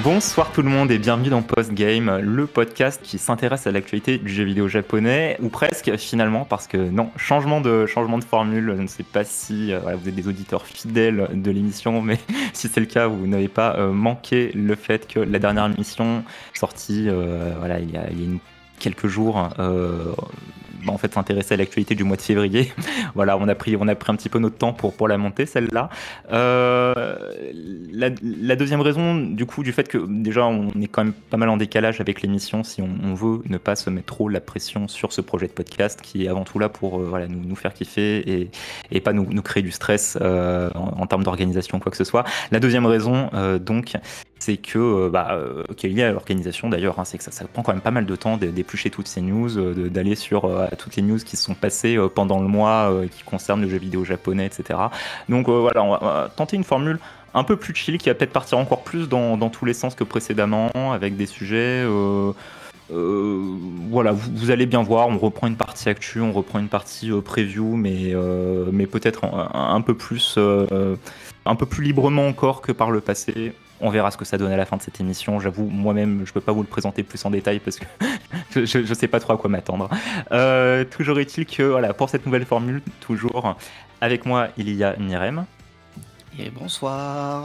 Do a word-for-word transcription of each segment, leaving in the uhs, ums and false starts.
Bonsoir tout le monde et bienvenue dans Postgame, le podcast qui s'intéresse à l'actualité du jeu vidéo japonais, ou presque finalement, parce que non, changement de, changement de formule, je ne sais pas si euh, voilà, vous êtes des auditeurs fidèles de l'émission, mais si c'est le cas, vous n'avez pas euh, manqué le fait que la dernière émission sortie euh, voilà, il y a, il y a une, quelques jours, euh, en fait s'intéresser à l'actualité du mois de février. Voilà, on a pris, on a pris un petit peu notre temps pour, pour la monter, celle-là. Euh, la, la deuxième raison, du coup, du fait que déjà on est quand même pas mal en décalage avec l'émission, si on, on veut ne pas se mettre trop la pression sur ce projet de podcast qui est avant tout là pour euh, voilà, nous, nous faire kiffer et, et pas nous, nous créer du stress euh, en, en termes d'organisation, quoi que ce soit. La deuxième raison, euh, donc, c'est que, euh, bah, euh, qui est lié à l'organisation d'ailleurs, hein, c'est que ça, ça prend quand même pas mal de temps d'éplucher toutes ces news, euh, d'aller sur euh, toutes les news qui se sont passées euh, pendant le mois euh, qui concernent le jeu vidéo japonais, et cetera. Donc euh, voilà, on va, on va tenter une formule un peu plus chill qui va peut-être partir encore plus dans, dans tous les sens que précédemment, avec des sujets. Euh, euh, voilà, vous, vous allez bien voir, on reprend une partie actu, on reprend une partie euh, preview, mais, euh, mais peut-être un, un peu plus, euh, un peu plus librement encore que par le passé. On verra ce que ça donne à la fin de cette émission. J'avoue, moi-même, je peux pas vous le présenter plus en détail parce que je, je sais pas trop à quoi m'attendre. Euh, toujours est-il que voilà, pour cette nouvelle formule, toujours avec moi, il y a Myrem. Et bonsoir.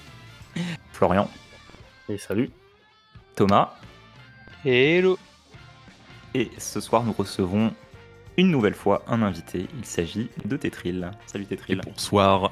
Florian. Et salut. Thomas. Hello. Et ce soir, nous recevons une nouvelle fois un invité. Il s'agit de Tetril. Salut Tetril. Et bonsoir.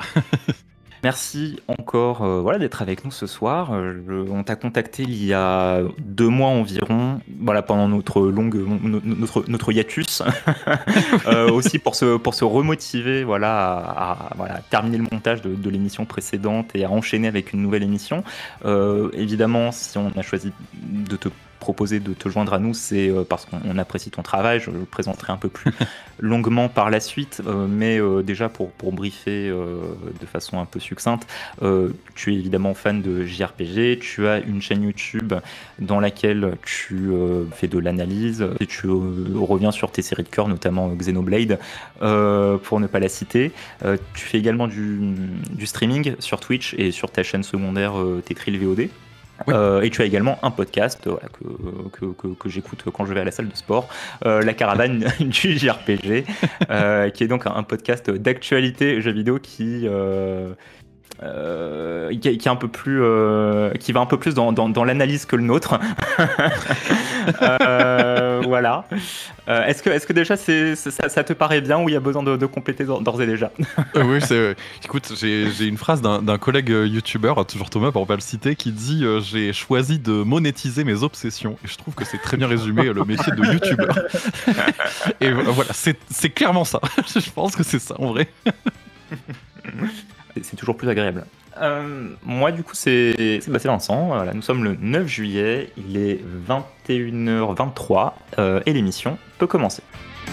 Merci encore euh, voilà, d'être avec nous ce soir. Euh, je, on t'a contacté il y a deux mois environ, voilà, pendant notre longue, notre, notre hiatus, euh, aussi pour se, pour se remotiver voilà, à, à voilà, terminer le montage de, de l'émission précédente et à enchaîner avec une nouvelle émission. Euh, évidemment, si on a choisi de te proposer de te joindre à nous, c'est parce qu'on apprécie ton travail. Je le présenterai un peu plus longuement par la suite, euh, mais euh, déjà pour, pour briefer euh, de façon un peu succincte, euh, tu es évidemment fan de J R P G, tu as une chaîne YouTube dans laquelle tu euh, fais de l'analyse, et tu euh, reviens sur tes séries de cœur, notamment Xenoblade, euh, pour ne pas la citer. Euh, tu fais également du, du streaming sur Twitch et sur ta chaîne secondaire euh, Tetril V O D. Oui. Euh, et tu as également un podcast euh, que, que, que, que j'écoute quand je vais à la salle de sport, euh, La Caravane du J R P G, euh, qui est donc un, un podcast d'actualité jeux vidéo qui, euh, euh, qui, qui, est un peu plus, euh, qui va un peu plus dans, dans, dans l'analyse que le nôtre. euh, voilà. Euh, est-ce que, est-ce que déjà c'est, ça, ça te paraît bien ou il y a besoin de, de compléter d'ores et déjà? euh, Oui, c'est, euh, écoute, j'ai, j'ai une phrase d'un, d'un collègue euh, youtubeur, toujours Thomas pour pas le citer, qui dit euh, j'ai choisi de monétiser mes obsessions. Et je trouve que c'est très bien résumé euh, le métier de youtubeur. Et euh, voilà, c'est, c'est clairement ça. Je pense que c'est ça en vrai. C'est toujours plus agréable. Euh, moi, du coup, c'est, c'est, bah, c'est Vincent. Voilà, nous sommes le neuf juillet, il est vingt et une heures vingt-trois euh, et l'émission peut commencer.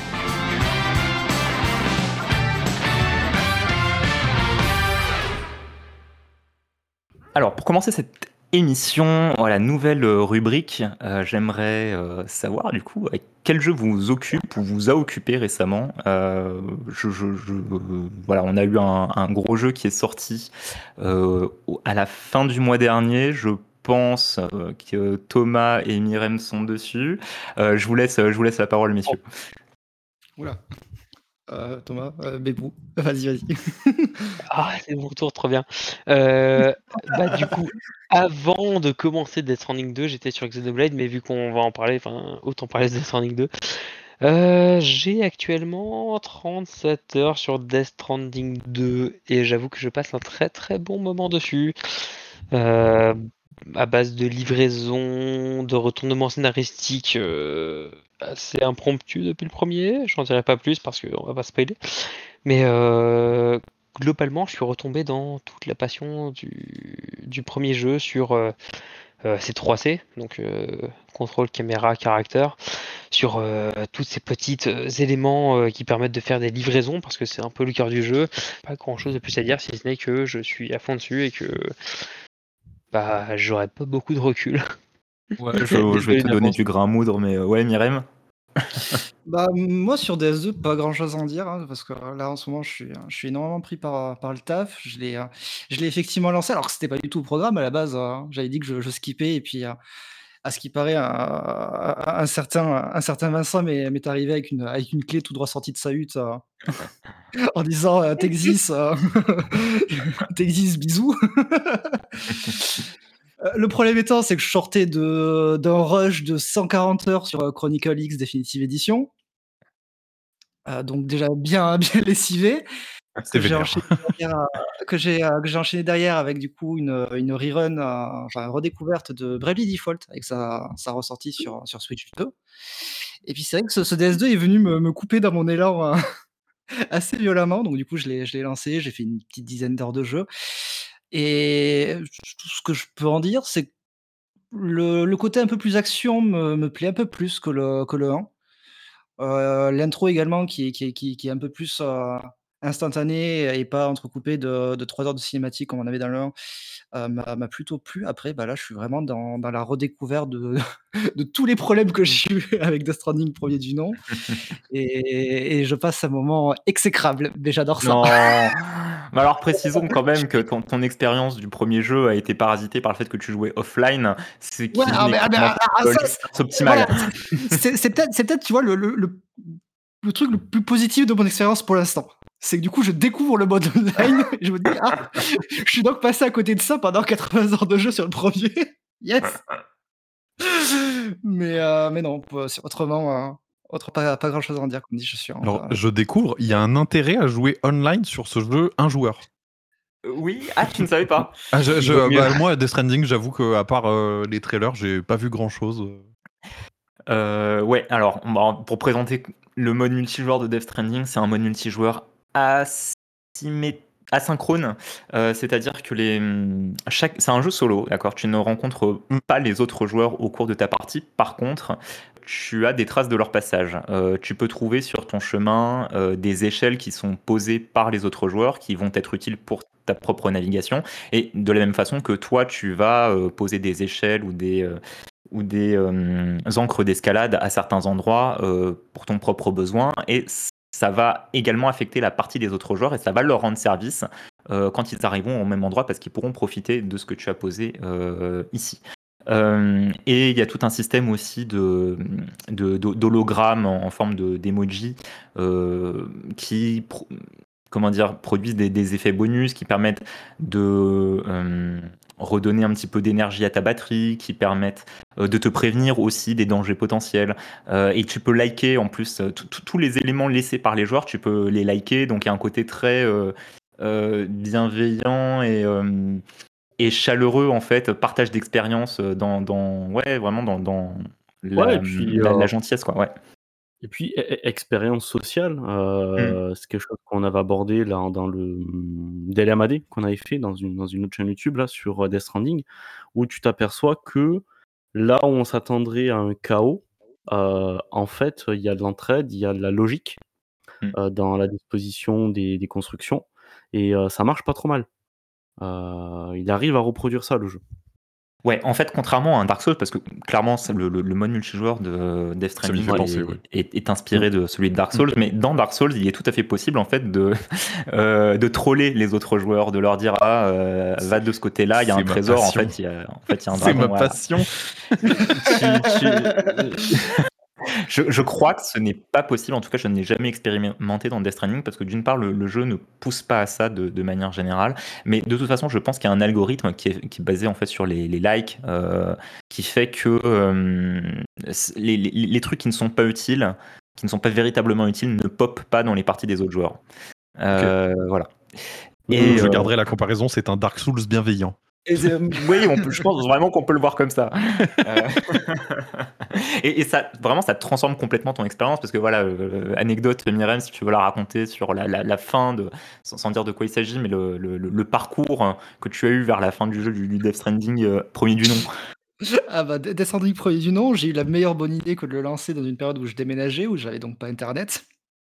Alors, pour commencer cette émission, voilà, nouvelle rubrique, euh, j'aimerais euh, savoir du coup avec quel jeu vous occupe ou vous a occupé récemment. Euh, je, je, je, euh, voilà, on a eu un, un gros jeu qui est sorti euh, à la fin du mois dernier. Je pense euh, que Thomas et Myrem sont dessus. Euh, je vous laisse, je vous laisse la parole, messieurs. Oula. Euh, Thomas, euh, Bébou, vas-y, vas-y. Ah, c'est mon tour, trop bien. Euh, bah, du coup, avant de commencer Death Stranding deux, j'étais sur Xenoblade, mais vu qu'on va en parler, enfin, autant parler de Death Stranding deux. Euh, j'ai actuellement trente-sept heures sur Death Stranding deux, et j'avoue que je passe un très très bon moment dessus. Euh, à base de livraison, de retournement scénaristique euh, assez impromptu depuis le premier. J'en dirai pas plus parce qu'on va pas spoiler. Mais euh, globalement, je suis retombé dans toute la passion du, du premier jeu sur euh, euh, ces trois C, donc euh, contrôle, caméra, caractère, sur euh, tous ces petits euh, éléments euh, qui permettent de faire des livraisons parce que c'est un peu le cœur du jeu. Pas grand chose de plus à dire si ce n'est que je suis à fond dessus et que bah, j'aurais pas beaucoup de recul. Ouais, je, je vais te donner du grain à moudre, mais euh, ouais, Myrem. Bah, moi sur D S deux, pas grand-chose à en dire, hein, parce que là en ce moment je suis, je suis énormément pris par, par le taf. Je l'ai, heu, je l'ai effectivement lancé alors que c'était pas du tout au programme à la base, heu, j'avais dit que je je skippais et puis, heu, à ce qui paraît un un un certain un certain Vincent m'est m'est arrivé avec une avec une clé tout droit sortie de sa hutte, heu, en disant, heu: «Tu existes, heu, tu existes, bisous». Heu, le problème étant, c'est que je sortais de d'un rush de cent quarante heures sur, heu, Chronicle X Definitive Edition. Heu, donc déjà bien bien lessivé, C'est que j'ai vénère. enchaîné derrière, heu, que j'ai, heu, que j'ai enchaîné derrière avec du coup une, heu, une rerun, heu, enfin redécouverte de Bravely Default avec sa sa ressortie sur, sur Switch deux. Et puis c'est vrai que ce ce D S deux est venu me me couper dans mon élan, heu, assez violemment, donc du coup je l'ai je l'ai lancé, j'ai fait une petite dizaine d'heures de jeu et tout ce que je peux en dire, c'est que le le côté un peu plus action me me plaît un peu plus que le que le un. Heu, l'intro également qui est qui est qui est qui est un peu plus, heu, instantanée et pas entrecoupée de de trois heures de cinématique comme on avait dans le un, heu, m'a m'a plutôt plu. Après, bah, là, je suis vraiment dans dans la redécouverte de de tous les problèmes que j'ai eu avec Death Stranding premier du nom et et je passe un moment exécrable, mais j'adore ça. Non! Mais alors précisons quand même que ton ton expérience du premier jeu a été parasitée par le fait que tu jouais offline, ce Ouais, qui ah n'est mais ah mais clairement ah ah pas ça, l'expérience voilà, optimale. c'est c'est peut-être c'est peut-être, tu vois, le le le le truc le plus positif de mon expérience pour l'instant. C'est que du coup, je découvre le mode online et je me dis: «Ah, je suis donc passé à côté de ça pendant quatre-vingts heures de jeu sur le premier. Yes!» Mais heu, mais non, p c'est autrement, heu, autre pas pas grand-chose à en dire. Comme dit, je suis en Alors, dans je découvre, il y a un intérêt à jouer online sur ce jeu un joueur. Oui, ah tu ne savais pas? Ah je Il vaut je mieux. bah, moi Death Stranding, j'avoue qu'à part, heu, les trailers, j'ai pas vu grand chose, heu. Heu, ouais, alors, bah, pour présenter le mode multijoueur de Death Stranding, c'est un mode multijoueur asymé asynchrone, heu, c'est-à-dire que les, mmh, chaque c'est un jeu solo, d'accord? Tu ne rencontres Mmh. pas les autres joueurs au cours de ta partie. Par contre, tu as des traces de leur passage. Heu, tu peux trouver sur ton chemin, heu, des échelles qui sont posées par les autres joueurs, qui vont être utiles pour ta propre navigation et de la même façon que toi, tu vas, heu, poser des échelles ou des, heu, ou des euh, encres d'escalade à certains endroits euh, pour ton propre besoin et ça va également affecter la partie des autres joueurs et ça va leur rendre service euh, quand ils arriveront au même endroit parce qu'ils pourront profiter de ce que tu as posé euh, ici. Euh, et il y a tout un système aussi de, de, d'hologrammes en, en forme de, d'emoji euh, qui pro- comment dire, produisent des, des effets bonus qui permettent de euh, redonner un petit peu d'énergie à ta batterie, qui permettent euh, de te prévenir aussi des dangers potentiels. Euh, et tu peux liker en plus euh, tout- tout- tous les éléments laissés par les joueurs, tu peux les liker. Donc il y a un côté très euh, euh, bienveillant et, euh, et chaleureux en fait, partage d'expérience euh, dans, dans, ouais, vraiment dans, dans Ouais, et la, puis, la, heu la gentillesse, quoi. Ouais. et puis e e expérience sociale, Mm. heu, c'est quelque chose qu'on avait abordé là dans le, mmh, D L M A D qu'on avait fait dans une dans une autre chaîne YouTube là sur, heu, Death Stranding, où tu t'aperçois que là où on s'attendrait à un chaos, heu, en fait, il y a de l'entraide, il y a de la logique, Mm. heu, dans la disposition des des constructions et heu, ça marche pas trop mal. Heu, il arrive à reproduire ça le jeu. Ouais, en fait, contrairement à un Dark Souls, parce que clairement, c'est le, le- le mode multijoueur de Death Ça m'y Stranding fait Ouais. penser, ouais. est, est- est Mmh. inspiré de celui de Dark Mmh. Souls, mais dans Dark Souls, il est tout à fait possible en fait de, euh, de troller les autres joueurs, de leur dire ah euh, va de ce côté-là, il y a un C'est ma trésor, en passion. fait il y a, en fait il y a un C'est dragon, ma voilà. passion. Tu- tu- Je, je crois que ce n'est pas possible, en tout cas je ne l'ai jamais expérimenté dans Death Stranding parce que d'une part le, le jeu ne pousse pas à ça de, de manière générale, mais de toute façon je pense qu'il y a un algorithme qui est, qui est basé en fait sur les, les likes euh, qui fait que euh, les, les- les trucs qui ne sont pas utiles, qui ne sont pas véritablement utiles ne popent pas dans les parties des autres joueurs. Euh, voilà. Donc Et je euh, Mmh. garderai la comparaison, c'est un Dark Souls bienveillant. Et c'est- oui, on peut, je pense vraiment qu'on peut le voir comme ça. Euh, et, et ça, vraiment, ça transforme complètement ton expérience parce que voilà, euh, anecdote, Myrène, si tu veux la raconter sur la, la- la fin de, sans, sans dire de quoi il s'agit, mais le, le- le- le parcours hein, que tu as eu vers la fin du jeu du, du Death Stranding, euh, premier du nom. Ah bah, Death Stranding premier du nom, j'ai eu la meilleure bonne idée que de le lancer dans une période où je déménageais, où j'avais donc pas internet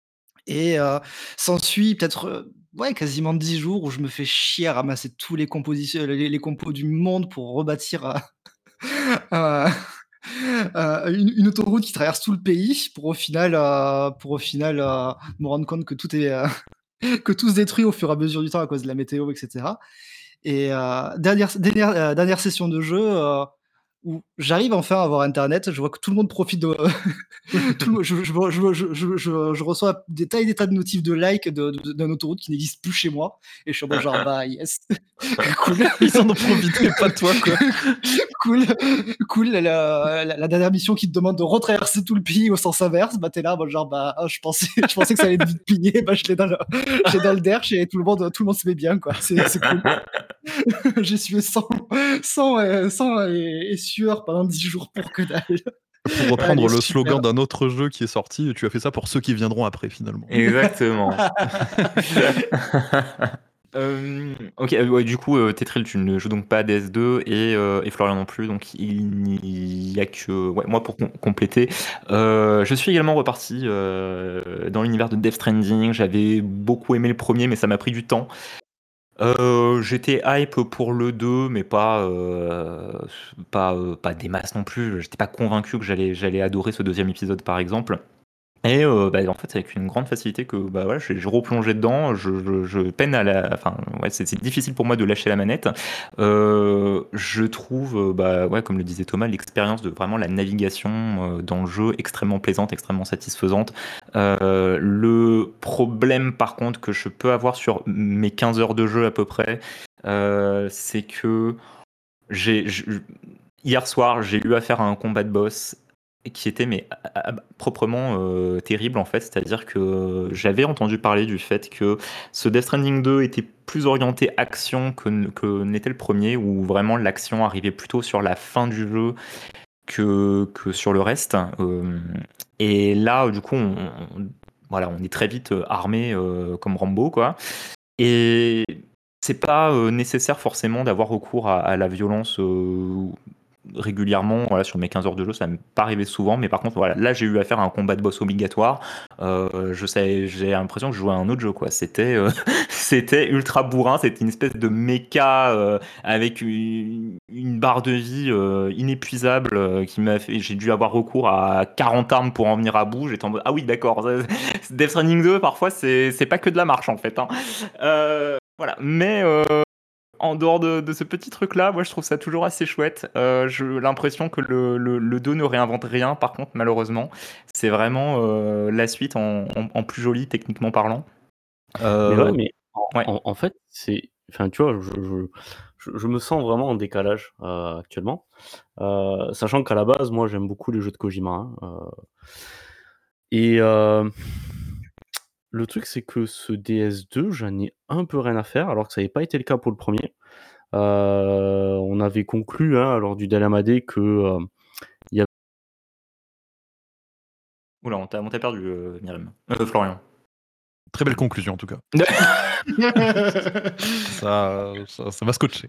et heu, s'ensuit peut-être, heu, ouais, quasiment dix jours où je me fais chier à ramasser tous les compositions les les compos du monde pour rebâtir, heu, un euh, une, une autoroute qui traverse tout le pays pour au final, euh, pour au final euh, me rendre compte que tout est euh, que tout se détruit au fur et à mesure du temps à cause de la météo, et cetera. Et euh, dernière, dernière, euh, dernière session de jeu euh, où j'arrive enfin à avoir internet, je vois que tout le monde profite de. tout le monde- je, je, je, je, je, je- je reçois des tas et des tas de notifs de like de- de- d'un autoroute qui n'existe plus chez moi. Et je suis en mode genre, bah yes, cool. Ils en ont profité, pas toi, quoi. cool, cool. La, la, la dernière mission qui te demande de retraverser tout le pays au sens inverse, bah t'es là, bon, genre, bah je pensais, je pensais que ça allait être vite plié, bah je l'ai dans le, je l'ai dans le derche et tout le monde, tout le monde se met bien, quoi. C'est, c'est cool. J'ai sué sang, sang, et, sang et, et sueur pendant dix jours pour que dalle. Pour reprendre Allez, le super. slogan d'un autre jeu qui est sorti, tu as fait ça pour ceux qui viendront après, finalement. Exactement. Euh, ok, euh, ouais, du coup, euh, Tetril, tu ne joues donc pas à D S deux et, euh, et Florian non plus, donc il n'y a que ouais, moi pour com- compléter. Euh, je suis également reparti euh, dans l'univers de Death Stranding. J'avais beaucoup aimé le premier, mais ça m'a pris du temps. Euh, j'étais hype pour le deux, mais pas, euh, pas, euh, pas des masses non plus. J'étais pas convaincu que j'allais, j'allais adorer ce deuxième épisode, par exemple. Et euh, bah, en fait, c'est avec une grande facilité que bah, voilà, j'ai j'ai replongé dedans. Je, je- je peine à la. Enfin, ouais, c'est c'est difficile pour moi de lâcher la manette. Euh, je trouve, euh, bah, ouais, comme le disait Thomas, l'expérience de vraiment la navigation euh, dans le jeu extrêmement plaisante, extrêmement satisfaisante. Euh, le problème, par contre, que je peux avoir sur mes quinze heures de jeu à peu près, euh, c'est que j'ai, je- hier soir, j'ai eu affaire à un combat de boss qui était mais à- à- proprement euh, terrible en fait, c'est-à-dire que j'avais entendu parler du fait que ce Death Stranding deux était plus orienté action que, n- que n'était le premier, où vraiment l'action arrivait plutôt sur la fin du jeu que, que sur le reste. Euh, et là, du coup, on, on- voilà, on est très vite euh, armé euh, comme Rambo, quoi. Et c'est pas euh, nécessaire forcément d'avoir recours à, à la violence euh, régulièrement. Voilà, sur mes quinze heures de jeu, ça m'est pas arrivé souvent, mais par contre, voilà, là j'ai eu affaire à un combat de boss obligatoire. Euh, je sais, j'ai l'impression que je jouais à un autre jeu, quoi. C'était, euh, c'était ultra bourrin, c'était une espèce de méca euh, avec une, une barre de vie euh, inépuisable euh, qui m'a fait. J'ai dû avoir recours à quarante armes pour en venir à bout. J'étais en mode, ah oui, d'accord. ça- Death Stranding deux, parfois, c'est, c'est pas que de la marche en fait, hein. Euh, voilà, mais euh, en dehors de, de ce petit truc-là, moi je trouve ça toujours assez chouette. Euh, j'ai l'impression que le, le, le deux ne réinvente rien, par contre, malheureusement. C'est vraiment euh, la suite en, en- en plus joli, techniquement parlant. Mais ouais, Euh, mais en, ouais. en- en fait, c'est. Enfin, tu vois, je, je, je- je me sens vraiment en décalage euh, actuellement. Euh, sachant qu'à la base, moi, j'aime beaucoup les jeux de Kojima, hein, euh, et euh, le truc, c'est que ce D S deux, j'en ai un peu rien à faire, alors que ça n'avait pas été le cas pour le premier. Euh, on avait conclu hein, lors du Delamadé que euh, il y avait. Oula, on t'a on t'a perdu, euh, Myriam. Euh, Florian. Très belle conclusion, en tout cas. Ça, ça, ça m'a scotché.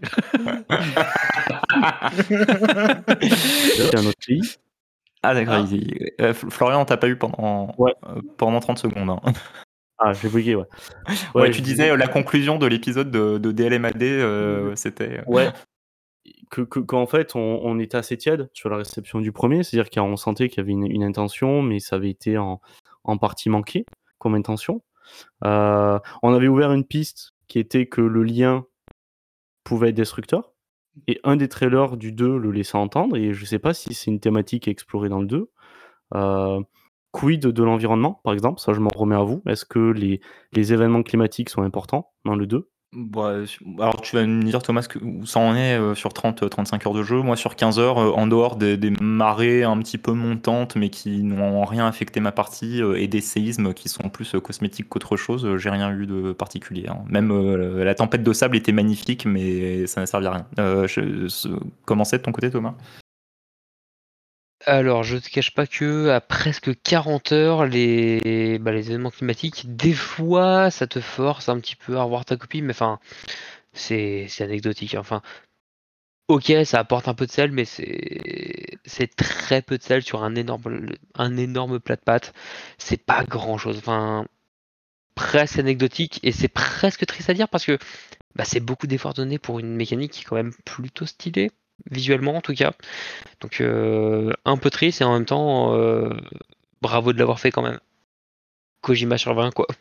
un autre pays. Ah d'accord, Ah. il- euh, F- Florian, on t'a pas eu pendant, Ouais. euh, pendant trente secondes, hein. Ah, j'ai bugué, ouais. Ouais, Ouais, tu je disais disais. euh, la conclusion de l'épisode de, de D L M A D, euh, c'était... Ouais. Que, que- qu'en fait, on, on était assez tiède sur la réception du premier, c'est-à-dire qu'on sentait qu'il y avait une, une intention, mais ça avait été en, en partie manqué comme intention. Euh, on avait ouvert une piste qui était que le lien pouvait être destructeur, et un des trailers du deux le laissait entendre, et je sais pas si c'est une thématique explorée dans le deux. Euh, quid de l'environnement, par exemple, ça je m'en remets à vous. Est-ce que les, les événements climatiques sont importants dans le deux? Bah, su- alors tu vas me dire Thomas que, où ça en est euh, sur trente à trente-cinq heures de jeu. Moi sur quinze heures, euh, en dehors des, des marées un petit peu montantes mais qui n'ont rien affecté ma partie euh, et des séismes qui sont plus euh, cosmétiques qu'autre chose, euh, j'ai rien eu de particulier, hein. Même euh, la tempête de sable était magnifique mais ça n'a servi à rien. Euh, je- ce- comment c'est de ton côté Thomas? Alors, je te cache pas que à presque quarante heures, les, bah, les événements climatiques, des fois, ça te force un petit peu à revoir ta copie, mais enfin, c'est c'est anecdotique, hein. Enfin, ok, ça apporte un peu de sel, mais c'est c'est très peu de sel sur un énorme un énorme plat de pâtes. C'est pas grand-chose. Enfin, presque anecdotique, et c'est presque triste à dire parce que bah, c'est beaucoup d'efforts donnés pour une mécanique qui est quand même plutôt stylée. visuellement en tout cas. Donc euh, un peu triste et en même temps, euh, bravo de l'avoir fait quand même. Kojima sur vingt, quoi.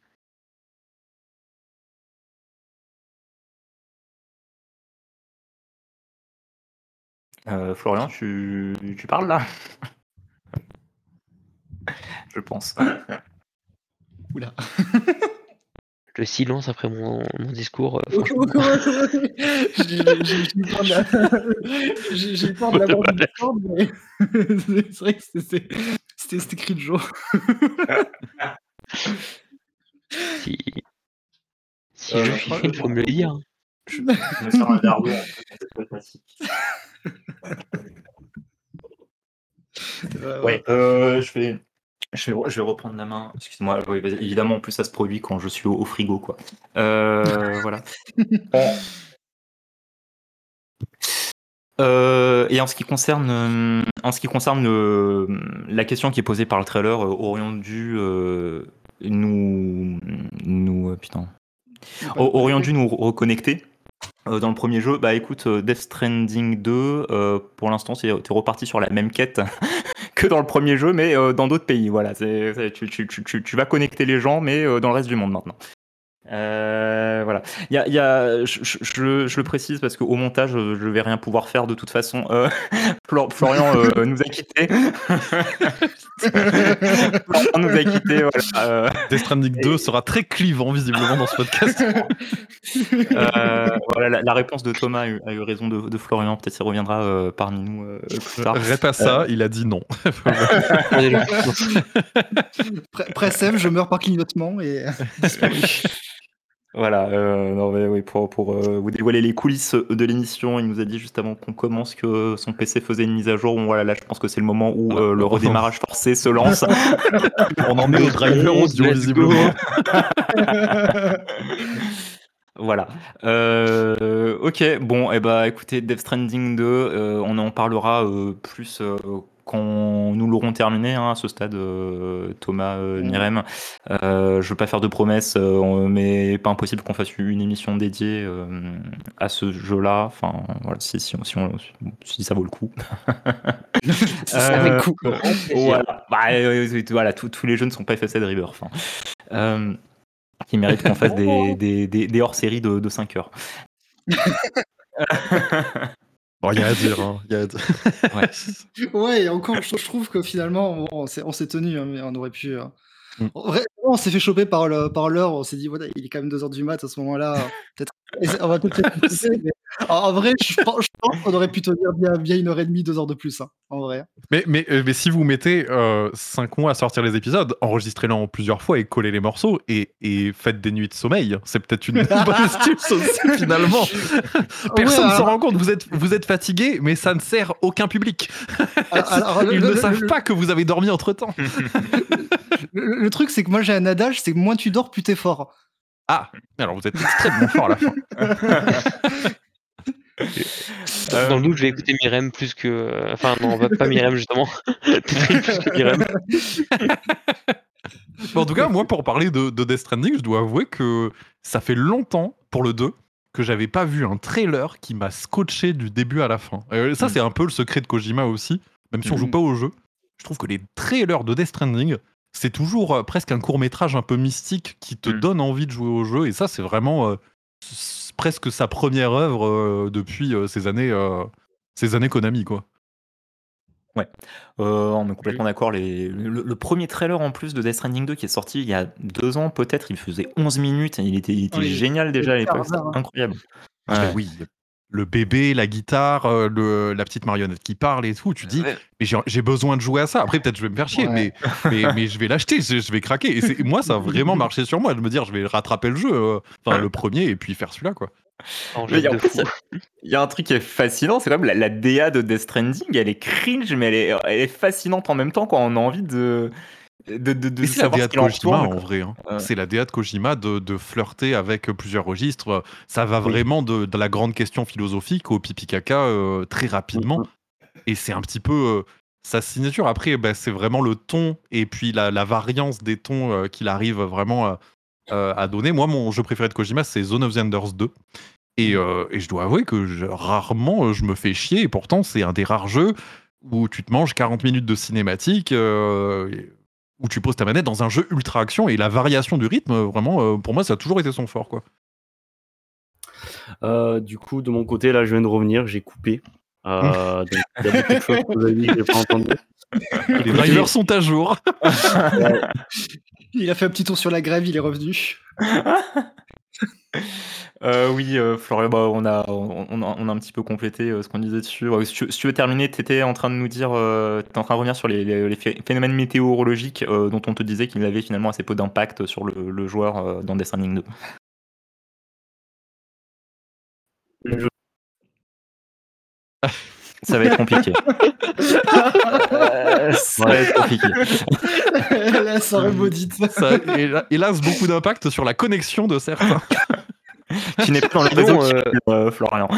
Euh, Florian, tu, tu parles là? Je pense. Oula. Le silence après mon, mon discours, euh, J'ai j'ai- j'ai eu peur de la- j'ai- j'ai eu peur de l'avoir du Discord, mais c'est vrai que c'était c'était c'était écrit de jour. si, si Euh, je non, suis je- fine, faut me le dire. hein. Je, je me sers un verre d'eau en fait, c'est pas classique. Euh, Ouais, euh, je vais, je vais, je vais reprendre la main. Excuse-moi. Oui, vas-y. Évidemment, en plus, ça se produit quand je suis au, au frigo, quoi. Euh, voilà. Bon. Euh, et en ce qui concerne, euh, en ce qui concerne le, la question qui est posée par le trailer, euh, aurions dû euh, nous, nous, euh, putain, Pas- aurions dû nous reconnecter euh, dans le premier jeu. Bah écoute, euh, Death Stranding deux, euh, pour l'instant, c'est t'es reparti sur la même quête que dans le premier jeu, mais euh, dans d'autres pays. Voilà, c'est, c'est- tu, tu, tu, tu- tu vas connecter les gens, mais euh, dans le reste du monde maintenant. Euh, voilà. Il y a, il y a, je, je- je- je le précise parce qu'au montage, euh, je vais rien pouvoir faire de toute façon. Euh, Flor- Florian euh, nous a quittés. Florian nous a quittés. Voilà. Euh, Death Stranding et- deux sera très clivant visiblement dans ce podcast. euh, voilà, la, la réponse de Thomas a eu, a eu raison de, de Florian. Peut-être qu'il reviendra euh, parmi nous euh, plus tard. Rép à ça, il a dit non. Prenez le- Pre- Pressem, je meurs par clignotement et disparu. Voilà, euh, non, mais oui, pour, pour euh, vous dévoiler les coulisses de l'émission, il nous a dit juste avant qu'on commence que son P C faisait une mise à jour. Bon, voilà, là, je pense que c'est le moment où Voilà. euh, le redémarrage forcé se lance. On en est au driver audio Let's visiblement. Voilà. Euh, ok, bon, et bah écoutez, Death Stranding deux, euh, on en parlera euh, plus euh, quand nous l'aurons terminé hein, à ce stade, euh, Thomas, euh, Mm. Myrem. Euh, je veux pas faire de promesses, euh, on- mais pas impossible qu'on fasse une émission dédiée euh, à ce jeu-là. Enfin, voilà, si, si, on- si, on- si ça vaut le coup. Ça Euh, fait coup. euh, voilà, bah, euh, euh, voilà tous tous les jeux ne sont pas F S A de Rebirth. Hein. Euh, qui mérite qu'on fasse des, des, des, des hors-séries de, de cinq heures. Bon, il y a à dire, hein. Il y a à dire. Ouais, et encore, je, je trouve que finalement, bon, on s'est on s'est tenu, hein, mais on aurait pu. euh, Mm. En vrai, on s'est fait choper par le- par l'heure, on s'est dit, voilà, il est quand même deux heures du mat à ce moment-là. Peut-être, on va peut-être écouter, mais en, en vrai, je pense, je pense qu'on aurait pu tenir bien, bien une heure et demie, deux heures de plus, hein, en vrai. Mais, mais, euh, mais si vous mettez cinq mois à sortir les épisodes, enregistrez-les en plusieurs fois et collez les morceaux et, et faites des nuits de sommeil. C'est peut-être une bonne astuce aussi, finalement. Personne ne Ouais, s'en alors- rend compte. Vous êtes, vous êtes fatigué, mais ça ne sert aucun public. Alors- alors, le- Ils le- ne le- savent le- pas que vous avez dormi entre-temps. Le, le truc, c'est que moi, j'ai un adage, c'est que moins tu dors, plus t'es fort. Ah, alors vous êtes extrêmement fort à la fin. Euh, Dans le doute, je vais écouter Myrem plus que. Enfin, non, pas- pas Myrem justement. Tetris plus que Myrem. Mais en tout cas, moi, pour parler de, de Death Stranding, je dois avouer que ça fait longtemps, pour le deux, que j'avais pas vu un trailer qui m'a scotché du début à la fin. Euh, ça, Mm. c'est un peu le secret de Kojima aussi, même si on Mm. joue pas au jeu. Je trouve que les trailers de Death Stranding, c'est toujours euh, presque un court-métrage un peu mystique qui te Mm. donne envie de jouer au jeu, et ça, c'est vraiment euh, s- presque sa première œuvre euh, depuis euh, ces années, euh, ces années Konami, quoi. Euh, on est complètement d'accord. Les... Le, le premier trailer en plus de Death Stranding deux qui est sorti il y a deux ans, peut-être, il faisait onze minutes. Et il était, il était Oui, génial déjà à c'était l'époque. C'était pervers, hein. incroyable. Ah, mais Ouais. oui, le bébé, la guitare, euh, le, la petite marionnette qui parle et tout, tu dis, Ouais. mais j'ai j'ai besoin de jouer à ça. Après, peut-être je vais me faire chier, Ouais. mais, mais, mais je vais l'acheter, je, je vais craquer. Et c'est- moi, ça a vraiment marché sur moi, de me dire, je vais rattraper le jeu, euh, enfin le premier, et puis faire celui-là, quoi. En Mais jeu en de plus, fou. il y a un truc qui est fascinant, c'est quand même la, la D A de Death Stranding, elle est cringe, mais elle est, elle est fascinante en même temps quand on a envie de, de, de, de Mais c'est la savoir D A ce de qu'il en Kojima, retourne, en quoi. vrai. Hein. Ouais. C'est la D A de Kojima de, de flirter avec plusieurs registres. Ça va Oui. vraiment de, de la grande question philosophique au pipi caca euh, très rapidement. Et c'est un petit peu euh, sa signature. Après, bah, c'est vraiment le ton et puis la, la variance des tons euh, qu'il arrive vraiment à, euh, à donner. Moi, mon jeu préféré de Kojima, c'est Zone of the Enders deux. Et, Mmh. euh, et je dois avouer que je- rarement euh, je me fais chier, et pourtant c'est un des rares jeux où tu te manges quarante minutes de cinématique, euh, et- où tu poses ta manette dans un jeu ultra action, et la variation du rythme, euh, vraiment, euh, pour moi, ça a toujours été son fort, quoi. Euh, du coup, de mon côté, là, je viens de revenir, j'ai coupé. Euh, donc, il y a beaucoup de choses que vous avez dit que j'ai pas entendu. Les Écoutez, drivers sont à jour. ouais, Il a fait un petit tour sur la grève, il est revenu. Euh, oui, euh, Florian, bah, on, a, on, on a, on a un petit peu complété euh, ce qu'on disait dessus. Euh, si, tu, si tu veux terminer, tu étais en train de nous dire, euh, tu en train de revenir sur les, les- les phé- phénomènes météorologiques euh, dont on te disait qu'ils avaient finalement assez peu d'impact sur le, le joueur euh, dans Death Stranding deux. je- Ça va être compliqué. Euh, ça va ouais. être compliqué. La soirée maudite. Ça, héla- hélas, beaucoup d'impact sur la connexion de certains. Tu n'es pas dans le réseau, Sinon, qui- euh, euh, Florian.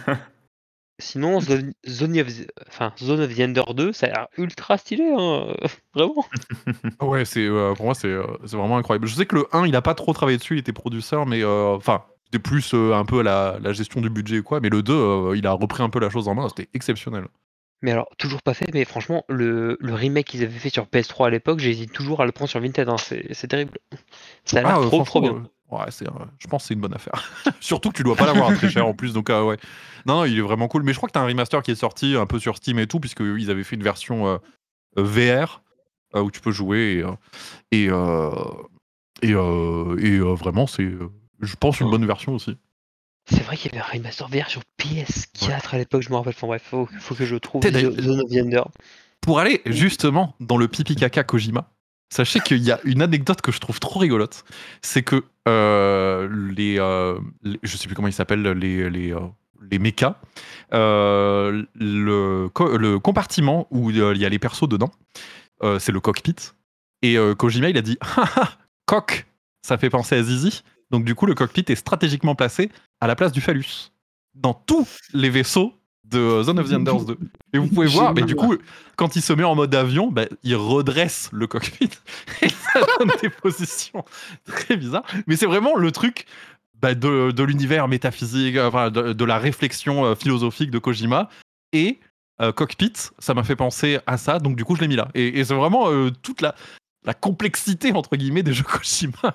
sinon Zone, Zone of, the- enfin, Zone of the Ender deux, ça a l'air ultra stylé, hein, vraiment. Ouais, c'est euh, pour moi, c'est euh, c'est vraiment incroyable. Je sais que le un, il a pas trop travaillé dessus, il était producteur, mais euh, enfin, c'était plus euh, un peu la, la gestion du budget, quoi. Mais le deux, euh, il a repris un peu la chose en main, c'était exceptionnel. Mais alors, toujours pas fait, mais franchement, le, le remake qu'ils avaient fait sur P S trois à l'époque, j'hésite toujours à le prendre sur Vinted, hein, c'est c'est terrible. Ça a l'air Ah, euh, trop trop franchement, bien. euh, ouais, c'est, euh, je pense que c'est une bonne affaire. Surtout que tu dois pas l'avoir à très cher en plus, donc euh, ouais. Non, non, il est vraiment cool. Mais je crois que t'as un remaster qui est sorti un peu sur Steam et tout, puisqu'ils avaient fait une version euh, euh, V R euh, où tu peux jouer. Et, euh, et, euh, et, euh, et, euh, vraiment, c'est, euh, je pense, une bonne version aussi. C'est vrai qu'il y avait un remaster V R sur P S quatre à l'époque, je me rappelle. Enfin bref, faut, faut que je trouve T'es d'ailleurs- Zo- Zone of the Ender. Pour aller justement dans le pipi caca Kojima, sachez qu'il y a une anecdote que je trouve trop rigolote. C'est que euh, les, euh, les- je sais plus comment ils s'appellent, les, les, euh, les mechas, euh, le, co- le compartiment où euh, il y a les persos dedans, euh, c'est le cockpit. Et euh, Kojima, il a dit haha, coq, ça fait penser à Zizi. Donc du coup, le cockpit est stratégiquement placé à la place du phallus dans tous les vaisseaux de Zone of the Enders deux. Et vous pouvez voir, mais du coup, quand il se met en mode avion, bah, il redresse le cockpit et ça donne des positions très bizarres. Mais c'est vraiment le truc bah, de, de l'univers métaphysique, enfin, de, de la réflexion euh, philosophique de Kojima. Et euh, cockpit, ça m'a fait penser à ça, donc du coup, je l'ai mis là. Et, et c'est vraiment euh, toute la, la complexité, entre guillemets, des jeux Kojima.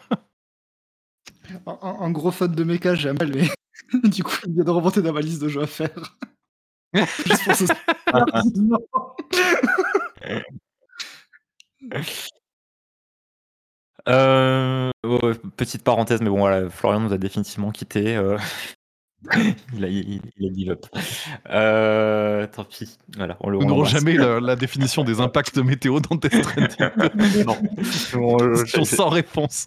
Un, un- un gros fan de mecha, j'aime mal, mais du coup, il vient de remonter dans ma liste de jeux à faire. Juste pour ce rapidement. Euh, ouais, petite parenthèse, mais bon, voilà, Florian nous a définitivement quitté. euh, il, a, il, il a give up. Euh, tant pis. Voilà, on le Nous on n'aurons l'embrasse. jamais la, la définition des impacts météo dans Death Stranding deux. Non. Bon, euh, Question je- sans réponse.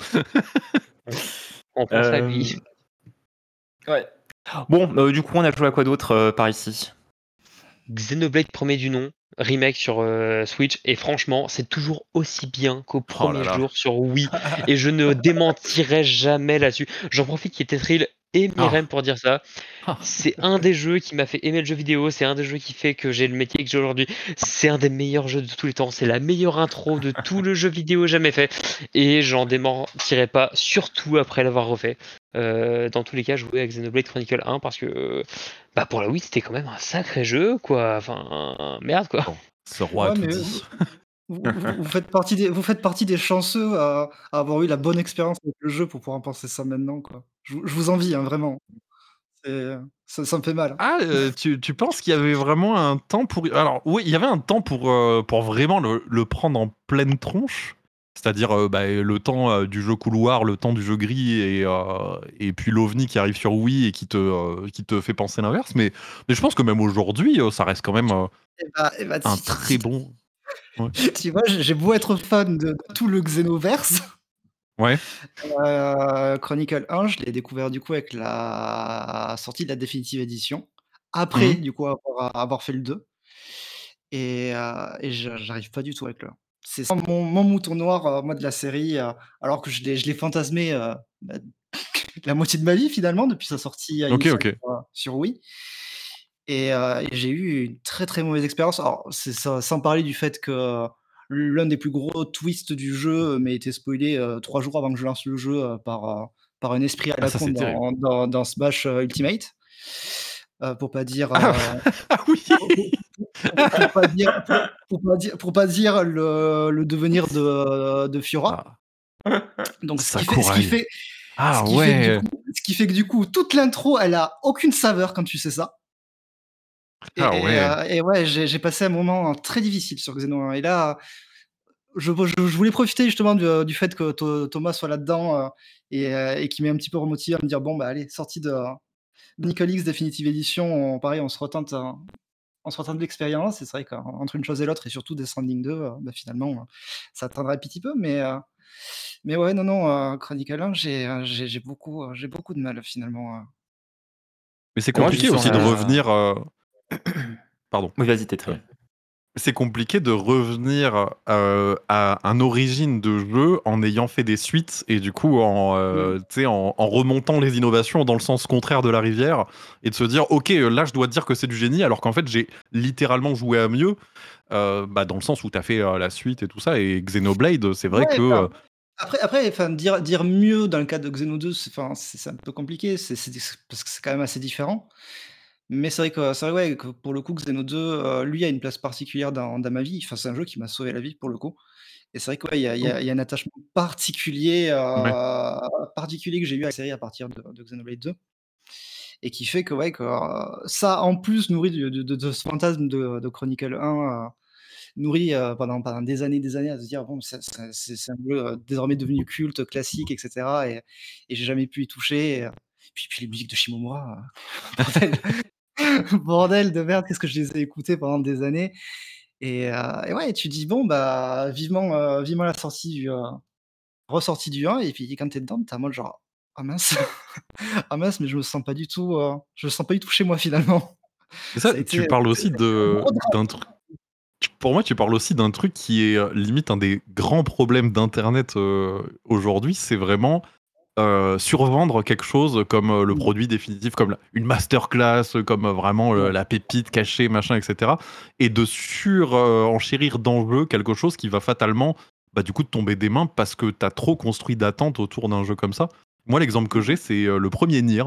On pense à Euh, lui. Ouais. Bon, euh, du coup, on a joué à quoi d'autre euh, par ici? Xenoblade premier du nom, remake sur euh, Switch, et franchement, c'est toujours aussi bien qu'au premier Oh là là. jour sur Wii, et je ne démentirai jamais là-dessus. J'en profite qu'il y ait Tetril et Myrem pour dire ça. Ah. C'est un des jeux qui m'a fait aimer le jeu vidéo, c'est un des jeux qui fait que j'ai le métier que j'ai aujourd'hui. C'est un des meilleurs jeux de tous les temps, c'est la meilleure intro de tout le jeu vidéo jamais fait, et j'en démentirai pas, surtout après l'avoir refait. Euh, dans tous les cas, jouer avec Xenoblade Chronicle un parce que bah pour la Wii c'était quand même un sacré jeu quoi. Enfin merde quoi. Bon, ce roi a Ouais, tout mais dit. Vous, vous- vous faites partie des, vous faites partie des chanceux à, à avoir eu la bonne expérience avec le jeu pour pouvoir en penser ça maintenant, quoi. Je, vous je vous envie, hein, vraiment. C'est- Ça, ça me fait mal. Ah, euh, tu, tu penses qu'il y avait vraiment un temps pour... Alors, oui, il y avait un temps pour, euh, pour vraiment le, le prendre en pleine tronche. C'est-à-dire euh, bah, le temps euh, du jeu couloir, le temps du jeu gris, et, euh, et puis l'OVNI qui arrive sur Wii et qui te, euh, qui te fait penser l'inverse. Mais, mais je pense que même aujourd'hui, euh, ça reste quand même euh, Eh bah, eh bah, un si- très si- bon... Ouais. Tu vois, j'ai j'ai beau être fan de tout le Xenoverse, Ouais. euh, Chronicle un, je l'ai découvert du coup avec la sortie de la définitive édition. Après, Mhm. du coup, avoir, avoir fait le deux. Et, euh, et je- j'arrive pas du tout avec le un. C'est ça mon, mon mouton noir, euh, moi, de la série, euh, alors que je l'ai je l'ai fantasmé euh, bah, la moitié de ma vie finalement, depuis sa sortie euh, Ok, initiale ok. sur, euh, sur Wii. Et, euh, et j'ai eu une très très mauvaise expérience. Alors, c'est ça, sans parler du fait que euh, l'un des plus gros twists du jeu euh, m'a été spoilé euh, trois jours avant que je lance le jeu euh, par, euh, par un esprit à Ah la ça con c'est terrible. dans dans dans Smash, heu, Ultimate. Heu, pour pas dire, Ah! heu, Ah oui! pour pour pour pour pas dire pour pour pas dire pour pas dire le le devenir de de Fiora. Ah. Donc ce qui fait ce qui Sakurai. fait ce Ah qui fait que du ouais! coup ce qui fait que du coup toute l'intro, elle a aucune saveur quand tu sais ça. Et Ah et ouais! heu et ouais, j'ai j'ai passé un moment très difficile sur Xeno un et là, je je je voulais profiter justement du, heu, du fait que Tho Thomas soit là-dedans, heu et heu et qui m'ait un petit peu remotivé à me dire: «Bon, bah, allez, sortie de Nickel X Definitive Edition, on pareil, on se retente, heu, on se retente l'expérience» et c'est vrai qu'entre une chose et l'autre et surtout Death Stranding deux, heu, bah, finalement, heu, ça attendra un petit peu mais heu, mais ouais, non, non, heu, Chronicle un, j'ai, heu, j'ai j'ai beaucoup, heu, j'ai beaucoup de mal finalement, heu Mais c'est Et moi, je compliqué suis aussi de un revenir, heu pardon. Oui, vas-y, t'es Heu, très c'est compliqué de revenir, heu, à un origine de jeu en ayant fait des suites et du coup en, Mmh. heu, tu sais, en en remontant les innovations dans le sens contraire de la rivière et de se dire: «OK, heu, là je dois dire que c'est du génie», alors qu'en fait j'ai littéralement joué à mieux, heu, bah, dans le sens où tu as fait, heu, la suite et tout ça et Xenoblade, c'est vrai Ouais, que, enfin, heu après après, enfin, dire dire mieux dans le cas de Xeno deux, c'est enfin, c'est c'est un peu compliqué, c'est c'est des parce que c'est quand même assez différent. Mais c'est vrai que c'est vrai, ouais, que pour le coup, Xeno deux, heu, lui a une place particulière dans dans ma vie. Enfin, c'est un jeu qui m'a sauvé la vie pour le coup et c'est vrai que, ouais, il y a il y Mmh. a il y a un attachement particulier, Ouais. heu, particulier que j'ai eu à la série à partir de de Xenoblade deux et qui fait que, ouais, que, heu, ça en plus nourri de de de de ce fantasme de de Chronicle un, heu, nourri, heu, pendant pendant des années, des années à se dire: «Bon, ça ça c'est c'est un jeu, heu, désormais devenu culte, classique et cetera» et et j'ai jamais pu y toucher et heu, puis puis les musiques de Shimomura, heu, bordel bordel de merde, qu'est-ce que je les ai écoutées pendant des années et heu et ouais, tu dis: «Bon, bah, vivement, heu, vivement la sortie du, heu, ressortie du un» et puis quand tu es dedans, tu es en mode genre: «Ah mince, ah mince, mais je me sens pas du tout, heu, je me sens pas du tout chez moi finalement». Et ça, Ça a tu été parles ça a aussi été un de gros drame. d'un truc pour moi, tu parles aussi d'un truc qui est, heu, limite un des grands problèmes d'internet, heu, aujourd'hui, c'est vraiment, heu, survendre quelque chose comme, heu, le Mmh. produit définitif, comme la une masterclass, heu, comme, heu, vraiment, heu, Ouais. la pépite cachée, machin et cetera et de sur, heu, enchérir d'enjeux quelque chose qui va fatalement, bah, du coup, te tomber des mains parce que tu as trop construit d'attentes autour d'un jeu comme ça. Moi, l'exemple que Mmh j'ai, mh. c'est, heu, le premier Nier,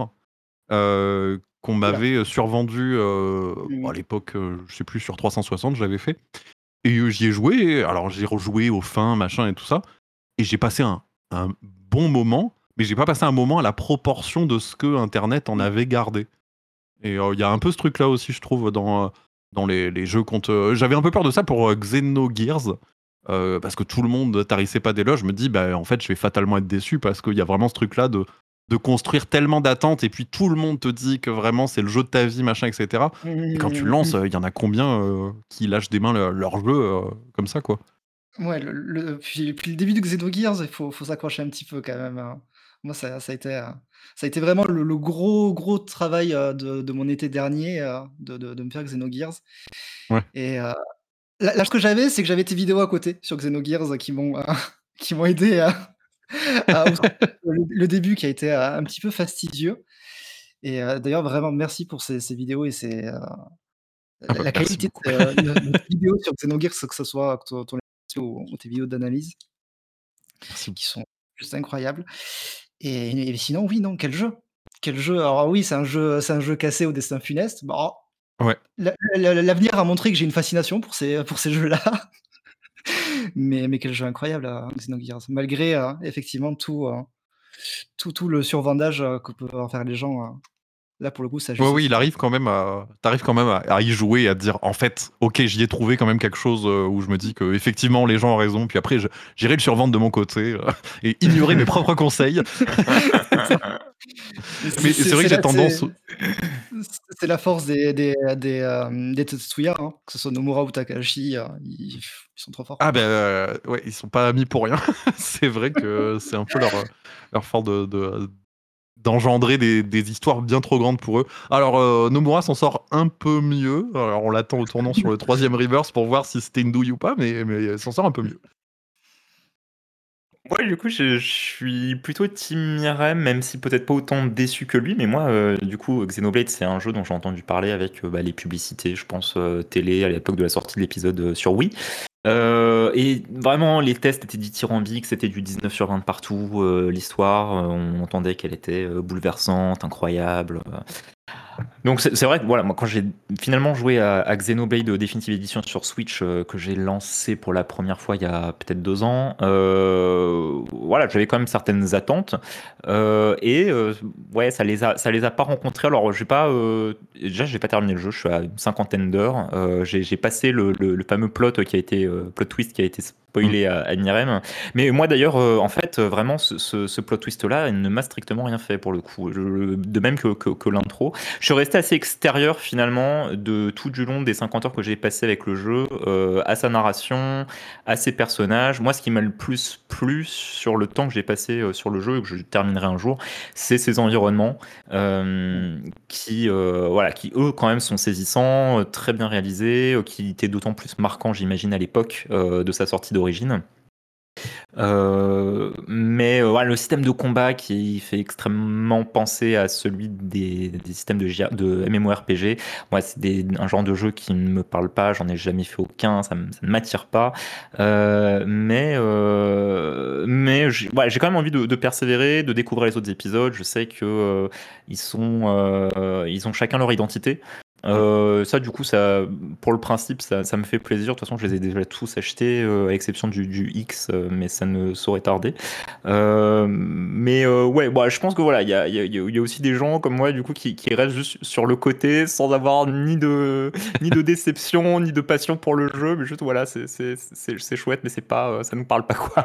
heu, qu'on Ouh là. m'avait, heu, survendu, heu, Mmh bah, à mh. l'époque, heu, je sais plus, sur trois cent soixante, je l'avais fait et heu, j'y ai joué, alors j'ai rejoué aux fins, machin et tout ça et j'ai passé un un bon moment, mais j'ai pas passé un moment à la proportion de ce que internet en Mmh. avait gardé et heu, il y a un peu ce truc-là aussi, je trouve, dans, heu, dans les les jeux qu'on te j'avais un peu peur de ça pour, heu, Xenogears, heu, parce que tout le monde tarissait pas d'éloges. Je me dis: «Bah, en fait, je vais fatalement être déçu» parce qu'il y a vraiment ce truc-là de de construire tellement d'attentes et puis tout le monde te dit que vraiment c'est le jeu de ta vie, machin et cetera Mmh et quand tu mh, le mmh lances, mh. il y en a combien, heu, qui lâchent des mains le leur jeu, heu, comme ça, quoi? Ouais, le le puis depuis le début de Xenogears, il faut faut s'accrocher un petit peu quand même, hein. Moi, ça ça a été, heu, ça a été vraiment le le gros, gros travail, heu, de de mon été dernier, heu, de de de me faire Xenogears Ouais. et heu, là là ce que j'avais, c'est que j'avais tes vidéos à côté sur Xenogears qui m'ont, heu, qui m'ont aidé à à outre le le début qui a été, heu, un petit peu fastidieux et heu, d'ailleurs vraiment merci pour ces ces vidéos et ces, heu, Ah la bah, la merci qualité beaucoup. de, heu, de de tes vidéos sur Xenogears, que ce soit que ton ton ou ou tes vidéos d'analyse Merci. qui sont juste incroyables et et sinon, oui, non, quel jeu! Quel jeu! Alors oui, c'est un jeu c'est un jeu cassé au destin funeste. Bon, Ouais. l'a l'a l'avenir a montré que j'ai une fascination pour ces, pour ces jeux-là. Mais mais quel jeu incroyable, heu, Xenogears. Malgré, heu, effectivement tout, heu, tout tout le survendage, heu, que peuvent en faire les gens, heu, là pour le coup, ça a Ouais, juste oui, il titre. arrive quand même à tu arrives quand même à à y jouer et à te dire: «En fait, OK, j'y ai trouvé quand même quelque chose, heu, où je me dis qu'effectivement les gens ont raison». Puis après je j'irai le survendre de mon côté, heu et ignorer mes propres conseils. C'est ça. Mais c'est Mais c'est c'est vrai c'est que j'ai la c'est tendance c'est la force des des des, hem, des Tetsuya, hein, que ce soit Nomura ou Takahashi, heu, ils ils sont trop forts. ah ben heu, ouais, ils sont pas amis pour rien. C'est vrai que c'est un peu leur, heu, leur force de de d'engendrer des des histoires bien trop grandes pour eux. Alors, heu, Nomura s'en sort un peu mieux. Alors on l'attend au tournant sur le troisième Rebirth pour voir si c'était une douille ou pas, mais mais il s'en sort un peu mieux. Ouais, du coup, je je suis plutôt team Mirem, même si peut-être pas autant déçu que lui, mais moi, heu, du coup, Xenoblade, c'est un jeu dont j'ai entendu parler avec, heu, bah, les publicités, je pense, heu, télé à l'époque de la sortie de l'épisode, heu, sur Wii Euh, et vraiment, les tests étaient dithyrambiques, c'était du dix-neuf sur vingt partout. euh, L'histoire, euh, on entendait qu'elle était euh, bouleversante, incroyable. euh, Donc c'est c'est vrai que voilà, moi quand j'ai finalement joué à, à Xenoblade Definitive Edition sur Switch euh, que j'ai lancé pour la première fois il y a peut-être deux ans, euh, voilà, j'avais quand même certaines attentes euh, et euh, ouais, ça les a ça les a pas rencontrées. Alors j'ai pas euh, déjà j'ai pas terminé le jeu, je suis à une cinquantaine d'heures. Euh, j'ai j'ai passé le, le, le fameux plot qui a été euh, plot twist qui a été Mm. spoilé à, à Myrem. Mais moi d'ailleurs, euh, en fait, euh, vraiment ce, ce, ce plot twist là, il ne m'a strictement rien fait pour le coup. Je- de même que, que, que l'intro. Je suis resté assez extérieur finalement de tout du long des cinquante heures que j'ai passé avec le jeu, euh, à sa narration, à ses personnages. Moi, ce qui m'a le plus plu sur le temps que j'ai passé euh, sur le jeu et que je terminerai un jour, c'est ses environnements euh, qui, euh, voilà, qui eux quand même sont saisissants, euh, très bien réalisés, euh, qui étaient d'autant plus marquants, j'imagine, à l'époque euh, de sa sortie d'origine. Euh, mais euh, voilà, le système de combat qui fait extrêmement penser à celui des, des systèmes de, J R de MMORPG. Moi, c'est des- un genre de jeu qui ne me parle pas, j'en ai jamais fait aucun, ça, me- ça ne m'attire pas. Euh, mais euh, mais j'ai voilà, j'ai quand même envie de, de persévérer, de découvrir les autres épisodes. Je sais que euh, ils sont, euh, ils ont chacun leur identité. Euh, ça, du coup, ça, pour le principe, ça, ça me fait plaisir. De toute façon, je les ai déjà tous achetés, euh, à l'exception du, du X, euh, mais ça ne saurait tarder. Euh, mais euh, ouais, bon, je pense que voilà, il y a, il y a- il y a aussi des gens comme moi, du coup, qui, qui restent juste sur le côté sans avoir ni de, ni de déception, ni de passion pour le jeu. Mais juste, voilà, c'est c'est- c'est- c'est chouette, mais c'est pas, euh, ça nous parle pas, quoi.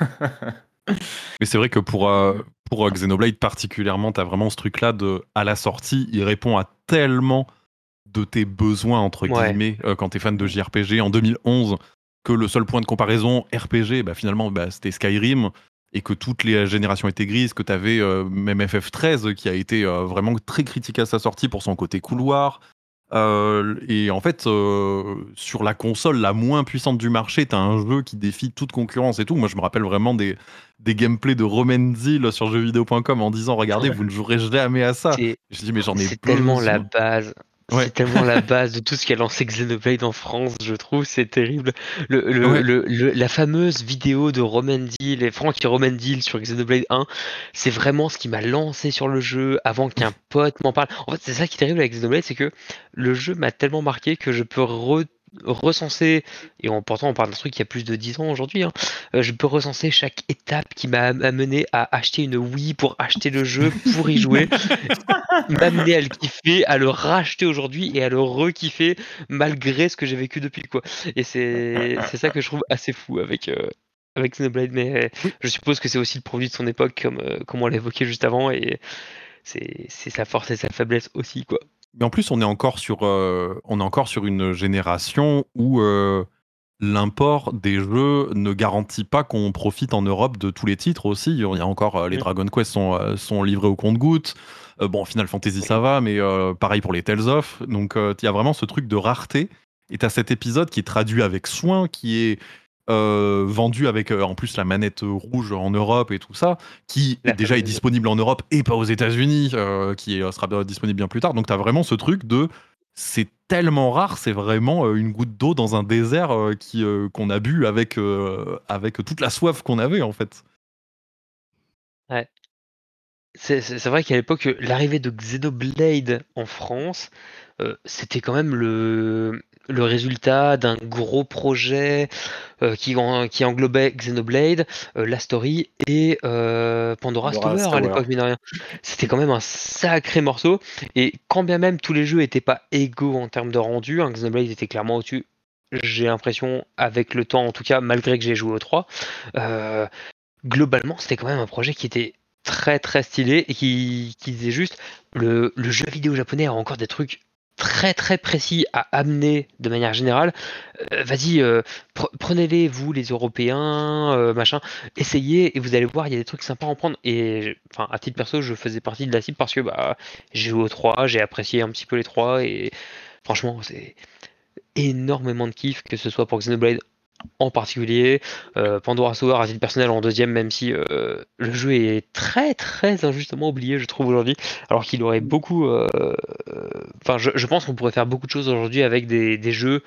Mais c'est vrai que pour, euh, pour euh, Xenoblade particulièrement, t'as vraiment ce truc-là de, à la sortie, il répond à tellement de tes besoins, entre Ouais. guillemets, euh, quand t'es fan de J R P G en deux mille onze, que le seul point de comparaison R P G, bah, finalement, bah, c'était Skyrim, et que toutes les générations étaient grises, que t'avais euh, même F F treize qui a été euh, vraiment très critiqué à sa sortie pour son côté couloir. Euh, et en fait, euh, sur la console la moins puissante du marché, t'as un jeu qui défie toute concurrence et tout. Moi, je me rappelle vraiment des, des gameplays de Romenzil sur jeux vidéo point com en disant regardez, vous ne jouerez jamais à ça. C'est Je dis mais j'en ai c'est tellement la besoin. base. Ouais, C'est tellement la base de tout ce qu'a lancé Xenoblade en France, je trouve, c'est terrible. Le, le, ouais. le, le- la fameuse vidéo de Romendil et Franck et Romendil sur Xenoblade un, c'est vraiment ce qui m'a lancé sur le jeu avant qu'un pote m'en parle. En fait, c'est ça qui est terrible avec Xenoblade, c'est que le jeu m'a tellement marqué que je peux re- recenser, et on, pourtant on parle d'un truc qui a plus de dix ans aujourd'hui, hein, euh, je peux recenser chaque étape qui m'a amené à acheter une Wii pour acheter le jeu, pour y jouer, m'amener à le kiffer, à le racheter aujourd'hui et à le re-kiffer malgré ce que j'ai vécu depuis, quoi. Et c'est c'est ça que je trouve assez fou avec, euh, avec Xenoblade, mais Oui. je suppose que c'est aussi le produit de son époque, comme, euh, comme on l'a évoqué juste avant, et c'est c'est sa force et sa faiblesse aussi, quoi. Mais en plus, on est encore sur, euh, on est encore sur une génération où euh, l'import des jeux ne garantit pas qu'on profite en Europe de tous les titres aussi. Il y a encore euh, les Mm. Dragon Quest sont, euh, sont livrés au compte-gouttes. Euh, bon, Final Fantasy ça va, mais euh, pareil pour les Tales of. Donc euh, il y a vraiment ce truc de rareté. Et tu as cet épisode qui est traduit avec soin, qui est euh, vendu avec euh, en plus la manette rouge en Europe et tout ça, qui La déjà est fameuse. disponible en Europe et pas aux États-Unis, euh, qui euh, sera disponible bien plus tard. Donc tu as vraiment ce truc de c'est tellement rare, c'est vraiment euh, une goutte d'eau dans un désert euh, qui, euh, qu'on a bu avec, euh, avec toute la soif qu'on avait en fait. Ouais. C'est c'est- c'est vrai qu'à l'époque, euh, l'arrivée de Xenoblade en France, euh, c'était quand même le, le résultat d'un gros projet euh, qui, en- qui englobait Xenoblade, euh, la story et euh, Pandora's Pandora's Tower à Tower. l'époque, mine de rien. C'était quand même un sacré morceau. Et quand bien même tous les jeux n'étaient pas égaux en termes de rendu, hein, Xenoblade était clairement au-dessus, j'ai l'impression, avec le temps en tout cas, malgré que j'ai joué au trois. euh, Globalement, c'était quand même un projet qui était très très stylé et qui, qui disait juste le, le jeu vidéo japonais a encore des trucs très très précis à amener de manière générale. Euh, vas-y, euh, pre- prenez-les, vous les Européens, euh, machin, essayez et vous allez voir, il y a des trucs sympas à en prendre. Et enfin, à titre perso, je faisais partie de la cible parce que bah, j'ai joué aux trois, j'ai apprécié un petit peu les trois et franchement, c'est énormément de kiff, que ce soit pour Xenoblade en particulier, euh, Pandora's Tower à titre personnel en deuxième, même si euh, le jeu est très très injustement oublié, je trouve aujourd'hui, alors qu'il aurait beaucoup. euh, euh, Enfin, je, je pense qu'on pourrait faire beaucoup de choses aujourd'hui avec des, des jeux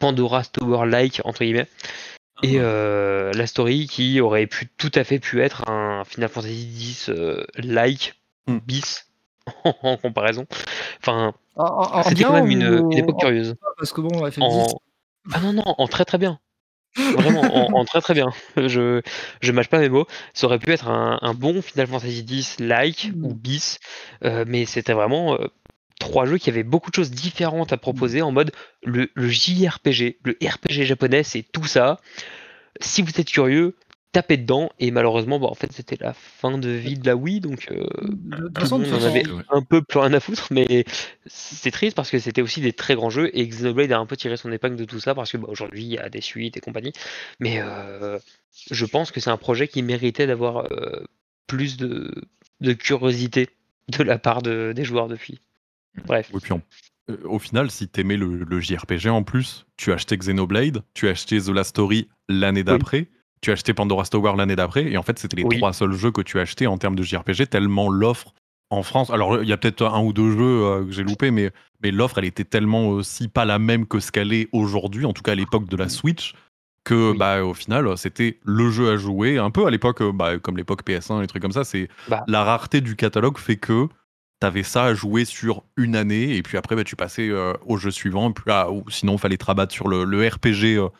Pandora's Tower-like, entre guillemets. Et euh, la story qui aurait pu tout à fait pu être un Final Fantasy X euh, like Mm. bis en comparaison. Enfin, En, en- en c'était bien quand même une, ou une époque en curieuse. pas, parce que bon, F F dix. En... Ah non, non, en très très bien. Vraiment, en, en très très bien. Je je mâche pas mes mots. Ça aurait pu être un, un bon Final Fantasy X like ou Mm. bis, euh, mais c'était vraiment euh, trois jeux qui avaient beaucoup de choses différentes à proposer en mode le, le J R P G, le R P G japonais, c'est tout ça. Si vous êtes curieux, tapez dedans. Et malheureusement, bah, en fait, c'était la fin de vie de la Wii, donc euh, De toute tout le façon, de monde toute en façon, avait C'est vrai. un peu plus rien à foutre, mais c'est triste parce que c'était aussi des très grands jeux et Xenoblade a un peu tiré son épingle de tout ça parce que bah, aujourd'hui il y a des suites et compagnie. Mais euh, je pense que c'est un projet qui méritait d'avoir euh, plus de, de curiosité de la part de- des joueurs depuis. Bref. Et puis en- euh, au final, si t'aimais le, le J R P G en plus, tu as acheté Xenoblade, tu as acheté The Last Story l'année d'après, tu as acheté Pandora's Tower l'année d'après, et en fait, c'était les Oui. trois seuls jeux que tu as achetés en termes de J R P G, tellement l'offre en France. Alors, il y a peut-être un ou deux jeux euh, que j'ai loupés, mais, mais l'offre, elle était tellement aussi pas la même que ce qu'elle est aujourd'hui, en tout cas à l'époque de la Switch, que Oui. bah, au final, c'était le jeu à jouer. Un peu à l'époque, euh, bah, comme l'époque P S un, les trucs comme ça, c'est Bah, la rareté du catalogue fait que t'avais ça à jouer sur une année, et puis après, bah, tu passais euh, au jeu suivant, et puis, ah, ou sinon, il fallait te rabattre sur le, le R P G euh,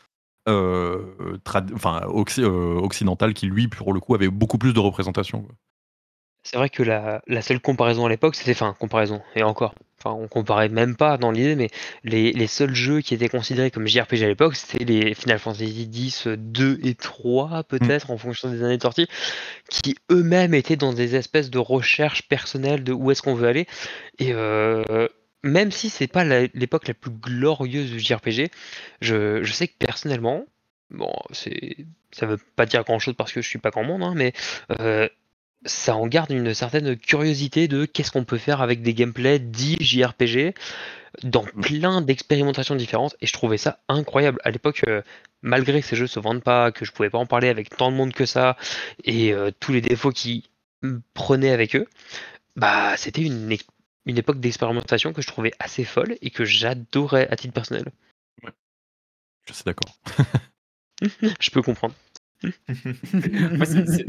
euh, trad- enfin, occi- euh, occidental, qui lui, pour le coup, avait beaucoup plus de représentation, quoi. c'est vrai que la, la seule comparaison à l'époque, c'était, enfin, comparaison, et encore, enfin, on comparait même pas dans l'idée, mais les, les seuls jeux qui étaient considérés comme J R P G à l'époque, c'était les Final Fantasy X, deux et trois, peut-être, en fonction des années de sortie, qui eux-mêmes étaient dans des espèces de recherches personnelles de où est-ce qu'on veut aller. Et euh, même si c'est pas la- l'époque la plus glorieuse du J R P G, je, je sais que personnellement, bon, c'est, ça veut pas dire grand-chose parce que je suis pas grand monde, hein, mais euh, ça en garde une certaine curiosité de qu'est-ce qu'on peut faire avec des gameplays dits J R P G dans Mm. plein d'expérimentations différentes et je trouvais ça incroyable à l'époque, euh, malgré que ces jeux se vendent pas, que je pouvais pas en parler avec tant de monde que ça et euh, tous les défauts qui me prenaient avec eux, bah c'était une, ex- une époque d'expérimentation que je trouvais assez folle et que j'adorais à titre personnel. Je suis d'accord. Je peux comprendre. Moi, c'est- c'est-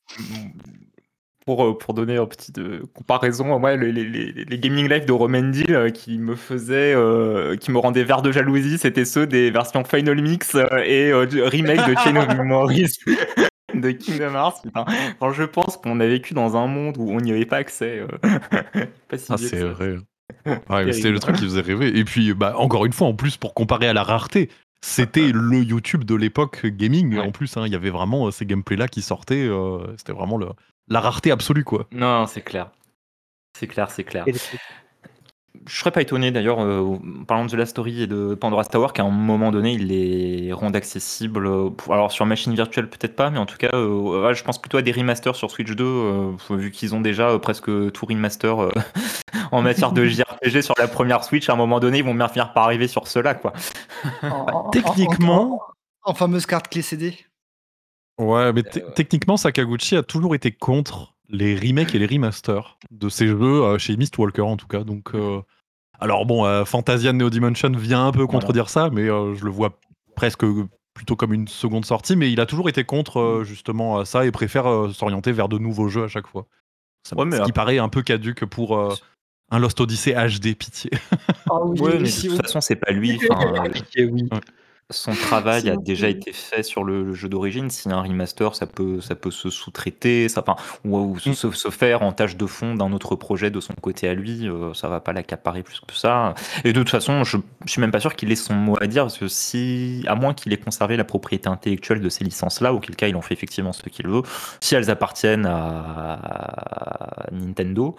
Pour, euh, pour donner une petite euh, comparaison, moi, les, les, les, les gaming live de Romendil euh, qui me faisaient, euh, qui me rendaient vert de jalousie, c'était ceux des versions Final Mix euh, et euh, du- remake de Chain of Memories de Kingdom Hearts. Putain. Quand je pense qu'on a vécu dans un monde où on n'y avait pas accès, euh, pas si Ah, vieux que c'est ça. vrai. Ouais, mais c'était Terrible. le truc qui faisait rêver. Et puis, bah, encore une fois, en plus, pour comparer à la rareté, c'était le YouTube de l'époque gaming. Ouais. En plus, hein, il y avait vraiment euh, ces gameplays-là qui sortaient. euh, c'était vraiment le- la rareté absolue, quoi. Non, c'est clair. C'est clair, c'est clair. Et les trucs. Je serais pas étonné d'ailleurs, euh, en parlant de The Last Story et de Pandora's Tower, qu'à un moment donné, ils les rendent accessibles. euh, pour- alors sur machine virtuelle, peut-être pas, mais en tout cas, euh, ouais, je pense plutôt à des remasters sur Switch deux, euh, vu qu'ils ont déjà euh, presque tout remaster euh, en matière de J R P G sur la première Switch. À un moment donné, ils vont bien finir par arriver sur cela, quoi. En, en- en- Techniquement, en- en fameuse carte clé C D. ouais, mais te- Euh, techniquement, Sakaguchi a toujours été contre les remakes et les remasters de ces jeux, euh, chez Mistwalker en tout cas. Donc, euh, alors bon, euh, Fantasia Neo Dimension vient un peu Voilà. contredire ça, mais euh, je le vois presque plutôt comme une seconde sortie. Mais il a toujours été contre euh, justement à ça et préfère euh, s'orienter vers de nouveaux jeux à chaque fois. Ça- Ouais, mais ce qui après- paraît un peu caduque pour euh, un Lost Odyssey H D, pitié. Ah oui, Ouais, mais de si toute vous- façon, c'est pas lui. Enfin, euh, Pitié, oui. son travail Si a vous déjà pouvez. été fait sur le, le jeu d'origine. S'il y a un remaster, ça peut, ça peut se sous-traiter, ça, enfin, ou, ou se, Mm. se- se faire en tâche de fond d'un autre projet de son côté à lui. Euh, ça va pas l'accaparer plus que ça. Et de toute façon, je, je suis même pas sûr qu'il ait son mot à dire, parce que si, à moins qu'il ait conservé la propriété intellectuelle de ces licences-là, auquel cas il en fait effectivement ce qu'il veut, si elles appartiennent à Nintendo,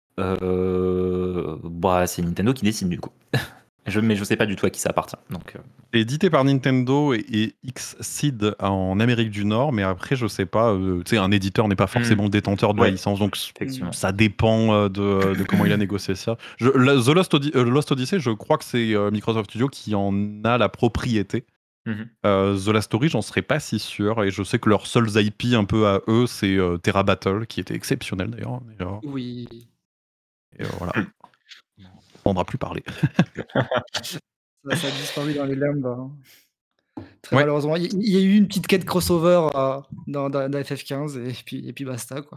euh, bah, c'est Nintendo qui décide du coup. Je, mais je sais pas du tout à qui ça appartient. Donc, euh, C'est édité par Nintendo et, et X-Seed en Amérique du Nord, mais après, je sais pas, euh, tu sais, un éditeur n'est pas forcément détenteur de la Ouais. licence, donc c- effectivement. ça dépend euh, de, de comment il a négocié ça. Je, la- The Lost, Odyssey, euh, Lost Odyssey, je crois que c'est euh, Microsoft Studio qui en a la propriété. Mhm. Euh, The Last Story, j'en serais pas si sûr, et je sais que leurs seuls I P un peu à eux, c'est euh, Terra Battle, qui était exceptionnel d'ailleurs. Et, euh, Oui. et, euh, voilà. On n'entendra plus parler. ça, ça a disparu dans les limbes. Hein. Très Ouais. malheureusement, il y, y a eu une petite quête crossover euh, dans, dans, dans F F quinze et puis, et puis basta quoi.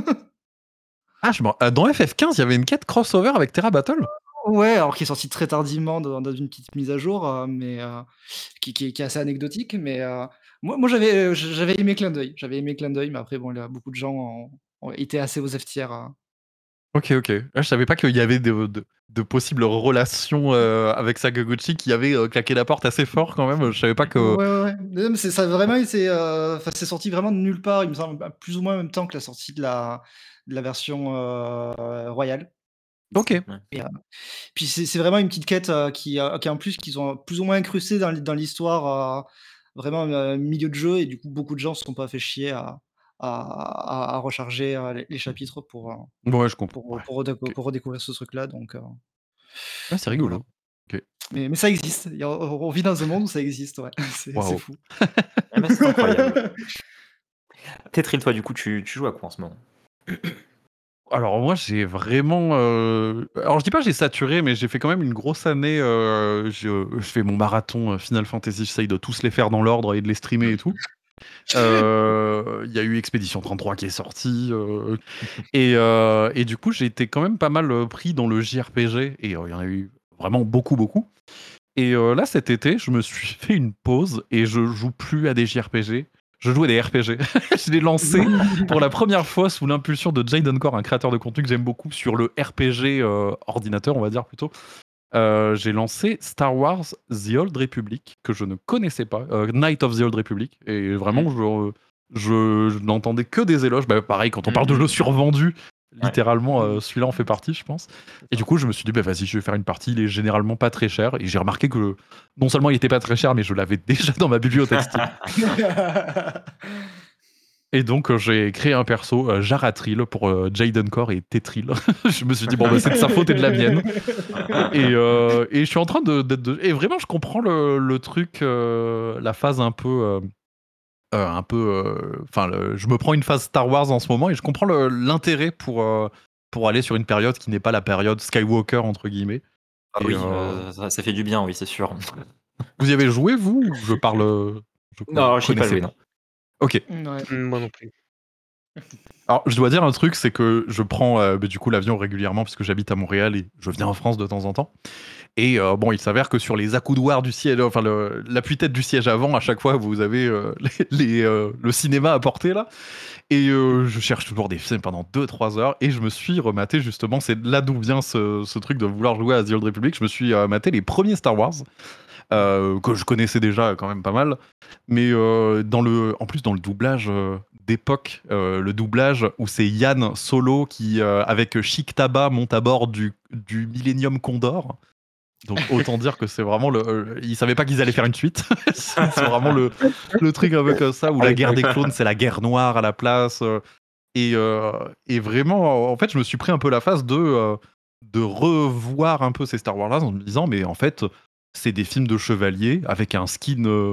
Ah, je m'en- euh, dans F F quinze, il y avait une quête crossover avec Terra Battle. Ouais, alors qui est sorti très tardivement dans, dans une petite mise à jour, euh, mais euh, qui, qui est, qui est assez anecdotique. Mais euh, moi, moi j'avais, euh, j'avais aimé Clin d'œil. J'avais aimé Clin d'œil, mais après, bon, là, beaucoup de gens ont, ont été assez aux F tiers. euh. Ok, ok. Ah, je savais pas qu'il y avait de, de- de possibles relations euh, avec Sakaguchi qui avait euh, claqué la porte assez fort quand même. Je savais pas que. Ouais, ouais, ouais. Non, mais c'est ça a vraiment été, euh, enfin, c'est sorti vraiment de nulle part. Il me semble bah, plus ou moins en même temps que la sortie de la, de la version euh, royale. Ok. Et, euh, puis c'est c'est vraiment une petite quête euh, qui, euh, qui en plus qu'ils ont plus ou moins incrusté dans, l- dans l'histoire, euh, vraiment euh, milieu de jeu, et du coup beaucoup de gens se sont pas fait chier à, à, à- à recharger euh, les, les chapitres pour, euh, Ouais, je comprends. pour, Ouais. pour, redéco- Ok. pour redécouvrir ce truc-là. Donc, euh, Ah, c'est donc voilà. rigolo. Ok. Mais, mais ça existe. Il y a- On on vit dans un monde où ça existe, ouais. C'est c'est Waouh. fou. Ah, mais c'est incroyable. Tetril, toi, du coup, tu, tu joues à quoi en ce moment? Alors moi j'ai vraiment... euh, Alors je dis pas j'ai saturé mais j'ai fait quand même une grosse année. euh, Je, je fais mon marathon euh, Final Fantasy, j'essaye de tous les faire dans l'ordre et de les streamer et tout. Euh, Il y a eu Expédition trente-trois qui est sorti. euh, et, euh, et du coup j'ai été quand même pas mal euh, pris dans le J R P G et euh, il y en a eu vraiment beaucoup beaucoup. Et euh, là cet été je me suis fait une pause et je joue plus à des J R P G. Je joue à des R P G. Je l'ai lancé pour la première fois sous l'impulsion de Jade Encore, un créateur de contenu que j'aime beaucoup sur le R P G euh, ordinateur, on va dire plutôt. Euh, j'ai lancé Star Wars The Old Republic, que je ne connaissais pas, euh, Knight of the Old Republic, et vraiment, je, je, je n'entendais que des éloges. Bah, pareil, quand on parle de jeux survendus, littéralement, euh, celui-là en fait partie, je pense. Et du coup, je me suis dit, bah, vas-y, je vais faire une partie, il est généralement pas très cher, et j'ai remarqué que non seulement il était pas très cher, mais je l'avais déjà dans ma bibliothèque Steam. Et donc, euh, j'ai créé un perso, euh, Jaratril, pour euh, Jaden Core et Tetril. Je me suis dit, bon, bah, c'est de sa faute et de la mienne. Et, euh, et je suis en train de, de- de- Et vraiment, je comprends le, le truc, euh, la phase un peu... euh, euh, un peu... Enfin, je me prends une phase Star Wars en ce moment et je comprends le- l'intérêt pour, euh, pour aller sur une période qui n'est pas la période Skywalker, entre guillemets. Ah Et, oui, euh, euh, ça, ça fait du bien, oui, c'est sûr. Vous y avez joué, vous ou je parle... euh, Je Non, j'y ai pas connaissais joué, non. Ok. Ouais. Mm, Moi non plus. Alors, je dois dire un truc, c'est que je prends euh, bah, du coup l'avion régulièrement puisque j'habite à Montréal et je viens en France de temps en temps. Et euh, bon, il s'avère que sur les accoudoirs du siège, enfin le- l'appui-tête du siège avant, à chaque fois, vous avez euh, les, les, euh, le cinéma à portée là. Et euh, je cherche toujours des films pendant deux trois heures et je me suis rematé justement, c'est là d'où vient ce, ce truc de vouloir jouer à The Old Republic. Je me suis euh, maté les premiers Star Wars. Euh, que je connaissais déjà quand même pas mal, mais euh, dans le, en plus dans le doublage euh, d'époque, euh, le doublage où c'est Yann Solo qui, euh, avec Chic Tabac, monte à bord du, du Millennium Condor. Donc autant dire que c'est vraiment le, euh, ils savaient pas qu'ils allaient faire une suite. C'est vraiment le, le truc avec euh, ça où la guerre des clones c'est la guerre noire à la place. euh, et, euh, et vraiment, en fait, je me suis pris un peu la phase de euh, de revoir un peu ces Star Wars là en me disant mais en fait c'est des films de chevaliers avec un skin euh,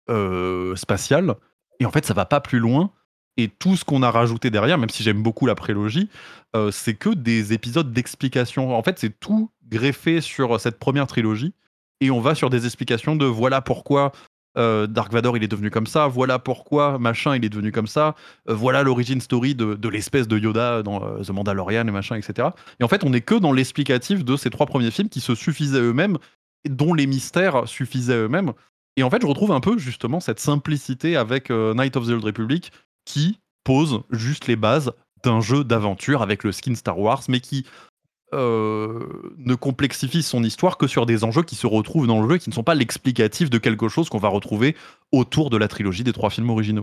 euh, spatial et en fait ça va pas plus loin et tout ce qu'on a rajouté derrière, même si j'aime beaucoup la prélogie, euh, c'est que des épisodes d'explication. En fait c'est tout greffé sur cette première trilogie et on va sur des explications de voilà pourquoi euh, Dark Vador il est devenu comme ça, voilà pourquoi machin il est devenu comme ça, euh, voilà l'origin story de, de l'espèce de Yoda dans euh, The Mandalorian et machin, et cetera. Et en fait, on est que dans l'explicatif de ces trois premiers films qui se suffisaient eux-mêmes, et dont les mystères suffisaient eux-mêmes. Et en fait, je retrouve un peu justement cette simplicité avec euh, Knight of the Old Republic qui pose juste les bases d'un jeu d'aventure avec le skin Star Wars, mais qui euh, ne complexifie son histoire que sur des enjeux qui se retrouvent dans le jeu et qui ne sont pas l'explicatif de quelque chose qu'on va retrouver autour de la trilogie des trois films originaux.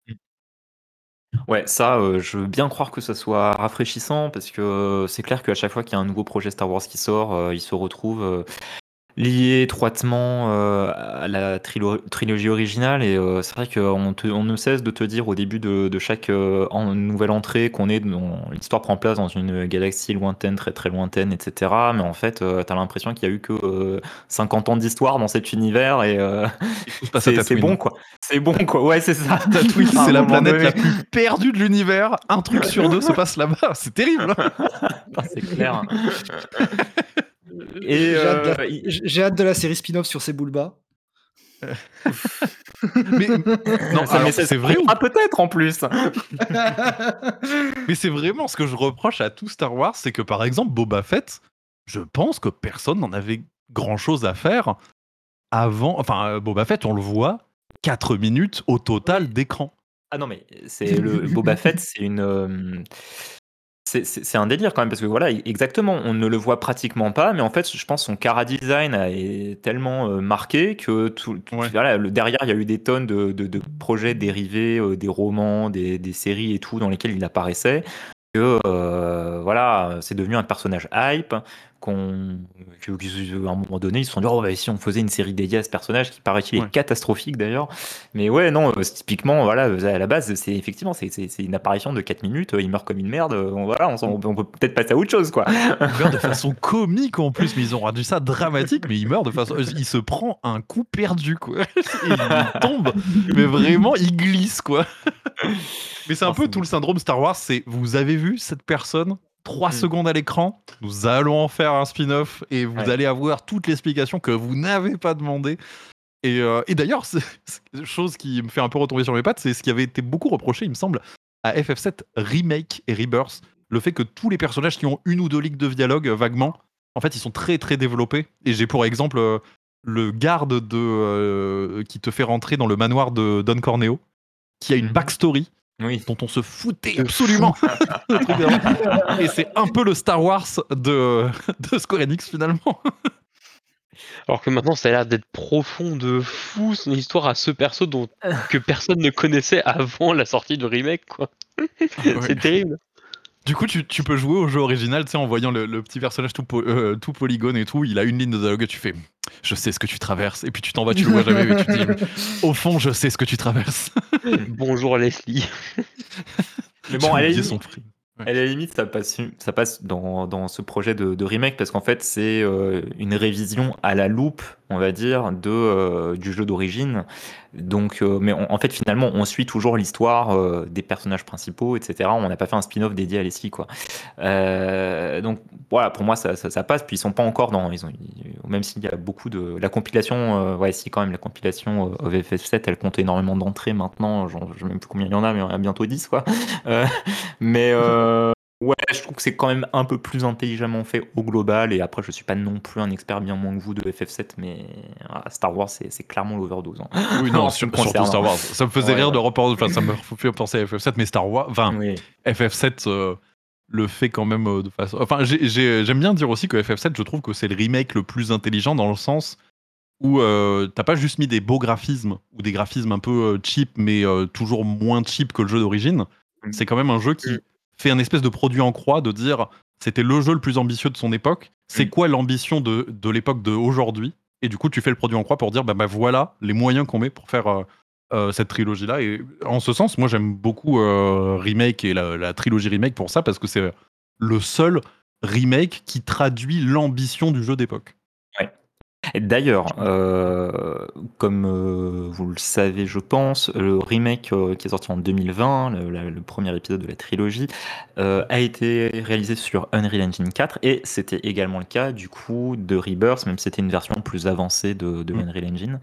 Ouais, ça, euh, je veux bien croire que ça soit rafraîchissant parce que euh, c'est clair qu'à chaque fois qu'il y a un nouveau projet Star Wars qui sort, euh, il se retrouve euh, lié étroitement euh, à la trilo- trilogie originale et euh, c'est vrai qu'on te- on ne cesse de te dire au début de, de chaque euh, en- nouvelle entrée qu'on est dans l'histoire prend place dans une galaxie lointaine, très très lointaine, et cetera. Mais en fait, euh, t'as l'impression qu'il y a eu que euh, cinquante ans d'histoire dans cet univers et euh, Tout se passe à c'est c'est Tatooine. bon quoi. C'est bon quoi. Ouais, c'est ça. Tatooine, À un c'est la moment planète donné. la plus perdue de l'univers. Un truc sur deux se passe là-bas. C'est terrible. Non, c'est clair. Et J'ai hâte, de euh, la... il- j'ai hâte de la série spin-off sur ces Bulba. Mais non, ça, mais alors ça, c'est vrai ou ah, peut-être en plus. Mais c'est vraiment ce que je reproche à tout Star Wars, c'est que par exemple Boba Fett, je pense que personne n'en avait grand chose à faire avant. Enfin, euh, Boba Fett, on le voit quatre minutes au total d'écran. Ah non, mais c'est le Boba Fett, c'est une. euh, C'est c'est- c'est un délire quand même, parce que voilà, exactement, on ne le voit pratiquement pas, mais en fait, je pense que son chara design a- est tellement euh, marqué que tout, tout- Ouais. voilà, le, derrière, il y a eu des tonnes de, de- de projets dérivés, euh, des romans, des, des séries et tout, dans lesquels il apparaissait, que euh, voilà, c'est devenu un personnage hype, qu'on, que, que, à un moment donné, ils se sont dit, oh, bah, si on faisait une série dédiée à ce personnage, qui paraît-il Ouais. est catastrophique d'ailleurs, mais ouais, non, euh, c'est typiquement, voilà, euh, à la base, c'est effectivement, c'est c'est- c'est une apparition de quatre minutes, euh, il meurt comme une merde, euh, on, voilà, on, s'en- on peut peut-être passer à autre chose, quoi. Il meurt de façon comique en plus, mais ils ont rendu ça dramatique, mais il meurt de façon. Il se prend un coup perdu, quoi. Et il tombe, mais vraiment, il glisse, quoi. Mais c'est un Non, peu c'est tout le beaucoup. syndrome Star Wars, c'est vous avez vu cette personne trois Mm. secondes à l'écran, nous allons en faire un spin-off et vous Ouais. allez avoir toute l'explication que vous n'avez pas demandé. Et, euh, et d'ailleurs, c'est c'est chose qui me fait un peu retomber sur mes pattes, c'est ce qui avait été beaucoup reproché, il me semble, à F F sept Remake et Rebirth, le fait que tous les personnages qui ont une ou deux lignes de dialogue euh, vaguement, en fait, ils sont très très développés. Et j'ai pour exemple euh, le garde de, euh, qui te fait rentrer dans le manoir de Don Corneo, qui a une Mhm. backstory Oui. dont on se foutait De absolument le truc d'avant. Et c'est un peu le Star Wars de, de Square Enix finalement. Alors que maintenant, ça a l'air d'être profond de fou, son histoire à ce perso dont... que personne ne connaissait avant la sortie du remake, quoi. Ouais. C'est terrible. Du coup, tu, tu peux jouer au jeu original, tu sais, en voyant le, le petit personnage tout, po- euh, tout polygone et tout, il a une ligne de dialogue et tu fais « Je sais ce que tu traverses », et puis tu t'en vas, tu le vois jamais, mais tu te dis « Au fond, je sais ce que tu traverses Bonjour Leslie. ». Mais bon, à la J'ai oublié limite, son prix. à la limite, ça passe, ça passe dans, dans ce projet de, de remake parce qu'en fait, c'est euh, une révision à la loupe, on va dire, de, euh, du jeu d'origine. Donc, euh, mais on- en fait, finalement, on suit toujours l'histoire euh, des personnages principaux, et cetera. On n'a pas fait un spin-off dédié à Leslie, quoi. Euh, donc, voilà, pour moi, ça, ça, ça passe. Puis ils sont pas encore dans, ils ont, ils- même s'il y a beaucoup de, la compilation, euh, ouais, si quand même la compilation euh, of F F sept, elle compte énormément d'entrées maintenant. Genre, je sais même plus combien il y en a, mais il y en a bientôt dix, quoi. Euh, mais euh, ouais, je trouve que c'est quand même un peu plus intelligemment fait au global. Et après, je suis pas non plus un expert bien moins que vous de F F sept, mais ah, Star Wars, c'est c'est clairement l'overdose, hein. Oui, non, En ce qui sur- me surtout concerne. Star Wars. Ça me faisait Ouais, rire de ouais. repenser, enfin, ça me fait penser à F F sept, mais Star Wars, enfin, Oui. F F sept euh, le fait quand même euh, de façon. Enfin, j'ai- j'ai- j'aime bien dire aussi que F F sept, je trouve que c'est le remake le plus intelligent dans le sens où euh, t'as pas juste mis des beaux graphismes ou des graphismes un peu euh, cheap, mais euh, toujours moins cheap que le jeu d'origine. Mm. C'est quand même un jeu Mm. qui fait un espèce de produit en croix, de dire c'était le jeu le plus ambitieux de son époque. C'est Mm. quoi l'ambition de, de l'époque d'aujourd'hui? Et du coup, tu fais le produit en croix pour dire bah, bah voilà les moyens qu'on met pour faire euh, euh, cette trilogie-là. Et en ce sens, moi j'aime beaucoup euh, Remake et la, la trilogie Remake pour ça, parce que c'est le seul remake qui traduit l'ambition du jeu d'époque. Ouais. Et d'ailleurs, euh, comme euh, vous le savez, je pense, le remake euh, qui est sorti en deux mille vingt, le, la- le premier épisode de la trilogie, euh, a été réalisé sur Unreal Engine quatre et c'était également le cas du coup de Rebirth, même si c'était une version plus avancée de, de Mm. Unreal Engine.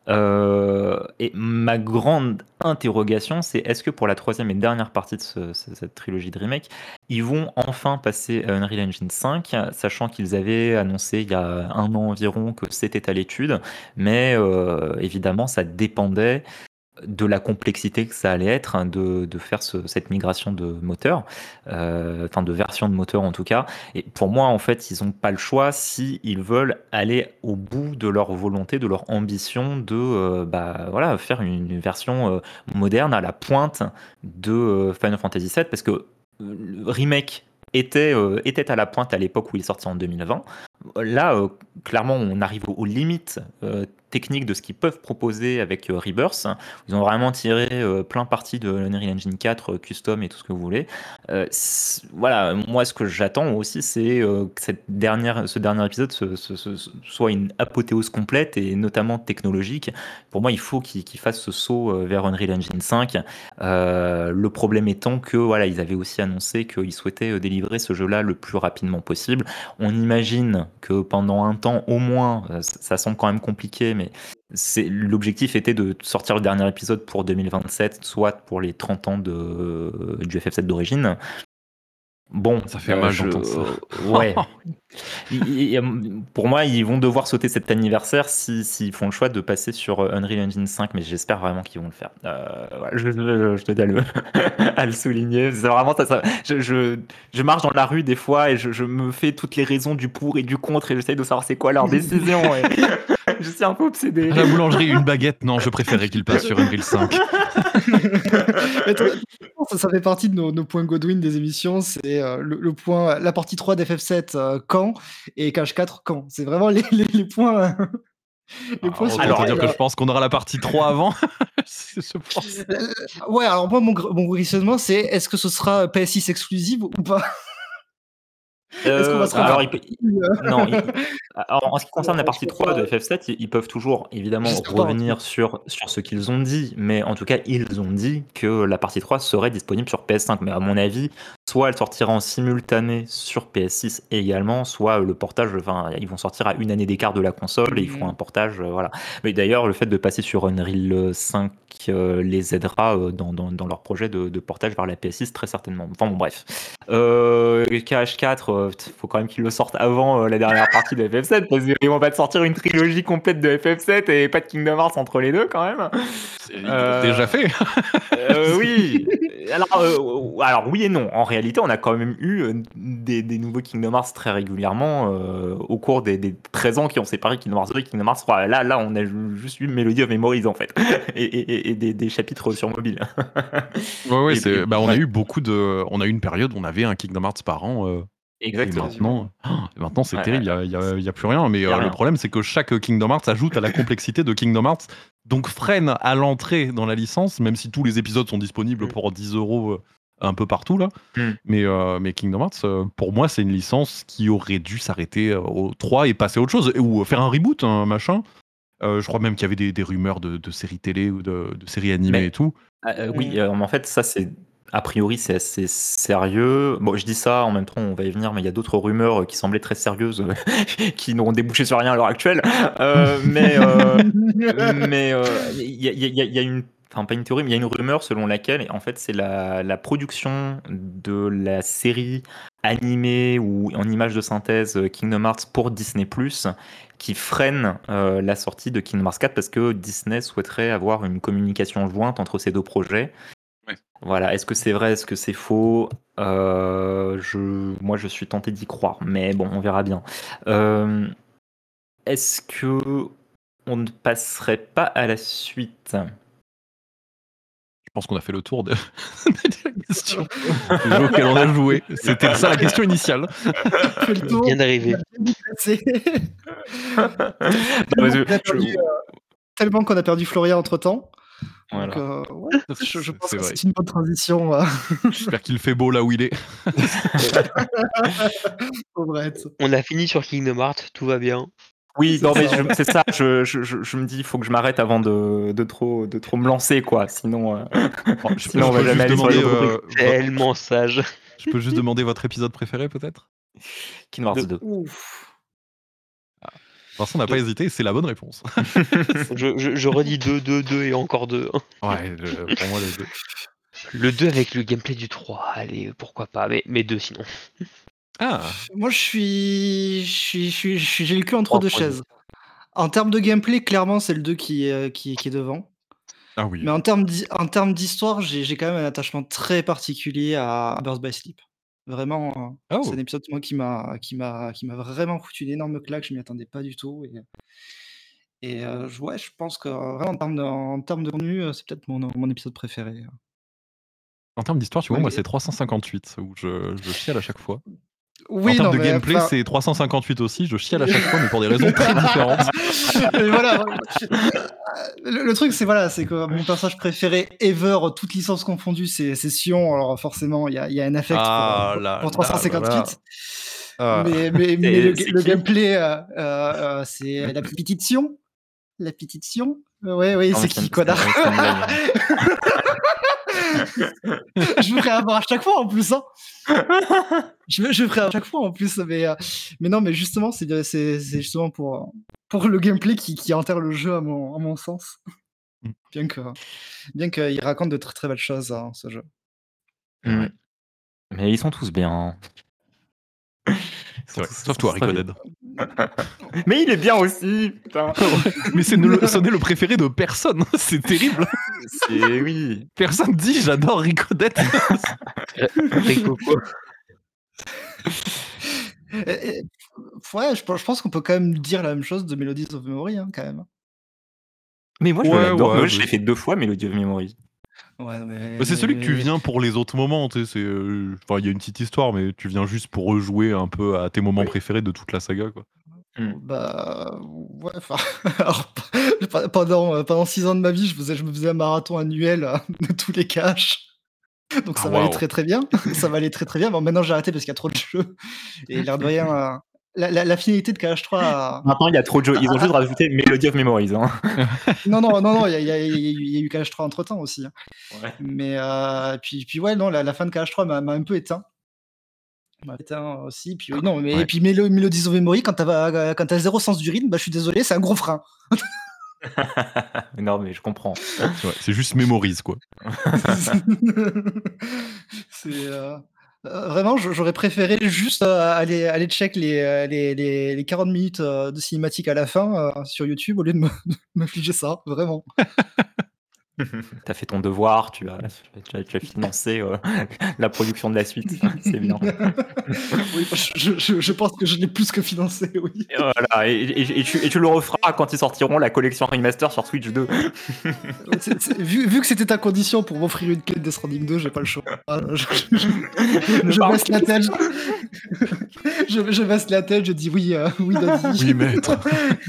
Euh, et ma grande interrogation, c'est est-ce que pour la troisième et dernière partie de ce- ce- cette trilogie de remake, ils vont enfin passer à Unreal Engine cinq, sachant qu'ils avaient annoncé il y a un an environ que c'était à l'étude, mais euh, évidemment ça dépendait de la complexité que ça allait être, hein, de, de faire ce- cette migration de moteur, euh, enfin de version de moteur en tout cas. Et pour moi, en fait, ils n'ont pas le choix si ils veulent aller au bout de leur volonté, de leur ambition de euh, bah, voilà, faire une, une version euh, moderne à la pointe de euh, Final Fantasy sept, parce que euh, le remake était, euh, était à la pointe à l'époque où il est sorti en deux mille vingt. Là, euh, clairement, on arrive aux, aux limites euh, technique de ce qu'ils peuvent proposer avec euh, Rebirth. Ils ont vraiment tiré euh, plein parti de l'Unreal Engine quatre, euh, custom et tout ce que vous voulez. Euh, c'est- voilà, moi ce que j'attends aussi, c'est euh, que cette dernière, ce dernier épisode se- se- se- se- soit une apothéose complète et notamment technologique. Pour moi, il faut qu'ils qu'ils fassent ce saut euh, vers Unreal Engine cinq. Euh, le problème étant que voilà, ils avaient aussi annoncé qu'ils souhaitaient euh, délivrer ce jeu-là le plus rapidement possible. On imagine que pendant un temps au moins, euh, ça ça semble quand même compliqué, mais c'est l'objectif était de sortir le dernier épisode pour deux mille vingt-sept, soit pour les trente ans de, du F F sept d'origine. Bon, Ça fait euh, mal je, d'entendre ça. ouais. Il- il- pour moi, ils vont devoir sauter cet anniversaire si- s'ils font le choix de passer sur euh, Unreal Engine cinq, mais j'espère vraiment qu'ils vont le faire. Euh, voilà, je, je, je tenais à le, à le souligner. C'est vraiment ça. ça- je, je, je marche dans la rue des fois et je, je me fais toutes les raisons du pour et du contre et j'essaye de savoir c'est quoi leur décision. Et je suis un peu obsédé. À la boulangerie, une baguette. Non, je préférais qu'il passe sur Unreal cinq. Mais toi, ça, ça fait partie de nos, nos points Godwin des émissions. C'est euh, le, le point, la partie trois d'F F sept euh, quand et Cache quatre quand. C'est vraiment les, les, les points. euh, les Ah, points sur autant Alors, te dire lesquels, que je pense qu'on aura la partie trois avant. Je pense. euh, euh, ouais, alors moi, mon, gr- mon questionnement, c'est est-ce que ce sera P S six exclusive ou pas? Est-ce qu'on va Euh, se bah, rendre alors, il peut- non, il- euh, alors, en ce qui concerne la je partie sais trois pas, de F F sept, ils ils peuvent toujours évidemment j'espère pas, en tout cas. revenir sur, sur ce qu'ils ont dit, mais en tout cas, ils ont dit que la partie trois serait disponible sur P S cinq. Mais à mon avis, soit elle sortira en simultané sur P S six également, soit le portage, enfin, ils vont sortir à une année d'écart de la console et ils feront un Mm. portage, euh, voilà. Mais d'ailleurs, le fait de passer sur Unreal cinq euh, les aidera euh, dans, dans, dans leur projet de, de portage vers la P S six, très certainement. Enfin bon, bref. Euh, K H quatre, euh, faut quand même qu'ils le sortent avant euh, la dernière partie de F F sept, parce qu'ils vont pas te sortir une trilogie complète de F F sept et pas de Kingdom Hearts entre les deux quand même. C'est- Ils l'ont Euh, déjà fait. euh, oui. Alors, euh, alors oui et non. En réalité, on a quand même eu euh, des, des nouveaux Kingdom Hearts très régulièrement euh, au cours des, des treize ans qui ont séparé Kingdom Hearts deux et Kingdom Hearts trois. Là, là, on a ju- juste eu Melody of Memories en fait, et, et- et des, des chapitres sur mobile. Ouais, ouais, Et- c'est. et- Bah, on a ouais, eu beaucoup de. On a eu une période où on avait un Kingdom Hearts par an. euh, Et exactement. maintenant, ah, et maintenant c'est Ouais, terrible, ouais, il n'y a, y a- y a plus rien. Mais y a euh, le rien. problème, c'est que chaque Kingdom Hearts ajoute à la complexité de Kingdom Hearts, donc freine à l'entrée dans la licence, même si tous les épisodes sont disponibles Mm. pour dix euros euh, un peu partout là. Hmm. Mais, euh, mais Kingdom Hearts, euh, pour moi, c'est une licence qui aurait dû s'arrêter euh, au trois et passer à autre chose, ou faire un reboot, un machin. Euh, je crois même qu'il y avait des, des rumeurs de, de séries télé ou de, de séries animées Mais et tout. Euh, euh, oui, Mm. euh, mais en fait, ça, c'est. A priori, c'est assez sérieux. Bon, je dis ça, en même temps, on va y venir, mais il y a d'autres rumeurs euh, qui semblaient très sérieuses, euh, qui n'ont débouché sur rien à l'heure actuelle. Euh, mais euh, mais euh, il y, a, il y a- il y a une. Enfin, pas une théorie, mais il y a une rumeur selon laquelle, en fait, c'est la, la production de la série animée ou en image de synthèse euh, Kingdom Hearts pour Disney Plus qui freine euh, la sortie de Kingdom Hearts quatre parce que Disney souhaiterait avoir une communication jointe entre ces deux projets. Ouais. Voilà, est-ce que c'est vrai, est-ce que c'est faux? Euh, je, moi, je suis tenté d'y croire, mais bon, on verra bien. Euh, est-ce que on ne passerait pas à la suite? Je pense qu'on a fait le tour de, de la question. Le jeu auquel on a joué. C'était ça la question initiale. Fait le tour, Bien on a arrivé. bien dépassé. Non, parce Tellement que qu'on a je- perdu, euh, tellement qu'on a perdu Florian entre temps. Donc, voilà. euh, ouais, je, je C'est- pense c'est que vrai. c'est une bonne transition. euh, J'espère qu'il fait beau là où il est. au Brett. On a fini sur Kingdom Hearts, tout va bien. Oui, C'est non, mais ça. je- c'est ça, je, je, je, je me dis, il faut que je m'arrête avant de, de, trop, de trop me lancer, quoi. Sinon, euh, Oh, je, sinon on je va peux jamais juste aller sur les demander, autres trucs. euh, vo- Tellement sage. je peux juste demander votre épisode préféré peut-être. Kingdom Hearts de- deux. Ouf. Vincent n'a pas hésité, c'est la bonne réponse. Je, je, je redis deux, deux, deux et encore deux. Ouais, je- pour moi les deux. Le deux avec le gameplay du trois, allez, pourquoi pas, mais, mais deux sinon. Ah, Moi, je suis, je suis, je suis- je suis- j'ai le cul entre Trois, deux trois, chaises. En termes de gameplay, clairement, c'est le deux qui, est, euh, qui, qui est devant. ah oui. Mais en termes d'i- en termes d'histoire, j'ai j'ai quand même un attachement très particulier à Birth by Sleep. Vraiment, euh, c'est Oh, un épisode moi qui m'a qui m'a qui m'a vraiment foutu une énorme claque. Je m'y attendais pas du tout. Et, et euh, je- ouais, je pense que euh, vraiment en termes de, en termes de contenu, euh, c'est peut-être mon, mon épisode préféré. en termes d'histoire, tu vois, moi Malgré- c'est trois cent cinquante-huit où je, je chiale à chaque fois. En Oui, termes non, de mais gameplay, enfin, c'est trois cent cinquante-huit aussi. Je chiale à chaque fois, mais pour des raisons très différentes. Et voilà, le, le truc, c'est voilà, c'est que mon personnage préféré ever, toute licence confondue, c'est c'est Sion. Alors forcément, il y a, il y a un affect pour, Ah pour, là pour là là là. trois cent cinquante-huit. Ah. Mais, mais, mais C'est le, c'est le qui gameplay, euh, euh, euh, c'est la petite Sion. La petite Sion. Ouais, oui, Non, mais c'est c'est qui, une, c'est connard? une- c'est une blague. Je me ferais avoir à chaque fois en plus, hein. Je me, je me ferais à chaque fois en plus, mais, euh, mais non, mais justement, c'est c'est- c'est justement pour, pour le gameplay qui, qui enterre le jeu à mon, à mon sens. Mm. Bien que, bien qu'il raconte de très très belles choses, hein, ce jeu. C'est vrai. Mm. Mais ils sont tous bien. Ils C'est sont vrai. tous, ils Sauf sont toi, tous très Rico bien. Dead. Mais il est bien aussi, putain. Ouais, mais c'est le, ce n'est le préféré de personne. C'est terrible. C'est oui. Personne dit j'adore Rico Dead. Rico quoi. Et- et- ouais, je, pense- je pense qu'on peut quand même dire la même chose de Melodies of Memory, hein, quand même. Mais moi je Ouais, l'adore. ouais, Moi bah, je l'ai fait deux fois, Melody of Memory. Ouais, mais, Bah, c'est mais- celui que tu mais- viens pour les autres moments, tu sais, c'est, euh, enfin, il y a une petite histoire, mais tu viens juste pour rejouer un peu à tes moments Oui. préférés de toute la saga, quoi. Mm. Bah, ouais, enfin, alors, pe- pendant, euh, pendant six ans de ma vie, je, faisais, je me faisais un marathon annuel euh, de tous les caches. Donc Ah, ça m'allait waouh. très très bien. Ça m'allait très très bien. Bon, maintenant j'ai arrêté parce qu'il y a trop de jeux. Et l'air de rien, euh, la, la, la finalité de K H trois. a- Maintenant il y a trop de jeux. Ils ont juste rajouté Melody of Memories. Hein. Non, non, non, non, il y a, il y a- il y a eu- il y a eu K H trois entre temps aussi, hein. Ouais. Mais euh, puis, puis ouais, non, la, la fin de K H trois m'a m'a un peu éteint. M'a éteint aussi. Puis oui, non, mais Ouais. et puis Melo- Melodies of Memory, quand t'as quand t'as zéro sens du rythme, bah je suis désolé, c'est un gros frein. Non mais je comprends. C'est vrai, c'est juste mémorise, quoi. C'est euh, euh, vraiment, je- j'aurais préféré juste euh, aller, aller check les, euh, les, les, les quarante minutes euh, de cinématique à la fin euh, sur YouTube au lieu de me- de m'infliger ça, vraiment. T'as fait ton devoir, tu as, tu as, tu as financé euh, la production de la suite. C'est bien. Oui, je, je- je pense que je l'ai plus que financé, oui. Et voilà, et, et- et tu, et tu le referas quand ils sortiront la collection remaster sur Switch deux. C'est- c'est- vu, vu que c'était ta condition pour m'offrir une clé de Death Stranding deux, j'ai pas le choix. Je, je- je- je Par baisse la tête. Je, je baisse la tête, je dis oui, euh, oui, Daddy. Oui, maître.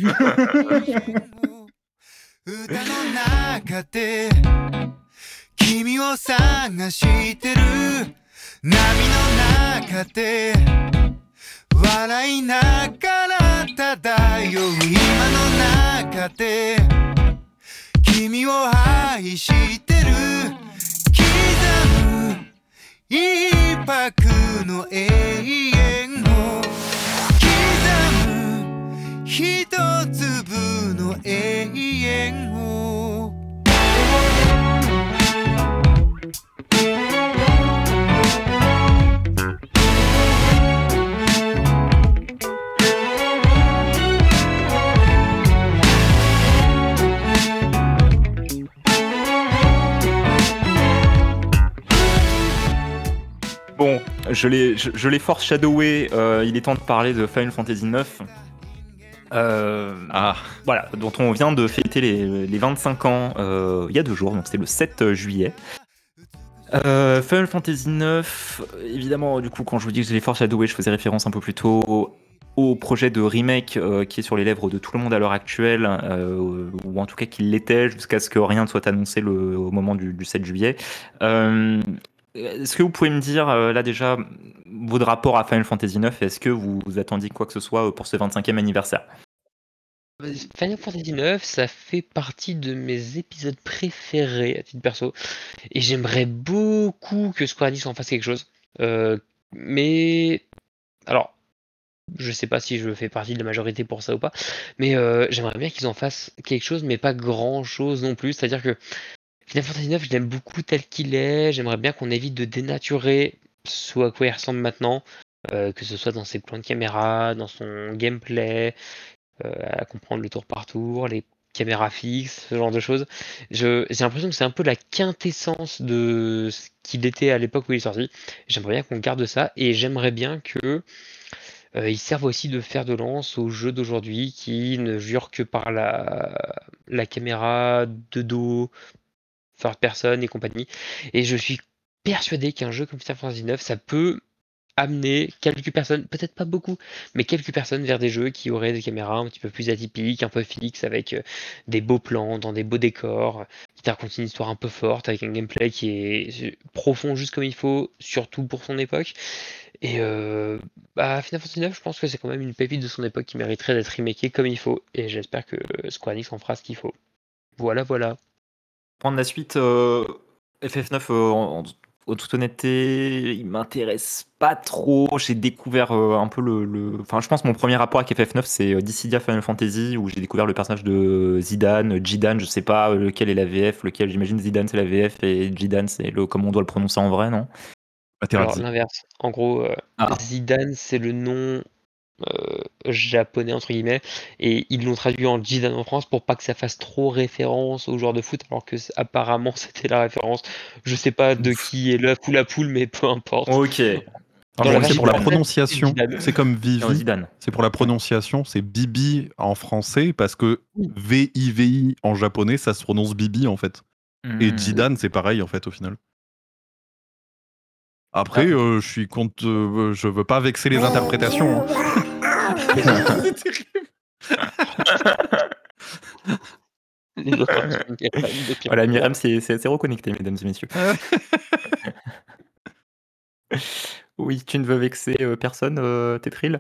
歌の中で君を探してる波の中で笑いながら漂う今の中で君を愛してる刻む一拍の永遠を刻む一粒の永遠を Bon, je l'ai, je, je l'ai foreshadowé, euh, il est temps de parler de Final Fantasy neuf. Euh, Ah, voilà, dont on vient de fêter les, les vingt-cinq ans euh, il y a deux jours, donc c'était le sept juillet. Euh, Final Fantasy neuf, évidemment, du coup, quand je vous dis que je l'ai foreshadowé, je faisais référence un peu plus tôt au, au projet de remake euh, qui est sur les lèvres de tout le monde à l'heure actuelle, euh, ou en tout cas qu'il l'était, jusqu'à ce que rien ne soit annoncé le, au moment du, du sept juillet. Euh, Est-ce que vous pouvez me dire, euh, là déjà, votre rapport à Final Fantasy neuf, est-ce que vous, vous attendiez quoi que ce soit euh, pour ce vingt-cinquième anniversaire? Final Fantasy neuf, ça fait partie de mes épisodes préférés à titre perso. Et j'aimerais beaucoup que Square Enix en fasse quelque chose. Euh, mais. Alors, je sais pas si je fais partie de la majorité pour ça ou pas. Mais euh, j'aimerais bien qu'ils en fassent quelque chose, mais pas grand chose non plus. C'est-à-dire que Final Fantasy neuf, je l'aime beaucoup tel qu'il est. J'aimerais bien qu'on évite de dénaturer ce à quoi il ressemble maintenant. Euh, que ce soit dans ses plans de caméra, dans son gameplay. Euh, à comprendre le tour par tour, les caméras fixes, ce genre de choses. Je, j'ai l'impression que c'est un peu la quintessence de ce qu'il était à l'époque où il est sorti. J'aimerais bien qu'on garde ça et j'aimerais bien que euh, il serve aussi de fer de lance aux jeux d'aujourd'hui qui ne jurent que par la, la caméra de dos, third person et compagnie. Et je suis persuadé qu'un jeu comme Final Fantasy neuf, ça peut amener quelques personnes, peut-être pas beaucoup, mais quelques personnes vers des jeux qui auraient des caméras un petit peu plus atypiques, un peu fixes, avec euh, des beaux plans, dans des beaux décors, qui te racontent une histoire un peu forte, avec un gameplay qui est euh, profond juste comme il faut, surtout pour son époque. Et euh, bah, Final Fantasy neuf, je pense que c'est quand même une pépite de son époque qui mériterait d'être remaké comme il faut. Et j'espère que Square Enix en fera ce qu'il faut. Voilà, voilà. Prendre la suite, euh, F F neuf, euh, en, en toute honnêteté, il m'intéresse pas trop. J'ai découvert euh, un peu le, le- Enfin, je pense que mon premier rapport avec F F neuf, c'est euh, Dissidia Final Fantasy, où j'ai découvert le personnage de Zidane, Jidan, je sais pas euh, lequel est la V F, lequel j'imagine Zidane c'est la V F et Jidan c'est le comment on doit le prononcer en vrai, non? Alors Materazzi. l'inverse. En gros, euh, Ah, Zidane, c'est le nom euh, japonais entre guillemets, et ils l'ont traduit en Zidane en France pour pas que ça fasse trop référence aux joueurs de foot, alors que c- apparemment c'était la référence. Je sais pas de qui est l'œuf ou la poule, mais peu importe. ok. En Dans gros, la c'est Donc pour la version Zidane. française, c'est prononciation. Zidane. C'est comme Non, Vivi. Zidane. C'est pour la prononciation. C'est Bibi en français parce que Oui. V I V I en japonais, ça se prononce Bibi en fait. Et Hmm. Jidan, c'est pareil en fait au final. Après, Ah, ok. euh, je suis contre. euh, je veux pas vexer les interprétations. hein. C'est terrible. Les autres sont capables de pire Voilà, que moi. Myrem c'est c'est- c'est reconnecté, mesdames et messieurs. Oui, tu ne veux vexer euh, personne, euh, Tetril?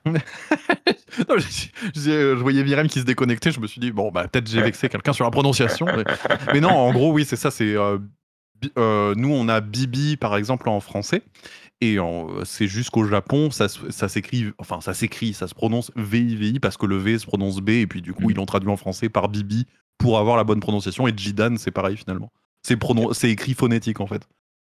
Non, je, je- je voyais Myrem qui se déconnectait, je me suis dit, bon, bah peut-être j'ai vexé quelqu'un sur la prononciation. Mais, mais non, en gros, oui, c'est ça. C'est euh, bi- euh, nous, on a Bibi, par exemple, en français. Et en- c'est juste qu'au Japon, ça, se- ça s'écrit, enfin, ça s'écrit, ça se prononce V I V I parce que le V se prononce B. Et puis, du coup, Mhm. ils l'ont traduit en français par Bibi pour avoir la bonne prononciation. Et Jidan, c'est pareil, finalement. C'est pronon- c'est écrit phonétique, en fait.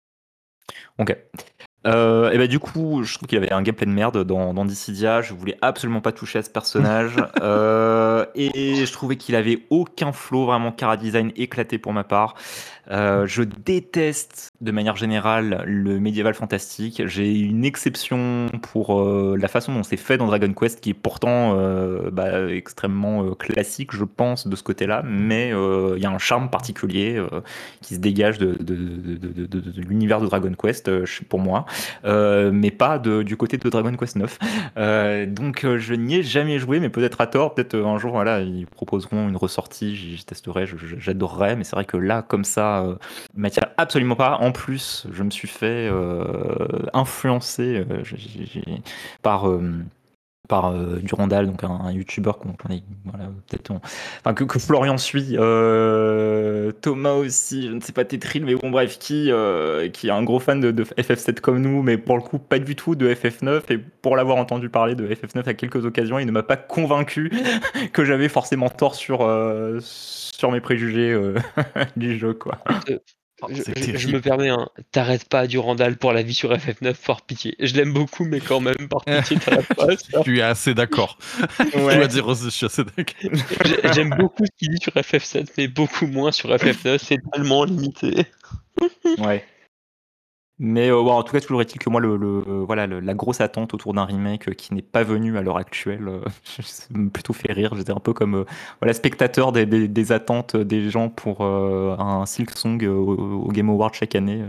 Ok. Euh, et bah du coup, je trouve qu'il avait un gameplay de merde dans, dans Dissidia. Je voulais absolument pas toucher à ce personnage. Euh, et je trouvais qu'il avait aucun flow, vraiment cara design éclaté pour ma part. Euh, je déteste de manière générale le médiéval fantastique. J'ai une exception pour euh, la façon dont c'est fait dans Dragon Quest, qui est pourtant euh, bah, extrêmement euh, classique, je pense, de ce côté-là. Mais euh, il y a un charme particulier euh, qui se dégage de, de, de, de, de, de l'univers de Dragon Quest, euh, pour moi, euh, mais pas de, du côté de Dragon Quest neuf. Euh, donc euh, je n'y ai jamais joué, mais peut-être à tort. Peut-être euh, un jour, voilà, ils proposeront une ressortie, j'y j'y testerai, je- je- j'adorerais. Mais c'est vrai que là, comme ça, euh, il m'attire absolument pas. En plus, je me suis fait euh, influencer euh, j'ai- j'ai- j'ai- par euh, par euh, Durandal, donc un, un youtubeur qu'on qu'on est, voilà, peut-être, on- enfin, que, que Florian suit, euh, Thomas aussi, je ne sais pas Tetril, mais bon bref, qui, euh, qui est un gros fan de, de F F sept comme nous, mais pour le coup pas du tout de F F neuf, et pour l'avoir entendu parler de F F neuf à quelques occasions, il ne m'a pas convaincu que j'avais forcément tort sur, euh, sur mes préjugés euh, du jeu, quoi. Euh, Oh, je, c'est je- je terrible. me permets, hein, t'arrêtes pas Durandal pour la vie sur F F neuf, par pitié. Je l'aime beaucoup, mais quand même, par pitié, t'arrêtes pas à Je ça. suis assez d'accord. Je Ouais. dois dire aussi, je suis assez d'accord. J'ai- J'aime beaucoup ce qu'il dit sur F F sept, mais beaucoup moins sur F F neuf, c'est tellement limité. Ouais. Mais euh, bon, en tout cas, toujours est-il que moi, le, le- euh, voilà, le- la grosse attente autour d'un remake euh, qui n'est pas venu à l'heure actuelle, euh, ça me plutôt fait rire. J'étais un peu comme euh, voilà, spectateur des, des- des attentes des gens pour euh, un Silk Song euh, au, au Game Award chaque année.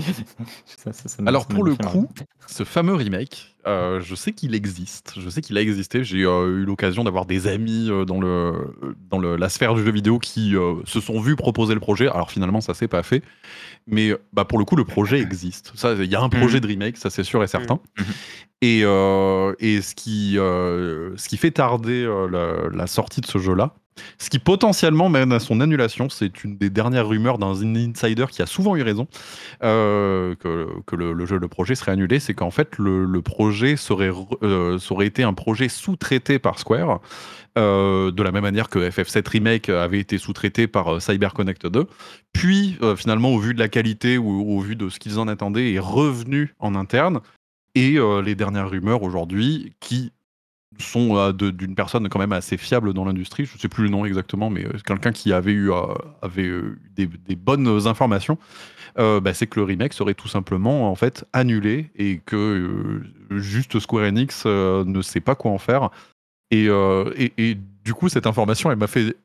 Ça, ça- ça me- Alors ça m'a pour le fait marrer. coup, ce fameux remake, euh, je sais qu'il existe, je sais qu'il a existé. J'ai euh, eu l'occasion d'avoir des amis euh, dans, le, dans le- la sphère du jeu vidéo qui euh, se sont vus proposer le projet. Alors finalement, ça s'est pas fait, mais bah, pour le coup, le projet existe. Ça, il y a un projet de remake, ça c'est sûr et certain. Mhm. Et, euh, et ce, qui, euh, ce qui fait tarder euh, la, la sortie de ce jeu-là, ce qui potentiellement mène à son annulation, c'est une des dernières rumeurs d'un insider qui a souvent eu raison, euh, que, que le, le jeu, le projet serait annulé, c'est qu'en fait le, le projet serait, re- euh, ça aurait été un projet sous-traité par Square, euh, de la même manière que F F sept Remake avait été sous-traité par euh, CyberConnect deux, puis euh, finalement au vu de la qualité ou au vu de ce qu'ils en attendaient, est revenu en interne, et euh, les dernières rumeurs aujourd'hui qui sont euh, de- d'une personne quand même assez fiable dans l'industrie, je ne sais plus le nom exactement, mais euh, quelqu'un qui avait eu, euh, avait eu des, des bonnes informations, euh, bah, c'est que le remake serait tout simplement en fait annulé et que euh, juste Square Enix euh, ne sait pas quoi en faire. Et, euh, et, et du coup, cette information, elle m'a fait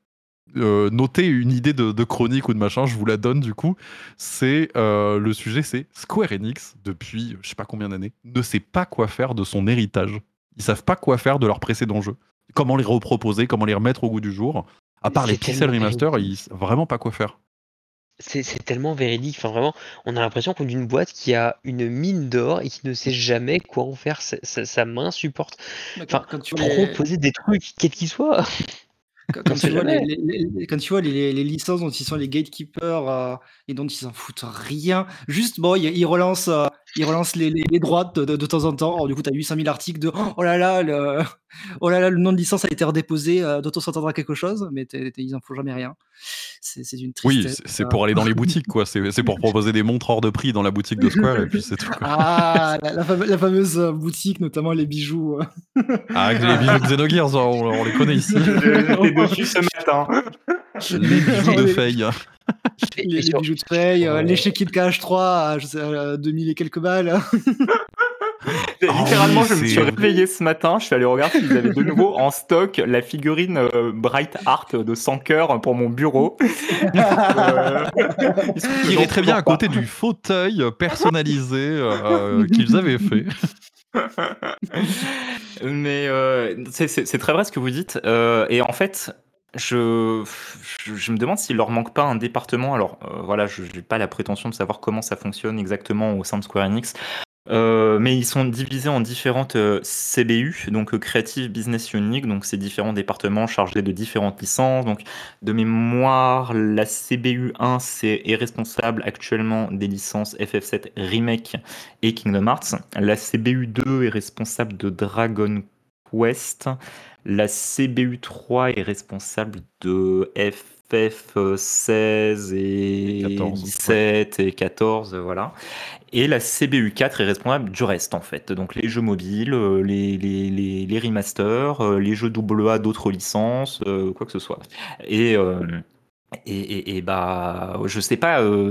euh, noter une idée de, de chronique ou de machin, je vous la donne du coup. C'est euh, le sujet, c'est Square Enix, depuis je sais pas combien d'années, ne sait pas quoi faire de son héritage. Ils savent pas quoi faire de leurs précédents jeux. Comment les reproposer, comment les remettre au goût du jour. À part C'est les pixel tellement remaster, ils véridique. savent vraiment pas quoi faire. C'est c'est tellement véridique. Enfin, vraiment, on a l'impression qu'on est une boîte qui a une mine d'or et qui ne sait jamais quoi en faire. Ça, ça, ça m'insupporte. Mais Enfin, quand, quand tu vois les, proposer des trucs, quels qu'ils soient, quand, on quand sait tu vois les, jamais. les- les- quand tu vois les, les- les licences dont ils sont les gatekeepers euh, et dont ils s'en foutent rien, juste bon, ils, ils relancent, euh, ils relancent les, les, les droits de, de, de temps en temps. Alors, du coup, tu as huit cent mille articles de oh là là, le, oh là là, le nom de licence a été redéposé, euh, dont on s'entendra quelque chose, mais t'es- t'es- ils en font jamais rien. C'est c'est d'une Oui, tristesse. c'est c'est pour aller dans les boutiques, quoi. C'est c'est pour proposer des montres hors de prix dans la boutique de Square et puis c'est tout, quoi. Ah, la, la fame- la fameuse euh, boutique, notamment les bijoux. euh. Ah, les bijoux Xenogears, on, on les connaît ici. J'étais dessus ce matin. Les bijoux de les, Faye. Et, les- et les sur- bijoux de paye, euh, euh, les chez Kid K H trois à je sais, euh, deux mille et quelques balles. Ah Littéralement, oui, je me suis c'est- réveillé ce matin, je suis allé regarder s'ils avaient de nouveau en stock la figurine euh, Bright Art de cent cœurs pour mon bureau. Euh, ils sont Qui toujours- irait très bien à toujours côté du fauteuil personnalisé euh, qu'ils avaient fait. Mais euh, c'est c'est- c'est très vrai ce que vous dites. Euh, et en fait, je, je, je me demande s'il leur manque pas un département. Alors euh, voilà, je n'ai pas la prétention de savoir comment ça fonctionne exactement au sein de Square Enix. Euh, mais ils sont divisés en différentes euh, C B U, donc euh, Creative Business Unit, donc c'est différents départements chargés de différentes licences. Donc de mémoire, la C B U un c'est, est responsable actuellement des licences F F sept Remake et Kingdom Hearts. La C B U deux est responsable de Dragon Quest. La C B U trois est responsable de F F seize et, Et quatorze, dix-sept et quatorze, voilà. Et la C B U quatre est responsable du reste, en fait. Donc les jeux mobiles, euh, les, les, les, les remasters, euh, les jeux double A d'autres licences, euh, quoi que ce soit. Et, euh, et, et, et bah, je sais pas euh,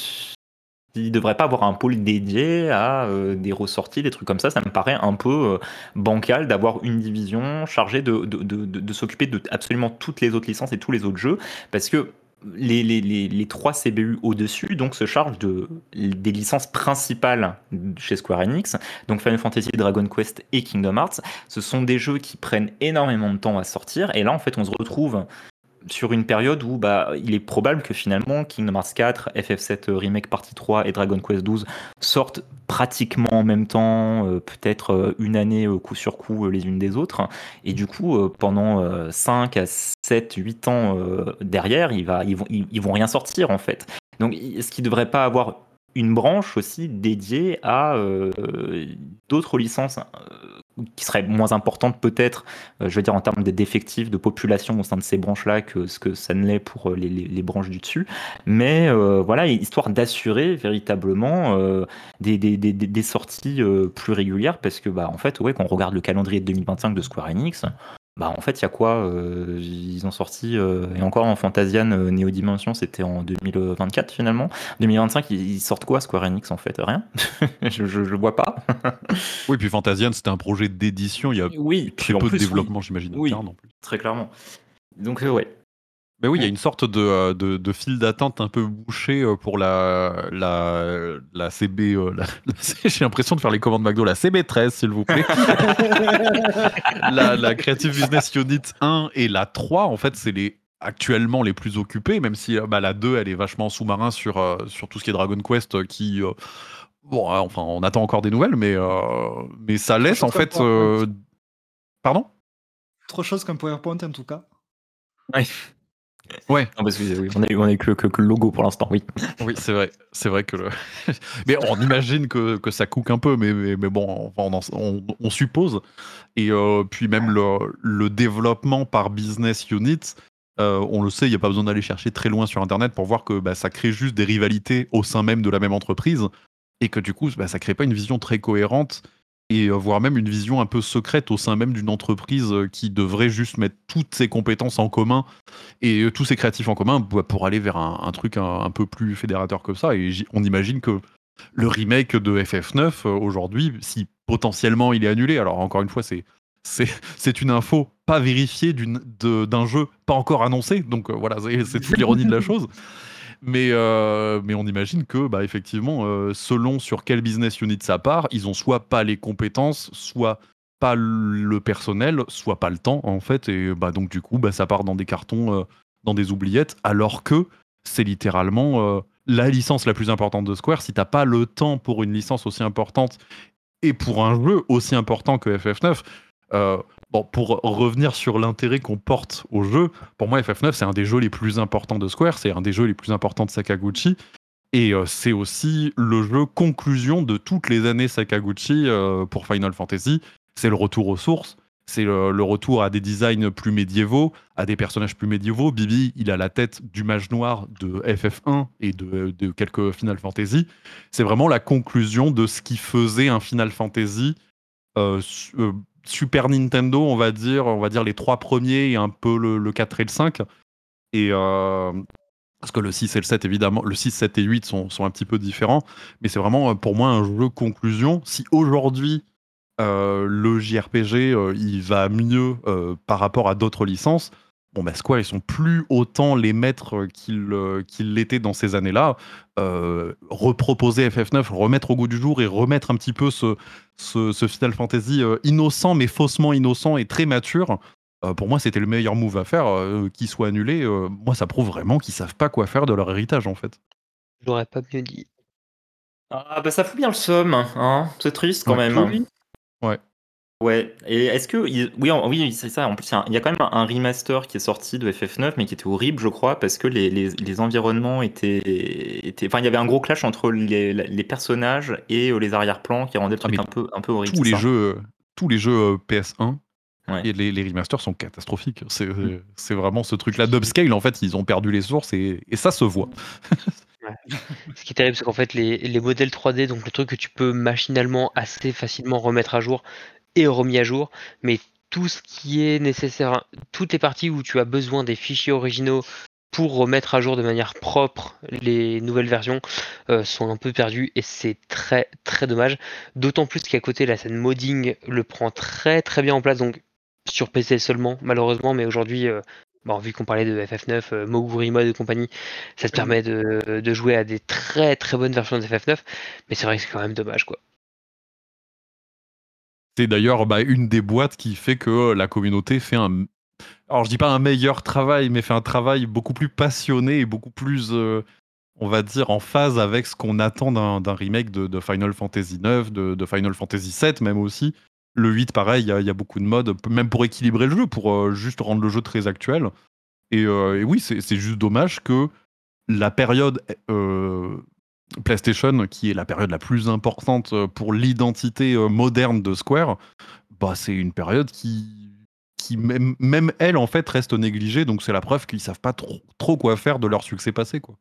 s'il devrait pas avoir un pôle dédié à euh, des ressorties, des trucs comme ça. Ça me paraît un peu euh, bancal d'avoir une division chargée de, de, de, de, de s'occuper de absolument toutes les autres licences et tous les autres jeux. Parce que les, les, les, les trois C B U au-dessus donc, se chargent de, des licences principales chez Square Enix, donc Final Fantasy, Dragon Quest et Kingdom Hearts. Ce sont des jeux qui prennent énormément de temps à sortir, et là en fait on se retrouve sur une période où bah, il est probable que finalement Kingdom Hearts quatre, F F sept Remake Partie trois et Dragon Quest douze sortent pratiquement en même temps, euh, peut-être euh, une année euh, coup sur coup euh, les unes des autres. Et du coup, euh, pendant euh, cinq à sept, huit ans euh, derrière, il va, ils, vont, ils, ils vont rien sortir en fait. Donc est-ce qu'il ne devrait pas avoir une branche aussi dédiée à euh, d'autres licences euh, qui seraient moins importantes peut-être, euh, je veux dire en termes d'effectifs, de population au sein de ces branches-là que ce que ça ne l'est pour les, les, les branches du dessus. Mais euh, voilà, histoire d'assurer véritablement euh, des, des, des, des sorties euh, plus régulières, parce que bah en fait, ouais, quand on regarde le calendrier de deux mille vingt-cinq de Square Enix, bah en fait, il y a quoi euh, ils ont sorti, euh, et encore en Fantasian euh, Neo Dimension, c'était en deux mille vingt-quatre finalement. deux mille vingt-cinq, ils, ils sortent quoi Square Enix en fait? Rien. je, je, je vois pas. Oui, puis Fantasian, c'était un projet d'édition. Il y a Oui, très puis en peu plus, de développement, j'imagine, oui, interne en plus. très clairement. Donc euh, ouais. Mais oui, il y a une sorte de, euh, de, de file d'attente un peu bouché euh, pour la, la, la C B. euh, la- la- J'ai l'impression de faire les commandes McDo. La C B treize, s'il vous plaît. la, la Creative Business Unit un et la trois, en fait, c'est les actuellement les plus occupés, même si euh, bah, la deux, elle est vachement sous-marin sur, euh, sur tout ce qui est Dragon Quest, euh, qui... euh, bon, euh, enfin, on attend encore des nouvelles, mais, euh, mais ça laisse, en chose qu'un fait... PowerPoint. euh, Pardon? Autre chose qu'un PowerPoint en tout cas. Ouais. Ouais. Non, parce que oui, on a eu, on a eu que, que, que le logo pour l'instant, oui. Oui, c'est vrai. C'est vrai que le... mais on imagine que, que ça coûte un peu, mais, mais, mais bon, on, on, on, on suppose. Et euh, puis même le, le développement par business unit, euh, on le sait, il n'y a pas besoin d'aller chercher très loin sur Internet pour voir que bah, ça crée juste des rivalités au sein même de la même entreprise, et que du coup, bah, ça crée pas une vision très cohérente, et euh, voire même une vision un peu secrète au sein même d'une entreprise euh, qui devrait juste mettre toutes ses compétences en commun et euh, tous ses créatifs en commun bah, pour aller vers un, un truc un, un peu plus fédérateur que ça. Et j- on imagine que le remake de F F neuf, euh, aujourd'hui, si potentiellement il est annulé, alors encore une fois, c'est c'est, c'est une info pas vérifiée d'une, de, d'un jeu pas encore annoncé. Donc euh, voilà, c'est, c'est toute l'ironie de la chose. Mais, euh, mais on imagine que, bah, effectivement, euh, selon sur quel business unit ça part, ils ont soit pas les compétences, soit pas le personnel, soit pas le temps, en fait. Et bah, donc, du coup, bah, ça part dans des cartons, euh, dans des oubliettes, alors que c'est littéralement euh, la licence la plus importante de Square. Si t'as pas le temps pour une licence aussi importante et pour un jeu aussi important que F F neuf, euh, bon, pour revenir sur l'intérêt qu'on porte au jeu, pour moi F F neuf c'est un des jeux les plus importants de Square, c'est un des jeux les plus importants de Sakaguchi, et euh, c'est aussi le jeu conclusion de toutes les années Sakaguchi euh, pour Final Fantasy. C'est le retour aux sources, c'est le, le retour à des designs plus médiévaux, à des personnages plus médiévaux. Bibi, il a la tête du mage noir de F F un et de, de quelques Final Fantasy. C'est vraiment la conclusion de ce qui faisait un Final Fantasy euh, su- euh, Super Nintendo, on va dire, on va dire les trois premiers et un peu le, le quatre et le cinq. Et euh, parce que le six et le sept, évidemment, le six, sept et huit sont, sont un petit peu différents, mais c'est vraiment euh, pour moi un jeu conclusion. Si aujourd'hui euh, le J R P G euh, il va mieux euh, par rapport à d'autres licences, bon bah Square ils sont plus autant les maîtres qu'ils euh, qu'ils l'étaient dans ces années-là. Euh, reproposer F F neuf, remettre au goût du jour et remettre un petit peu ce, ce, ce Final Fantasy euh, innocent mais faussement innocent et très mature. Euh, pour moi c'était le meilleur move à faire, euh, qu'il soit annulé. Euh, moi ça prouve vraiment qu'ils savent pas quoi faire de leur héritage en fait. Je l'aurais pas mieux dit. Ah bah ça fout bien le seum, hein. C'est triste quand Ouais. même. Oui. Ouais. Ouais, et est-ce que... il- Oui, en- oui, c'est ça. En plus, il y a- il y a quand même un remaster qui est sorti de F F neuf, mais qui était horrible, je crois, parce que les, les, les environnements étaient, étaient... Enfin, il y avait un gros clash entre les, les personnages et euh, les arrière-plans qui rendaient le Ah, truc mais un peu, un peu horrible. tous c'est les ça. jeux, euh, tous les jeux euh, P S un Ouais. et les, les remasters sont catastrophiques. C'est, c'est vraiment ce truc-là d'upscale. En fait, ils ont perdu les sources et, et ça se voit. Ce qui est terrible, c'est qu'en fait, les, les modèles trois D, donc le truc que tu peux machinalement assez facilement remettre à jour, est remis à jour, mais tout ce qui est nécessaire, toutes les parties où tu as besoin des fichiers originaux pour remettre à jour de manière propre les nouvelles versions euh, sont un peu perdues et c'est très très dommage. D'autant plus qu'à côté, la scène modding le prend très très bien en place, donc sur P C seulement, malheureusement, mais aujourd'hui, euh, bon, vu qu'on parlait de F F neuf, euh, Moguri Mod et compagnie, ça te permet de, de jouer à des très très bonnes versions de F F neuf, mais c'est vrai que c'est quand même dommage, quoi. C'est d'ailleurs bah, une des boîtes qui fait que la communauté fait un... Alors je dis pas un meilleur travail, mais fait un travail beaucoup plus passionné et beaucoup plus, euh, on va dire, en phase avec ce qu'on attend d'un, d'un remake de, de Final Fantasy neuf, de, de Final Fantasy sept même aussi. Le huit, pareil, il y, a- il y a beaucoup de modes, même pour équilibrer le jeu, pour euh, juste rendre le jeu très actuel. Et, euh, et oui, c'est, c'est juste dommage que la période euh, PlayStation, qui est la période la plus importante euh, pour l'identité euh, moderne de Square, bah, c'est une période qui, qui même, même elle, en fait, reste négligée. Donc c'est la preuve qu'ils savent pas trop, trop quoi faire de leur succès passé, quoi.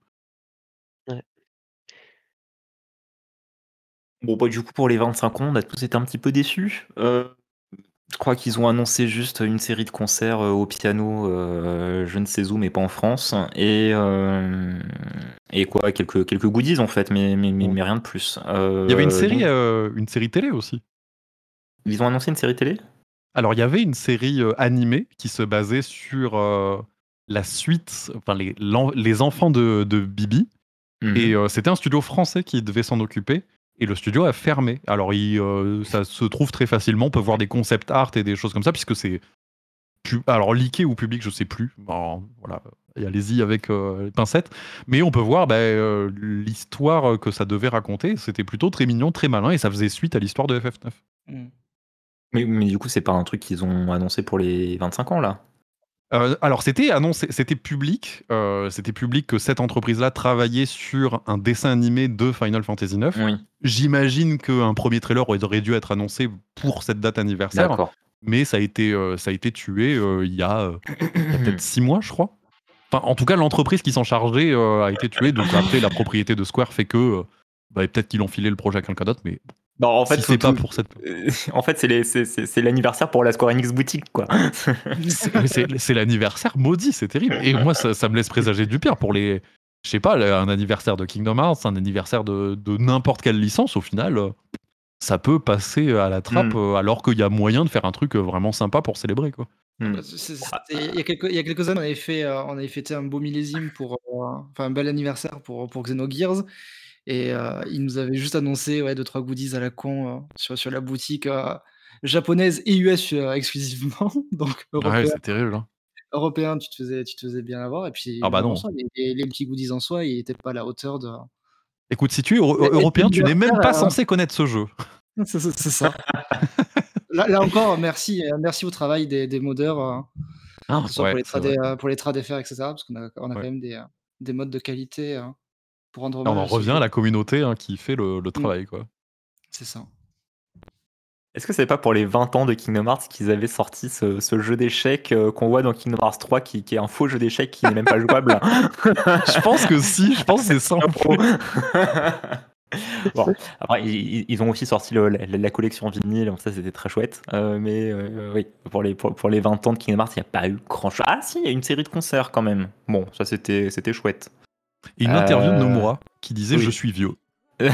Bon, bah, du coup, pour les vingt-cinq ans, on a tous été un petit peu déçus. Euh, je crois qu'ils ont annoncé juste une série de concerts euh, au piano, euh, je ne sais où, mais pas en France. Et, euh, et quoi, quelques, quelques goodies en fait, mais, mais, mais, mais rien de plus. Euh, Il y avait une série, donc, euh, une série télé aussi. ils ont annoncé une série télé? Alors, il y avait une série euh, animée qui se basait sur euh, la suite, enfin, les, l'en- les enfants de, de Bibi. Mhm. Et euh, c'était un studio français qui devait s'en occuper. Et le studio a fermé. Alors, il, euh, ça se trouve très facilement. On peut voir des concept art et des choses comme ça, puisque c'est. pu- Alors, leaké ou public, je sais plus. Bon, voilà. Et allez-y avec euh, les pincettes. Mais on peut voir bah, euh, l'histoire que ça devait raconter. C'était plutôt très mignon, très malin. Et ça faisait suite à l'histoire de F F neuf. Mm. mais, mais du coup, c'est pas un truc qu'ils ont annoncé pour les vingt-cinq ans là. Euh, alors c'était annoncé, c'était public, euh, c'était public que cette entreprise-là travaillait sur un dessin animé de Final Fantasy neuf. Oui, J'imagine qu'un premier trailer aurait dû être annoncé pour cette date anniversaire, d'accord. mais ça a été, euh, ça a été tué euh, il y a, euh, il y a peut-être six mois, je crois. Enfin, en tout cas, l'entreprise qui s'en chargeait euh, a été tuée. Donc après, la propriété de Square fait que euh, bah, peut-être qu'ils ont filé le projet à quelqu'un d'autre, mais Non, en fait, si faut c'est pas tout- pour cette, euh, en fait, c'est les- c'est- c'est- c'est l'anniversaire pour la Square Enix boutique, quoi. c'est, c'est- c'est l'anniversaire maudit, c'est terrible. Et moi, ça, ça me laisse présager du pire pour les. Je sais pas, un anniversaire de Kingdom Hearts, un anniversaire de, de n'importe quelle licence, au final, euh, ça peut passer à la trappe Mm. euh, alors qu'il y a moyen de faire un truc euh, vraiment sympa pour célébrer, quoi. Mm. Bah, c'est- c'est- c'était- Il y a quelques, il y a quelques années, on avait fait, euh, on avait fêté un beau millésime pour, euh, enfin un bel anniversaire pour, pour Xenogears. Et euh, ils nous avaient juste annoncé ouais, deux, trois goodies à la con euh, sur, sur la boutique euh, japonaise et U S euh, exclusivement. Donc Ouais, européen, c'est terrible, hein. européen tu, te faisais, tu te faisais bien avoir. Et puis Ah bah même en non. soi, les, les- les petits goodies en soi, ils n'étaient pas à la hauteur de. Écoute, si tu es euro- Et- et européen, tu n'es même pas l'anniversaire, censé connaître ce jeu. euh, c'est c'est- c'est ça. Là, là encore, merci, euh, merci au travail des, des modeurs, euh, que ce soit pour Ouais, les c'est trad, vrai. euh, pour les trad F R, et cetera. Parce qu'on a, on a quand Ouais. même des, euh, des modes de qualité euh, pour rendre Et on hommage en à ce revient jeu. à la communauté hein, qui fait le, le Mm, travail, quoi. c'est ça. Est-ce que c'est pas pour les vingt ans de Kingdom Hearts qu'ils avaient sorti ce, ce jeu d'échecs euh, qu'on voit dans Kingdom Hearts trois qui, qui est un faux jeu d'échecs qui n'est même pas jouable? Je pense que si, je pense que c'est ça. en Pro. plus. Bon, après, ils, ils ont aussi sorti le- la, la collection vinyle, donc ça c'était très chouette. Euh, mais euh, oui, pour les, pour, pour les vingt ans de Kingdom Hearts, il n'y a pas eu grand chose. Ah si, il y a une série de concerts quand même. Bon, ça c'était c'était chouette. Et une interview de Euh, Nomura qui disait oui. je suis vieux. je,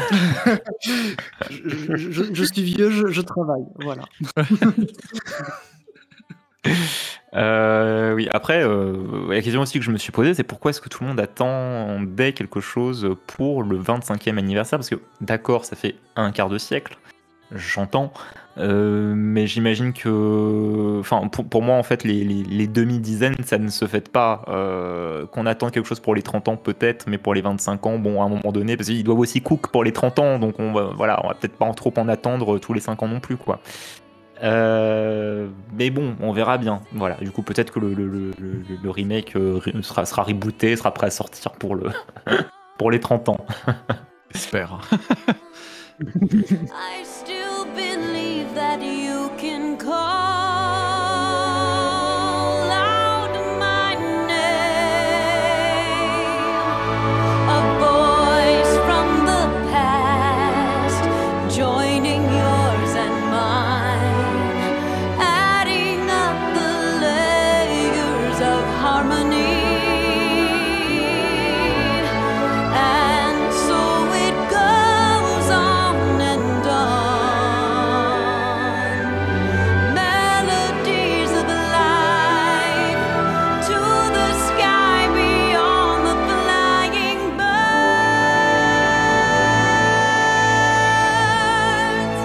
je- je- je suis vieux, je, je travaille. Voilà. Euh, oui, après, euh, la question aussi que je me suis posée, c'est pourquoi est-ce que tout le monde attendait quelque chose pour le vingt-cinquième anniversaire? Parce que, d'accord, ça fait un quart de siècle, j'entends, euh, mais j'imagine que. Enfin, pour, pour moi, en fait, les, les- les demi-dizaines, ça ne se fête pas. Euh, qu'on attend quelque chose pour les trente ans, peut-être, mais pour les vingt-cinq ans, bon, à un moment donné, parce qu'ils doivent aussi cook pour les trente ans, donc on va, voilà, on va peut-être pas en trop en attendre tous les cinq ans non plus, quoi. Euh, mais bon, on verra bien. Voilà. Du coup, peut-être que le, le, le, le- le remake euh, sera, sera rebooté, sera prêt à sortir pour, le pour les trente ans. J'espère. I still believe that you can call out my name. A voice from the past, joining yours and mine, adding up the layers of harmony. And so it goes on and on. Melodies of life to the sky beyond the flying birds,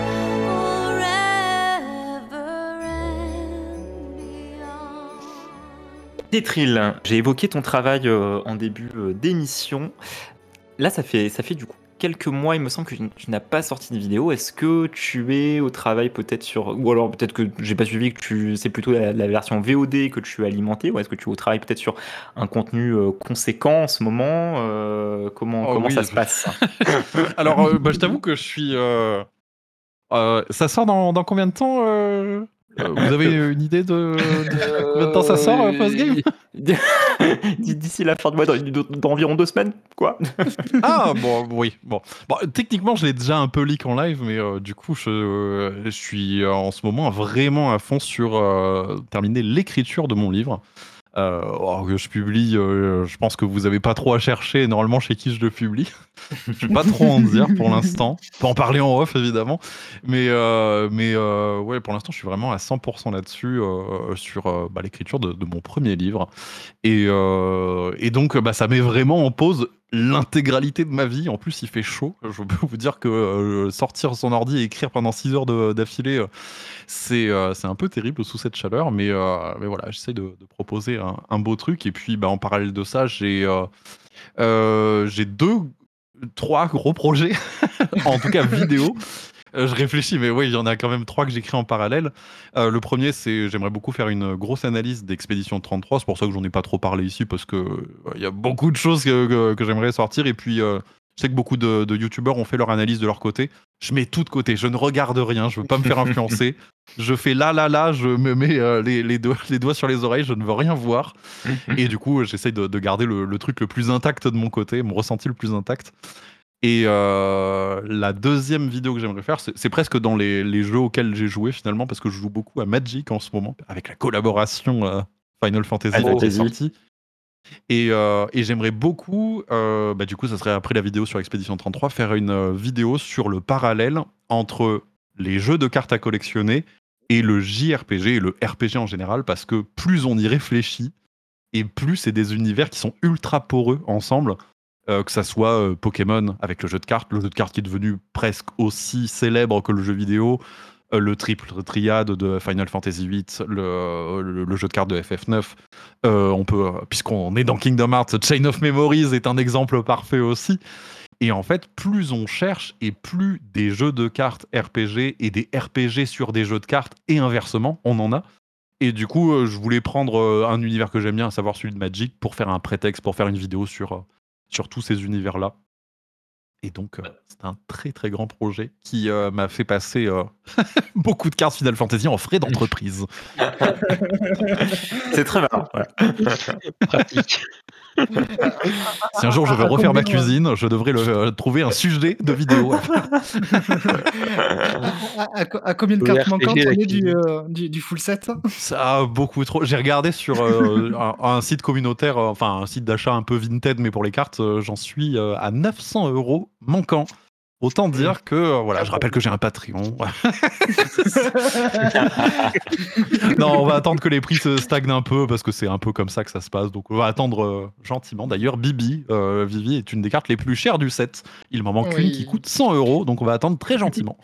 forever and beyond. Tétril, j'ai évoqué ton travail euh, en début euh, d'émission. Là, ça fait, ça fait du coup quelques mois, il me semble que tu, tu n'as pas sorti de vidéo. Est-ce que tu es au travail peut-être sur... Ou alors peut-être que j'ai pas suivi, que tu c'est plutôt la, la version V O D que tu as alimentée, ou est-ce que tu es au travail peut-être sur un contenu euh, conséquent en ce moment? Euh, Comment, Oh comment oui, ça je- se passe? Alors, euh, bah, je t'avoue que je suis. euh, euh, ça sort dans, dans combien de temps euh, euh, Vous avez une idée de, de combien de temps ça sort, euh, Postgame D'ici la fin du mois, dans- d'environ deux semaines, quoi. Ah, bon, oui. Bon. Bon, techniquement, je l'ai déjà un peu leak en live, mais euh, du coup, je, euh, je suis euh, en ce moment vraiment à fond sur euh, terminer l'écriture de mon livre. Euh, oh, que je publie, euh, je pense que vous avez pas trop à chercher normalement chez qui je le publie. Je vais pas trop en dire pour l'instant. On peut en parler en off évidemment, mais euh, mais euh, ouais, pour l'instant, je suis vraiment à cent pour cent là-dessus euh, sur euh, bah, l'écriture de, de mon premier livre. Et, euh, et donc, bah, ça met vraiment en pause l'intégralité de ma vie. En plus, il fait chaud. Je peux vous dire que euh, sortir son ordi et écrire pendant six heures de- d'affilée, euh, c'est euh, c'est un peu terrible sous cette chaleur. Mais, euh, mais voilà, j'essaie de, de proposer un, un beau truc. Et puis, bah, en parallèle de ça, j'ai euh, euh, j'ai deux, trois gros projets, en tout cas vidéo. Euh, je réfléchis, mais oui, il y en a quand même trois que j'écris en parallèle. Euh, le premier, c'est j'aimerais beaucoup faire une grosse analyse d'Expédition trente-trois. C'est pour ça que j'en ai pas trop parlé ici, parce que euh, il y a beaucoup de choses que, que, que j'aimerais sortir. Et puis, euh, je sais que beaucoup de, de youtubeurs ont fait leur analyse de leur côté. Je mets tout de côté. Je ne regarde rien. Je veux pas me faire influencer. Je fais là, là, là. Je me mets euh, les, les, doigts, les doigts sur les oreilles. Je ne veux rien voir. Et du coup, j'essaye de, de garder le, le truc le plus intact de mon côté, mon ressenti le plus intact. Et euh, la deuxième vidéo que j'aimerais faire, c'est c'est presque dans les, les jeux auxquels j'ai joué finalement, parce que je joue beaucoup à Magic en ce moment, avec la collaboration euh, Final Fantasy Final qui est Fantasy. sortie. Et, euh, et j'aimerais beaucoup, euh, bah, du coup, ça serait après la vidéo sur Expédition trente-trois, faire une euh, vidéo sur le parallèle entre les jeux de cartes à collectionner et le J R P G et le R P G en général, parce que plus on y réfléchit, et plus c'est des univers qui sont ultra poreux ensemble, euh, que ça soit euh, Pokémon avec le jeu de cartes, le jeu de cartes qui est devenu presque aussi célèbre que le jeu vidéo, euh, le triple triade de Final Fantasy huit, le, le, le jeu de cartes de F F neuf. Euh, on peut, euh, puisqu'on est dans Kingdom Hearts, Chain of Memories est un exemple parfait aussi. Et en fait, plus on cherche et plus des jeux de cartes R P G et des R P G sur des jeux de cartes et inversement, on en a. Et du coup, euh, je voulais prendre euh, un univers que j'aime bien, à savoir celui de Magic, pour faire un prétexte, pour faire une vidéo sur, euh, sur tous ces univers-là. Et donc, euh, c'est un très très grand projet qui euh, m'a fait passer euh, beaucoup de cartes Final Fantasy en frais d'entreprise. C'est très marrant. Voilà. Pratique. Si un jour je veux À refaire ma combien, cuisine, je devrais le, euh, trouver un sujet de vidéo. à, à- à co- à combien de Le cartes R P G, manquantes la on est du, cuisine. euh, du, du full set? Ça a beaucoup trop. J'ai regardé sur euh, un, un site communautaire, euh, enfin un site d'achat un peu vintage, mais pour les cartes, euh, j'en suis euh, à neuf cents euros manquants. Autant dire que, euh, voilà, je rappelle que j'ai un Patreon. Non, on va attendre que les prix se stagnent un peu parce que c'est un peu comme ça que ça se passe. Donc on va attendre euh, gentiment. D'ailleurs, Bibi, euh, Vivi est une des cartes les plus chères du set. Il m'en manque une qui Oui. coûte cent euros, donc on va attendre très gentiment.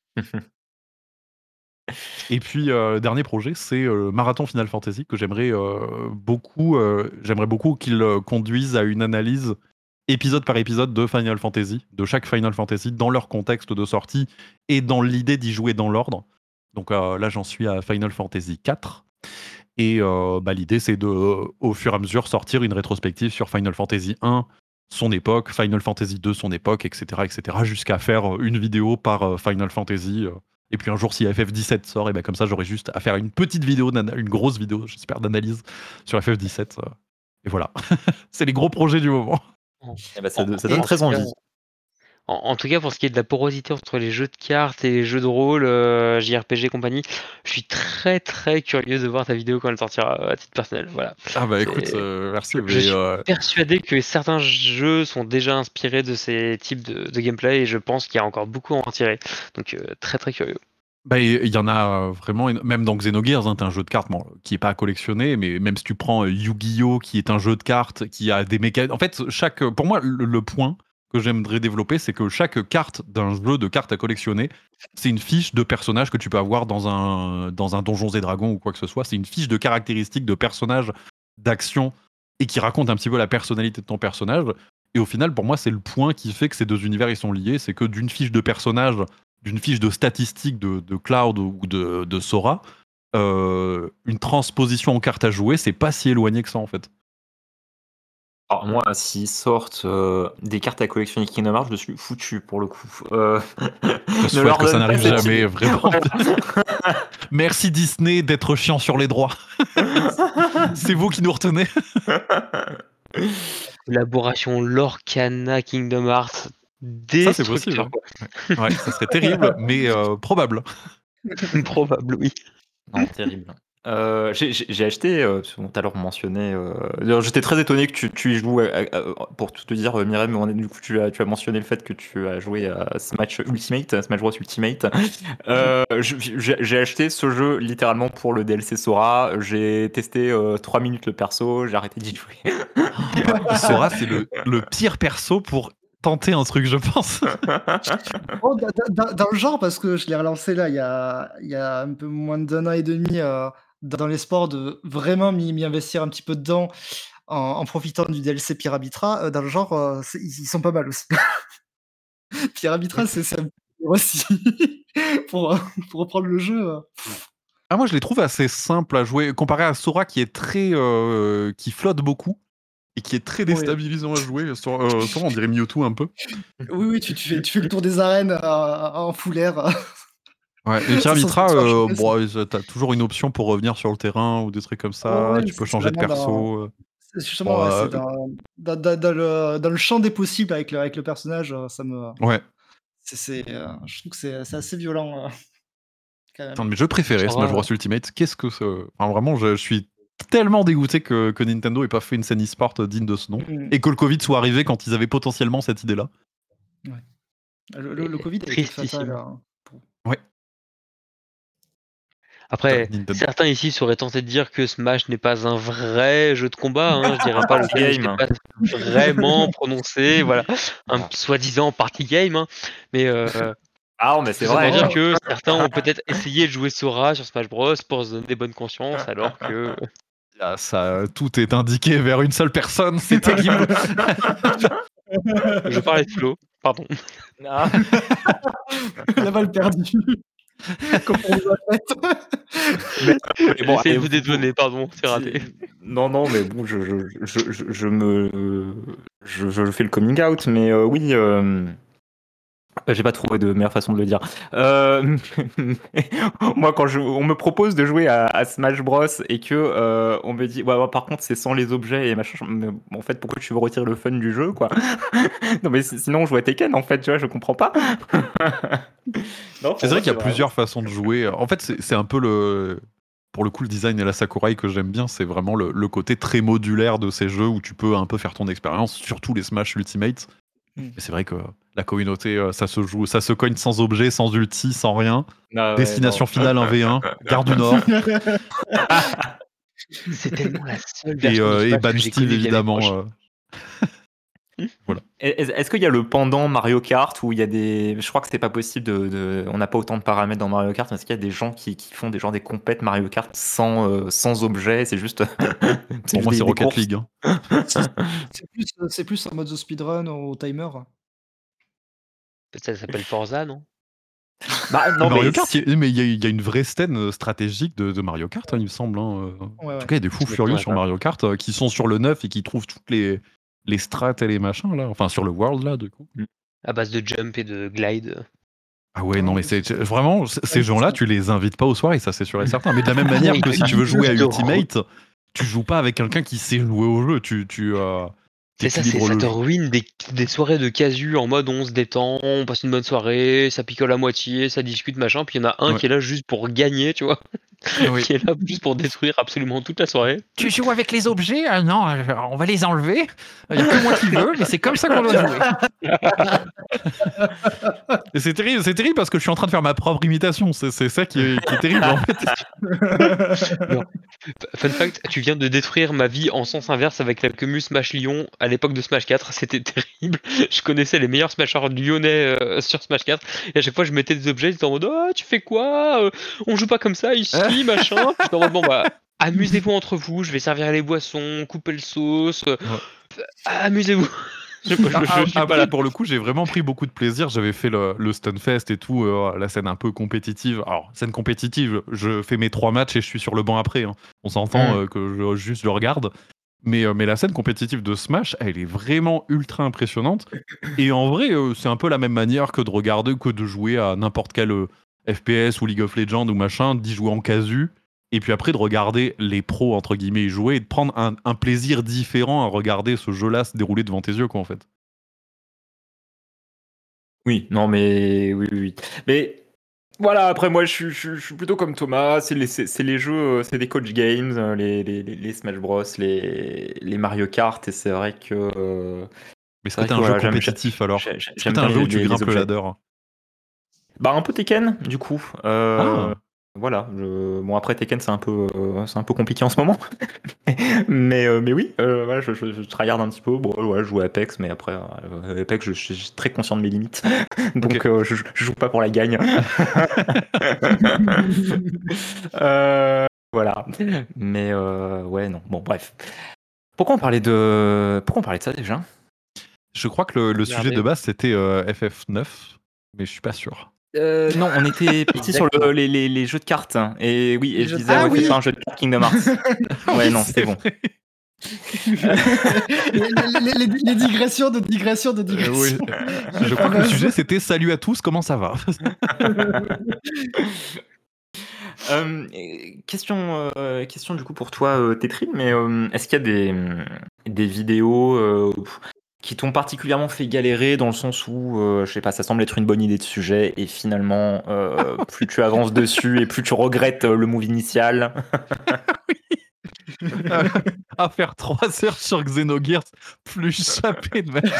Et puis, euh, le dernier projet, c'est euh, Marathon Final Fantasy que j'aimerais euh, beaucoup, euh, j'aimerais beaucoup qu'il euh, conduise à une analyse épisode par épisode de Final Fantasy, de chaque Final Fantasy, dans leur contexte de sortie et dans l'idée d'y jouer dans l'ordre. Donc euh, là, j'en suis à Final Fantasy quatre. Et euh, bah, l'idée, c'est de, euh, au fur et à mesure, sortir une rétrospective sur Final Fantasy un, son époque, Final Fantasy deux, son époque, et cetera, et cetera, jusqu'à faire une vidéo par euh, Final Fantasy. Euh, et puis un jour, si F F dix-sept sort, et ben comme ça, j'aurai juste à faire une petite vidéo, une grosse vidéo, j'espère, d'analyse sur F F dix-sept. Euh, et voilà. C'est les gros projets du moment. Eh ben, ça, En, ça donne en très tout cas, envie. en, en tout cas, pour ce qui est de la porosité entre les jeux de cartes et les jeux de rôle, euh, J R P G compagnie, je suis très très curieux de voir ta vidéo quand elle sortira euh, à titre personnel. Voilà. Ah bah C'est- écoute, euh, merci. Je Mais, suis euh, persuadé que certains jeux sont déjà inspirés de ces types de, de gameplay et je pense qu'il y a encore beaucoup à en tirer. Donc euh, très très curieux. bah, il y en a euh, vraiment, éno- même dans Xenogears, hein, t'as un jeu de cartes bon, qui est pas à collectionner, mais même si tu prends euh, Yu-Gi-Oh, qui est un jeu de cartes, qui a des mécaniques. En fait, chaque, pour moi, le, le point que j'aimerais développer, c'est que chaque carte d'un jeu de cartes à collectionner, c'est une fiche de personnage que tu peux avoir dans un, dans un Donjons et Dragons ou quoi que ce soit. C'est une fiche de caractéristiques de personnages, d'action, et qui raconte un petit peu la personnalité de ton personnage. Et au final, pour moi, c'est le point qui fait que ces deux univers ils sont liés. C'est que d'une fiche de personnage, d'une fiche de statistiques de, de Cloud ou de, de Sora, euh, une transposition en carte à jouer, c'est pas si éloigné que ça en fait. Alors moi, s'ils sortent euh, des cartes à collectionner Kingdom Hearts, je suis foutu pour le coup. Euh, Je ne souhaite leur que ça donne pas n'arrive cette jamais, idée. vraiment. Merci Disney d'être chiant sur les droits. C'est vous qui nous retenez. Collaboration Lorcana Kingdom Hearts. Ça, c'est possible. Destructeur, quoi. Ouais. Ouais, ça serait terrible, mais euh, probable. Probable, oui. Non, terrible. Euh, j'ai- j'ai j'ai acheté, euh, parce que tout à l'heure on mentionnait, euh, d'ailleurs, j'étais très étonné que tu, tu y joues, euh, euh, pour tout te dire, euh, Mireille, mais on est- du coup tu as, tu as mentionné le fait que tu as joué à Smash Ultimate, Smash Bros Ultimate. Euh, je- j'ai j'ai acheté ce jeu littéralement pour le D L C Sora, j'ai testé euh, trois minutes le perso, j'ai arrêté d'y jouer. Sora, c'est le, le pire perso pour tenter un truc, je pense. Oh, dans, dans- dans le genre, parce que je l'ai relancé là il y a, il y a un peu moins d'un an et demi, euh, dans dans les sports, de vraiment m'y m'y investir un petit peu dedans en, en profitant du D L C Pirabitra. Euh, dans le genre, euh, c'est- ils, ils sont pas mal aussi. Pirabitra, c'est c'est un peu aussi. pour, euh, pour reprendre le jeu. euh. Ah, moi, je les trouve assez simples à jouer, comparé à Sora qui est très. euh, qui flotte beaucoup et qui est très Oui. déstabilisant à jouer. Sur, euh, Sora, on dirait Mewtwo un peu. Oui, oui, tu, tu fais, tu fais le tour des arènes euh, en full air. Ouais, et Ça, Pyramitra, ça, ça, euh, ça, bon, euh, t'as toujours une option pour revenir sur le terrain ou des trucs comme ça. Ouais, Tu peux c'est changer de vraiment dans. perso. euh. c'est Justement, Bon, ouais, euh, c'est dans, dans, dans- dans le, dans le champ des possibles avec le, avec le personnage. euh, Ça me, ouais, c'est, c'est, euh, je trouve que c'est c'est assez violent, euh, quand c'est même. un de mes jeux préférés, Smash Sora, Bros Ultimate. Qu'est-ce que c'est Enfin, vraiment, je, je suis tellement dégoûté que, que Nintendo ait pas fait une scène e-sport digne de ce nom Mm. et que le Covid soit arrivé quand ils avaient potentiellement cette idée-là. Le, le- le c'est Covid a été tristissime. fatal. hein, pour- Ouais. Après, Nintendo. certains ici seraient tentés de dire que Smash n'est pas un vrai jeu de combat, hein, je dirais pas, le Party terme game. n'est pas vraiment prononcé, voilà, un Ah. soi-disant party game, hein, mais euh, Ah, mais c'est tout ça pour vrai. dire que certains ont peut-être essayé de jouer Sora sur Smash Bros pour se donner des bonnes consciences, alors que Là, ça, tout est indiqué vers une seule personne, c'est terrible. je parlais de Flo, pardon. Ah. La balle perdue. Comme on nous a fait. Mais, mais bon, J'essaie de allez, vous dédonner, pardon, c'est raté. Non, non, mais bon, je, je, je, je, je me. Je, je fais le coming out, mais euh, oui. Euh, j'ai pas trouvé de meilleure façon de le dire. Euh, moi, quand je, on me propose de jouer à, à Smash Bros et que euh, on me dit, ouais, ouais, par contre, c'est sans les objets et machin. Mais, en fait, pourquoi tu veux retirer le fun du jeu, quoi? Non, mais sinon, on joue à Tekken, en fait, tu vois, je comprends pas. Non, C'est vrai qu'il y a vrai. plusieurs façons de jouer. En fait, c'est c'est un peu le. Pour le coup, le design et la Sakurai que j'aime bien, c'est vraiment le, le côté très modulaire de ces jeux où tu peux un peu faire ton expérience, surtout les Smash Ultimate. Mm. Mais c'est vrai que la communauté, euh, ça se joue, ça se cogne sans objet, sans ulti, sans rien. Ah ouais, Destination non. finale un v un, Gare du Nord. C'est tellement la seule Et, version euh, de et Smash Ban que j'ai Steel, connue via mes proches. évidemment. euh. Est- Est-ce qu'il y a le pendant Mario Kart où il y a des. Je crois que c'est pas possible de. de- On n'a pas autant de paramètres dans Mario Kart. Est-ce qu'il y a des gens qui, qui font des genre des compètes Mario Kart sans, euh, sans objet? C'est juste. Pour moi, des- c'est des Rocket courses. League. hein. C'est plus, c'est plus en mode the speedrun au timer. Ça s'appelle Forza, non? Bah, non, Mario mais Kart, c'est- il y a- mais il y, a- il y a une vraie scène stratégique de, de Mario Kart, hein, il me semble. hein. Ouais, En ouais. tout cas, il y a des fous Je me furieux souviens sur pas. Mario Kart euh, qui sont sur le neuf et qui trouvent toutes les, les strats et les machins, là. Enfin, sur le World, là, du coup. À base de jump et de glide. Ah ouais, non, Non, mais mais c'est c'est- vraiment, c- ces Ouais, gens-là, c'est- tu les invites pas aux soirées, ça c'est sûr et certain. Mais de la même manière Oui, que si tu veux jouer à juste Ultimate, tu joues pas avec quelqu'un qui sait jouer au jeu, tu, tu euh, C'est ça, c'est t'équilibres ça le te jeu. ruine des, des soirées de casu en mode on se détend, on passe une bonne soirée, ça picole à moitié, ça discute, machin, puis il y en a un Ouais. qui est là juste pour gagner, tu vois, Oui. qui est là juste pour détruire absolument toute la soirée. Tu joues avec les objets? Ah non, euh, on va les enlever. Il n'y a que moi qui veux, mais c'est comme ça qu'on doit jouer. Et c'est terrible, c'est terrible parce que je suis en train de faire ma propre imitation, c'est c'est ça qui est, qui est terrible en fait. Fun fact, tu viens de détruire ma vie en sens inverse avec la commu Smash Lyon à l'époque de Smash quatre, c'était terrible. Je connaissais les meilleurs smashers lyonnais euh, sur Smash quatre et à chaque fois je mettais des objets, j'étais en mode oh, tu fais quoi? Euh, On joue pas comme ça ici, machin. J'étais en mode bon bah amusez-vous entre vous, je vais servir les boissons, couper le sauce. euh, Amusez-vous. Je, je- je- je Ah, suis pas Après, là. pour le coup, j'ai vraiment pris beaucoup de plaisir. J'avais fait le, le Stunfest et tout, euh, la scène un peu compétitive. Alors, scène compétitive, je fais mes trois matchs et je suis sur le banc après. hein. On s'entend Mm. euh, que je juste le regarde. Mais, euh, mais la scène compétitive de Smash, elle est vraiment ultra impressionnante. Et en vrai, euh, c'est un peu la même manière que de regarder, que de jouer à n'importe quel euh, F P S ou League of Legends ou machin, d'y jouer en casu. Et puis après, de regarder les pros, entre guillemets, y jouer et de prendre un, un plaisir différent à regarder ce jeu-là se dérouler devant tes yeux, quoi, en fait. Oui, non, mais oui, oui, oui. Mais voilà, après, moi, je, suis- je suis- je suis plutôt comme Thomas. C'est les, c'est c'est les jeux, euh, c'est des coach games, euh, les, les, les- les Smash Bros, les, les Mario Kart. Et c'est vrai que. euh, Mais est-ce c'est que vrai t'es que un jeu voilà, j'aime- compétitif alors j'ai- j'ai- Est-ce que j'aime t'es un bien jeu où les- tu les grimpes le objets. ladder Bah, un peu Tekken, du coup. Euh, Ah. Voilà. je- Bon, après, Tekken, c'est un peu, euh, c'est un peu compliqué en ce moment. mais, euh, mais oui, euh, voilà, je, je, je tryhard un petit peu. Bon, ouais, je joue à Apex, mais après, euh, Apex, je, je suis très conscient de mes limites. Donc, Ok. euh, je, je joue pas pour la gagne. Euh, voilà. Mais, euh, ouais, non. Bon, bref. Pourquoi on parlait de, pourquoi on parlait de ça déjà? Je crois que le, le sujet Regardez. de base c'était euh, F F neuf, mais je suis pas sûr. Euh, non, on était parti sur le- les, les, les jeux de cartes. hein. Et oui, et Les je jeux de disais, cartes. ouais, Ah c'est oui. pas un jeu de cartes Kingdom Hearts. Ouais, non, c'est bon. les, les- les- les- les digressions de digressions de Euh, digressions. oui. Je crois que le sujet c'était salut à tous, comment ça va Euh, et question, euh, question du coup pour toi, euh, Tetri, mais euh, est-ce qu'il y a des, hum, des vidéos euh, qui t'ont particulièrement fait galérer dans le sens où, euh, je sais pas, ça semble être une bonne idée de sujet et finalement, euh, plus tu avances dessus et plus tu regrettes euh, le move initial. À faire trois heures sur Xenogears, plus jamais de ma vie.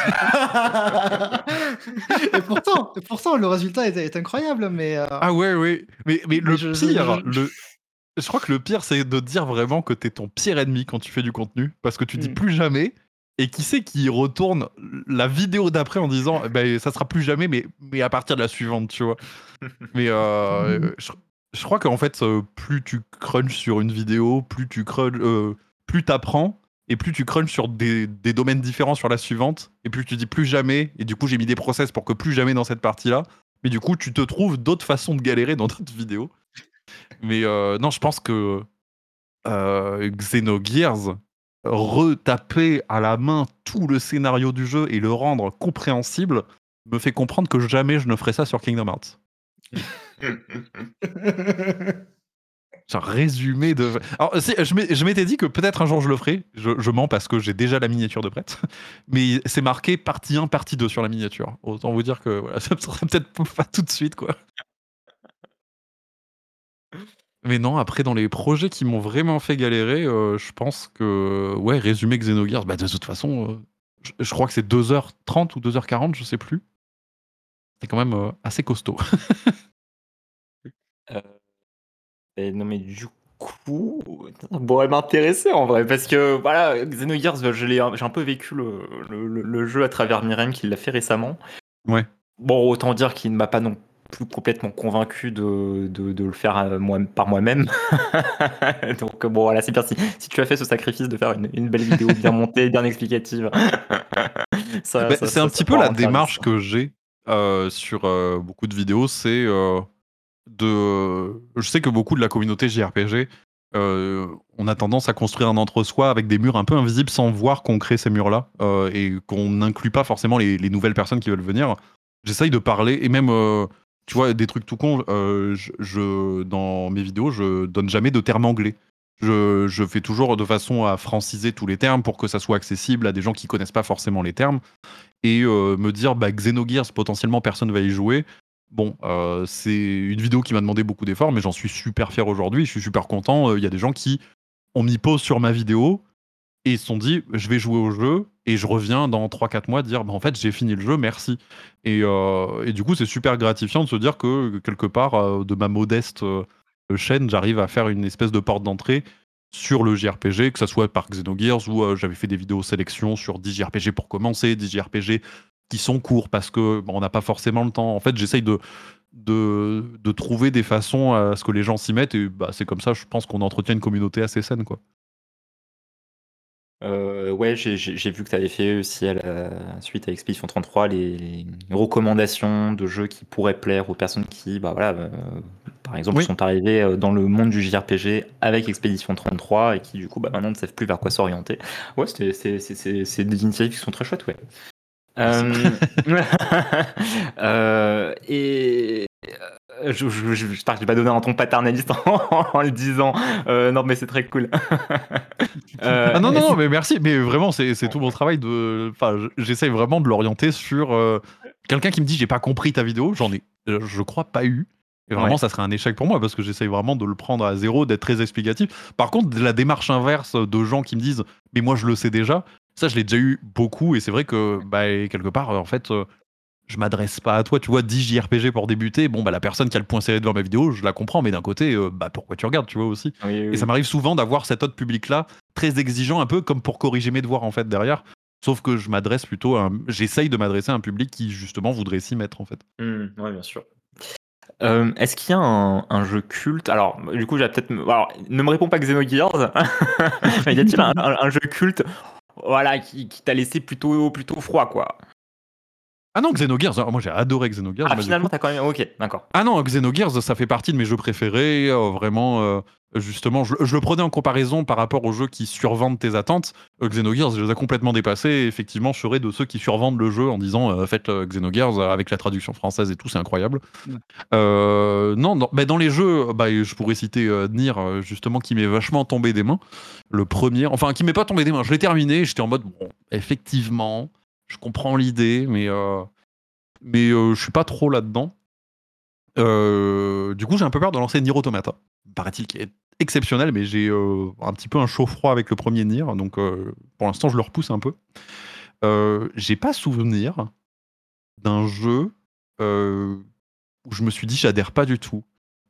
et pourtant, et pourtant, le résultat est, est incroyable, mais euh, Ah ouais, ouais. Mais, mais le Mais je- je- pire, je- le, Je crois que le pire, c'est de dire vraiment que t'es ton pire ennemi quand tu fais du contenu, parce que tu dis Mm. plus jamais, et qui sait qui retourne la vidéo d'après en disant eh ben, ça sera plus jamais, mais, mais à partir de la suivante, tu vois. Mais euh, je, je crois qu'en fait, euh, plus tu crunches sur une vidéo, plus tu crunches, euh, plus t'apprends, et plus tu crunches sur des, des domaines différents sur la suivante, et plus tu dis plus jamais, et du coup j'ai mis des process pour que plus jamais dans cette partie-là, mais du coup tu te trouves d'autres façons de galérer dans d'autres vidéos. Mais euh, non, je pense que euh, Xenogears, retaper à la main tout le scénario du jeu et le rendre compréhensible, me fait comprendre que jamais je ne ferai ça sur Kingdom Hearts. C'est un résumé de. Alors, si, je m'ai- je m'étais dit que peut-être un jour je le ferai. Je, je mens parce que j'ai déjà la miniature de prête. Mais c'est marqué partie un, partie deux sur la miniature. Autant vous dire que voilà, ça ne sera peut-être pas tout de suite, quoi. Mais non, après, dans les projets qui m'ont vraiment fait galérer, euh, je pense que, ouais, résumer Xenogears, bah, de toute façon, euh, je, je crois que c'est deux heures trente ou deux heures quarante, je sais plus. C'est quand même euh, assez costaud. Euh, et non, mais du coup, ça pourrait m'intéresser en vrai, parce que voilà, Xenogears, je l'ai, j'ai un peu vécu le, le, le- le jeu à travers Myrem qui l'a fait récemment. Ouais. Bon, autant dire qu'il ne m'a pas non plus complètement convaincu de, de, de le faire à moi, par moi-même. Donc bon, voilà, c'est bien. Si, si tu as fait ce sacrifice de faire une, une belle vidéo bien montée, bien explicative, ça, Bah, ça, c'est ça, un ça petit peu pourra la rendre service. démarche que j'ai euh, sur euh, beaucoup de vidéos, c'est euh, de... Je sais que beaucoup de la communauté J R P G, euh, on a tendance à construire un entre-soi avec des murs un peu invisibles sans voir qu'on crée ces murs-là euh, et qu'on n'inclut pas forcément les, les nouvelles personnes qui veulent venir. J'essaye de parler, et même, euh, tu vois, des trucs tout cons, euh, je, je- dans mes vidéos, je donne jamais de termes anglais. Je, je fais toujours de façon à franciser tous les termes pour que ça soit accessible à des gens qui connaissent pas forcément les termes. Et euh, me dire, bah, Xenogears, potentiellement personne va y jouer. Bon, euh, c'est une vidéo qui m'a demandé beaucoup d'efforts, mais j'en suis super fier aujourd'hui. Je suis super content. Il y a des gens qui ont mis pause sur ma vidéo et ils se sont dit, je vais jouer au jeu et je reviens dans trois quatre mois dire, bah, en fait, j'ai fini le jeu, merci. Et, euh, et du coup, c'est super gratifiant de se dire que quelque part, euh, de ma modeste euh, chaîne, j'arrive à faire une espèce de porte d'entrée sur le J R P G, que ça soit par Xenogears ou euh, j'avais fait des vidéos sélection sur dix J R P G pour commencer, dix J R P G qui sont courts parce que bon, on n'a pas forcément le temps. En fait, j'essaye de, de, de trouver des façons à ce que les gens s'y mettent et bah, c'est comme ça, je pense qu'on entretient une communauté assez saine, quoi. Euh, ouais, j'ai j'ai- j'ai vu que tu avais fait aussi à la suite à Expedition trente-trois les, les recommandations de jeux qui pourraient plaire aux personnes qui, bah voilà, euh, par exemple, Oui. sont arrivées euh, dans le monde du J R P G avec Expedition trente-trois et qui, du coup, bah, maintenant ne savent plus vers quoi s'orienter. Ouais, c'était- c'est c'est- c'est- c'est des initiatives qui sont très chouettes, ouais. Euh, euh, et euh, je, je, je, j'espère que je vais pas donner un ton paternaliste en, en le disant. Euh, non, mais c'est très cool. Euh, Ah non, non, est-ce- non, mais merci, mais vraiment, c'est c'est tout mon travail de. Enfin, je- j'essaye vraiment de l'orienter sur euh, quelqu'un qui me dit j'ai pas compris ta vidéo, j'en ai, euh, je crois, pas eu. Et vraiment, Ouais. ça serait un échec pour moi parce que j'essaye vraiment de le prendre à zéro, d'être très explicatif. Par contre, la démarche inverse de gens qui me disent mais moi je le sais déjà, ça je l'ai déjà eu beaucoup et c'est vrai que bah, quelque part, en fait, euh, je m'adresse pas à toi. Tu vois, dix J R P G pour débuter, bon, bah la personne qui a le point serré devant ma vidéo, je la comprends, mais d'un côté, euh, bah pourquoi tu regardes, tu vois aussi. Oui, oui, Et ça oui. m'arrive souvent d'avoir cet autre public-là, très exigeant, un peu comme pour corriger mes devoirs en fait derrière. Sauf que je m'adresse plutôt à un... J'essaye de m'adresser à un public qui justement voudrait s'y mettre en fait. Hmm, ouais, bien sûr. Euh, est-ce qu'il y a un, un jeu culte? Alors, du coup, j'ai peut-être. Alors, ne me réponds pas Xenogears. Mais y a-t-il un, un- un jeu culte, voilà, qui, qui t'a laissé plutôt, plutôt froid, quoi? Ah non, Xenogears, alors, moi j'ai adoré Xenogears. Ah, Bah, du finalement, coup. t'as quand même. Ok, d'accord. Ah non, Xenogears, ça fait partie de mes jeux préférés. euh, vraiment, euh, justement, je, je le prenais en comparaison par rapport aux jeux qui survendent tes attentes. Euh, Xenogears, je les ai complètement dépassés. Et effectivement, je serais de ceux qui survendent le jeu en disant euh, faites euh, Xenogears euh, avec la traduction française et tout, c'est incroyable. Ouais. Euh, non, non bah, dans les jeux, bah, je pourrais citer euh, Nier, euh, justement, qui m'est vachement tombé des mains. Le premier, enfin, qui m'est pas tombé des mains. Je l'ai terminé, j'étais en mode bon, effectivement, je comprends l'idée, mais, euh, mais euh, je suis pas trop là-dedans. Euh, du coup, j'ai un peu peur de lancer Nier Automata. Paraît-il qu'il est exceptionnel, mais j'ai euh, un petit peu un chaud-froid avec le premier Nier, donc euh, pour l'instant, je le repousse un peu. Euh, j'ai pas souvenir d'un jeu euh, où je me suis dit j'adhère pas du tout.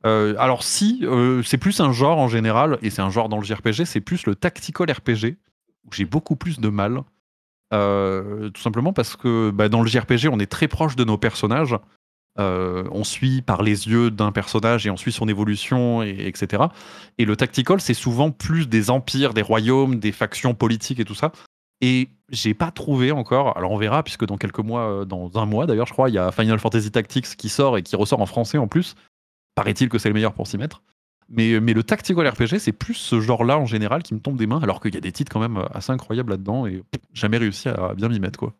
Euh, alors si, euh, c'est plus un genre en général, et c'est un genre dans le J R P G, c'est plus le tactical R P G, où j'ai beaucoup plus de mal. Euh, tout simplement parce que bah, dans le J R P G, on est très proche de nos personnages. Euh, on suit par les yeux d'un personnage et on suit son évolution, et, etc. Et le tactical, c'est souvent plus des empires, des royaumes, des factions politiques et tout ça. Et j'ai pas trouvé encore, alors on verra, puisque dans quelques mois, euh, dans un mois d'ailleurs, je crois, il y a Final Fantasy Tactics qui sort et qui ressort en français en plus. Paraît-il que c'est le meilleur pour s'y mettre. Mais, mais le tactical R P G, c'est plus ce genre-là en général qui me tombe des mains, alors qu'il y a des titres quand même assez incroyables là-dedans et pff, jamais réussi à bien m'y mettre, quoi.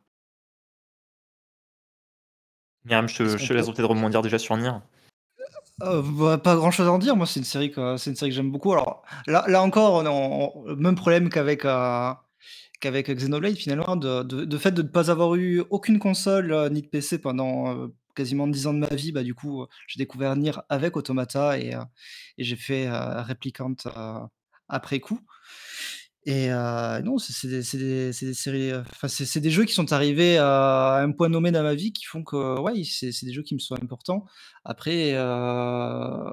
Myriam, je te, Est-ce je qu'on te laisse peut- peut-être rebondir déjà sur Nier. Euh, bah, pas grand chose à en dire, moi c'est une série que, c'est une série que j'aime beaucoup. Alors là, là encore, on a on- le même problème qu'avec euh, qu'avec Xenoblade finalement, de, de, de fait de ne pas avoir eu aucune console euh, ni de P C pendant euh, quasiment dix ans de ma vie, bah du coup euh, j'ai découvert Nier avec Automata et, euh, et j'ai fait euh, Replicant euh, après coup. Et euh, non, c'est c'est des, c'est des- c'est des séries, euh, enfin c'est c'est des jeux qui sont arrivés à un point nommé dans ma vie qui font que ouais, c'est c'est des jeux qui me sont importants. Après, euh,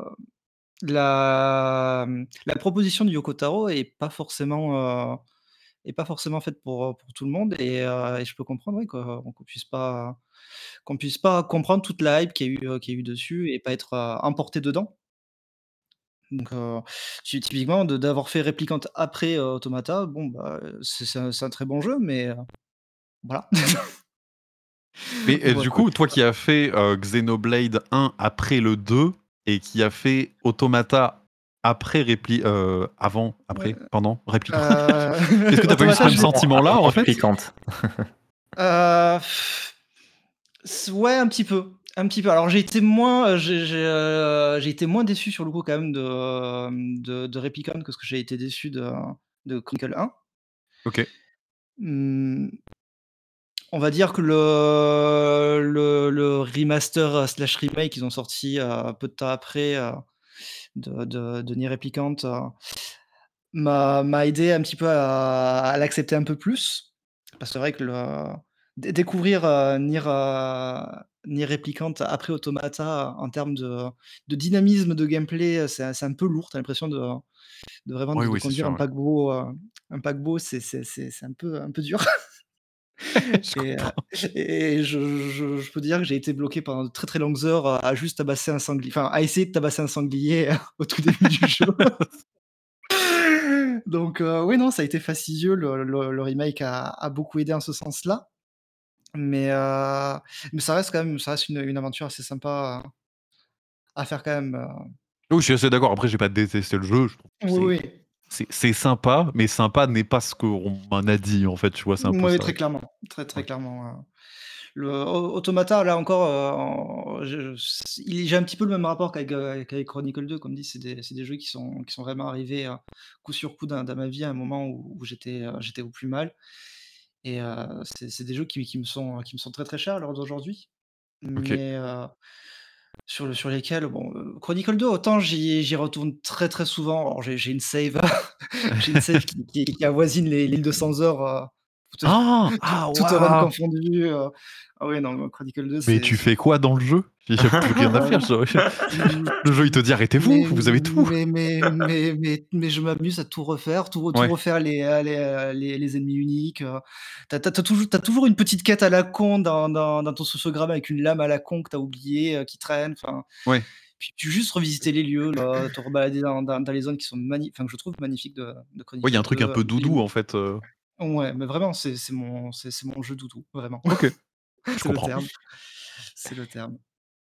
la, la proposition de Yoko Taro est pas forcément, euh, est pas forcément faite pour, pour tout le monde et, euh, et je peux comprendre ouais, qu'on qu'on puisse pas, qu'on puisse pas comprendre toute la hype qu'il y a eu, euh, qu'il y a eu dessus et pas être euh, emporté dedans. Donc, heu, ty typiquement de d'avoir fait Replicant après, heu, Automata, bon, bah, c'est c'est un c'est un très bon jeu, mais, heu, voilà. Mais euh, Voilà. du coup, toi qui as fait euh, Xenoblade un après le deux et qui a fait Automata après Répli... euh, avant, après, Heu, pendant, Répliquant. heu, Est-ce que t'as pas eu ce Automata, même j'ai sentiment-là, en fait? Réplicante. heu, s ouais, un petit peu, un petit peu. Alors j'ai été moins, heu, j'ai j'ai, heu, j'ai été moins déçu sur le coup quand même de, hem, de de Replicant que ce que j'ai été déçu de de Chronicle un. Ok. Mmh, on va dire que le le le remaster, slash remake qu'ils ont sorti, heu, peu de temps après, heu de, de, de Nier Replicant euh, m'a, m'a aidé un petit peu à, à l'accepter un peu plus. Parce que c'est vrai que le, dé- découvrir euh, Nier, euh, Nier Replicant après Automata euh, en termes de, de dynamisme de gameplay, euh, c'est, c'est un peu lourd. T'as l'impression de, de vraiment Oui, de, de oui, c'est conduire sûr. un Ouais. paquebot. euh, un paquebot, c'est, c'est, c'est, c'est un, peu, un peu dur. Je Et, euh, comprends. et je, je, je peux dire que j'ai été bloqué pendant de très très longues heures à à juste tabasser un sanglier, enfin à essayer de tabasser un sanglier au tout début du jeu. Donc, heu, oui, non, ça a été fastidieux. Le le le remake a a beaucoup aidé en ce sens-là. Mais, heu, mais ça reste quand même ça reste une une aventure assez sympa à à faire quand même, heu. Oui, je suis assez d'accord. Après, j'ai pas détesté le jeu. Je trouve que Oui, c'est, oui. c'est, c'est sympa, mais sympa n'est pas ce qu'on m'en a dit, en fait. Tu vois, c'est un peu Mouais, ça. très clairement, très, très Ouais. clairement, heu. Le Au Automata, là encore, heu, en je s il j'ai un petit peu le même rapport qu'avec, heu, qu'avec Chronicle deux, comme dit, c'est des c'est des jeux qui sont qui sont vraiment arrivés, heu, coup sur coup dans dans ma vie à un moment où où j'étais, heu, j'étais au plus mal et heu, c'est c'est des jeux qui qui me sont qui me sont très, très chers à l'heure d'aujourd'hui. Ok. Mais, heu, sur le sur lesquels, bon, heu, Chronicle deux, autant j'y j'y retourne très, très souvent. Alors j'ai j'ai une save j'ai une save qui qui qui avoisine les les mille deux cents heures, heu, toutes Ah! toutes Ah, toutes runs waouh! confondues, heu. Ah ouais, non, Chronicle deux, Mais c'est tu c'est fais quoi dans le jeu? Il y a plus rien à Heu, faire. ça. mmh, Le jeu, il te dit arrêtez-vous, mais vous avez tout. mais mais mais mais mais je m'amuse à tout refaire, tout re tout Ouais. refaire les, heu, les, heu, les les ennemis uniques, heu. Tu as tu as tu as toujours tu as toujours une petite quête à la con dans dans dans ton sociogramme avec une lame à la con que tu as oubliée, heu, qui traîne, enfin. Ouais. Puis tu juste revisiter les lieux, là, te rebalader dans dans dans les zones qui sont magni enfin que je trouve magnifiques de de Ouais, il y a Chronicle un truc un deux, peu les doudou, en fait. euh. ouais, mais vraiment, c'est c'est mon c'est c'est mon jeu doudou, vraiment. Ok, je C'est le comprends. terme, c'est le terme.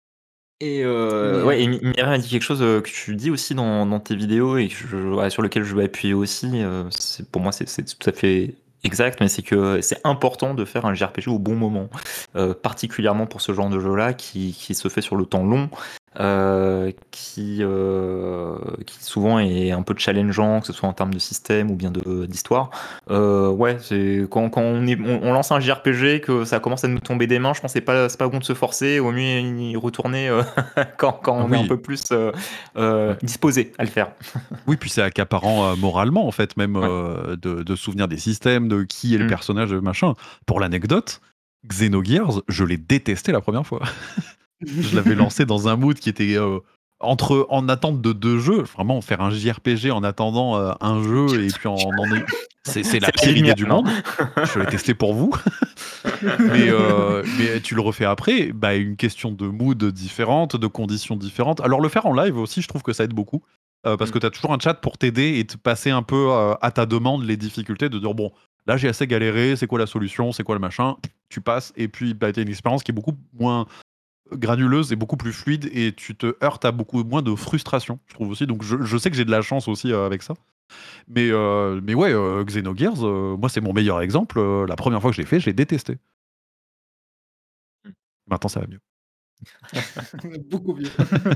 Et euh, Mais, ouais, heu et Mi- Myriam a dit quelque chose euh, que tu dis aussi dans, dans tes vidéos et que je, ouais, sur lequel je vais appuyer aussi. Euh, c'est, pour moi, c'est c'est tout à fait exact, mais c'est que c'est important de faire un J R P G au bon moment, euh, particulièrement pour ce genre de jeu-là qui, qui se fait sur le temps long. Euh, qui, euh, qui souvent est un peu challengeant, que ce soit en termes de système ou bien de d'histoire. Euh, ouais, c'est quand, quand on, est, on, on lance un J R P G que ça commence à nous tomber des mains, je pense que c'est pas c'est pas bon de se forcer, au mieux y retourner euh, quand, quand Ah on est un oui. peu plus euh, euh, Ouais. disposé à le faire. Oui, puis c'est accaparant euh, moralement, en fait, même Ouais. euh, de, de se souvenir des systèmes, de qui est le Mm. personnage, machin. Pour l'anecdote, Xenogears, je l'ai détesté la première fois. Je l'avais lancé dans un mood qui était euh, entre en attente de deux jeux, vraiment faire un J R P G en attendant euh, un jeu et puis en, en est- c'est, c'est la C'est pire la idée lumière, du non. monde. Je l'ai testé pour vous, mais euh, mais tu le refais après, bah une question de mood différente, de conditions différentes. Alors le faire en live aussi, je trouve que ça aide beaucoup. euh, parce Mm. que tu as toujours un chat pour t'aider et te passer un peu euh, à ta demande les difficultés, de dire bon, là j'ai assez galéré, c'est quoi la solution, c'est quoi le machin, tu passes, et puis bah, tu as une expérience qui est beaucoup moins granuleuse et beaucoup plus fluide, et tu te heurtes à beaucoup moins de frustration, je trouve aussi. Donc je, je sais que j'ai de la chance aussi euh, avec ça. Mais, euh, mais ouais, euh, Xenogears, euh, moi c'est mon meilleur exemple. Euh, la première fois que je l'ai fait, j'ai détesté. Maintenant ça va mieux. Beaucoup mieux.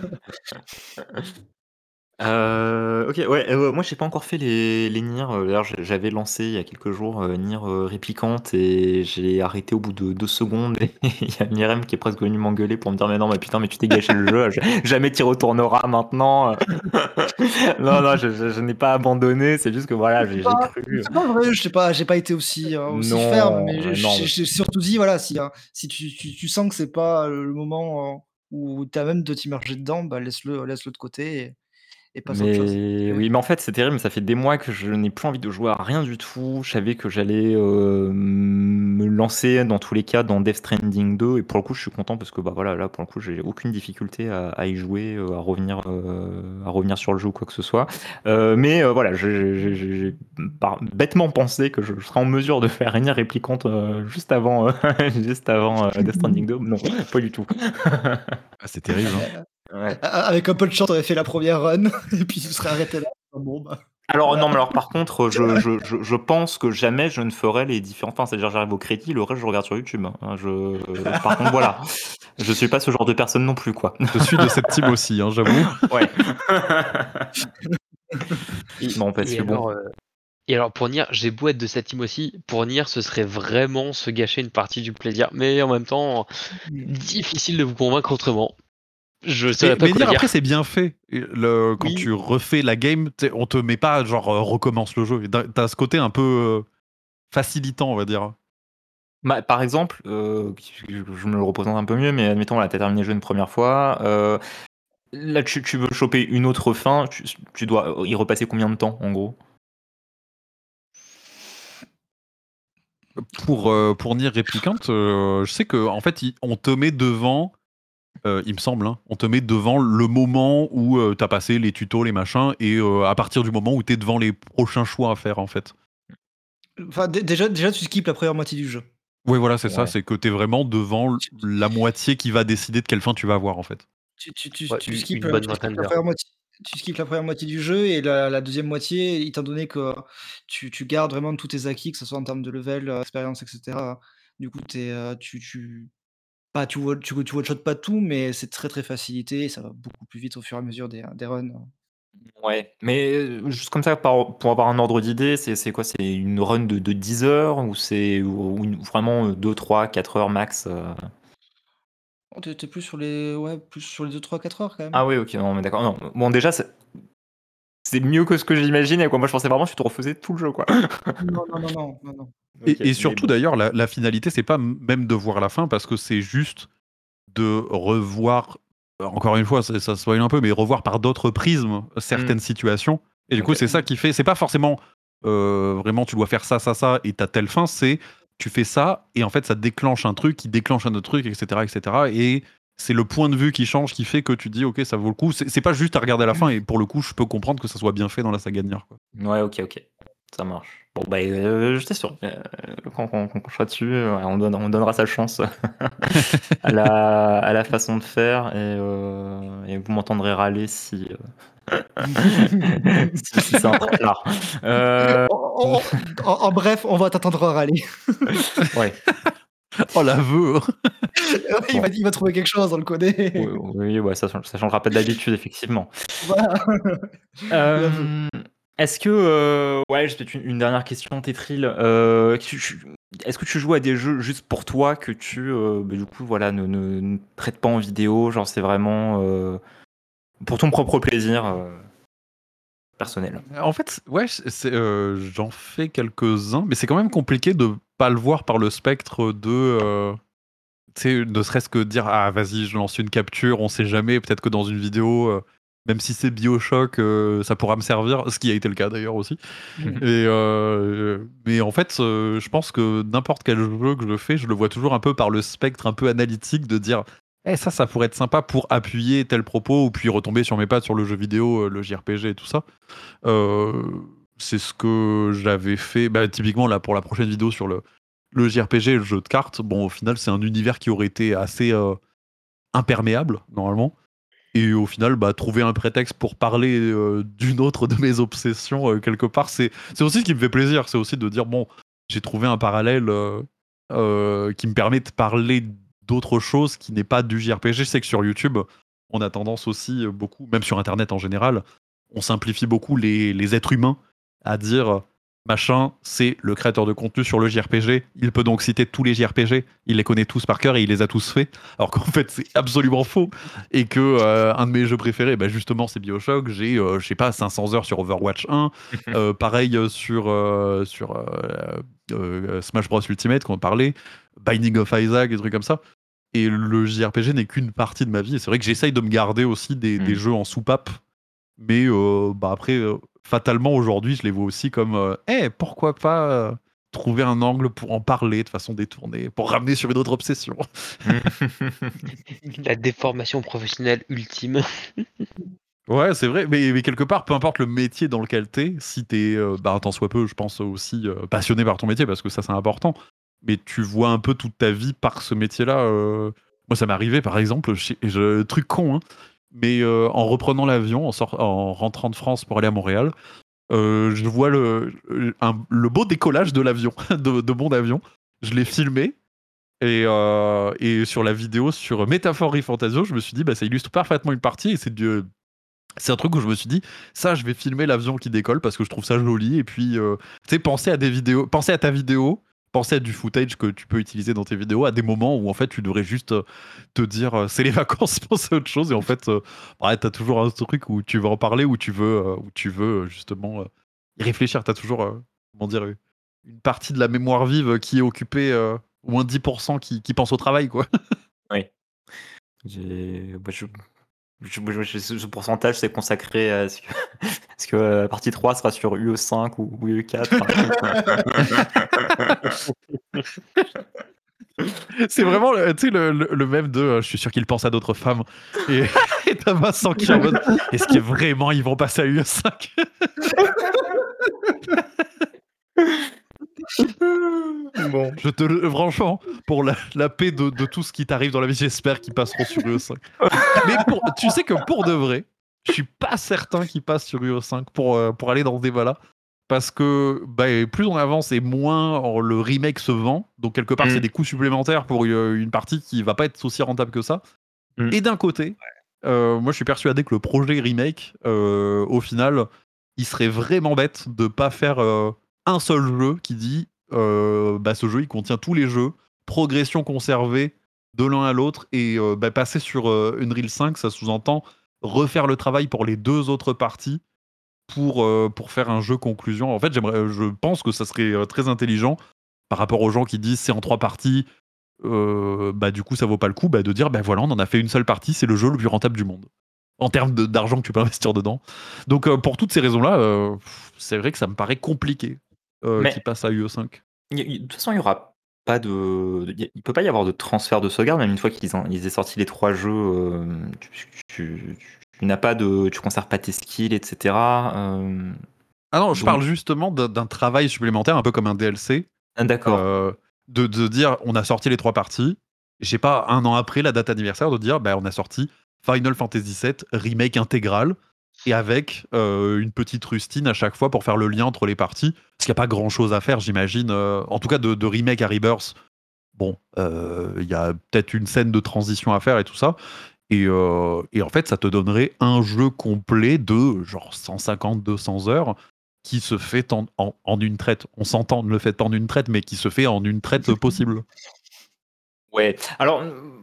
Euh, ok, ouais, euh, moi j'ai pas encore fait les, les Nier. euh, D'ailleurs, j'ai- j'avais lancé il y a quelques jours euh, Nier euh, Replicant et j'ai arrêté au bout de deux secondes. Et il y a Mirem qui est presque venu m'engueuler pour me dire: Mais non, mais putain, mais tu t'es gâché le jeu, j- jamais t'y retourneras maintenant. Non, non, je, je- je n'ai pas abandonné, c'est juste que voilà, j'ai C'est j'ai pas, cru. c'est pas vrai, je sais pas, j'ai pas été aussi, euh, aussi ferme, Non, mais euh, j'ai non, j'ai- j'ai surtout dit, voilà, si, hein, si tu, tu, tu sens que c'est pas le moment euh, où tu as même de t'immerger dedans, bah laisse-le laisse-le de côté et, et passe à autre chose. Mais Ok. oui, mais en fait, c'est terrible, ça fait des mois que je n'ai plus envie de jouer à rien du tout. Je savais que j'allais euh, me lancer dans tous les cas dans Death Stranding deux, et pour le coup, je suis content parce que bah voilà, là pour le coup, j'ai aucune difficulté à, à y jouer, euh, à revenir, euh, à revenir sur le jeu ou quoi que ce soit. Euh, mais euh, voilà, j'ai j'ai- j'ai- j'ai par- bêtement pensé que je, je serais en mesure de faire Nier Replicant euh, juste avant, euh, juste avant euh, Death Stranding deux. Non, pas du tout. Ah, c'est terrible, hein. Euh, Ouais. a- Avec un peu de chance, on aurait fait la première run et puis tu serais arrêté là. Bon, bah, Alors non, voilà. mais alors par contre, je, je, je, je pense que jamais je ne ferai les différents. Enfin, c'est-à-dire j'arrive au crédit, le reste je regarde sur YouTube. hein. Je, par contre, voilà, je suis pas ce genre de personne non plus, quoi. Je suis de cette team aussi, hein, j'avoue. Ouais. Et- non, parce Et que bon. alors, euh, et alors pour Nier, j'ai beau être de cette team aussi, pour Nier, ce serait vraiment se gâcher une partie du plaisir. Mais en même temps, difficile de vous convaincre autrement. Je saurais Mais, pas mais quoi dire dire. après c'est bien fait. Et le, quand Oui. tu refais la game, t'sais, on te met pas genre euh, recommence le jeu. Et t'as- T'as ce côté un peu euh, facilitant, on va dire. Bah, par exemple, euh, je je me le représente un peu mieux, mais admettons, là, t'as terminé le jeu une première fois. euh, là, tu, tu veux choper une autre fin, tu, tu dois y repasser combien de temps, en gros? Pour, euh, pour Nier Replicant, euh, je sais que en fait, il- on te met devant, euh, il me semble, hein, on te met devant le moment où euh, t'as passé les tutos, les machins, et euh, à partir du moment où t'es devant les prochains choix à faire, en fait. Enfin, dé- déjà, déjà, tu skippes la première moitié du jeu. Oui, voilà, c'est ça, Ouais. c'est que t'es vraiment devant Tu, la moitié qui va décider de quelle fin tu vas avoir, en fait. tu, tu, tu, Ouais, tu une, skippes, une euh, bonne tu skippes vingtaine la d'heures. première moitié. Tu skippes la première moitié du jeu et la, la deuxième moitié, étant donné que tu, tu gardes vraiment tous tes acquis, que ce soit en termes de level, euh, expérience, et cetera. Du coup, t'es, euh, tu, tu, pas, tu, one- tu, tu one-shot pas tout, mais c'est très très facilité et ça va beaucoup plus vite au fur et à mesure des, des runs. Ouais, mais euh, juste comme ça, par- pour avoir un ordre d'idée, c'est c'est quoi? C'est une run de, de dix heures ou c'est ou une- vraiment euh, deux, trois, quatre heures max? euh Oh, t'es t'es plus sur les, ouais, plus sur les deux, trois, quatre heures quand même. Ah oui, ok, non, mais d'accord. Non, bon, déjà, c'est c'est mieux que ce que j'imaginais, quoi. Moi, je pensais vraiment que tu te refaisais tout le jeu, quoi. Non, non, non, non, non, non. Ok, Et, et mais surtout, bon. d'ailleurs, la, la finalité, c'est pas m- même de voir la fin, parce que c'est juste de revoir, euh, encore une fois, ça, ça se soigne un peu, mais revoir par d'autres prismes certaines situations. Et du coup, Ok. c'est ça qui fait. C'est pas forcément euh, vraiment tu dois faire ça, ça, ça, et t'as telle fin, c'est tu fais ça, et en fait, ça déclenche un truc qui déclenche un autre truc, et cetera, et cetera. Et c'est le point de vue qui change qui fait que tu dis, ok, ça vaut le coup. C'est c'est pas juste à regarder à la fin, et pour le coup, je peux comprendre que ça soit bien fait dans la saga de Nier, quoi. Ouais, ok, ok. Ça marche. Bon, bah, euh, j'étais sûr. Euh, quand, quand, quand on sera dessus, euh, ouais, on, donne- on donnera sa chance à la, à la façon de faire, et, euh, et vous m'entendrez râler si, euh, si, si c'est un traquenard. Euh, En, en- en- en bref, on va t'attendre à râler. ouais. Oh, l'aveu! il, Bon. va, il va trouver quelque chose, on le connaît. Oui, oui, ouais, ça, ça changera pas d'habitude, effectivement. Voilà. L'aveu. Euh, Est-ce que, euh, ouais, j'ai peut-être une, une dernière question, Tetril. Euh, tu- tu- est-ce que tu joues à des jeux juste pour toi que tu, euh, bah, du coup, voilà, ne, ne, ne traites pas en vidéo, genre c'est vraiment euh, pour ton propre plaisir euh, personnel. En fait, ouais, c'est, euh, j'en fais quelques-uns, mais c'est quand même compliqué de pas le voir par le spectre de. euh, tu sais, ne serait-ce que dire ah vas-y, je lance une capture, on sait jamais, peut-être que dans une vidéo, euh, même si c'est BioShock, euh, ça pourra me servir, ce qui a été le cas d'ailleurs aussi. Et euh, mais en fait, euh, je pense que n'importe quel jeu que je fais, je le vois toujours un peu par le spectre un peu analytique de dire eh, ça, ça pourrait être sympa pour appuyer tel propos ou puis retomber sur mes pattes sur le jeu vidéo, euh, le J R P G et tout ça. Euh, c'est ce que j'avais fait, bah, typiquement là pour la prochaine vidéo sur le, le J R P G et le jeu de cartes. Bon, au final, c'est un univers qui aurait été assez euh, imperméable normalement. Et au final, bah, trouver un prétexte pour parler euh, d'une autre de mes obsessions, euh, quelque part, c'est c'est aussi ce qui me fait plaisir. C'est aussi de dire, bon, j'ai trouvé un parallèle euh, euh, qui me permet de parler d'autre chose qui n'est pas du J R P G. Je sais que sur YouTube, on a tendance aussi euh, beaucoup, même sur Internet en général, on simplifie beaucoup les, les êtres humains à dire machin, c'est le créateur de contenu sur le J R P G. Il peut donc citer tous les J R P G. Il les connaît tous par cœur et il les a tous faits. Alors qu'en fait, c'est absolument faux. Et que euh, un de mes jeux préférés, bah justement, c'est BioShock. J'ai, euh, je sais pas, cinq cents heures sur Overwatch un. Euh, pareil euh, sur, euh, sur euh, euh, Smash Bros Ultimate, qu'on parlait. Binding of Isaac, des trucs comme ça. Et le J R P G n'est qu'une partie de ma vie. Et c'est vrai que j'essaye de me garder aussi des, des Mm. jeux en soupape. Mais euh, bah après, euh, fatalement, aujourd'hui, je les vois aussi comme euh, Eh, pourquoi pas euh, trouver un angle pour en parler de façon détournée, pour ramener sur une autre obsession. La déformation professionnelle ultime. Ouais, c'est vrai, mais, mais quelque part, peu importe le métier dans lequel t'es, si t'es, euh, bah, tant soit peu, je pense aussi euh, passionné par ton métier, parce que ça, c'est important, mais tu vois un peu toute ta vie par ce métier-là. euh. Moi, ça m'est arrivé, par exemple, chez- je- truc con, hein, mais euh, en reprenant l'avion, en, sort- en rentrant de France pour aller à Montréal, euh, je vois le, un- le beau décollage de l'avion, de, de mon avion. Je l'ai filmé. Et, euh, et sur la vidéo, sur Métaphore Fantasio, je me suis dit, bah, ça illustre parfaitement une partie. Et c'est du, c'est un truc où je me suis dit, ça, je vais filmer l'avion qui décolle parce que je trouve ça joli. Et puis, euh, tu sais, penser à des vidéos, penser à ta vidéo, penser à du footage que tu peux utiliser dans tes vidéos à des moments où en fait tu devrais juste euh, te dire, euh, c'est les vacances, penser à autre chose. Et en fait, euh, ouais, t'as toujours un truc où tu veux en parler, où tu veux, euh, où tu veux euh, justement euh, y réfléchir. T'as toujours, euh, comment dire, une partie de la mémoire vive qui est occupée, euh, au moins dix pour cent qui, qui pense au travail, quoi. Oui. J'ai- bah, je- je- je- je- ce pourcentage, c'est consacré à ce que, est-ce que euh, la partie trois sera sur U E cinq ou, ou U E quatre. C'est vraiment le- tu sais, le, le, le même de euh, je suis sûr qu'il pense à d'autres femmes. Et et t'as Vincent qui est en mode est-ce que vraiment ils vont passer à U E cinq? Bon. Je te le. Franchement, pour la, la paix de, de tout ce qui t'arrive dans la vie, j'espère qu'ils passeront sur U E cinq. Mais pour, tu sais que pour de vrai, je suis pas certain qu'ils passent sur U E cinq pour, euh, pour aller dans ce débat-là. Parce que bah, plus on avance et moins oh, le remake se vend. Donc quelque part, Mm. c'est des coûts supplémentaires pour une, une partie qui va pas être aussi rentable que ça. Mm. Et d'un côté, euh, moi je suis persuadé que le projet remake, euh, au final, il serait vraiment bête de pas faire euh, un seul jeu qui dit euh, bah, ce jeu il contient tous les jeux, progression conservée de l'un à l'autre, et euh, bah, passer sur euh, Unreal cinq, ça sous-entend refaire le travail pour les deux autres parties pour, euh, pour faire un jeu conclusion. En fait, j'aimerais, je pense que ça serait euh, très intelligent par rapport aux gens qui disent c'est en trois parties, euh, bah du coup ça vaut pas le coup, bah, de dire bah voilà, on en a fait une seule partie, c'est le jeu le plus rentable du monde en termes de- d'argent que tu peux investir dedans. Donc euh, pour toutes ces raisons-là, euh, pff, c'est vrai que ça me paraît compliqué euh, Mais- qu'il passe à U E cinq. Il y a- De toute façon, il y aura pas de. Il y a- il peut pas y avoir de transfert de sauvegarde, même une fois qu'ils ont- ils aient sorti les trois jeux. euh, tu, tu- tu n'as pas de. Tu conserves pas tes skills, et cetera. euh, Ah non, je Donc- parle justement d'un d'un travail supplémentaire, un peu comme un D L C, ah, D'accord. euh, de, de dire on a sorti les trois parties, j'ai pas un an après la date anniversaire de dire bah on a sorti Final Fantasy sept remake intégral et avec euh, une petite rustine à chaque fois pour faire le lien entre les parties, parce qu'il n'y a pas grand chose à faire, j'imagine. euh, en tout cas de, de remake à Rebirth, bon, euh, il y a peut-être une scène de transition à faire et tout ça. Et, euh, et en fait, ça te donnerait un jeu complet de genre cent cinquante à deux cents heures qui se fait en, en- en une traite. On s'entend, ne le faites pas en une traite, mais qui se fait en une traite possible. Ouais. Alors,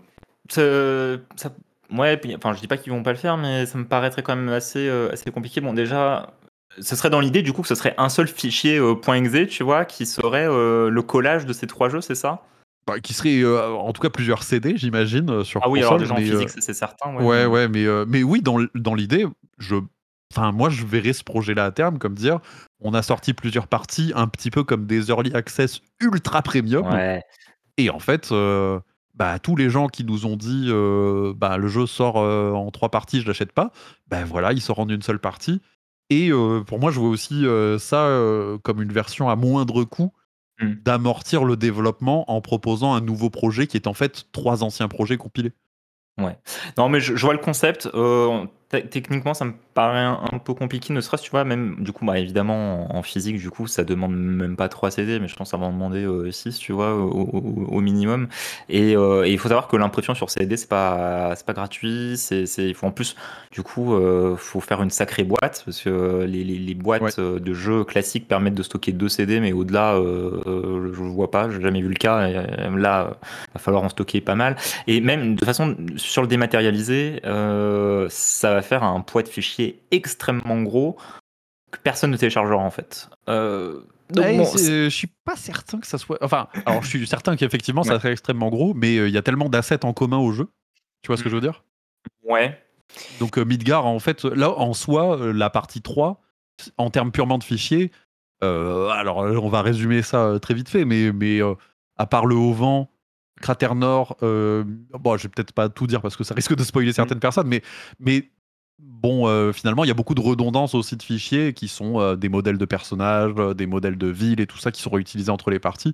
euh, ça, ça- ouais. Puis, enfin, je dis pas qu'ils vont pas le faire, mais ça me paraîtrait quand même assez, euh, assez compliqué. Bon, déjà, ce serait dans l'idée du coup que ce serait un seul fichier euh, .exe, tu vois, qui serait euh, le collage de ces trois jeux, c'est ça? bah, qui serait euh, en tout cas plusieurs C D, j'imagine, euh, sur Ah oui, alors console. déjà en Mais euh, physique, ça, c'est certain, ouais, ouais, mais ouais, mais, euh, mais oui, dans, l- dans l'idée, je, enfin, moi, je verrais ce projet-là à terme comme dire, on a sorti plusieurs parties, un petit peu comme des early access ultra premium. ouais. Et en fait, euh, bah, tous les gens qui nous ont dit euh, bah, le jeu sort euh, en trois parties, je l'achète pas, bah voilà, il sort en une seule partie. Et euh, pour moi, je vois aussi euh, ça euh, comme une version à moindre coût Hmm. d'amortir le développement en proposant un nouveau projet qui est en fait trois anciens projets compilés. Ouais. Non, mais je, je vois le concept. Euh, te- techniquement, ça me paraît un, un peu compliqué, ne serait-ce, tu vois, même, du coup, bah, évidemment, en, en physique, du coup, ça demande même pas trois C D, mais je pense que ça va en demander euh, six, tu vois, au, au- au minimum. Et, euh, et il faut savoir que l'impression sur C D, c'est pas, c'est pas gratuit, c'est, c'est, il faut en plus, du coup, euh, faut faire une sacrée boîte, parce que les, les, les Ouais. boîtes euh, de jeux classiques permettent de stocker deux C D, mais au-delà, euh, euh, je vois pas, j'ai jamais vu le cas, et, euh, là, il va falloir en stocker pas mal. Et même de façon sur le dématérialisé, euh, ça va faire un poids de fichier extrêmement gros que personne ne téléchargera en fait. Euh, donc Ouais, bon, c'est- c'est- je suis pas certain que ça soit. Enfin, alors je suis certain qu'effectivement ça ouais. serait extrêmement gros, mais euh, il y a tellement d'assets en commun au jeu. Tu vois ce que je veux dire? Ouais. Donc euh, Midgar, en fait, là en soi, euh, la partie trois, en termes purement de fichiers, euh, alors euh, on va résumer ça euh, très vite fait, mais, mais euh, à part le Haut-Vent, Cratère Nord, euh, bon, je vais peut-être pas tout dire parce que ça risque de spoiler certaines personnes, mais, mais bon, euh, finalement, il y a beaucoup de redondances aussi de fichiers qui sont euh, des modèles de personnages, euh, des modèles de villes et tout ça qui sont réutilisés entre les parties.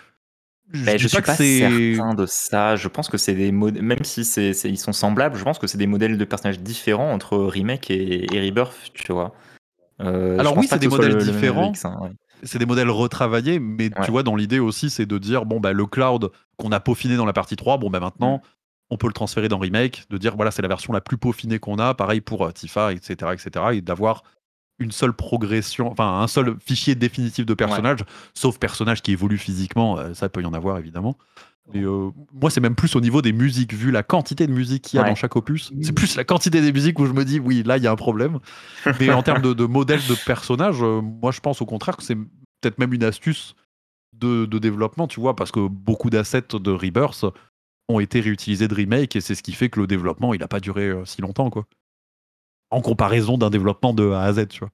Je Ben, dis je pas suis que pas c'est. certain de ça. Je pense que c'est des modèles, même si c'est, c'est- ils sont semblables, je pense que c'est des modèles de personnages différents entre remake et, et rebirth, tu vois. Euh, je Alors pense oui, pas c'est que des ce soit modèles le, le même différents, V X, hein, ouais. c'est des modèles retravaillés, mais tu Ouais. vois, dans l'idée aussi, c'est de dire, bon, bah, le cloud qu'on a peaufiné dans la partie trois, bon, bah, Mm. maintenant, on peut le transférer dans Remake, de dire, voilà, c'est la version la plus peaufinée qu'on a, pareil pour euh, Tifa, et cetera, et cetera, et d'avoir une seule progression, enfin, un seul fichier définitif de Ouais. personnage, sauf personnage qui évolue physiquement, euh, ça peut y en avoir, évidemment. Mais euh, moi, c'est même plus au niveau des musiques, vu la quantité de musique qu'il y a dans Ouais. chaque opus. C'est plus la quantité des musiques où je me dis, oui, là, il y a un problème. Mais en termes de, de modèles de personnages, euh, moi, je pense au contraire que c'est peut-être même une astuce de, de développement, tu vois, parce que beaucoup d'assets de Rebirth ont été réutilisés de Remake, et c'est ce qui fait que le développement, il n'a pas duré euh, si longtemps, quoi. En comparaison d'un développement de A à Z, tu vois.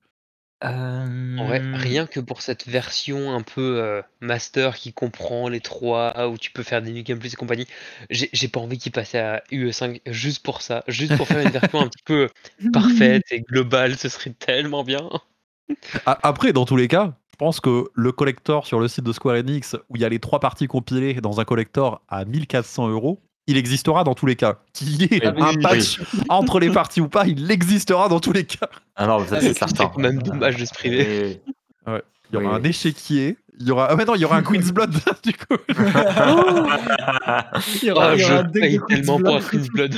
En vrai, Euh, rien que pour cette version un peu euh, master qui comprend les trois, où tu peux faire des New Game Plus et compagnie, j'ai j'ai pas envie qu'il passe à U E cinq juste pour ça, juste pour faire une version un petit peu parfaite et globale, ce serait tellement bien. A- Après, dans tous les cas, je pense que le collector sur le site de Square Enix, où il y a les trois parties compilées dans un collector à mille quatre cents euros, il existera dans tous les cas. Qu'il y ait Ah oui, un oui, patch entre les parties ou pas, il existera dans tous les cas. Ah non, ça ce c'est serait certain. quand même dommage de se priver. Oui, oui. Ouais. Il y aura Oui, un oui. échiquier, il y aura. Ah, mais non, il y aura un Queen's Blood, du coup. Oh, Il y aura, oh, il y je aura un deck de paye Queen's tellement pour un Blood. Queen's Blood.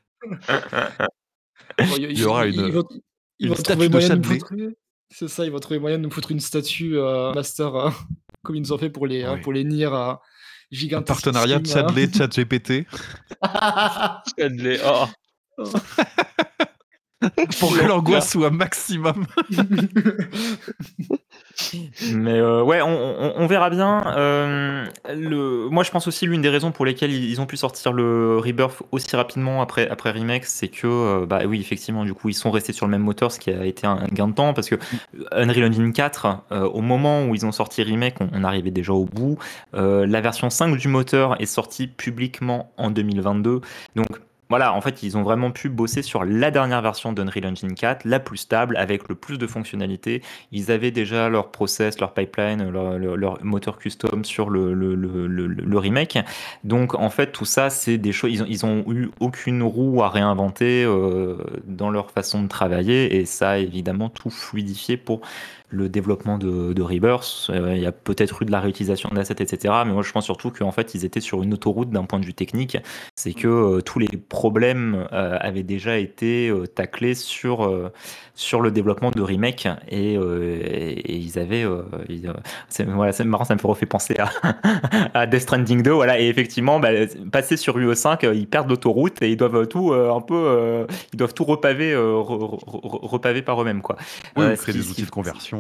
Bon, ils, Il y aura ils- ils une, vont, ils une vont trouver statue de moyen de nous Chadley. foutre. C'est ça, ils vont trouver moyen de nous foutre une statue euh, master euh, comme ils nous ont fait pour les, euh, Ouais. pour les Nier euh, Un gigantesques. partenariat Chadley, ChatGPT, Chadley, oh, pour que l'enfer. l'angoisse soit maximum. Mais euh, ouais, on, on- on verra bien. Euh, le... Moi, je pense aussi l'une des raisons pour lesquelles ils ils ont pu sortir le Rebirth aussi rapidement après, après Remake, c'est que, euh, bah oui, effectivement, du coup, ils sont restés sur le même moteur, ce qui a été un gain de temps, parce que Unreal Engine quatre, euh, au moment où ils ont sorti Remake, on, on arrivait déjà au bout. Euh, la version cinq du moteur est sortie publiquement en deux mille vingt-deux. Donc, voilà, en fait, ils ont vraiment pu bosser sur la dernière version d'Unreal Engine quatre, la plus stable, avec le plus de fonctionnalités. Ils avaient déjà leur process, leur pipeline, leur, leur- leur moteur custom sur le, le, le, le- le remake. Donc en fait tout ça c'est des choses, ils ont, ils ont eu aucune roue à réinventer euh, dans leur façon de travailler et ça a évidemment tout fluidifié pour le développement de, de Rebirth. Euh, il y a peut-être eu de la réutilisation d'assets, et cetera. Mais moi je pense surtout qu'en fait ils étaient sur une autoroute d'un point de vue technique. C'est que euh, tous les problèmes euh, avaient déjà été euh, taclés sur, euh, sur le développement de remake et, euh, et, et ils avaient euh, ils, euh, c'est voilà, c'est marrant, ça me fait refait penser à, à Death Stranding deux, voilà, et effectivement bah, passer sur U E cinq euh, ils perdent l'autoroute et ils doivent tout euh, un peu euh, ils doivent tout repaver euh, re- re- re- repaver par eux-mêmes quoi. Oui, Euh, ou ce créer qui, des ce outils qui de conversion.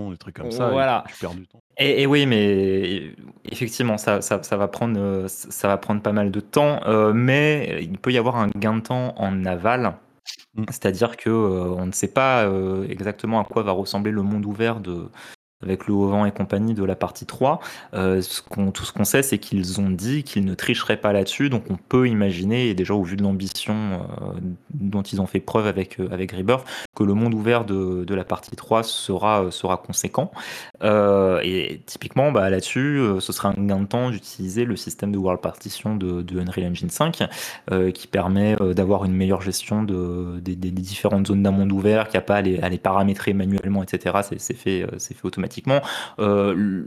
animations, des trucs comme ça, Voilà. et tu perds du temps. Et, et oui, mais effectivement, ça, ça, ça va prendre, euh, ça va prendre pas mal de temps, euh, mais il peut y avoir un gain de temps en aval. Mm. C'est-à-dire que euh, on ne sait pas euh, exactement à quoi va ressembler le monde ouvert de, avec le haut vent et compagnie de la partie trois. Euh, ce qu'on, tout ce qu'on sait, c'est qu'ils ont dit qu'ils ne tricheraient pas là-dessus, donc on peut imaginer, et déjà au vu de l'ambition euh, dont ils ont fait preuve avec, euh, avec Rebirth, que le monde ouvert de, de la partie trois sera, sera conséquent. Euh, et typiquement, bah, là-dessus, euh, ce sera un gain de temps d'utiliser le système de World Partition de, de Unreal Engine cinq, euh, qui permet euh, d'avoir une meilleure gestion de, des, des- des différentes zones d'un monde ouvert, qu'il n'y a pas à les, à les paramétrer manuellement, et cetera. C'est, c'est fait, euh, c'est fait automatiquement. Euh, le,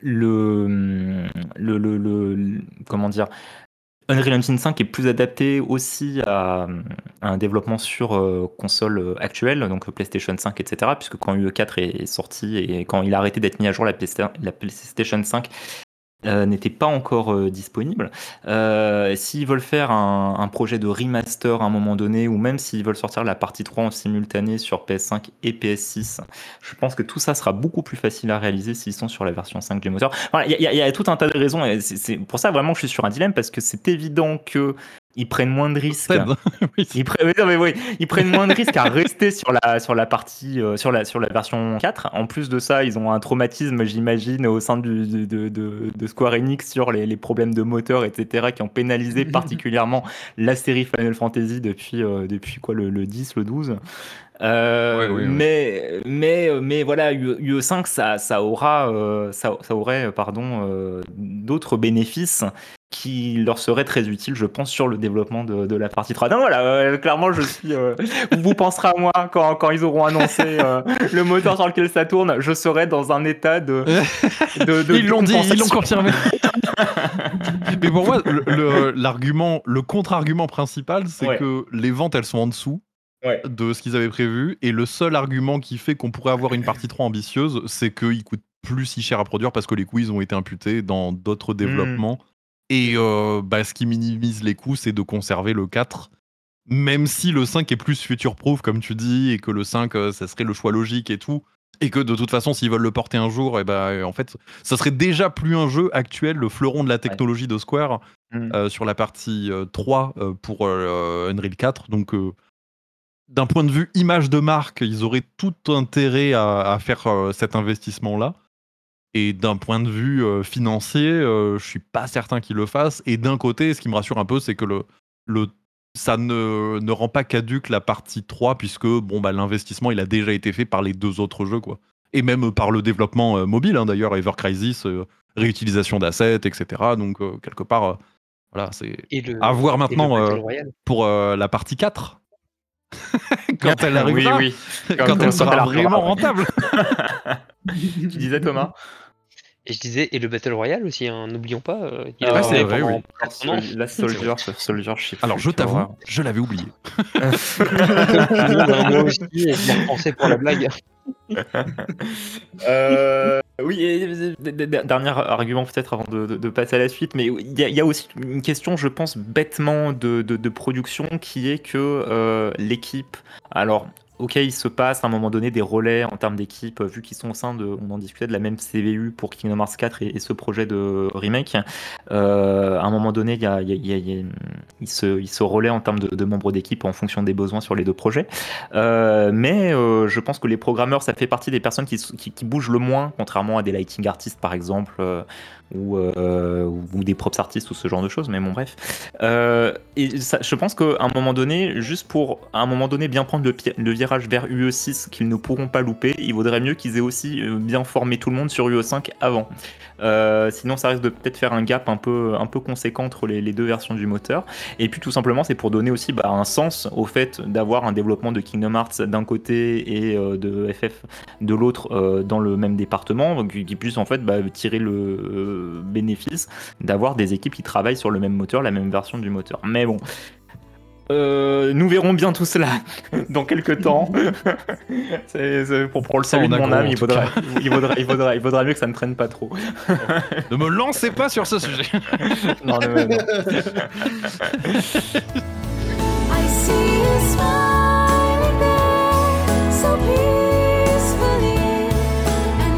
le, le, le- le- comment dire, Unreal Engine cinq est plus adapté aussi à, à un développement sur euh, console euh, actuelle, donc PlayStation cinq, et cetera. Puisque quand U E quatre est, est sorti et quand il a arrêté d'être mis à jour, la, Playsta- la PlayStation cinq euh, n'était pas encore euh, disponible. Euh, s'ils veulent faire un, un projet de remaster à un moment donné, ou même s'ils veulent sortir la partie trois en simultané sur P S cinq et P S six, je pense que tout ça sera beaucoup plus facile à réaliser s'ils sont sur la version cinq du moteur. Voilà, il y, a- il y a tout un tas de raisons, et c'est c'est pour ça vraiment que je suis sur un dilemme, parce que c'est évident que ils prennent moins de risques. Seb. Oui, c'est- Ils, pre- oui, non, mais oui, ils prennent moins de risques à rester sur la, sur la partie, euh, sur la, sur la version quatre. En plus de ça, ils ont un traumatisme, j'imagine, au sein du, du- de, de, de Square Enix sur les, les problèmes de moteur, et cetera, qui ont pénalisé particulièrement la série Final Fantasy depuis, euh, depuis quoi, le, le dix, le douze. Euh, Ouais, oui, oui. mais, mais, mais voilà, U E cinq, ça, ça, aura, euh, ça, ça aurait pardon, euh, d'autres bénéfices qui leur seraient très utiles, je pense, sur le développement de, de la partie trois. Non, voilà, euh, clairement, je suis. euh, vous penserez à moi quand, quand ils auront annoncé euh, le moteur sur lequel ça tourne. Je serai dans un état de. de, de Ils l'ont dit, ils l'ont compensation. confirmé. Mais pour moi, le, le- l'argument, le contre-argument principal, c'est Ouais. que les ventes, elles sont en dessous Ouais. de ce qu'ils avaient prévu. Et le seul argument qui fait qu'on pourrait avoir une partie trois ambitieuse, c'est qu'il coûte plus si cher à produire parce que les coûts ils ont été imputés dans d'autres développements. Et euh, bah, ce qui minimise les coûts, c'est de conserver le quatre. Même si le cinq est plus future-proof, comme tu dis, et que le cinq, euh, ça serait le choix logique et tout. Et que de toute façon, s'ils veulent le porter un jour, et bah, en fait, ça serait déjà plus un jeu actuel, le fleuron de la technologie de Square, Mm. euh, sur la partie euh, trois euh, pour euh, Unreal quatre. Donc, euh, d'un point de vue image de marque, ils auraient tout intérêt à, à faire euh, cet investissement-là. Et d'un point de vue euh, financier, euh, je suis pas certain qu'ils le fassent. Et d'un côté, ce qui me rassure un peu, c'est que le, le, ça ne, ne rend pas caduque la partie trois, puisque bon, bah, l'investissement il a déjà été fait par les deux autres jeux, quoi. Et même par le développement euh, mobile, hein, d'ailleurs, Ever Crisis, euh, réutilisation d'assets, et cetera. Donc, euh, quelque part, euh, voilà, c'est Et le, à voir et le maintenant Battle euh, Royale. pour euh, la partie quatre. Quand elle Oui, arrivera, oui. quand, Quand- elle quand sera elle arrivera, vraiment ouais. rentable. Tu disais, Thomas? Et je disais, et le Battle Royale aussi, hein, n'oublions pas. euh, il Ah, a c'est fait vrai, pendant oui. quatre ans. La Soldier, Soldier, je sais Alors, plus, je quelle t'avoue, horreur. je l'avais oublié. Comme tout le monde, hein, moi aussi, et je m'en pensais pour la blague. Euh, oui, et, et, et, dernier argument peut-être avant de, de- de passer à la suite, mais il y, a- il y a aussi une question, je pense, bêtement de, de- de production, qui est que euh, l'équipe, alors ok, il se passe à un moment donné des relais en termes d'équipe, vu qu'ils sont au sein de, on en discutait, de la même C V U pour Kingdom Hearts quatre et, et ce projet de remake. Euh, à un moment donné, il y a, il y a- il y a- il y a- il se, il se relaie en termes de, de membres d'équipe en fonction des besoins sur les deux projets. Euh, mais euh, je pense que les programmeurs, ça fait partie des personnes qui, qui, qui bougent le moins, contrairement à des lighting artists par exemple, euh, ou, euh, ou des props artists ou ce genre de choses. Mais bon, bref. Euh, et ça, je pense qu'à un moment donné, juste pour à un moment donné bien prendre le, pi- le virage vers U E six qu'ils ne pourront pas louper, il vaudrait mieux qu'ils aient aussi euh, bien formé tout le monde sur U E cinq avant. Euh, sinon, ça risque de peut-être faire un gap un peu, un peu conséquent entre les, les deux versions du moteur. Et puis tout simplement, c'est pour donner aussi bah, un sens au fait d'avoir un développement de Kingdom Hearts d'un côté et euh, de F F de l'autre euh, dans le même département, donc qui puissent en fait bah, tirer le euh, bénéfice d'avoir des équipes qui travaillent sur le même moteur, la même version du moteur. Mais bon. Euh, nous verrons bien tout cela dans quelques temps. c'est, c'est pour, pour le Ça, salut on de a mon gros, âme, en il tout vaudrait, il, vaudrait, il, vaudrait, il vaudrait mieux que ça ne traîne pas trop. Ne me lancez pas sur ce sujet. non, non, non. I see you smiling there so peacefully, and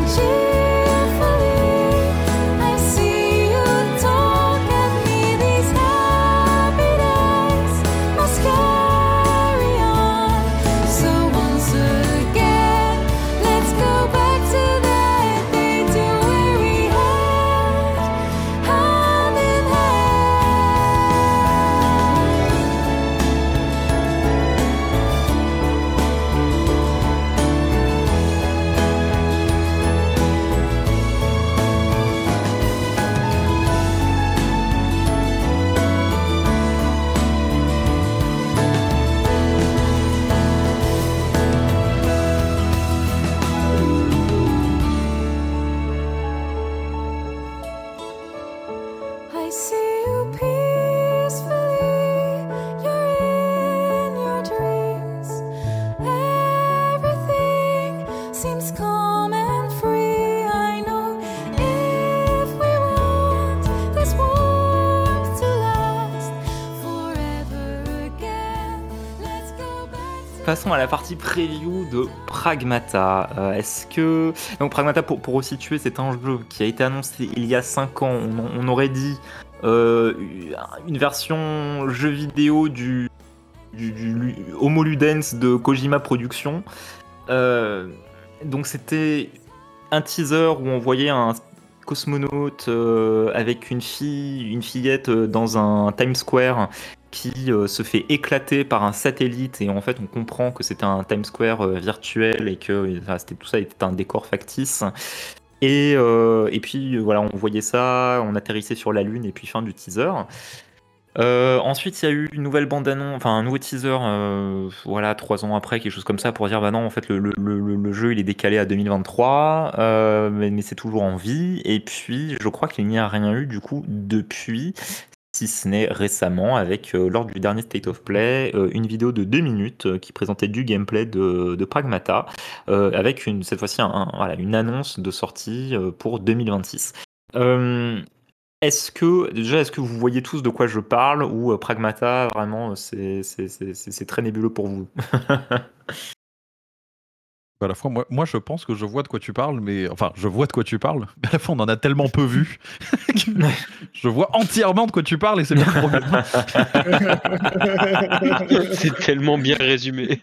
passons à la partie preview de Pragmata. Euh, Est-ce que donc Pragmata, pour pour resituer, c'est un jeu qui a été annoncé il y a cinq ans. On, on aurait dit euh, une version jeu vidéo du, du, du Homo Ludens de Kojima Productions. Euh, donc c'était un teaser où on voyait un cosmonaute euh, avec une fille, une fillette euh, dans un Times Square qui euh, se fait éclater par un satellite, et en fait on comprend que c'était un Times Square euh, virtuel et que enfin, c'était, tout ça était un décor factice. Et, euh, et puis voilà, on voyait ça, on atterrissait sur la Lune, et puis fin du teaser. Euh, ensuite, il y a eu une nouvelle bande-annonce, enfin un nouveau teaser, euh, voilà, trois ans après, quelque chose comme ça, pour dire bah non, en fait, le, le, le, le jeu il est décalé à deux mille vingt-trois, euh, mais, mais c'est toujours en vie. Et puis, je crois qu'il n'y a rien eu du coup depuis, si ce n'est récemment, avec euh, lors du dernier State of Play, euh, une vidéo de deux minutes euh, qui présentait du gameplay de, de Pragmata, euh, avec une, cette fois-ci un- un- voilà, une annonce de sortie euh, pour deux mille vingt-six. Euh, est-ce que, déjà, est-ce que vous voyez tous de quoi je parle, ou euh, Pragmata, vraiment, euh, c'est, c'est, c'est, c'est- c'est très nébuleux pour vous? À la fois, moi, moi, je pense que je vois de quoi tu parles, mais enfin, je vois de quoi tu parles, mais à la fois, on en a tellement peu vu que je vois entièrement de quoi tu parles et c'est bien le problème. C'est tellement bien résumé.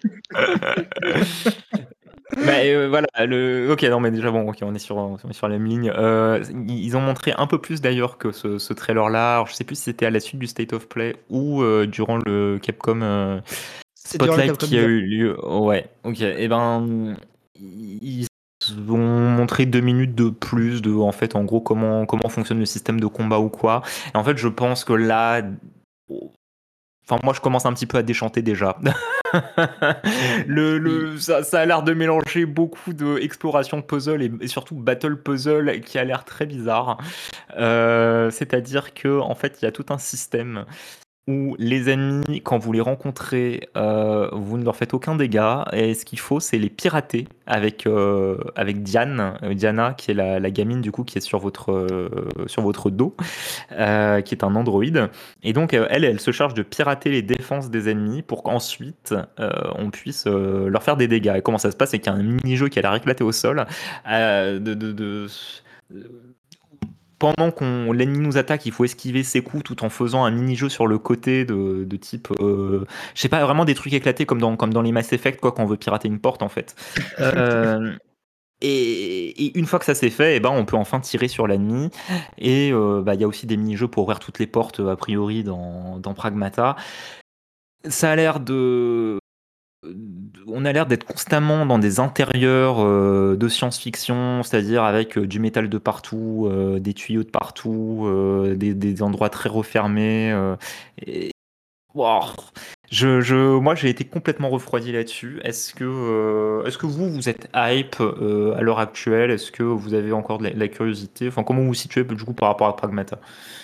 Bah, euh, voilà, le... ok, non, mais déjà, bon, ok, on est sur, on est sur la même ligne. Euh, ils ont montré un peu plus d'ailleurs que ce, ce trailer-là. Alors, je sais plus si c'était à la suite du State of Play ou euh, durant le Capcom euh, C'est durant le Spotlight Capcom qui a Event. eu lieu. Ouais, ok, et ben, ils ont montré deux minutes de plus de, en fait, en gros, comment, comment fonctionne le système de combat ou quoi. Et en fait, je pense que là, enfin, moi, je commence un petit peu à déchanter déjà. le, le, ça, ça a l'air de mélanger beaucoup d'exploration puzzle et, et surtout battle puzzle qui a l'air très bizarre. Euh, c'est-à-dire que en fait, il y a tout un système où les ennemis, quand vous les rencontrez, euh, vous ne leur faites aucun dégât, et ce qu'il faut, c'est les pirater avec, euh, avec Diane, euh, Diana, qui est la, la gamine du coup qui est sur votre, euh, sur votre dos, euh, qui est un androïde. Et donc, euh, elle, elle se charge de pirater les défenses des ennemis pour qu'ensuite euh, on puisse euh, leur faire des dégâts. Et comment ça se passe? C'est qu'il y a un mini-jeu qui a l'air éclaté au sol. euh, de, de, de- Pendant qu'on l'ennemi nous attaque, il faut esquiver ses coups tout en faisant un mini-jeu sur le côté de, de type, euh, je sais pas, vraiment des trucs éclatés comme dans, comme dans les Mass Effect, quoi, quand on veut pirater une porte en fait. Euh, et, et une fois que ça c'est fait, eh ben, on peut enfin tirer sur l'ennemi. Et euh, bah, il y a aussi des mini-jeux pour ouvrir toutes les portes, a priori, dans, dans Pragmata. Ça a l'air de... On a l'air d'être constamment dans des intérieurs euh, de science-fiction, c'est-à-dire avec euh, du métal de partout, euh, des tuyaux de partout, euh, des, des endroits très refermés. euh, et... Wow. Je, je, moi, j'ai été complètement refroidi là-dessus. Est-ce que, euh, est-ce que vous, vous êtes hype euh, à l'heure actuelle? Est-ce que vous avez encore de la, de la curiosité? Enfin, comment vous vous situez du coup par rapport à Pragmata?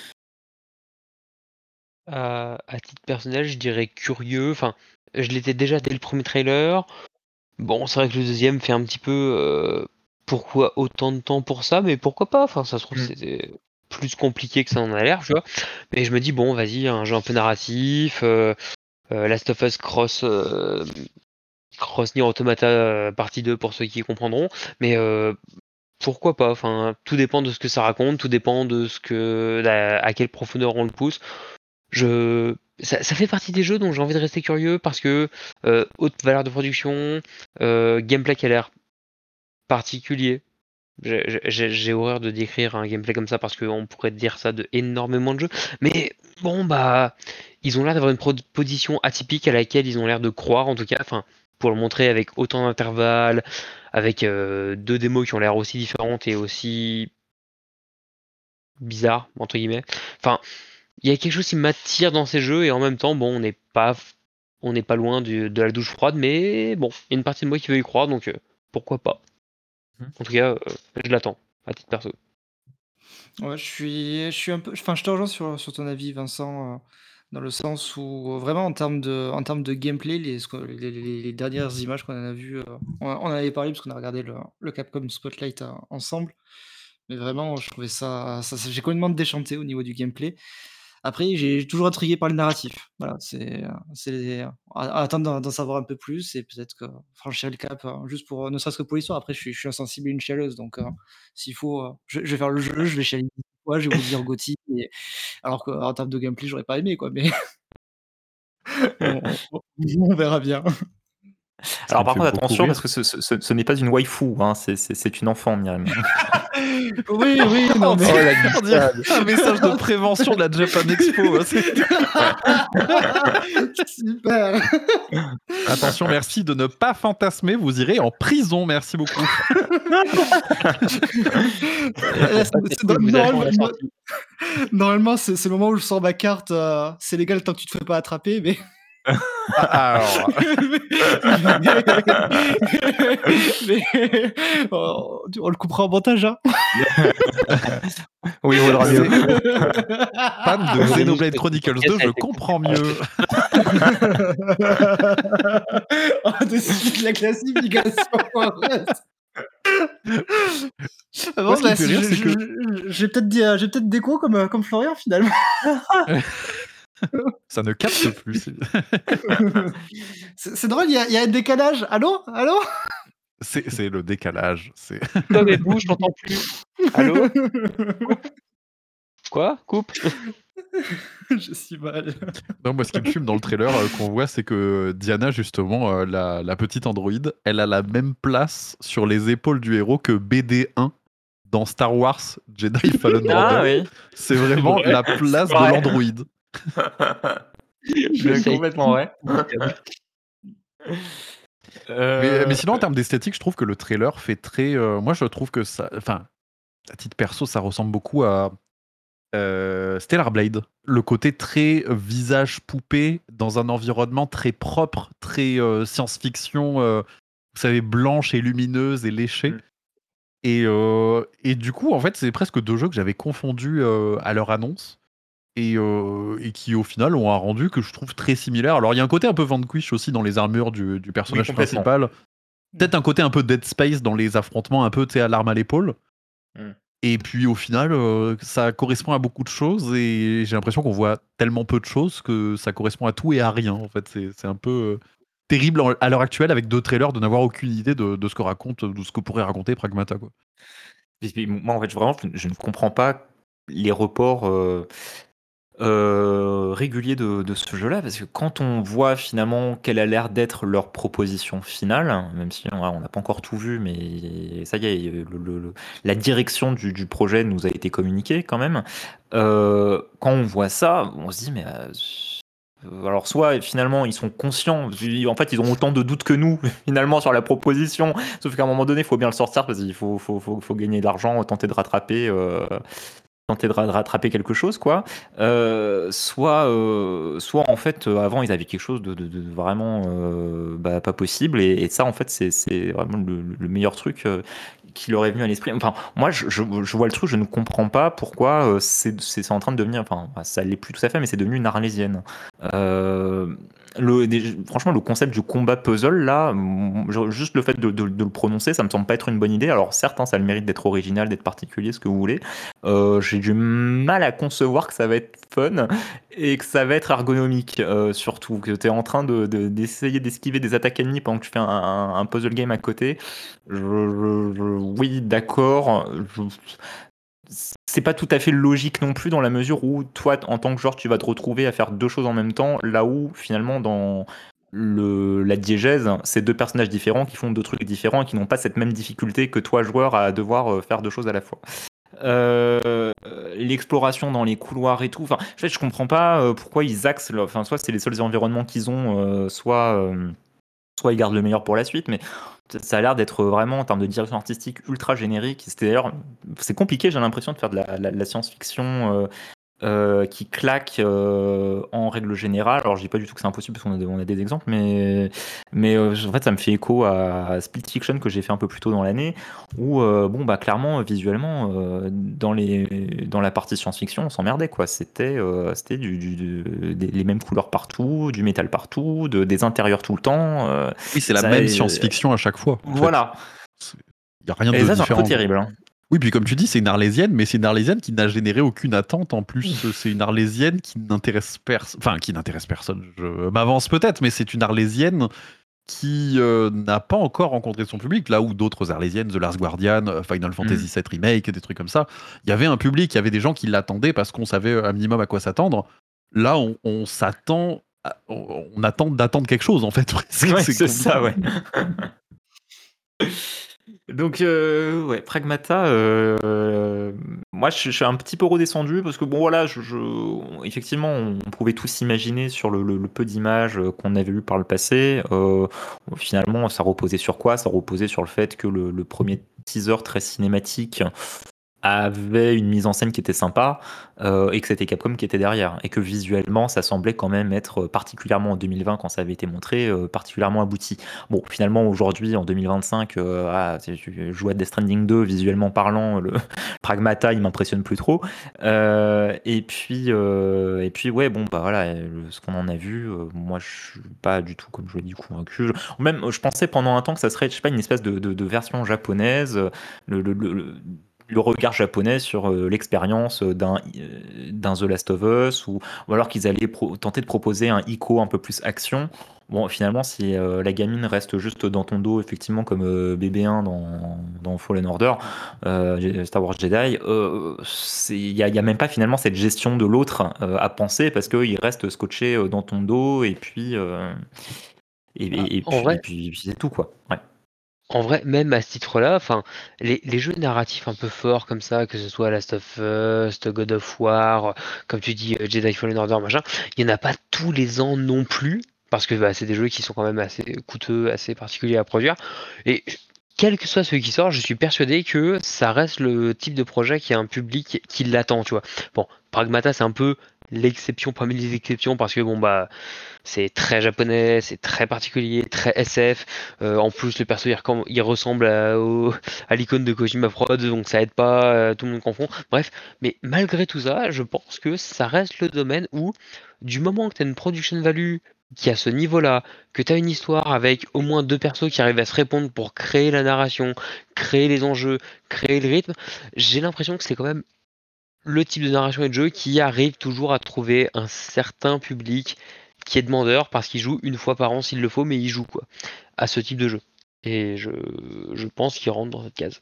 Euh, à titre personnel, je dirais curieux. Enfin, je l'étais déjà dès le premier trailer. Bon, c'est vrai que le deuxième fait un petit peu euh, pourquoi autant de temps pour ça, mais pourquoi pas? Enfin, ça se trouve, Mm. c'était plus compliqué que ça en a l'air, tu vois. Mais je me dis, bon, vas-y, un jeu un peu narratif, euh, euh, Last of Us Cross, euh, Cross Nier Automata euh, partie deux pour ceux qui comprendront. Mais euh, pourquoi pas? Enfin, tout dépend de ce que ça raconte, tout dépend de ce que, à, à quelle profondeur on le pousse. Je, ça, ça fait partie des jeux dont j'ai envie de rester curieux parce que euh, haute valeur de production, euh, gameplay qui a l'air particulier. J'ai j'ai- j'ai horreur de décrire un gameplay comme ça parce qu'on pourrait dire ça de énormément de jeux. Mais bon, bah, ils ont l'air d'avoir une pro- position atypique à laquelle ils ont l'air de croire, en tout cas. Enfin, pour le montrer avec autant d'intervalles, avec euh, deux démos qui ont l'air aussi différentes et aussi bizarres, entre guillemets. Enfin, il y a quelque chose qui m'attire dans ces jeux et en même temps, bon, on n'est pas, on n'est pas loin du- de la douche froide, mais bon, il y a une partie de moi qui veut y croire, donc euh, pourquoi pas. En tout cas, euh, je l'attends, à titre perso. Ouais, je suis je suis un peu enfin, je te rejoins sur sur ton avis, Vincent, heu, dans le sens où, heu, vraiment en termes de en termes de gameplay, les ce que les les les dernières images qu'on en a vues, heu, on on en avait parlé parce qu'on a regardé le le Capcom Spotlight, heu, ensemble. Mais vraiment, je trouvais ça ça ça j'ai complètement déchanté au niveau du gameplay. Après, j'ai toujours intrigué par le narratif. Voilà, c'est, heu, c'est à à attendre d'en d'en savoir un peu plus et peut-être que franchir le cap, heu, juste pour, heu, ne serait-ce que pour l'histoire. Après, je suis je suis insensible et une chialeuse, donc heu, s'il faut, heu, je je vais faire le jeu, je vais chialer dix fois, je vais vous dire G O T Y et alors qu'en termes de gameplay, j'aurais pas aimé, quoi, mais on on on verra bien. Ce qui Alors me par fait contre beaucoup attention parce rire. que ce ce ce ce n'est pas une waifu, hein, c'est c'est c'est une enfant Myriam. Oui, oui, non, On mais dirait on dirait un message de prévention de la Japan Expo, hein, c'est super. Attention, merci de ne pas fantasmer, vous irez en prison, merci beaucoup. Là, c'est Pas c'est cette dans nuit, vous allez normalement à la no sortie. normalement, c'est c'est le moment où je sors ma carte, heu, c'est légal tant que tu te fais pas attraper, mais Ah alors mais mais on on le coupera au montage, hein. Oui, il vaudra mieux. C'est fan de Abonnez-nous Xenoblade sur Chronicles podcast, deux, ça a je été coupé comprends par la mieux. suite. Oh, de suite la classification. Ah Moi, bon, ce qui bah, me fait si rire, je c'est je que je j'ai peut-être dit, heu, j'ai peut-être des co comme, heu, comme Florian finalement. ça ne capte plus. c'est- C'est c'est drôle, il y a il y a un décalage. Allô? Allô? C'est c'est le décalage. C'est Tom et Boo, je t'entends plus. Allô? Coupe. Quoi? Coupe. Je suis mal. non, moi, ce qui me fume dans le trailer euh, qu'on voit, c'est que Diana, justement, euh, la, la petite androïde, elle a la même place sur les épaules du héros que B D un dans Star Wars Jedi Fallen Ah Order. oui, C'est vraiment vrai. la place de vrai. l'androïde. Je C'est sais. complètement vrai. Mais, Euh, mais sinon, en termes d'esthétique, je trouve que le trailer fait très. euh, moi, je trouve que ça. Enfin, à titre perso, ça ressemble beaucoup à euh, Stellar Blade. Le côté très euh, visage poupée dans un environnement très propre, très euh, science-fiction, euh, vous savez, blanche et lumineuse et léchée. Mm. Et, euh, et du coup, en fait, c'est presque deux jeux que j'avais confondus euh, à leur annonce. Et, euh, et qui au final ont un rendu que je trouve très similaire. Alors il y a un côté un peu Vanquish aussi dans les armures du, du Oui, personnage complètement. principal. Peut-être un côté un peu Dead Space dans les affrontements, un peu tu sais, à l'arme à l'épaule. Mm. Et puis au final, euh, ça correspond à beaucoup de choses et j'ai l'impression qu'on voit tellement peu de choses que ça correspond à tout et à rien. En fait, c'est c'est un peu euh, terrible en- à l'heure actuelle avec deux trailers de n'avoir aucune idée de, de ce que raconte, de ce que pourrait raconter Pragmata, quoi. Puis- puis moi, en fait, vraiment, je, je ne comprends pas les reports euh, euh, réguliers de, de ce jeu-là, parce que quand on voit finalement quelle a l'air d'être leur proposition finale, même si on on n'a pas encore tout vu, mais ça y est, le- le- le- la direction du, du projet nous a été communiquée quand même. Euh, quand on voit ça, on se dit, mais euh, euh, alors soit finalement ils sont conscients, en fait ils ont autant de doutes que nous finalement sur la proposition, sauf qu'à un moment donné il faut bien le sortir parce qu'il faut, faut, faut, faut gagner de l'argent, tenter de rattraper, euh, tenter de ra- rattraper quelque chose quoi. Euh, soit, euh, soit en fait euh, avant ils avaient quelque chose de, de, de vraiment euh, bah, pas possible et, et ça en fait c'est c'est vraiment le, le meilleur truc euh, qui leur est venu à l'esprit. Enfin moi je, je, je vois le truc, je ne comprends pas pourquoi euh, c'est c'est c'est en train de devenir, enfin ça l'est plus tout à fait mais c'est devenu une arlésienne. Euh, le, des- franchement, le concept du combat puzzle, là, mm, je- juste le fait de, de- de le prononcer, ça me semble pas être une bonne idée. Alors, certes, hein, ça a le mérite d'être original, d'être particulier, ce que vous voulez. Euh, j'ai du mal à concevoir que ça va être fun et que ça va être ergonomique, euh, surtout. Que tu es en train de, de- d'essayer d'esquiver des attaques ennemies pendant que tu fais un, un- un puzzle game à côté. Je, je- je- oui, d'accord. Je- c'est pas tout à fait logique non plus dans la mesure où toi en tant que joueur tu vas te retrouver à faire deux choses en même temps là où finalement dans le, la diégèse c'est deux personnages différents qui font deux trucs différents et qui n'ont pas cette même difficulté que toi joueur à devoir euh, faire deux choses à la fois. Euh, l'exploration dans les couloirs et tout, enfin en fait je comprends pas euh, pourquoi ils axent leur- enfin soit c'est les seuls environnements qu'ils ont euh, soit euh, soit ils gardent le meilleur pour la suite, mais ça a l'air d'être vraiment en termes de direction artistique ultra générique. C'était d'ailleurs, c'est compliqué, j'ai l'impression de faire de la, la- la science-fiction euh, euh, qui claque euh, en règle générale. Alors je dis pas du tout que c'est impossible parce qu'on a, des- on a des exemples, mais, mais euh, en fait ça me fait écho à Split Fiction que j'ai fait un peu plus tôt dans l'année, où euh, bon bah clairement visuellement euh, dans les dans la partie science-fiction on s'emmerdait quoi. C'était euh, c'était du, du- du- des- les mêmes couleurs partout, du métal partout, de- des intérieurs tout le temps. euh, Oui, c'est la ça, même euh, science-fiction à chaque fois. En fait. voilà. Il n'y a rien Et de ça c'est un peu différent. terrible, hein. Oui, puis comme tu dis, c'est une arlésienne, mais c'est une arlésienne qui n'a généré aucune attente en plus. C'est une arlésienne qui n'intéresse personne. Enfin, qui n'intéresse personne. Je m'avance peut-être, mais c'est une arlésienne qui euh, n'a pas encore rencontré son public, là où d'autres arlésiennes, The Last Guardian, euh, Final Fantasy Mm. sept Remake, des trucs comme ça, il y avait un public, il y avait des gens qui l'attendaient parce qu'on savait un minimum à quoi s'attendre. Là, on, on s'attend, à- on, on attend d'attendre quelque chose en fait. presque. Ouais, C'est c'est ça, ouais. compliqué. Donc, euh, ouais, Pragmata, euh, moi je, suis je suis un petit peu redescendu parce que, bon, voilà, je, je- effectivement, on pouvait tous imaginer sur le, le- le peu d'images euh, qu'on avait eu par le passé. euh, finalement, ça reposait sur quoi? Ça reposait sur le fait que le, le premier teaser très cinématique avait une mise en scène qui était sympa euh, et que c'était Capcom qui était derrière et que visuellement ça semblait quand même être particulièrement en deux mille vingt quand ça avait été montré euh, particulièrement abouti. Bon, finalement aujourd'hui en deux mille vingt-cinq euh, ah, c'est- je joue à Death Stranding deux visuellement parlant, le Pragmata il m'impressionne plus trop. Euh, et puis euh, et puis ouais, bon bah voilà, le- ce qu'on en a vu, euh, moi je suis pas du tout, comme je l'ai dit, convaincu. Je- même je pensais pendant un temps que ça serait, je sais pas, une espèce de, de- de version japonaise, le, le- le- le- le regard japonais sur euh, l'expérience d'un euh, d'un The Last of Us, ou, ou alors qu'ils allaient pro- tenter de proposer un Ico un peu plus action. Bon, finalement, si euh, la gamine reste juste dans ton dos, effectivement, comme euh, B B un dans, dans Fallen Order, euh, Star Wars Jedi, euh, c'est- il n'y a, il y a même pas finalement cette gestion de l'autre euh, à penser, parce qu'il reste scotché euh, dans ton dos, et puis, euh, et, et- et En puis, et vrai, puis, et puis c'est tout, quoi. Ouais. en vrai, même à ce titre-là, enfin, les, les jeux narratifs un peu forts comme ça, que ce soit Last of Us, God of War, comme tu dis, euh, Jedi Fallen Order, machin, il n'y en a pas tous les ans non plus, parce que bah, c'est des jeux qui sont quand même assez coûteux, assez particuliers à produire. Et quel que soit celui qui sort, je suis persuadé que ça reste le type de projet qui a un public qui l'attend, tu vois. Bon, Pragmata, c'est un peu l'exception parmi les exceptions, parce que bon, bah. C'est très japonais, c'est très particulier, très S F. Euh, en plus, le perso il, recom- il ressemble à, au- à l'icône de Kojima Prod, donc ça aide pas, euh, tout le monde confond. Bref, mais malgré tout ça, je pense que ça reste le domaine où, du moment que tu as une production value qui est à ce niveau-là, que tu as une histoire avec au moins deux persos qui arrivent à se répondre pour créer la narration, créer les enjeux, créer le rythme, j'ai l'impression que c'est quand même le type de narration et de jeu qui arrive toujours à trouver un certain public qui est demandeur parce qu'il joue une fois par an s'il le faut, mais il joue quoi à ce type de jeu. Et je, je pense qu'il rentre dans cette case.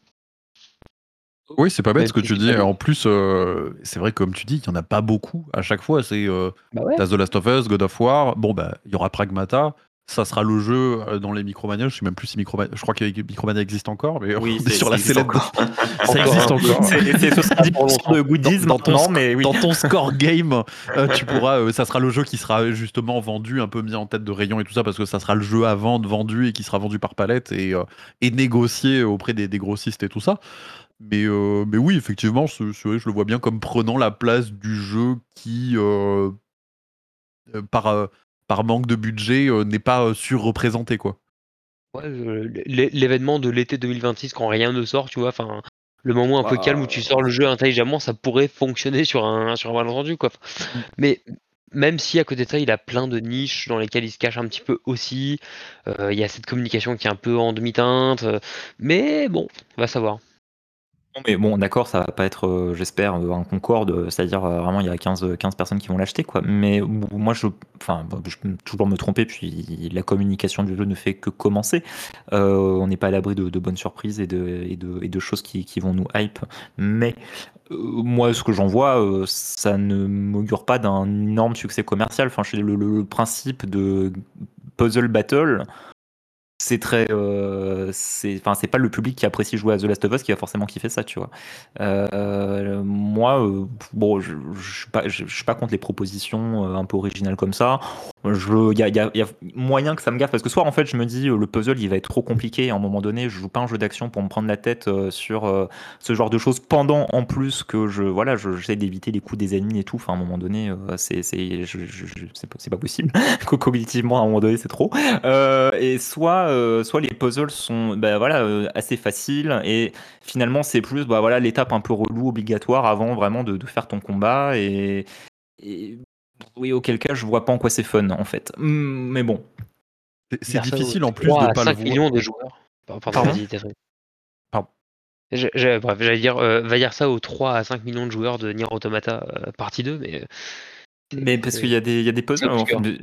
Oui, c'est pas bête Même ce que si tu c'est dis. pas En le- plus, euh, c'est vrai, comme tu dis, il n'y en a pas beaucoup à chaque fois. C'est euh, Bah ouais. t'as The Last of Us, God of War. Bon, bah, il y aura Pragmata. Ça sera le jeu euh, dans les Micromania. Je sais même plus si Micromania. Je crois que Micromania existe encore, mais Oui, on est c'est- sur ça la existe sellette. de- encore. Ça Encore existe un peu. encore. C'est c'est soixante-dix pour cent de goodies Dans, dans ton, maintenant, sc- mais oui. dans ton score game, euh, tu pourras. euh, ça sera le jeu qui sera justement vendu, un peu mis en tête de rayon et tout ça, parce que ça sera le jeu à vendre, vendu et qui sera vendu par palette et, euh, et négocié auprès des, des grossistes et tout ça. Mais, euh, mais oui, effectivement, ce- ce- je le vois bien comme prenant la place du jeu qui, euh, euh, par, euh, par manque de budget, euh, n'est pas euh, surreprésenté, quoi. Ouais, je- l'é- l'événement de l'été deux mille vingt-six quand rien ne sort, tu vois, enfin le moment un peu calme où tu sors le jeu intelligemment, ça pourrait fonctionner sur un sur un malentendu quoi. Mm. Mais même si à côté de ça, il a plein de niches dans lesquelles il se cache un petit peu aussi, euh, il y a cette communication qui est un peu en demi-teinte, euh, mais bon, on va savoir. Non, mais bon, d'accord, ça va pas être, euh, j'espère, euh, un Concorde, euh, c'est-à-dire euh, vraiment il y a quinze, quinze personnes qui vont l'acheter, quoi. Mais m- moi, je, enfin, bon, je peux toujours me tromper, puis la communication du jeu ne fait que commencer. Euh, on n'est pas à l'abri de, de bonnes surprises et de, et de, et de choses qui, qui vont nous hype. Mais euh, moi, ce que j'en vois, euh, ça ne m'augure pas d'un énorme succès commercial. Enfin, je- le, le- le principe de puzzle battle. C'est très, euh, c'est, enfin, c'est pas le public qui apprécie jouer à The Last of Us qui va forcément kiffer ça, tu vois. Euh, moi, euh, bon, je, je suis pas, je, je suis pas contre les propositions euh, un peu originales comme ça. Je, il y a, y a- y a moyen que ça me gaffe parce que soit en fait je me dis euh, le puzzle il va être trop compliqué et à un moment donné je joue pas un jeu d'action pour me prendre la tête euh, sur euh, ce genre de choses pendant en plus que je, voilà, je, j'essaie d'éviter les coups des ennemis et tout. Enfin, à un moment donné, euh, c'est, c'est, je, je- je- c'est pas, c'est pas possible. Cognitivement, à un moment donné, c'est trop. Euh, et soit, euh, soit les puzzles sont bah, voilà, euh, assez faciles et finalement c'est plus bah, voilà, l'étape un peu relou obligatoire avant vraiment de, de faire ton combat et, et oui, auquel cas je vois pas en quoi c'est fun en fait. Mm, Mais bon. C'est c'est Personne difficile en plus trois de à pas le cinq voir. millions de joueurs. Pardon, Pardon vas-y, Catherine. Pardon. Je- je- bref, j'allais dire, euh, va dire ça aux trois à cinq millions de joueurs de Nier Automata euh, partie deux, mais euh, c'est- Mais parce qu'il y c'est a des, il y a des c'est puzzles. Enfin, obscur. des-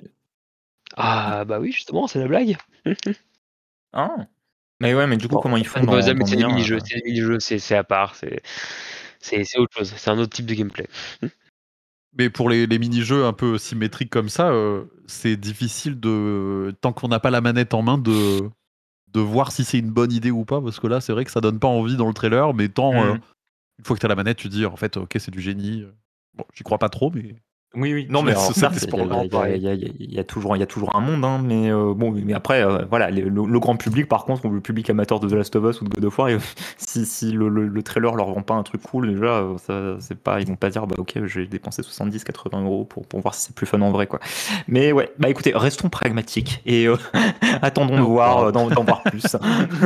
Ah bah oui, justement, c'est la blague. hein. Mais ouais, mais du coup, Bon, comment ils c'est pas font des dans, puzzles, mais dans c'est des Nier mini-jeux, euh, c'est des mini-jeux, c'est c'est à part, c'est c'est c'est autre chose, c'est un autre type de gameplay. Mais pour les, les mini-jeux un peu symétriques comme ça, euh, c'est difficile de. Tant qu'on n'a pas la manette en main, de, de voir si c'est une bonne idée ou pas. Parce que là, c'est vrai que ça donne pas envie dans le trailer, mais tant. euh, hmm. une fois que tu as la manette, tu te dis en fait, ok, c'est du génie. Bon, j'y crois pas trop, mais Oui, oui. Non, je mais laisse alors cet certes, il y a, il y a- espoir-là. Non, il y a- pareil. il y a- il y a toujours, il y a toujours un monde, hein, mais euh, bon, mais après, euh, voilà, le, le- le grand public, par contre, ou le public amateur de The Last of Us ou de God of War, et, si, si le, le- le trailer leur vend pas un truc cool, déjà, euh, ça, c'est pas, ils vont pas dire, bah ok, je vais dépenser soixante-dix, quatre-vingts euros pour, pour voir si c'est plus fun en vrai, quoi. Mais ouais, bah écoutez, restons pragmatiques et euh, attendons de On voir, verra. euh, d'en d'en voir plus.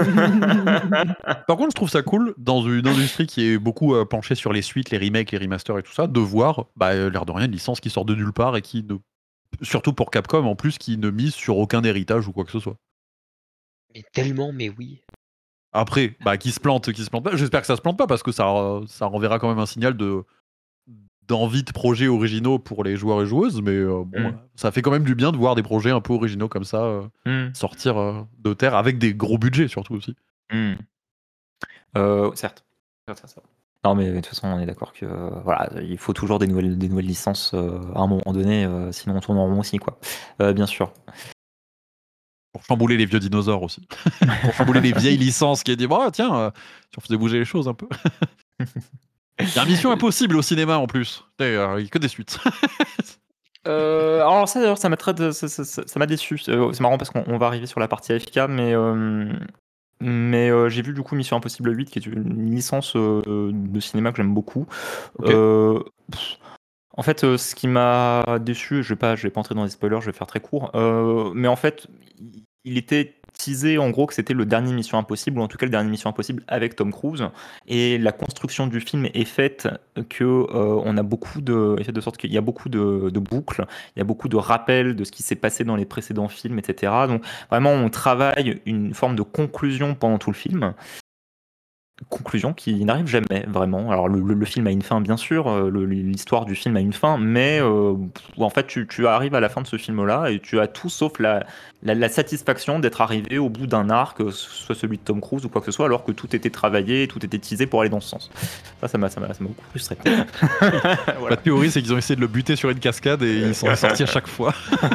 Par contre, je trouve ça cool dans une industrie qui est beaucoup euh, penchée sur les suites, les remakes, les remasters et tout ça, de voir, bah, euh, l'air de rien, une licence qui sort de nulle part et qui ne. Surtout pour Capcom en plus, qui ne mise sur aucun héritage ou quoi que ce soit. Mais tellement, mais oui. Après, bah, qui se plante, qui se plante pas. J'espère que ça se plante pas parce que ça, euh, ça renverra quand même un signal de d'envie de projets originaux pour les joueurs et joueuses. Mais euh, bon, Mm. euh, ça fait quand même du bien de voir des projets un peu originaux comme ça euh, Mm. sortir euh, de terre avec des gros budgets surtout aussi. Mm. Euh, certes. Certes, certes, certes. Non, mais de toute façon, on est d'accord que euh, voilà, il faut toujours des nouvelles, des nouvelles licences euh, à un moment donné, euh, sinon on tourne en rond aussi, quoi. Euh, bien sûr. Pour chambouler les vieux dinosaures aussi. Pour chambouler les vieilles licences qui est dit, bah, tiens, euh, si on faisait bouger les choses un peu. Il y a Mission Impossible au cinéma en plus. D'ailleurs, il n'y a que des suites. Euh, alors ça d'ailleurs ça m'a très de- ça, ça- ça- ça m'a déçu. C'est euh, c'est marrant parce qu'on on va arriver sur la partie A F K, mais euh, mais euh, j'ai vu du coup Mission Impossible huit qui est une licence euh, de cinéma que j'aime beaucoup. Ok. Euh, pff, en fait, euh, ce qui m'a déçu, je vais pas je vais pas entrer dans les spoilers, je vais faire très court. Euh, mais en fait, il- il était teasé en gros que c'était le dernier Mission Impossible, ou en tout cas le dernier Mission Impossible avec Tom Cruise. Et la construction du film est faite que euh, on a beaucoup de, est faite de sorte qu'il y a beaucoup de, de boucles, il y a beaucoup de rappels de ce qui s'est passé dans les précédents films, et cetera. Donc vraiment, on travaille une forme de conclusion pendant tout le film. Conclusion qui n'arrive jamais vraiment. Alors le, le- le film a une fin bien sûr, euh, le- l'histoire du film a une fin, mais euh, pff, en fait tu, tu arrives à la fin de ce film-là et tu as tout sauf la, la, la satisfaction d'être arrivé au bout d'un arc, que ce soit celui de Tom Cruise ou quoi que ce soit, alors que tout était travaillé, tout était teasé pour aller dans ce sens. Ça, ça m'a ça m'a- ça m'a beaucoup frustré. Voilà. La théorie, c'est qu'ils ont essayé de le buter sur une cascade et ils sont sortis à chaque fois.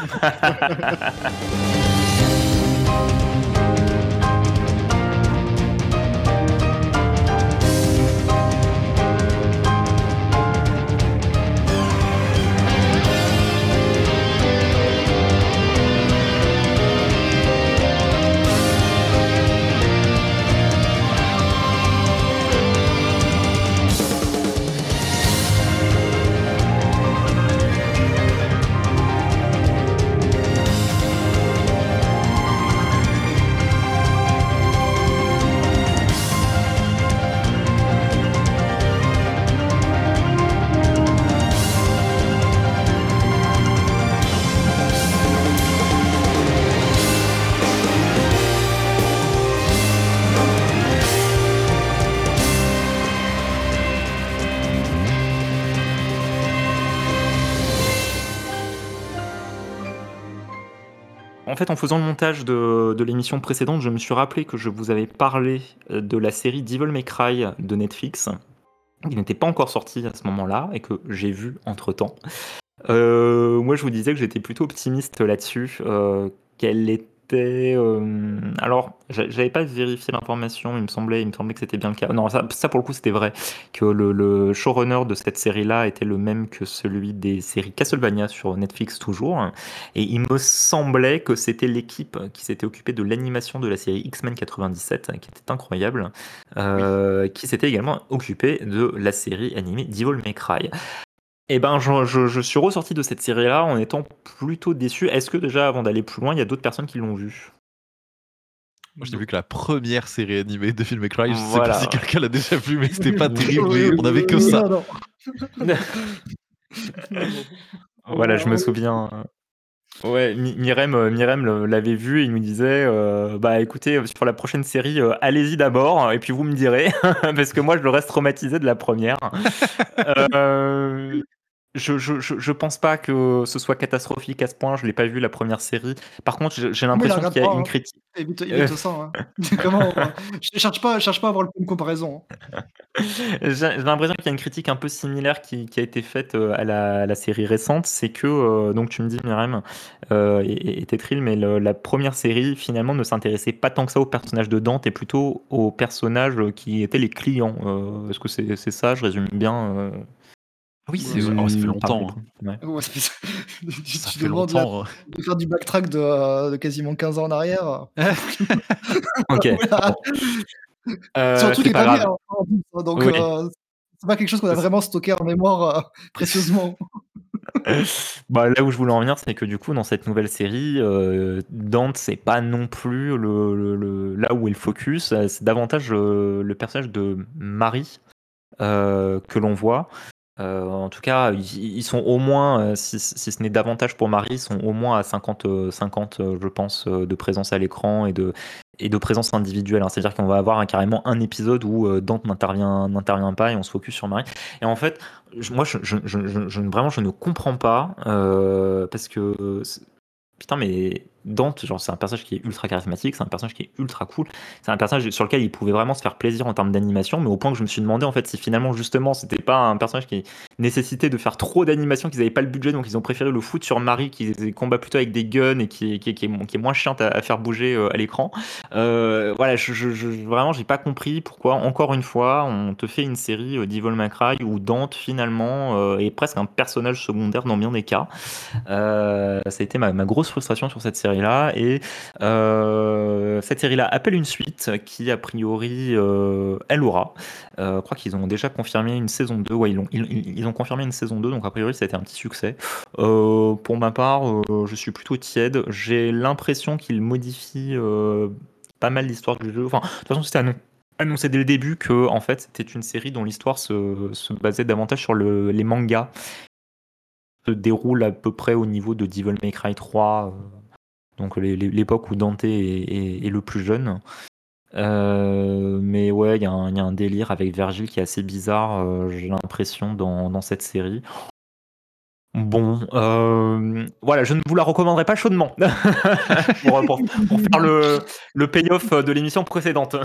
En fait, en faisant le montage de, de l'émission précédente, je me suis rappelé que je vous avais parlé euh, de la série Devil May Cry de Netflix, qui n'était pas encore sortie à ce moment-là et que j'ai vu entre-temps. Euh, moi, je vous disais que j'étais plutôt optimiste là-dessus, euh, qu'elle était... euh, Alors, j'a- j'avais pas vérifié l'information, il me semblait, il me semblait que c'était bien le cas. Non, ça, ça, pour le coup, c'était vrai, que le, le showrunner de cette série-là était le même que celui des séries Castlevania sur Netflix toujours. Et il me semblait que c'était l'équipe qui s'était occupée de l'animation de la série X-Men quatre-vingt-dix-sept, qui était incroyable, euh, qui s'était également occupée de la série animée Devil May Cry. Eh ben, je, je- je suis ressorti de cette série-là en étant plutôt déçu. Est-ce que déjà, avant d'aller plus loin, il y a d'autres personnes qui l'ont vu? Moi, j'ai vu que la première série animée de Devil May Cry, je sais Voilà. pas si quelqu'un l'a déjà vu, mais c'était pas terrible, Oui, mais on avait que oui, ça. non, non. Voilà, je me souviens. Ouais, Mi- Myrem, euh, Myrem le- l'avait vu et il nous disait euh, bah écoutez, euh, sur la prochaine série, euh, allez-y d'abord et puis vous me direz, parce que moi je le reste traumatisé de la première. Euh, je, je, je, je pense pas que ce soit catastrophique à ce point, je l'ai pas vu la première série. Par contre, j'ai j'ai Non, mais la l'impression regarde qu'il y a pas, une hein. critique. Évite, Euh, évite ça, hein. Comment, euh, je cherche pas, cherche pas à avoir le point de comparaison, hein. J'ai j'ai l'impression qu'il y a une critique un peu similaire qui, qui a été faite euh, à la, à la série récente, c'est que, euh, donc tu me dis Myrem euh, et, et Tetril, mais le- la première série finalement ne s'intéressait pas tant que ça aux personnages de Dante et plutôt aux personnages qui étaient les clients. Euh, Est-ce que c'est c'est ça, je résume bien euh, Ah oui, Ouais, c'est ça- oh, ça fait hum, par les longtemps. hein. points. Ouais. ouais, ça fait- tu, Ça tu fait demandes là longtemps. hein. de faire du backtrack de, euh, de quasiment quinze ans en arrière. Ok, Voilà. bon, Sur un euh, truc c'est qui est pas pas bien, grave. hein, en plus, hein, donc Oui. euh, c'est pas quelque chose qu'on a vraiment stocké en mémoire euh, précieusement. Bah, là où je voulais en venir, c'est que du coup, dans cette nouvelle série, euh, Dante, c'est pas non plus le, le- le- là où est le focus. euh, C'est davantage euh, le personnage de Marie euh, que l'on voit. Euh, en tout cas, ils, ils sont au moins, euh, si, si ce n'est davantage pour Marie, ils sont au moins à cinquante, euh, cinquante euh, je pense, euh, de présence à l'écran et de, et de présence individuelle. hein. C'est-à-dire qu'on va avoir un- carrément un épisode où euh, Dante n'intervient, n'intervient pas et on se focus sur Marie. Et en fait, je- moi, je, je, je, je- je- vraiment, je ne comprends pas euh, parce que euh, c'est- putain, mais Dante, genre, c'est un personnage qui est ultra charismatique, c'est un personnage qui est ultra cool, c'est un personnage sur lequel il pouvait vraiment se faire plaisir en termes d'animation, mais au point que je me suis demandé en fait si finalement justement c'était pas un personnage qui nécessitait de faire trop d'animation, qu'ils n'avaient pas le budget, donc ils ont préféré le foutre sur Marie qui combat plutôt avec des guns et qui, qui, qui est, qui est moins chiante à, à faire bouger euh, à l'écran. Euh, voilà, je, je, je, vraiment j'ai pas compris pourquoi encore une fois on te fait une série euh, d'Evil May Cry où Dante finalement euh, est presque un personnage secondaire dans bien des cas. Euh, ça a été ma, ma grosse frustration sur cette série-là. Et euh, cette série-là appelle une suite qui, a priori, euh, elle aura. Euh, je crois qu'ils ont déjà confirmé une saison deux. Ouais, ils ont, ils, ils- ils ont confirmé une saison deux, donc a priori, ça a été un petit succès. Euh, pour ma part, euh, je suis plutôt tiède. J'ai l'impression qu'ils modifient euh, pas mal l'histoire du jeu. Enfin, de toute façon, c'était annon- annoncé dès le début que en fait, c'était une série dont l'histoire se, se basait davantage sur le- les mangas se déroule à peu près au niveau de Devil May Cry trois, euh, donc les- les- l'époque où Dante est, est- est le plus jeune. Euh, mais ouais, il y, a un il y a un délire avec Virgile qui est assez bizarre, euh, j'ai l'impression, dans, dans cette série. Bon, euh, voilà, je ne vous la recommanderai pas chaudement pour, pour- pour faire le, le payoff de l'émission précédente.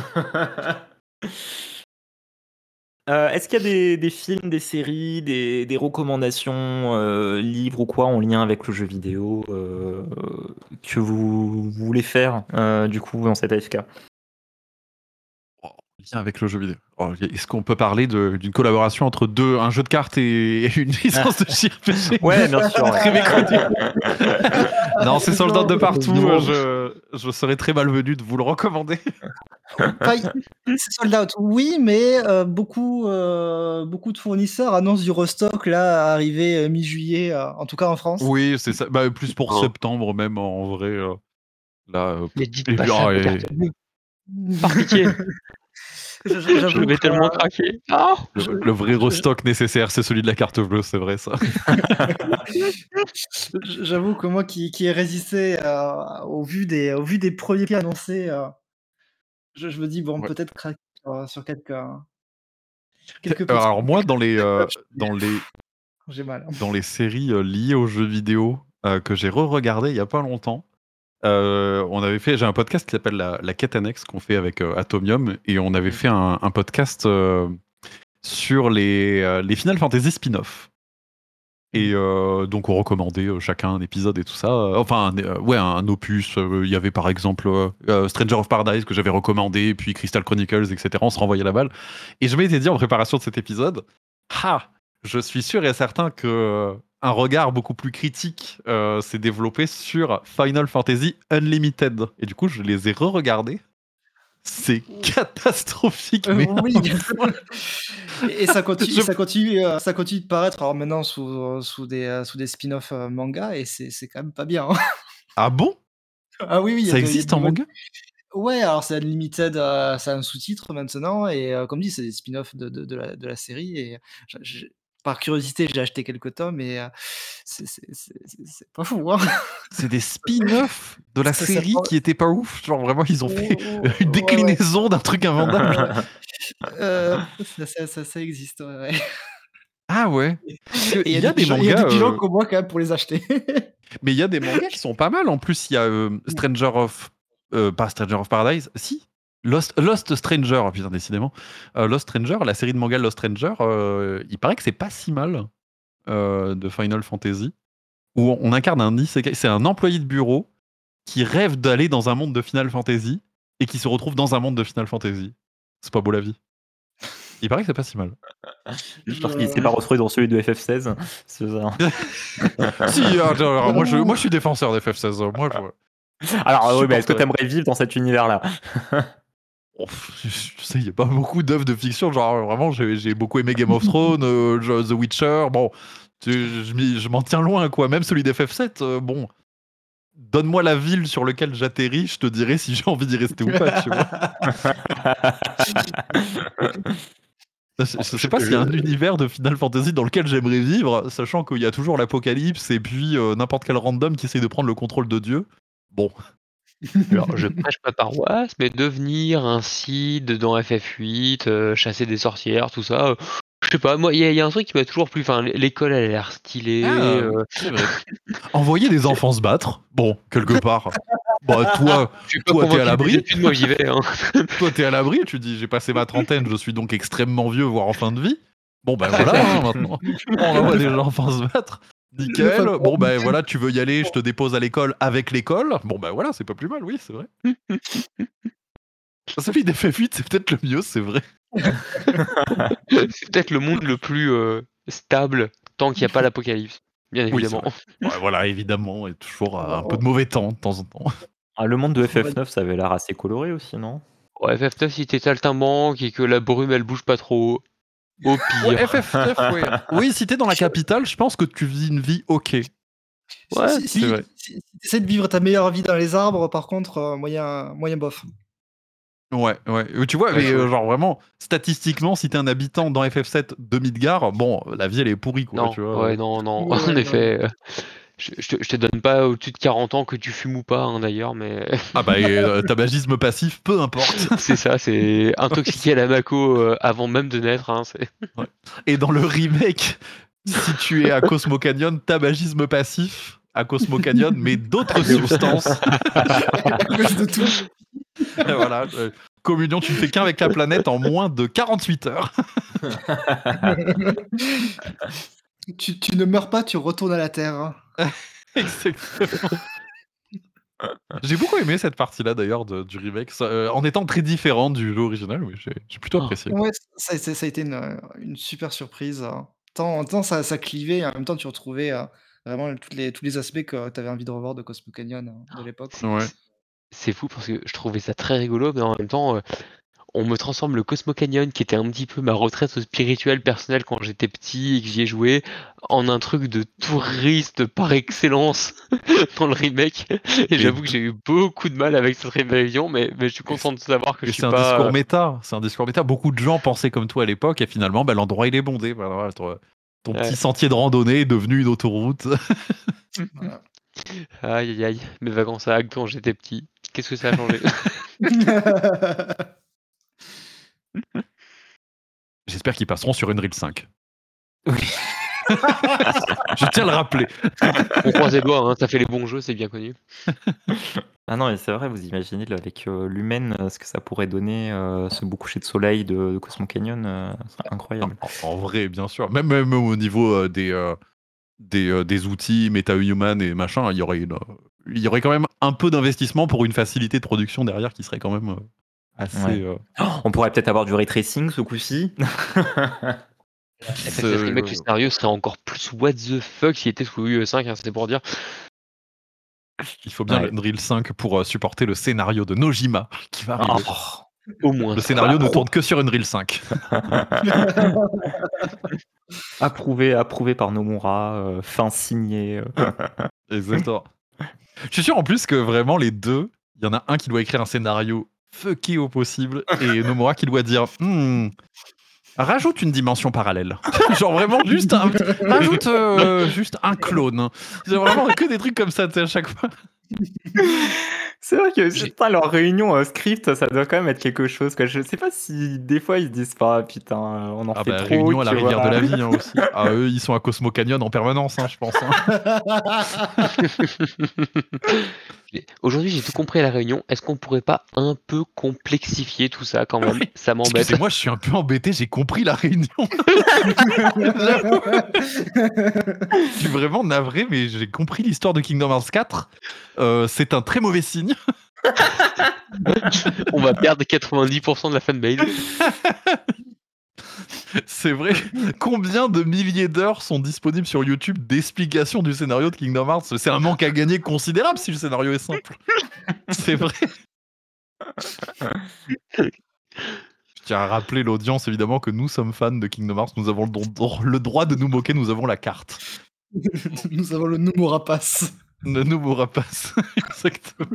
Euh, est-ce qu'il y a des, des films, des séries, des, des recommandations, euh, livres ou quoi en lien avec le jeu vidéo euh, que vous voulez faire euh, du coup dans cette A F K? Oh, lien avec le jeu vidéo. Oh, est-ce qu'on peut parler de- d'une collaboration entre deux, un jeu de cartes et, et une licence de J R P G? Ouais, bien sûr. Très méconnu. Non, c'est Sold Out de partout. Non. Je, je serais très malvenu de vous le recommander. Enfin, il- c'est sold out, oui, mais euh, beaucoup, euh, beaucoup de fournisseurs annoncent du restock là, arrivé euh, mi-juillet, euh, en tout cas en France. Oui, c'est ça. Bah, plus pour Oh. septembre même en vrai. euh, là. euh, Mais dites et pas puis, ça, ah, la et- carte bleue. Par pitié, Je- je J'avoue vais que, tellement craquer. Ah le, je- le vrai je- restock nécessaire, c'est celui de la carte bleue, c'est vrai ça. j'avoue que moi qui, qui ai résisté euh, au vu des, au vu des premiers prix annoncés, euh, je, je me dis bon Ouais. peut-être craquer sur, sur quelques, quelques petits. Alors moi, dans les, euh, dans les, J'ai mal. dans les séries euh, liées aux jeux vidéo euh, que j'ai re-regardé il y a pas longtemps, euh, on avait fait, j'ai un podcast qui s'appelle la, la quête annexe qu'on fait avec euh, Atomium et on avait fait un, un podcast euh, sur les, euh, les Final Fantasy spin-off. Et euh, donc on recommandait euh, chacun un épisode et tout ça. Euh, Enfin, un, euh, ouais, un opus. euh, Il y avait par exemple euh, euh, Stranger of Paradise que j'avais recommandé, puis Crystal Chronicles, et cetera. On se renvoyait la balle. Et je m'étais dit en préparation de cet épisode, ah, je suis sûr et certain que euh, un regard beaucoup plus critique euh, s'est développé sur Final Fantasy Unlimited. Et du coup, je les ai re-regardés. C'est catastrophique, Euh, mais oui. Et ça continue, Je- ça continue, euh, ça continue de paraître alors maintenant sous, euh, sous des, euh, sous des spin-off euh, manga et c'est c'est quand même pas bien, hein. ah bon? Ah oui, oui, il y a Ça de- il y a existe de en nouvelles- manga? Ouais, alors c'est Unlimited, euh, ça a un sous-titre maintenant et euh, comme dit, c'est des spin-offs de, de, de la, de la série et je- je- par curiosité, j'ai acheté quelques tomes et euh, c'est c'est- c'est- c'est- c'est pas fou, hein. C'est des spin-offs de la Ça, ça série prend- qui étaient pas ouf. Genre vraiment, ils ont fait Oh, une ouais, ouais. déclinaison d'un truc invendable. Euh, ça, ça, ça, ça existe, ouais, ouais. Ah ouais. Parce que Et il y il a y a des des gens, il y a des mangas, gens euh, comme moi quand même pour les acheter. mais il y a des mangas qui sont pas mal. En plus, il y a euh, Stranger of, euh, pas Stranger of Paradise, si. Lost, Lost Stranger, oh, putain, décidément. Euh, Lost Stranger, la série de manga Lost Stranger, euh, il paraît que c'est pas si mal euh, de Final Fantasy, où on, on incarne un isekai, c'est un employé de bureau qui rêve d'aller dans un monde de Final Fantasy et qui se retrouve dans un monde de Final Fantasy. C'est pas beau la vie. Il paraît que c'est pas si mal. J'espère qu'il s'est pas retrouvé dans celui de F F seize. C'est ça. Si, euh, alors, moi, je, moi je suis défenseur des F F seize. Moi, je... Alors, oui, mais est-ce que supporte- t'aimerais vivre dans cet univers-là? Oh, je je sais, il n'y a pas beaucoup d'œuvres de fiction. Genre, vraiment, j'ai j'ai beaucoup aimé Game of Thrones, euh, je- The Witcher. Bon, tu- je, m'y- je m'en tiens loin, quoi. Même celui d'F F sept, euh, bon. Donne-moi la ville sur laquelle j'atterris, je te dirai si j'ai envie d'y rester ou pas, tu vois. Je, je sais pas s'il y a un univers de Final Fantasy dans lequel j'aimerais vivre, sachant qu'il y a toujours l'apocalypse et puis euh, n'importe quel random qui essaie de prendre le contrôle de Dieu. Bon, Alors, je prêche ma paroisse, mais devenir un Cid dans F F huit, euh, chasser des sorcières, tout ça, euh, je sais pas, moi, il y, a- il y a un truc qui m'a toujours plu. Enfin, l'école, elle a l'air stylée. Ah, euh, c'est vrai. Envoyer des enfants se battre, bon, quelque part. Bah, toi, je suis pas toi, t'es à convaincu des l'abri. études, moi, j'y vais. Hein. Toi, t'es à l'abri. Tu dis, j'ai passé ma trentaine, je suis donc extrêmement vieux, voire en fin de vie. Bon, ben voilà, hein, maintenant, on envoie des enfants se battre. Nickel. Bon, ben voilà, tu veux y aller, je te dépose à l'école avec l'école. Bon, ben voilà, c'est pas plus mal, oui, c'est vrai. Celui des F F huit, c'est peut-être le mieux, c'est vrai. C'est peut-être le monde le plus euh, stable tant qu'il n'y a pas l'apocalypse, bien Oui, c'est évidemment. vrai. Ouais, voilà, évidemment, et toujours euh, un peu de mauvais temps, de temps en temps. Ah, le monde de F F neuf, ça avait l'air assez coloré aussi, non? Ouais, F F neuf, si t'es saltimbanque et que la brume, elle bouge pas trop, au pire. Ouais, F F neuf, oui. Oui, si t'es dans la capitale, je pense que tu vis une vie ok. Ouais, si, si, c'est vrai. si, si t'essaies de vivre ta meilleure vie dans les arbres, par contre, euh, moyen, moyen bof. Ouais, ouais. Euh, Tu vois, Ouais, mais ouais. euh, genre vraiment, statistiquement, si t'es un habitant dans F F sept de Midgar, bon, la vie elle est pourrie, quoi, Non, tu vois. ouais, non, non. Ouais, En ouais, effet, euh, je, je te, je te donne pas au-dessus de quarante ans que tu fumes ou pas, hein, d'ailleurs, mais Ah bah, et, euh, tabagisme passif, peu importe. c'est ça, c'est intoxiqué à la Mako euh, avant même de naître. Hein, c'est... Et dans le remake, si tu es à Cosmo Canyon, tabagisme passif à Cosmo Canyon, mais d'autres substances. à cause de tout. Et voilà. euh, communion, tu ne fais qu'avec la planète en moins de quarante-huit heures. tu, tu ne meurs pas, tu retournes à la Terre. hein. Exactement. J'ai beaucoup aimé cette partie-là d'ailleurs de- du remake, ça, euh, en étant très différente du jeu original, oui, j'ai j'ai plutôt Oh. apprécié. Ouais, ça, ça- ça a été une, une super surprise. euh. Tant, tant ça, ça clivait, et en même temps, tu retrouvais euh, vraiment toutes les, tous les aspects que tu avais envie de revoir de Cosmo Canyon euh, de l'époque. C'est- Ouais. c'est- C'est fou parce que je trouvais ça très rigolo, mais en même temps, euh, on me transforme le Cosmo Canyon, qui était un petit peu ma retraite spirituelle personnelle quand j'étais petit et que j'y ai joué, en un truc de touriste par excellence dans le remake. Et Et j'avoue que j'ai eu beaucoup de mal avec cette révision, mais, mais je suis content de savoir que Et je suis c'est un pas. discours méta, c'est un discours méta. Beaucoup de gens pensaient comme toi à l'époque, et finalement, bah, l'endroit il est bondé. Voilà, voilà, ton ton Ouais. petit sentier de randonnée est devenu une autoroute. Voilà. Aïe aïe aïe, mes vacances à Agde quand j'étais petit. Qu'est-ce que ça a changé? J'espère qu'ils passeront sur Unreal cinq. Oui. Je tiens à le rappeler. On croise les doigts, hein, ça fait les bons jeux, c'est bien connu. Ah non, mais c'est vrai, vous imaginez là, avec euh, l'humaine, euh, ce que ça pourrait donner, euh, ce beau coucher de soleil de, de Cosmo Canyon, euh, c'est incroyable. En, en vrai, bien sûr. Même, même au niveau euh, des, euh, des, euh, des outils, MetaHuman et machin, il y aurait une, euh, il y aurait quand même un peu d'investissement pour une facilité de production derrière qui serait quand même euh, assez. Ouais. euh, Oh, on pourrait peut-être avoir du ray tracing ce coup-ci. Peut-être le mec, le scénario serait encore plus what the fuck s'il était sous U E cinq, hein, c'était pour dire. Il faut bien Ouais. l'Unreal cinq pour euh, supporter le scénario de Nojima qui va arriver. Oh. Au moins. Le scénario Bah, ne pro- tourne que sur Unreal cinq. approuvé, approuvé par Nomura, euh, fin signé. euh. Exactement. Je suis sûr en plus que vraiment les deux, il y en a un qui doit écrire un scénario fucké au possible et Nomura qui doit dire Hmm, Rajoute une dimension parallèle. Genre vraiment juste un, rajoute euh, juste un clone. C'est vraiment que des trucs comme ça, tu sais, à chaque fois. C'est vrai que J'ai- putain, leur réunion euh, script, ça doit quand même être quelque chose. Quoi. Je sais pas si des fois ils se disent pas, putain, euh, on en Ah fait bah trop. réunion à la tu rivière vois. de la vie hein, aussi. Ah eux ils sont à Cosmo Canyon en permanence, hein, je pense. hein. J'ai- Aujourd'hui, j'ai tout compris à la réunion. Est-ce qu'on pourrait pas un peu complexifier tout ça quand même? Oui. Ça m'embête. Excusez-moi, je suis un peu embêté, j'ai compris la réunion. Je suis vraiment navré, mais j'ai compris l'histoire de Kingdom Hearts quatre. Euh, c'est un très mauvais signe. On va perdre quatre-vingt-dix pour cent de la fanbase. C'est vrai. Combien de milliers d'heures sont disponibles sur YouTube d'explications du scénario de Kingdom Hearts? C'est un manque à gagner considérable si le scénario est simple. C'est vrai. Je tiens à rappeler l'audience évidemment que nous sommes fans de Kingdom Hearts. Nous avons le, don- le droit de nous moquer. Nous avons la carte. Nous avons le Nomura Pass. Ne nous mourra pas. Exactement.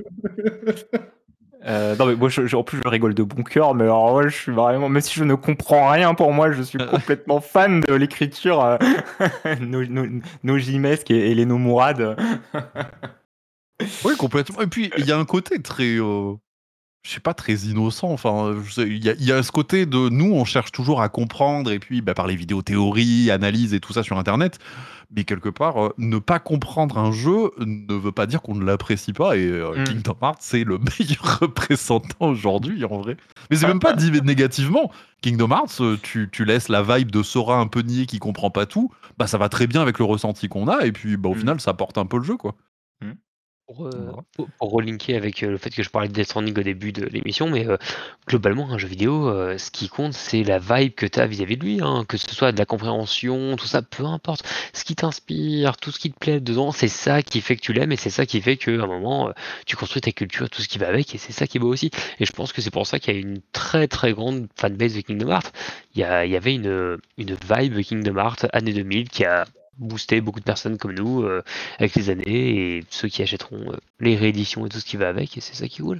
Euh, non mais moi je, je- en plus je rigole de bon cœur, mais alors moi je suis vraiment, même si je ne comprends rien pour moi, je suis complètement fan de l'écriture euh, no, no, Nojimesque et, et les Nomurades. Oui, complètement. Et puis il y a un côté très. euh, je sais pas, très innocent. Enfin, je sais, il y, a- il y a ce côté de nous, on cherche toujours à comprendre, et puis bah, par les vidéos théories, analyses et tout ça sur Internet. Mais quelque part, euh, ne pas comprendre un jeu ne veut pas dire qu'on ne l'apprécie pas. Et euh, Mm. Kingdom Hearts, c'est le meilleur représentant aujourd'hui, en vrai. Mais c'est même pas dit négativement. Kingdom Hearts, euh, tu, tu laisses la vibe de Sora un peu niais qui comprend pas tout, bah ça va très bien avec le ressenti qu'on a, et puis bah, au Mm. final, ça porte un peu le jeu, quoi. Pour, euh, Voilà. pour, pour relinker avec euh, le fait que je parlais de Death Stranding au début de l'émission, mais euh, globalement, un jeu vidéo, euh, ce qui compte, c'est la vibe que tu as vis-à-vis de lui, hein, que ce soit de la compréhension, tout ça, peu importe. Ce qui t'inspire, tout ce qui te plaît dedans, c'est ça qui fait que tu l'aimes et c'est ça qui fait qu'à un moment, euh, tu construis ta culture, tout ce qui va avec, et c'est ça qui est beau aussi. Et je pense que c'est pour ça qu'il y a une très très grande fanbase de Kingdom Hearts. Il y, a- il y avait une, une vibe Kingdom Hearts années deux mille qui a boosté beaucoup de personnes comme nous euh, avec les années et ceux qui achèteront euh, les rééditions et tout ce qui va avec, et c'est ça qui est cool.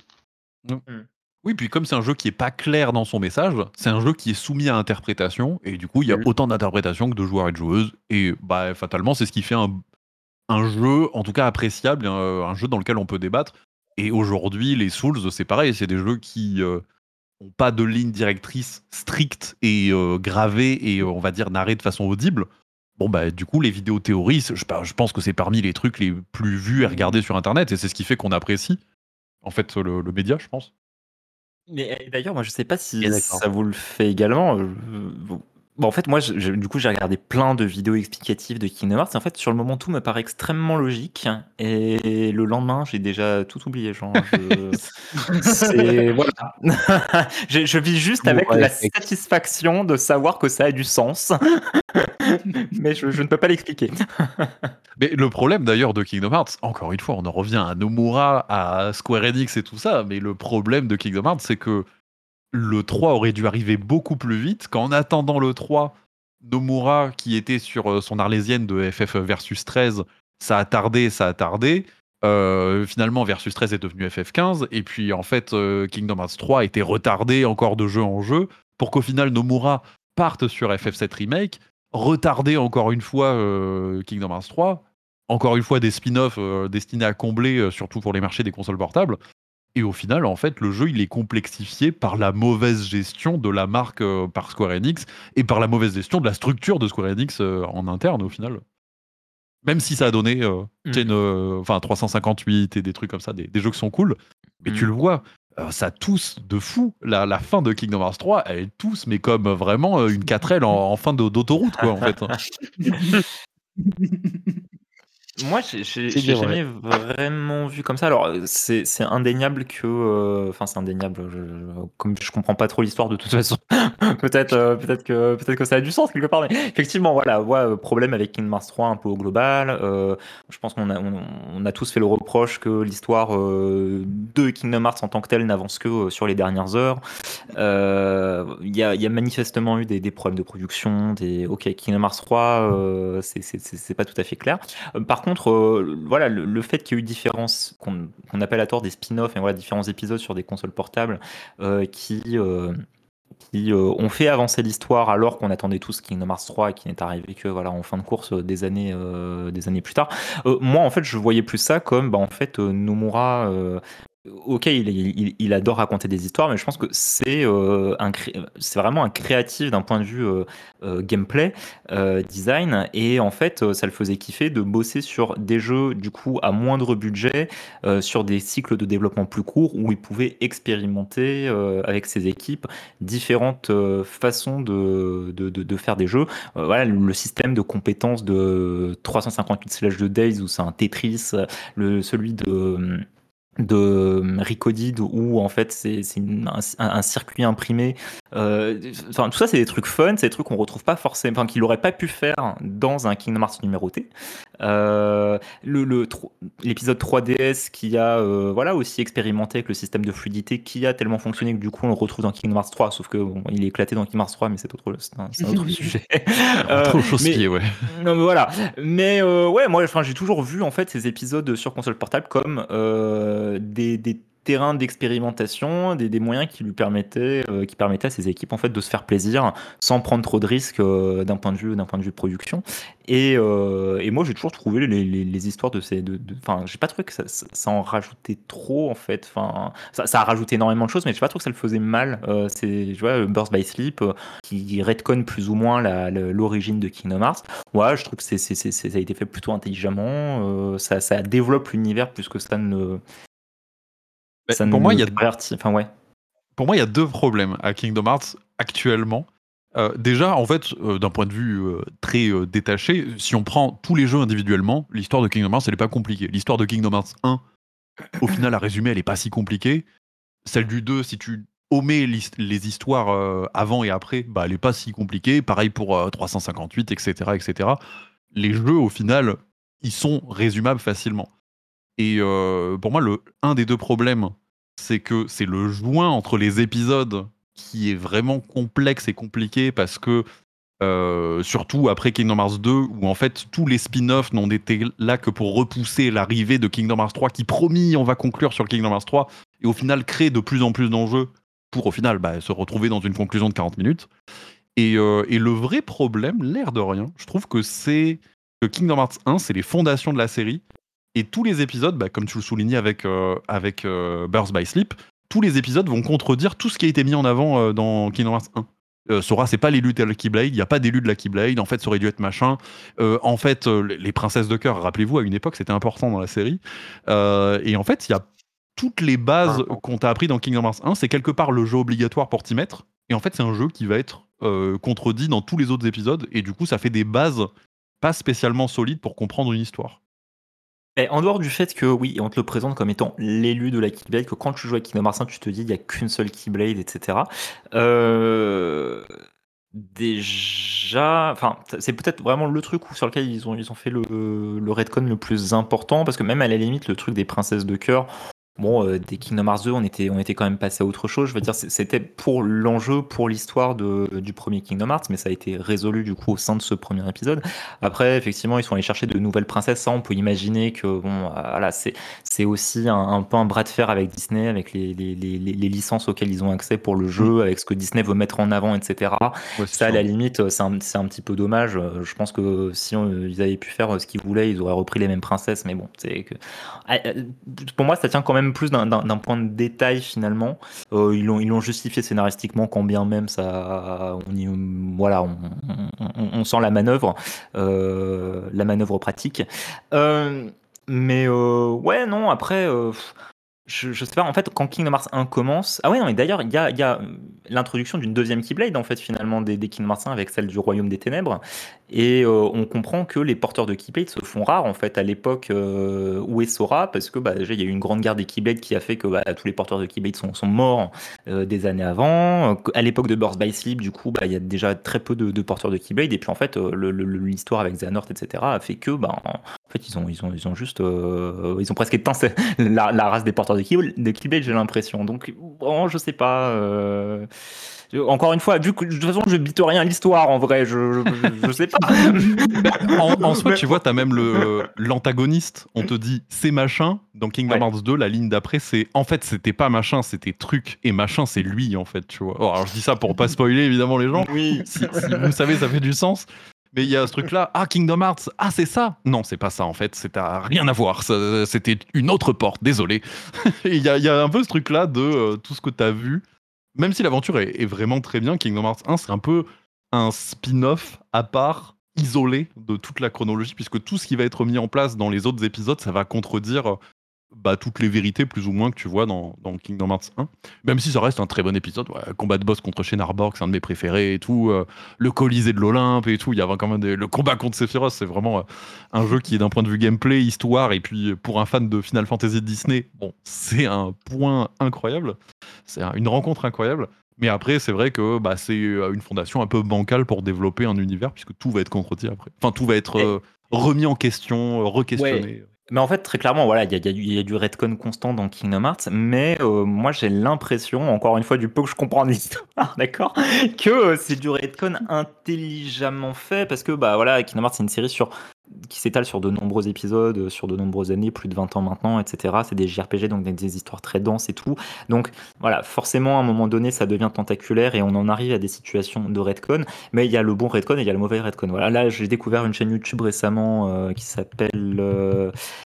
Oui, puis comme c'est un jeu qui est pas clair dans son message, c'est un jeu qui est soumis à interprétation, et du coup, il y a Mm. autant d'interprétations que de joueurs et de joueuses, et bah, fatalement, c'est ce qui fait un, un jeu, en tout cas appréciable, un, un jeu dans lequel on peut débattre. Et aujourd'hui, les Souls, c'est pareil, c'est des jeux qui euh, ont pas de ligne directrice stricte et euh, gravée et euh, on va dire narrée de façon audible. Bon, bah, du coup, les vidéos théories, je, je pense que c'est parmi les trucs les plus vus et regardés sur Internet, et c'est ce qui fait qu'on apprécie, en fait, le, le média, je pense. Mais euh, d'ailleurs, moi je sais pas Bien si d'accord. ça vous le fait également. euh, vous- Bon, en fait, moi, je- je- du coup, j'ai regardé plein de vidéos explicatives de Kingdom Hearts. Et en fait, sur le moment, tout me paraît extrêmement logique. Et le lendemain, j'ai déjà tout oublié. Genre, je... c'est voilà. je, je vis juste avec Ouais, la avec- satisfaction de savoir que ça a du sens, mais je, je ne peux pas l'expliquer. Mais le problème d'ailleurs de Kingdom Hearts, encore une fois, on en revient à Nomura, à Square Enix et tout ça, mais le problème de Kingdom Hearts, c'est que le trois aurait dû arriver beaucoup plus vite, qu'en attendant le trois, Nomura, qui était sur euh, son arlésienne de F F versus treize, ça a tardé, ça a tardé. Euh, finalement, versus treize est devenu F F quinze, et puis en fait, euh, Kingdom Hearts trois a été retardé encore de jeu en jeu, pour qu'au final, Nomura parte sur F F sept Remake, retarder encore une fois euh, Kingdom Hearts trois, encore une fois des spin-offs euh, destinés à combler, euh, surtout pour les marchés des consoles portables. Et au final, en fait, le jeu, il est complexifié par la mauvaise gestion de la marque euh, par Square Enix et par la mauvaise gestion de la structure de Square Enix euh, en interne, au final. Même si ça a donné euh, Mm. tu sais, une, euh, enfin, trois cent cinquante-huit et des trucs comme ça, des, des jeux qui sont cool. Mais Mm. tu le vois, euh, ça tousse de fou. La, la fin de Kingdom Hearts trois, elle tousse, mais comme vraiment euh, une quatre L en, en fin de- d'autoroute, quoi, en fait. Moi, j'ai j'ai- C'est j'ai bien vrai. jamais vraiment vu comme ça. Alors, euh, c'est c'est indéniable que, euh, enfin, c'est indéniable. Je, je- comme je comprends pas trop l'histoire de toute façon, peut-être, euh, peut-être que, peut-être que ça a du sens quelque part. Mais effectivement, voilà, ouais, euh, problème avec Kingdom Hearts trois un peu au global. Euh, je pense qu'on a, on, on a tous fait le reproche que l'histoire euh, de Kingdom Hearts en tant que telle n'avance que euh, sur les dernières heures. Euh, Il y, a, il y a manifestement eu des, des problèmes de production. Des, ok, Kingdom Hearts trois, euh, c'est c'est- c'est- c'est pas tout à fait clair. Euh, Par contre, euh, voilà, le, le fait qu'il y ait eu différence, qu'on qu'on appelle à tort des spin-offs, et voilà, différents épisodes sur des consoles portables euh, qui, euh, qui euh, ont fait avancer l'histoire alors qu'on attendait tous Kingdom Hearts trois et qui n'est arrivé que voilà en fin de course euh, des années euh, des années plus tard. Euh, moi en fait je voyais plus ça comme bah en fait euh, Nomura euh, ok, il, il, il adore raconter des histoires, mais je pense que c'est euh, un cré- c'est vraiment un créatif d'un point de vue euh, euh, gameplay, euh, design, et en fait, euh, ça le faisait kiffer de bosser sur des jeux du coup à moindre budget, euh, sur des cycles de développement plus courts où il pouvait expérimenter euh, avec ses équipes différentes euh, façons de, de, de, de faire des jeux. Euh, voilà, le, le système de compétences de trois cent cinquante-huit slash de Days où c'est un Tetris, le, celui de de Recoded où en fait c'est c'est une- un, un circuit imprimé. Euh, enfin, tout ça c'est des trucs fun, c'est des trucs qu'on retrouve pas forcément, enfin qu'il aurait pas pu faire dans un Kingdom Hearts numéroté. Euh, le, le tro- l'épisode trois D S qui a euh, voilà aussi expérimenté avec le système de fluidité qui a tellement fonctionné que du coup on le retrouve dans Kingdom Hearts trois, sauf que bon, il est éclaté dans Kingdom Hearts trois, mais c'est autre, c'est un, c'est un autre sujet. On a Euh, trop de choses mais- pieds, ouais. non, mais voilà. Mais euh, ouais, moi, enfin, j'ai toujours vu en fait ces épisodes sur console portable comme euh, des, des terrains d'expérimentation, des, des moyens qui lui permettaient, euh, qui permettaient à ces équipes en fait de se faire plaisir sans prendre trop de risques euh, d'un point de vue, d'un point de vue production. Et, euh, et moi, j'ai toujours trouvé les, les, les histoires de ces, de, de- enfin, j'ai pas trouvé que ça, ça, ça en rajoutait trop en fait. Enfin, ça, ça a rajouté énormément de choses, mais j'ai pas trouvé que ça le faisait mal. Euh, c'est, tu vois, Burst by Sleep euh, qui retconne plus ou moins la- la- l'origine de Kingdom Hearts. Ouais, je trouve que c'est, c'est, c'est- c'est- ça a été fait plutôt intelligemment. Euh, ça, ça développe l'univers plus que ça ne. Mais Ça pour ne moi, il y a pervertit. Enfin, ouais. Pour moi, il y a deux problèmes à Kingdom Hearts actuellement. Euh, déjà, en fait, euh, d'un point de vue euh, très euh, détaché, si on prend tous les jeux individuellement, l'histoire de Kingdom Hearts, elle est pas compliquée. L'histoire de Kingdom Hearts un, au final, à résumer, elle est pas si compliquée. Celle du deux, si tu omets l'his- les histoires euh, avant et après, bah, elle est pas si compliquée. Pareil pour euh, trois cent cinquante-huit, et cetera, et cetera. Les jeux, au final, ils sont résumables facilement. Et euh, pour moi, le, un des deux problèmes, c'est que c'est le joint entre les épisodes qui est vraiment complexe et compliqué parce que, euh, surtout après Kingdom Hearts deux, où en fait tous les spin-offs n'ont été là que pour repousser l'arrivée de Kingdom Hearts trois, qui promis on va conclure sur Kingdom Hearts trois, et au final crée de plus en plus d'enjeux pour au final bah, se retrouver dans une conclusion de quarante minutes. Et, euh, et le vrai problème, l'air de rien, je trouve que c'est que Kingdom Hearts un, c'est les fondations de la série. Et tous les épisodes, bah, comme tu le soulignais avec, euh, avec euh, Burst by Sleep, tous les épisodes vont contredire tout ce qui a été mis en avant euh, dans Kingdom Hearts un. Euh, Sora, c'est pas l'élu de la Keyblade, il n'y a pas d'élu de la Keyblade, en fait, ça aurait dû être machin. Euh, en fait, euh, les princesses de cœur, rappelez-vous, à une époque, c'était important dans la série. Euh, et en fait, il y a toutes les bases qu'on t'a appris dans Kingdom Hearts un, c'est quelque part le jeu obligatoire pour t'y mettre. Et en fait, c'est un jeu qui va être euh, contredit dans tous les autres épisodes, et du coup, ça fait des bases pas spécialement solides pour comprendre une histoire. Et en dehors du fait que, oui, on te le présente comme étant l'élu de la Keyblade, que quand tu joues à Kingdom Hearts un, tu te dis il n'y a qu'une seule Keyblade, et cetera. Euh, déjà, enfin, c'est peut-être vraiment le truc où- sur lequel ils ont, ils ont fait le, le retcon le plus important, parce que même à la limite, le truc des princesses de cœur, bon, euh, des Kingdom Hearts deux, on était, on était quand même passé à autre chose. Je veux dire, c'est- c'était pour l'enjeu, pour l'histoire de, du premier Kingdom Hearts, mais ça a été résolu du coup au sein de ce premier épisode. Après, effectivement, ils sont allés chercher de nouvelles princesses. Ça, on peut imaginer que bon, euh, voilà, c'est, c'est aussi un, un peu un bras de fer avec Disney, avec les, les, les, les- les licences auxquelles ils ont accès pour le jeu, avec ce que Disney veut mettre en avant, et cetera. Ouais, c'est Ça, à sûr. la limite, c'est un, c'est un petit peu dommage. Euh, Je pense que si on- ils avaient pu faire ce qu'ils voulaient, ils auraient repris les mêmes princesses. Mais bon, c'est que ah, euh, pour moi, ça tient quand même plus d'un- d'un d'un point de détail finalement. Euh, ils l'ont ils l'ont justifié scénaristiquement, quand bien même ça, on y, voilà, on, on- on sent la manœuvre, euh, la manœuvre pratique. Euh, mais euh, ouais, non. Après. euh, je, je sais pas, en fait, quand Kingdom Hearts un commence. Ah ouais, non, mais d'ailleurs, il y a, il y a euh, l'introduction d'une deuxième Keyblade, en fait, finalement, des, des Kingdom Hearts un avec celle du Royaume des Ténèbres. Et euh, on comprend que les porteurs de Keyblade se font rares, en fait, à l'époque euh, où est Sora, parce que bah, déjà, il y a eu une grande guerre des Keyblade qui a fait que bah, tous les porteurs de Keyblade sont, sont morts euh, des années avant. Euh, À l'époque de Burst by Sleep, du coup, bah, il y a déjà très peu de, de porteurs de Keyblade. Et puis, en fait, euh, le- le- l'histoire avec Xehanort, et cetera, a fait que, bah, en fait, ils ont, ils ont, ils ont juste. euh, ils ont presque éteint ce- la, la race des porteurs de Keyblade, de Keyblade, j'ai l'impression. Donc, bon, je sais pas. euh, Encore une fois, vu que de toute façon je bite rien à l'histoire en vrai, je, je, je sais pas. En, en soi, tu vois, t'as même le l'antagoniste. On te dit c'est machin. Dans Kingdom Ouais. Hearts deux, la ligne d'après, c'est en fait c'était pas machin, c'était truc. Et machin, c'est lui en fait, tu vois. Oh, alors je dis ça pour pas spoiler évidemment les gens. Oui. Si, si vous savez, ça fait du sens. Mais il y a ce truc-là. Ah, Kingdom Hearts. Ah, c'est ça. Non, c'est pas ça en fait. C'est à rien à voir. Ça- C'était une autre porte. Désolé. Et il y a, il y a un peu ce truc-là de euh, tout ce que t'as vu. Même si l'aventure est, est vraiment très bien, Kingdom Hearts un, c'est un peu un spin-off à part, isolé de toute la chronologie, puisque tout ce qui va être mis en place dans les autres épisodes, ça va contredire euh, bah, toutes les vérités, plus ou moins, que tu vois dans, dans Kingdom Hearts un. Même si ça reste un très bon épisode. Ouais, combat de boss contre Shane Arborg, c'est un de mes préférés et tout. euh, le Colisée de l'Olympe et tout. Il y avait quand même des- le combat contre Sephiroth, c'est vraiment euh, un jeu qui, d'un point de vue gameplay, histoire, et puis pour un fan de Final Fantasy de Disney, bon, c'est un point incroyable. C'est un- une rencontre incroyable. Mais après, c'est vrai que bah, c'est euh, une fondation un peu bancale pour développer un univers, puisque tout va être contredit après. Enfin, tout va être euh, remis en question, euh, re-questionné. Mais en fait, très clairement, voilà, il y, a- il y a du- il y a du retcon constant dans Kingdom Hearts, mais euh, moi j'ai l'impression, encore une fois, du peu que je comprends de l'histoire, d'accord, que euh, c'est du retcon intelligemment fait, parce que bah voilà, Kingdom Hearts c'est une série sur qui s'étale sur de nombreux épisodes, euh, sur de nombreuses années, plus de vingt ans maintenant, et cetera. C'est des J R P G, donc des, des histoires très denses et tout. Donc voilà, forcément, à un moment donné, ça devient tentaculaire et on en arrive à des situations de retcon. Mais il y a le bon retcon et il y a le mauvais retcon. Voilà, là, j'ai découvert une chaîne YouTube récemment euh, qui s'appelle euh,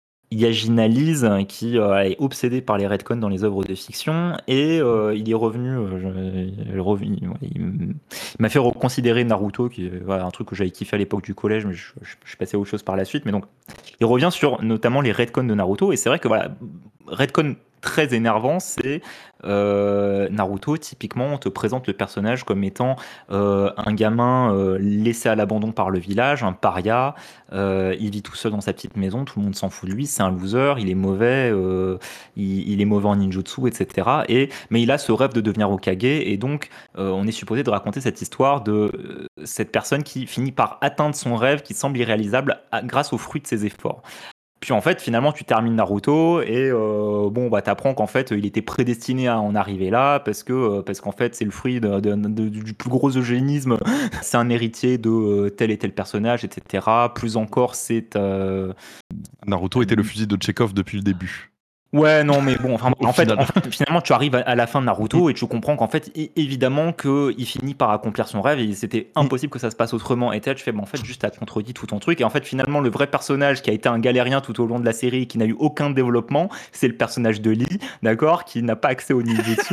Yaginalyse, qui euh, est obsédé par les retcons dans les œuvres de fiction et euh, il est revenu, euh, je- il, est revenu ouais, il m- il m'a fait reconsidérer Naruto, qui est voilà, un truc que j'avais kiffé à l'époque du collège, mais je, je- je suis passé à autre chose par la suite. Mais donc, il revient sur notamment les retcons de Naruto et c'est vrai que voilà, retcon très énervant, c'est euh, Naruto, typiquement, on te présente le personnage comme étant euh, un gamin euh, laissé à l'abandon par le village, un paria, euh, il vit tout seul dans sa petite maison, tout le monde s'en fout de lui, c'est un loser, il est mauvais, euh, il, il est mauvais en ninjutsu, et cetera. Et, mais il a ce rêve de devenir Hokage, et donc euh, on est supposé de raconter cette histoire de euh, cette personne qui finit par atteindre son rêve qui semble irréalisable à- grâce aux fruits de ses efforts. Puis en fait, finalement, tu termines Naruto et euh, bon, bah, t'apprends qu'en fait, il était prédestiné à en arriver là parce que euh, parce qu'en fait, c'est le fruit de- de- de- du plus gros eugénisme. C'est un héritier de euh, tel et tel personnage, et cetera. Plus encore, c'est euh, Naruto était le fusil de Tchekhov depuis le début. ouais, non, mais bon, enfin, Au en fait, final. en fait, finalement, tu arrives à, à la fin de Naruto et tu comprends qu'en fait, é- évidemment, qu'il finit par accomplir son rêve et c'était impossible que ça se passe autrement. Et t'es là, tu fais, bah, en fait, juste à contredit tout ton truc. Et en fait, finalement, le vrai personnage qui a été un galérien tout au long de la série, qui n'a eu aucun développement, c'est le personnage de Lee, d'accord, qui n'a pas accès au ninjutsu,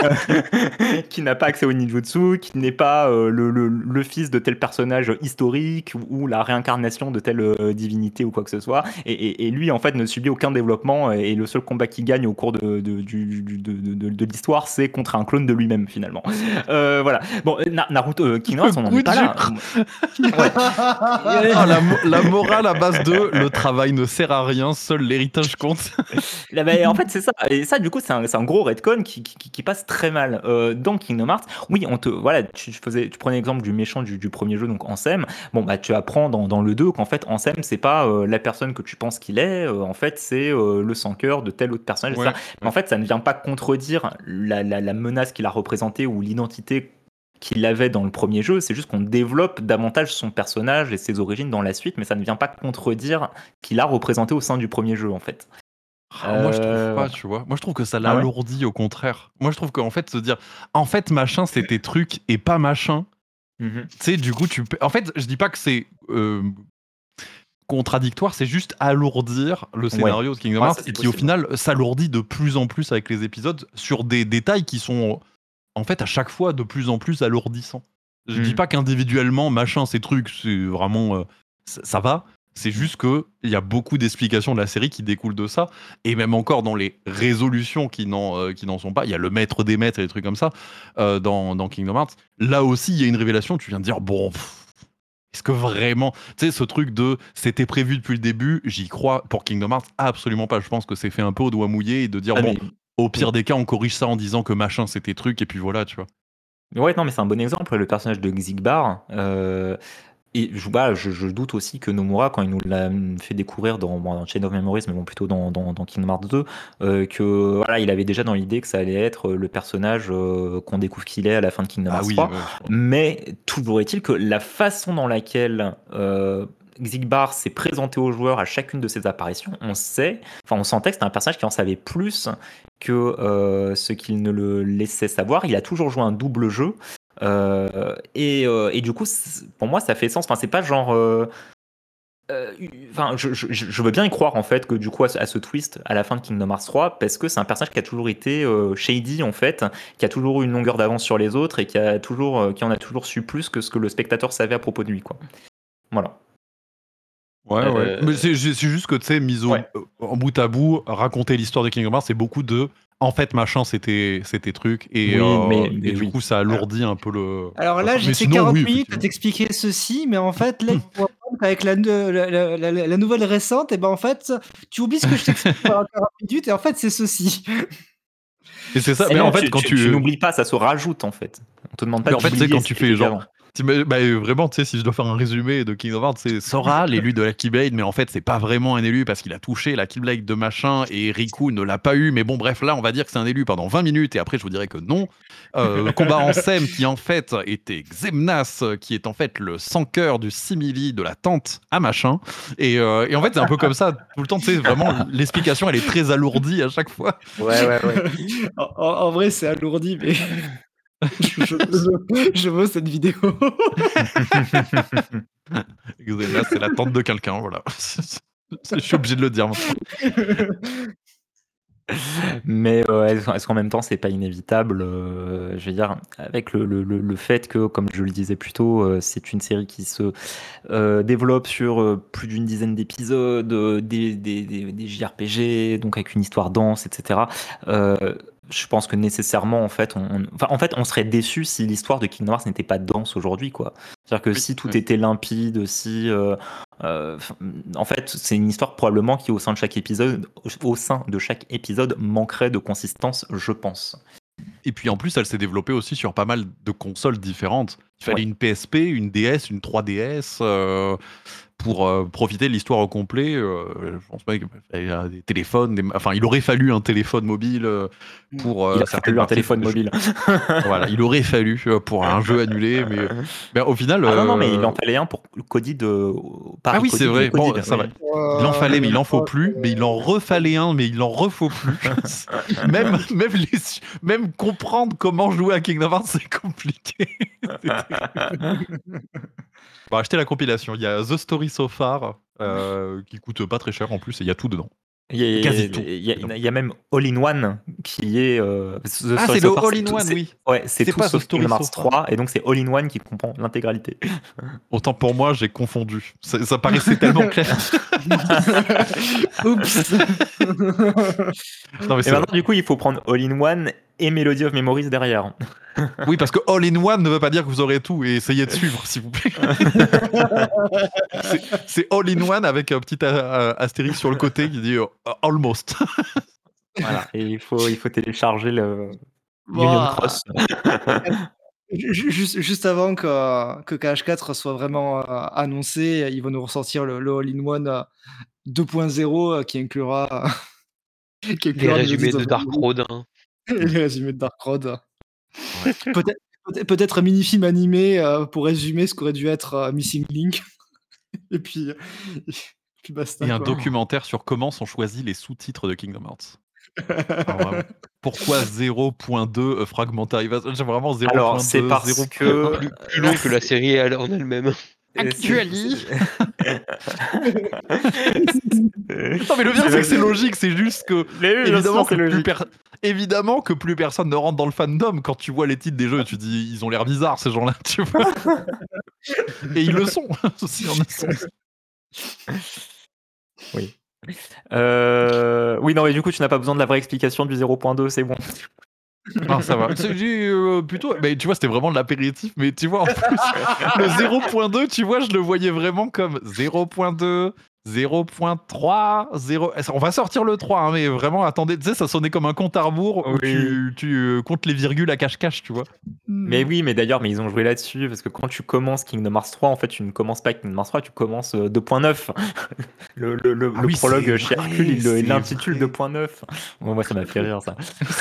euh, qui n'a pas accès au ninjutsu, qui n'est pas euh, le, le- le fils de tel personnage historique ou, ou la réincarnation de telle euh, divinité ou quoi que ce soit. Et, et- et lui, en fait, ne subit aucun développement et le seul combat qu'il gagne au cours de, de, du- du- de, de- de- de l'histoire, c'est contre un clone de lui-même, finalement. Euh, voilà. Bon, Na- Naruto, euh, Kingdom Hearts, on n'en Coup est pas là. Ouais. Ah, la, mo- la morale à base de le travail ne sert à rien, seul l'héritage compte. Là, bah, en fait, c'est ça. Et ça, du coup, c'est un, c'est un gros retcon qui, qui, qui passe très mal. Euh, dans Kingdom Hearts, oui, on te, voilà, tu, faisais, tu prenais l'exemple du méchant du, du premier jeu, donc Ansem. Bon, bah, tu apprends dans, dans le deux qu'en fait, Ansem, c'est pas euh, la personne que tu penses qu'il est. Euh, en fait, c'est euh, le sans-cœur de tel autre personnage. et Ouais, cetera. Mais en fait, ça ne vient pas contredire la, la, la menace qu'il a représentée ou l'identité qu'il avait dans le premier jeu. C'est juste qu'on développe davantage son personnage et ses origines dans la suite, mais ça ne vient pas contredire qu'il a représenté au sein du premier jeu, en fait. Ah, moi, je trouve Euh, pas, tu vois. Moi, je trouve que ça Ah ouais l'alourdit au contraire. Moi, je trouve qu'en fait, se dire, en fait, machin, c'était truc et pas machin. Mhm. Tu sais, du coup, tu. peux- En fait, je dis pas que c'est euh, contradictoire, c'est juste alourdir le scénario de Kingdom Ouais, Hearts ça, c'est et qui, au possible. final, s'alourdit de plus en plus avec les épisodes sur des détails qui sont, en fait, à chaque fois de plus en plus alourdissants. Je dis Mhm. pas qu'individuellement, machin, ces trucs, c'est vraiment. euh, ça, ça va. C'est juste qu'il y a beaucoup d'explications de la série qui découlent de ça. Et même encore dans les résolutions qui n'en euh, qui n'en sont pas. Il y a le maître des maîtres et des trucs comme ça euh, dans, dans Kingdom Hearts. Là aussi, il y a une révélation. Tu viens de dire, bon, pff, est-ce que vraiment. Tu sais, ce truc de c'était prévu depuis le début, j'y crois. Pour Kingdom Hearts, absolument pas. Je pense que c'est fait un peu au doigt mouillé et de dire, Ah, bon, mais- au pire des cas, on corrige ça en disant que machin c'était truc. Et puis voilà, tu vois. Ouais, non, mais c'est un bon exemple. Le personnage de Xigbar, euh, Et je, bah, je, je doute aussi que Nomura, quand il nous l'a fait découvrir dans, bon, dans Chain of Memories, mais bon, plutôt dans, dans, dans Kingdom Hearts deux, euh, que voilà, il avait déjà dans l'idée que ça allait être le personnage euh, qu'on découvre qu'il est à la fin de Kingdom Ah Hearts oui, trois. ouais. Mais toujours est-il que la façon dans laquelle euh, Xigbar s'est présenté aux joueurs à chacune de ses apparitions, on sait, enfin on sentait que c'était un personnage qui en savait plus que euh, ce qu'il ne le laissait savoir. Il a toujours joué un double jeu. Euh, et, euh, et du coup, c'est- pour moi, ça fait sens. Enfin, c'est pas genre. euh, euh, Enfin, je, je- je veux bien y croire en fait que du coup à ce, à ce twist à la fin de Kingdom Hearts trois, parce que c'est un personnage qui a toujours été euh, shady en fait, qui a toujours eu une longueur d'avance sur les autres et qui a toujours, euh, qui en a toujours su plus que ce que le spectateur savait à propos de lui, quoi. Voilà. Ouais, ouais. Euh, Mais c'est c'est juste que, tu sais, mis au- Ouais. en bout à bout, raconter l'histoire de Kingdom Hearts, c'est beaucoup de. En fait, machin, c'était c'était truc. Et, Oui, euh, mais- et mais du oui. coup, ça alourdit un peu le. Alors là, le- j'ai mais fait sinon, quarante oui, minutes à effectivement. t'expliquer ceci, mais en fait, là, il faut apprendre qu'avec la, la, la- la- la nouvelle récente, et ben en fait, tu oublies ce que je t'explique pendant quarante minutes, et en fait, c'est ceci. Et c'est ça. Et Mais non, en fait, tu, quand tu- tu. tu n'oublies pas, ça se rajoute en fait. On te demande pas Mais en fait, tu sais, d'oublier quand ce tu qui fais était genre. avant. t'imagines- Bah, euh, vraiment, tu sais, si je dois faire un résumé de Kingdom Hearts, c'est Sora, l'élu de la Keyblade, mais en fait, c'est pas vraiment un élu parce qu'il a touché la Keyblade de machin et Riku ne l'a pas eu. Mais bon, bref, là, on va dire que c'est un élu pendant vingt minutes et après, je vous dirais que non. Euh, combat en Sem qui, en fait, était Xemnas, qui est en fait le sans-cœur du simili de la tante à machin. Et, euh, et en fait, c'est un peu comme ça tout le temps, tu sais, vraiment, l'explication, elle est très alourdie à chaque fois. Ouais, ouais, ouais. En, en- en vrai, c'est alourdi, mais je, je- je- je veux cette vidéo. Xemnas, c'est la tante de quelqu'un, voilà. Je suis obligé de le dire maintenant. Mais euh, est-ce est-ce qu'en même temps, c'est pas inévitable euh, Je veux dire, avec le, le- le- le fait que, comme je le disais plus tôt, euh, c'est une série qui se euh, développe sur euh, plus d'une dizaine d'épisodes, euh, des, des, des- des J R P G, donc avec une histoire dense, et cetera. Euh, je pense que nécessairement, en fait, on, on- enfin, en fait, on serait déçu si l'histoire de Kingdom Hearts n'était pas dense aujourd'hui, quoi. C'est-à-dire que Oui. si tout Mm. était limpide, si euh, euh, en fait, c'est une histoire probablement qui, au sein de chaque épisode, au sein de chaque épisode, manquerait de consistance, je pense. Et puis en plus, elle s'est développée aussi sur pas mal de consoles différentes. Il fallait Ouais. une P S P, une D S, une trois D S euh, pour euh, profiter de l'histoire au complet. euh, je pense pas qu'il y a des téléphones, des- enfin, il aurait fallu un téléphone mobile euh, pour euh, Il a certaines fallu un parties téléphone des jeux. mobile. Voilà, il aurait fallu euh, pour un jeu annulé, mais, mais au final. Ah non, non, mais euh, il en fallait un pour le Codid de Paris. Ah oui, c'est Codid, vrai. le Codid, Bon, ça oui. va. Il en fallait, mais il en faut plus. Mais il en refallait un, mais il en refaux plus. même, même, les, même comprendre comment jouer à Kingdom Hearts, c'est compliqué. Bon, achetez la compilation. Il y a The Story So Far, euh, qui coûte pas très cher en plus, et il y a tout dedans. Il y, a, Quasi tout. il, y a, il y a même All-in-One qui est. Euh, The Ah, Story c'est So le Far, All-in-One, tout- oui. Ouais, c'est C'est tout pas The sauf Story Kingdom So Hearts Far. trois, et donc c'est All-in-One qui comprend l'intégralité. Autant pour moi, j'ai confondu. Ça, ça paraissait tellement clair. Oups. Non, mais Et c'est maintenant, du coup, il faut prendre All-in-One et Melody of Memories derrière. Oui, parce que all-in-one ne veut pas dire que vous aurez tout, et essayez de suivre, s'il vous plaît. C'est- C'est all-in-one avec un petit euh, astérix sur le côté qui dit euh, almost. Voilà. Et il faut, il faut télécharger le Bon, Union Cross. Ju- Juste, juste avant que, que K H quatre soit vraiment euh, annoncé, ils vont nous ressortir le, le All-in-One euh, deux point zéro euh, qui inclura, qui Les inclura résumés Melodies de of Dark Memory Road. hein. et les résumés de Dark Road. Peut-être peut-être- peut-être un mini-film animé euh, pour résumer ce qu'aurait dû être euh, Missing Link. et puis, et puis basta. Et un quoi. documentaire sur comment sont choisis les sous-titres de Kingdom Hearts. Alors, vraiment, pourquoi zéro point deux euh, Fragmentary Version J'ai vraiment zéro point deux, Alors, c'est parce zéro. que. Plus, plus long que la série elle- en elle-même. Actually. Non, mais le pire, c'est que c'est logique, c'est juste que. Évidemment que, plus per- évidemment que plus personne ne rentre dans le fandom quand tu vois les titres des jeux et tu dis ils ont l'air bizarres ces gens-là, tu vois. Et ils le sont aussi en un sens. Oui. Euh, Oui, non, mais du coup, tu n'as pas besoin de la vraie explication du zéro point deux, c'est bon. Non, ça va. C'est j'ai, euh, plutôt. Mais tu vois, c'était vraiment de l'apéritif, mais tu vois, en plus, le zéro point deux, tu vois, je le voyais vraiment comme zéro point deux. zéro virgule trois, zéro. On va sortir le trois, hein, mais vraiment, attendez, tu sais, ça sonnait comme un compte à rebours où Oui. tu, tu euh, comptes les virgules à cache-cache, tu vois. Mais oui, mais d'ailleurs, mais ils ont joué là-dessus parce que quand tu commences Kingdom Hearts trois, en fait, tu ne commences pas Kingdom Hearts trois, tu commences euh, deux point neuf. Le, le, le, Ah le oui, prologue c'est chez vrai, Hercule, il le- il c'est l'intitule vrai. deux point neuf. Bon, moi, ça m'a fait rire, ça.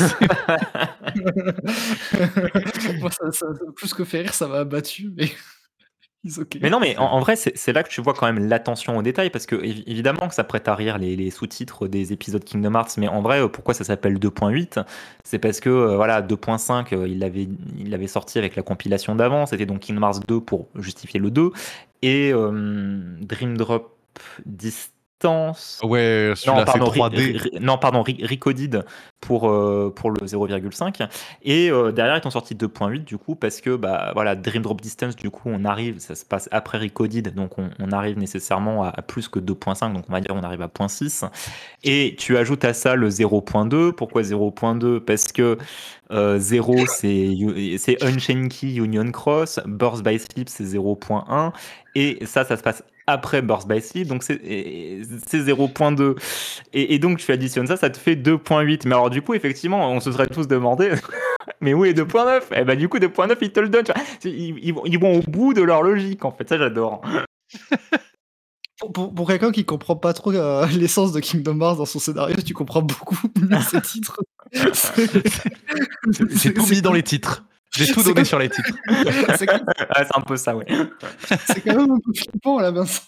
Moi, ça, ça- plus que fait rire, ça m'a abattu, mais ils ok. Mais non, mais en, en vrai, c'est c'est là que tu vois quand même l'attention au détail, parce que évi- évidemment que ça prête à rire les, les sous-titres des épisodes Kingdom Hearts, mais en vrai, euh, pourquoi ça s'appelle deux point huit? C'est parce que euh, voilà, deux point cinq, euh, il l'avait il l'avait sorti avec la compilation d'avant, c'était donc Kingdom Hearts deux pour justifier le deux, et euh, Dream Drop Distance. Ouais, Non, celui-là, c'est pardon, ri- trois D. ri- ri- non, pardon, ri- Recoded pour, euh, pour le zéro virgule cinq. Et euh, derrière, ils ont sorti deux point huit du coup, parce que bah, voilà, Dream Drop Distance, du coup, on arrive, ça se passe après Recoded, donc on, on arrive nécessairement à, à plus que deux point cinq, donc on va dire on arrive à zéro point six. Et tu ajoutes à ça le zéro point deux. Pourquoi zéro point deux? Parce que euh, zéro, c'est c'est Unchained Key Union Cross, Burst by Sleep, c'est zéro point un, et ça, ça se passe après Burst by Sleep, donc c'est et- c'est zéro point deux. Et, et donc tu additionnes ça, ça te fait deux point huit. Mais alors du coup, effectivement, on se serait tous demandé, mais où est deux point neuf? Et bah du coup, deux point neuf, ils te le donnent. tu vois. Ils, ils vont, ils vont au bout de leur logique, en fait. Ça, j'adore. Pour, pour- pour quelqu'un qui comprend pas trop euh, l'essence de Kingdom Hearts dans son scénario, tu comprends beaucoup mieux ces titres. C'est- J'ai c'est- tout c'est mis dans comme- les titres. J'ai tout c'est donné comme- sur les titres. C'est comme- Ah, c'est un peu ça, ouais. c'est quand même un peu flippant là, Vincent.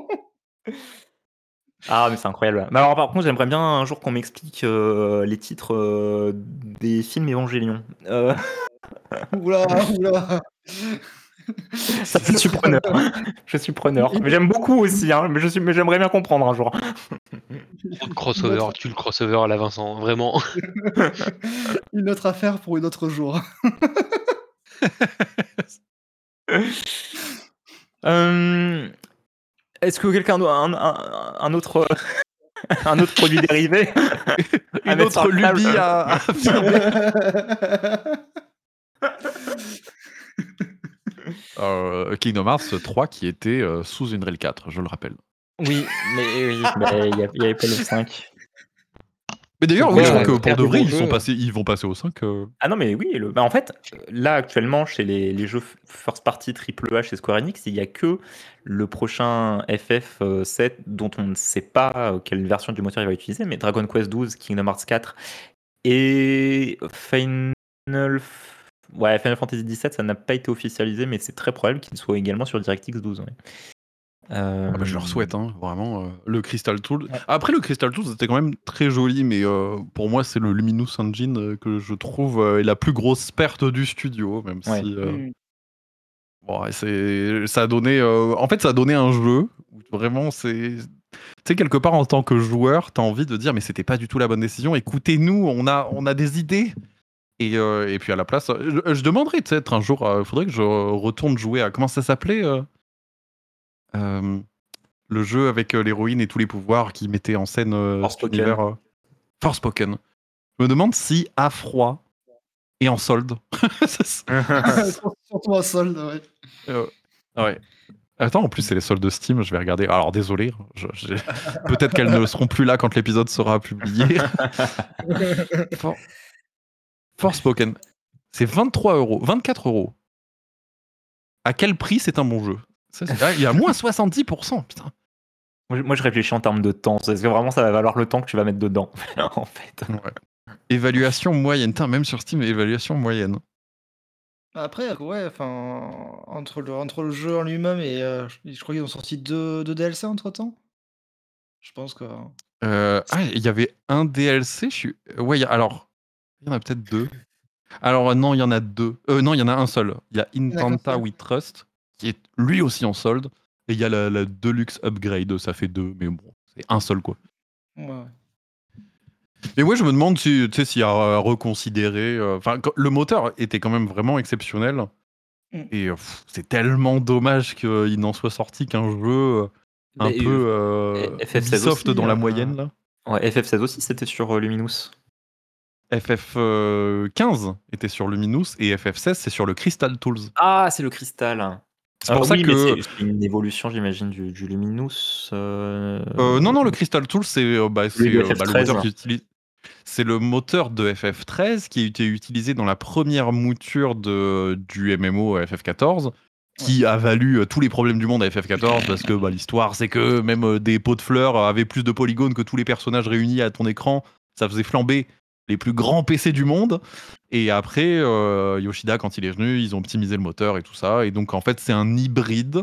Ah, mais c'est incroyable. Mais alors, par contre, j'aimerais bien un jour qu'on m'explique euh, les titres euh, des films Évangélion. Euh, Oula, oula. ça, je suis preneur. Je suis preneur. Mais j'aime beaucoup aussi, hein, mais je suis, mais j'aimerais bien comprendre un jour. Le crossover, tu le crossover à la Vincent, vraiment. Une autre affaire pour une autre jour. Euh, Est-ce que quelqu'un doit un, un- un autre un autre produit dérivé à Une mettre sur autre la table? lubie à, à affirmer. Euh, Kingdom Hearts trois qui était euh, sous Unreal quatre, je le rappelle. Oui, mais oui, mais il y a- il y avait pas le cinq. Mais d'ailleurs, Ouais, oui, je crois ouais, que ouais. pour de du vrai, bon ils, jeu. sont passés, ils vont passer au cinq. euh. Ah non, mais oui, le... bah, en fait, euh, là actuellement, chez les, les jeux f- first party triple A chez Square Enix, il n'y a que le prochain F F sept dont on ne sait pas euh, quelle version du moteur il va utiliser, mais Dragon Quest douze, Kingdom Hearts quatre et Final, F- ouais, Final Fantasy dix-sept, ça n'a pas été officialisé, mais c'est très probable qu'il soit également sur DirectX douze. Ouais. Euh, Ah bah, je leur souhaite, hein, vraiment. euh, le Crystal Tool. Ouais. Après, le Crystal Tool, c'était quand même très joli, mais euh, pour moi, c'est le Luminous Engine euh, que je trouve euh, est la plus grosse perte du studio, même Ouais. si. euh, Mm. bon, ouais, c'est, ça a donné. euh, en fait, ça a donné un jeu où vraiment, c'est. Tu sais, quelque part, en tant que joueur, t'as envie de dire, mais c'était pas du tout la bonne décision. Écoutez-nous, on a, on a des idées. Et, euh, et puis à la place, euh, je, je demanderais peut-être un jour, il faudrait que je retourne jouer à. Comment ça s'appelait euh Euh, le jeu avec euh, l'héroïne et tous les pouvoirs qui mettait en scène euh, cet Forspoken. univers euh, Forspoken. Je me demande si à froid et en solde. Ça, c'est- Surtout un solde, ouais. euh, ouais. Attends, en plus c'est les soldes de Steam, je vais regarder. Alors désolé, je- j'ai- peut-être qu'elles ne seront plus là quand l'épisode sera publié. For- Forspoken, c'est vingt-trois euros, vingt-quatre euros. À quel prix c'est un bon jeu? Ça, c'est- ah, il y a moins soixante-dix pour cent, putain. Moi, je- moi, je réfléchis en termes de temps. Est-ce que vraiment ça va valoir le temps que tu vas mettre dedans, en fait? Ouais. Évaluation moyenne, putain, même sur Steam, évaluation moyenne. Après, ouais, enfin, entre le, entre le jeu en lui-même et euh, je, je crois qu'ils ont sorti deux, deux D L C entre temps. Je pense que. Euh, ah, il y avait un D L C. Je suis... Ouais, il y a- alors, il y en a peut-être deux. Alors, euh, non, il y en a deux. Euh, non, il y en a un seul. Il y a en a qu'un Intenta seul. We Trust, qui est lui aussi en solde. Et il y a la, la Deluxe Upgrade, ça fait deux, mais bon, c'est un seul, quoi. Ouais, ouais. Et ouais, je me demande si, tu sais, s'il y a à reconsidérer. euh, Enfin, quand- le moteur était quand même vraiment exceptionnel. Mm. Et euh, pff, c'est tellement dommage qu'il n'en soit sorti qu'un jeu euh, un Mais, peu euh, F F seize Ubisoft aussi, dans la euh, moyenne, là. Ouais, F F seize aussi, c'était sur euh, Luminous. F F quinze était sur Luminous et F F seize c'est sur le Crystal Tools. Ah, c'est le cristal. C'est Ah pour ça oui, mais que. c'est c'est une évolution, j'imagine, du, du Luminous. euh, Euh, non, non, le Crystal Tool, c'est euh, bah, c'est, Celui de euh, bah, le moteur F F treize. qui utilise. C'est le moteur de F F treize qui a été utilisé dans la première mouture de, du M M O F F quatorze, qui a valu euh, tous les problèmes du monde à F F quatorze, parce que bah, l'histoire, c'est que même euh, des pots de fleurs avaient plus de polygones que tous les personnages réunis à ton écran. Ça faisait flamber les plus grands P C du monde. Et après, euh, Yoshida, quand il est venu, ils ont optimisé le moteur et tout ça. Et donc, en fait, c'est un hybride.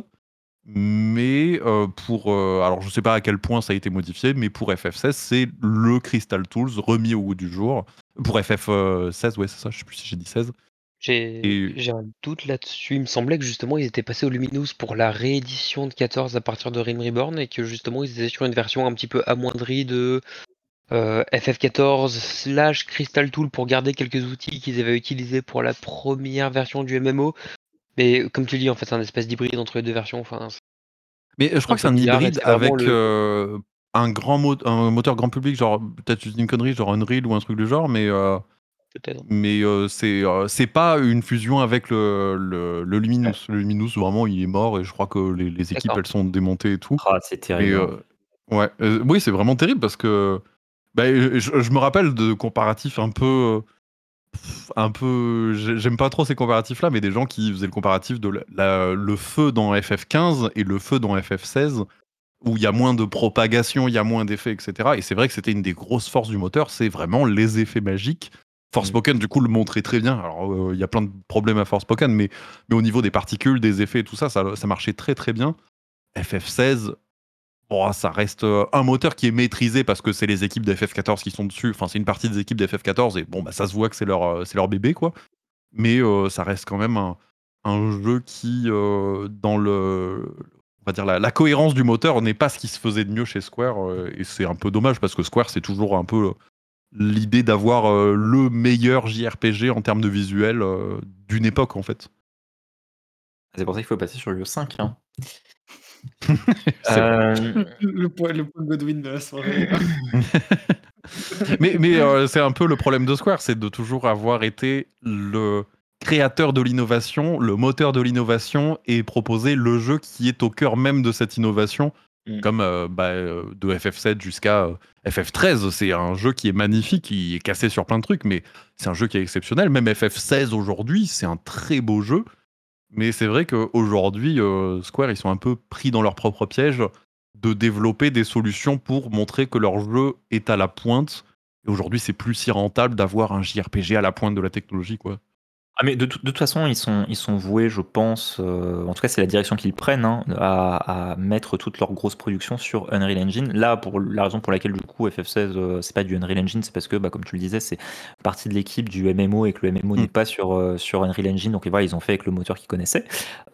Mais euh, pour. euh, alors, je sais pas à quel point ça a été modifié, mais pour F F seize, c'est le Crystal Tools remis au goût du jour. Pour F F seize, ouais, c'est ça, je sais plus si j'ai dit seize. J'ai Et j'ai un doute là-dessus. Il me semblait que justement ils étaient passés au Luminous pour la réédition de quatorze à partir de Realm Reborn et que justement ils étaient sur une version un petit peu amoindrie de euh, F F quatorze slash Crystal Tool pour garder quelques outils qu'ils avaient utilisés pour la première version du M M O. Mais comme tu dis, en fait, c'est un espèce d'hybride entre les deux versions. Enfin, c'est Mais euh, je crois un que c'est peu un bizarre et hybride c'est vraiment avec le. euh, un grand mo- un moteur grand public, genre peut-être une connerie, genre Unreal ou un truc du genre, mais, euh, Peut-être. mais euh, c'est euh, c'est pas une fusion avec le, le, le Luminous. Le Luminous, vraiment, il est mort et je crois que les, les équipes, D'accord. elles sont démontées et tout. Ah, c'est Mais terrible. euh, ouais, euh, oui, c'est vraiment terrible parce que bah, je, je me rappelle de comparatifs un peu. un peu. j'ai- J'aime pas trop ces comparatifs-là, mais des gens qui faisaient le comparatif de la- la- le feu dans F F quinze et le feu dans F F seize, où il y a moins de propagation, il y a moins d'effets, et cetera. Et c'est vrai que c'était une des grosses forces du moteur, c'est vraiment les effets magiques. Forspoken, du coup, le montrait très bien. Alors, euh, il y a plein de problèmes à Forspoken, mais, mais au niveau des particules, des effets et tout ça, ça, ça marchait très très bien. F F seize, bon, ça reste euh, un moteur qui est maîtrisé parce que c'est les équipes de F F quatorze qui sont dessus. Enfin, c'est une partie des équipes de F F quatorze et bon, bah, ça se voit que c'est leur, euh, c'est leur bébé, quoi. Mais euh, ça reste quand même un, un jeu qui, euh, dans le, on va dire la, la cohérence du moteur, n'est pas ce qui se faisait de mieux chez Square. euh, et c'est un peu dommage parce que Square, c'est toujours un peu euh, l'idée d'avoir euh, le meilleur J R P G en termes de visuel euh, d'une époque, en fait. C'est pour ça qu'il faut passer sur le cinq. Hein. C'est vrai. Euh, Le point, le point Godwin de la soirée. mais mais euh, c'est un peu le problème de Square, c'est de toujours avoir été le créateur de l'innovation, le moteur de l'innovation et proposer le jeu qui est au cœur même de cette innovation, Mm. comme euh, bah, euh, de F F sept jusqu'à euh, F F treize. C'est un jeu qui est magnifique, qui est cassé sur plein de trucs, mais c'est un jeu qui est exceptionnel. Même F F seize aujourd'hui, c'est un très beau jeu. Mais c'est vrai qu'aujourd'hui, euh, Square, ils sont un peu pris dans leur propre piège de développer des solutions pour montrer que leur jeu est à la pointe. Et aujourd'hui, c'est plus si rentable d'avoir un J R P G à la pointe de la technologie, quoi. Ah mais de, tout- de toute façon, ils sont, ils sont voués, je pense, euh, en tout cas c'est la direction qu'ils prennent, hein, à, à mettre toutes leurs grosses productions sur Unreal Engine. Là, pour la raison pour laquelle du coup F F seize, euh, c'est pas du Unreal Engine, c'est parce que, bah, comme tu le disais, c'est partie de l'équipe du M M O et que le M M O Mm. n'est pas sur, euh, sur Unreal Engine, donc voilà, ils ont fait avec le moteur qu'ils connaissaient.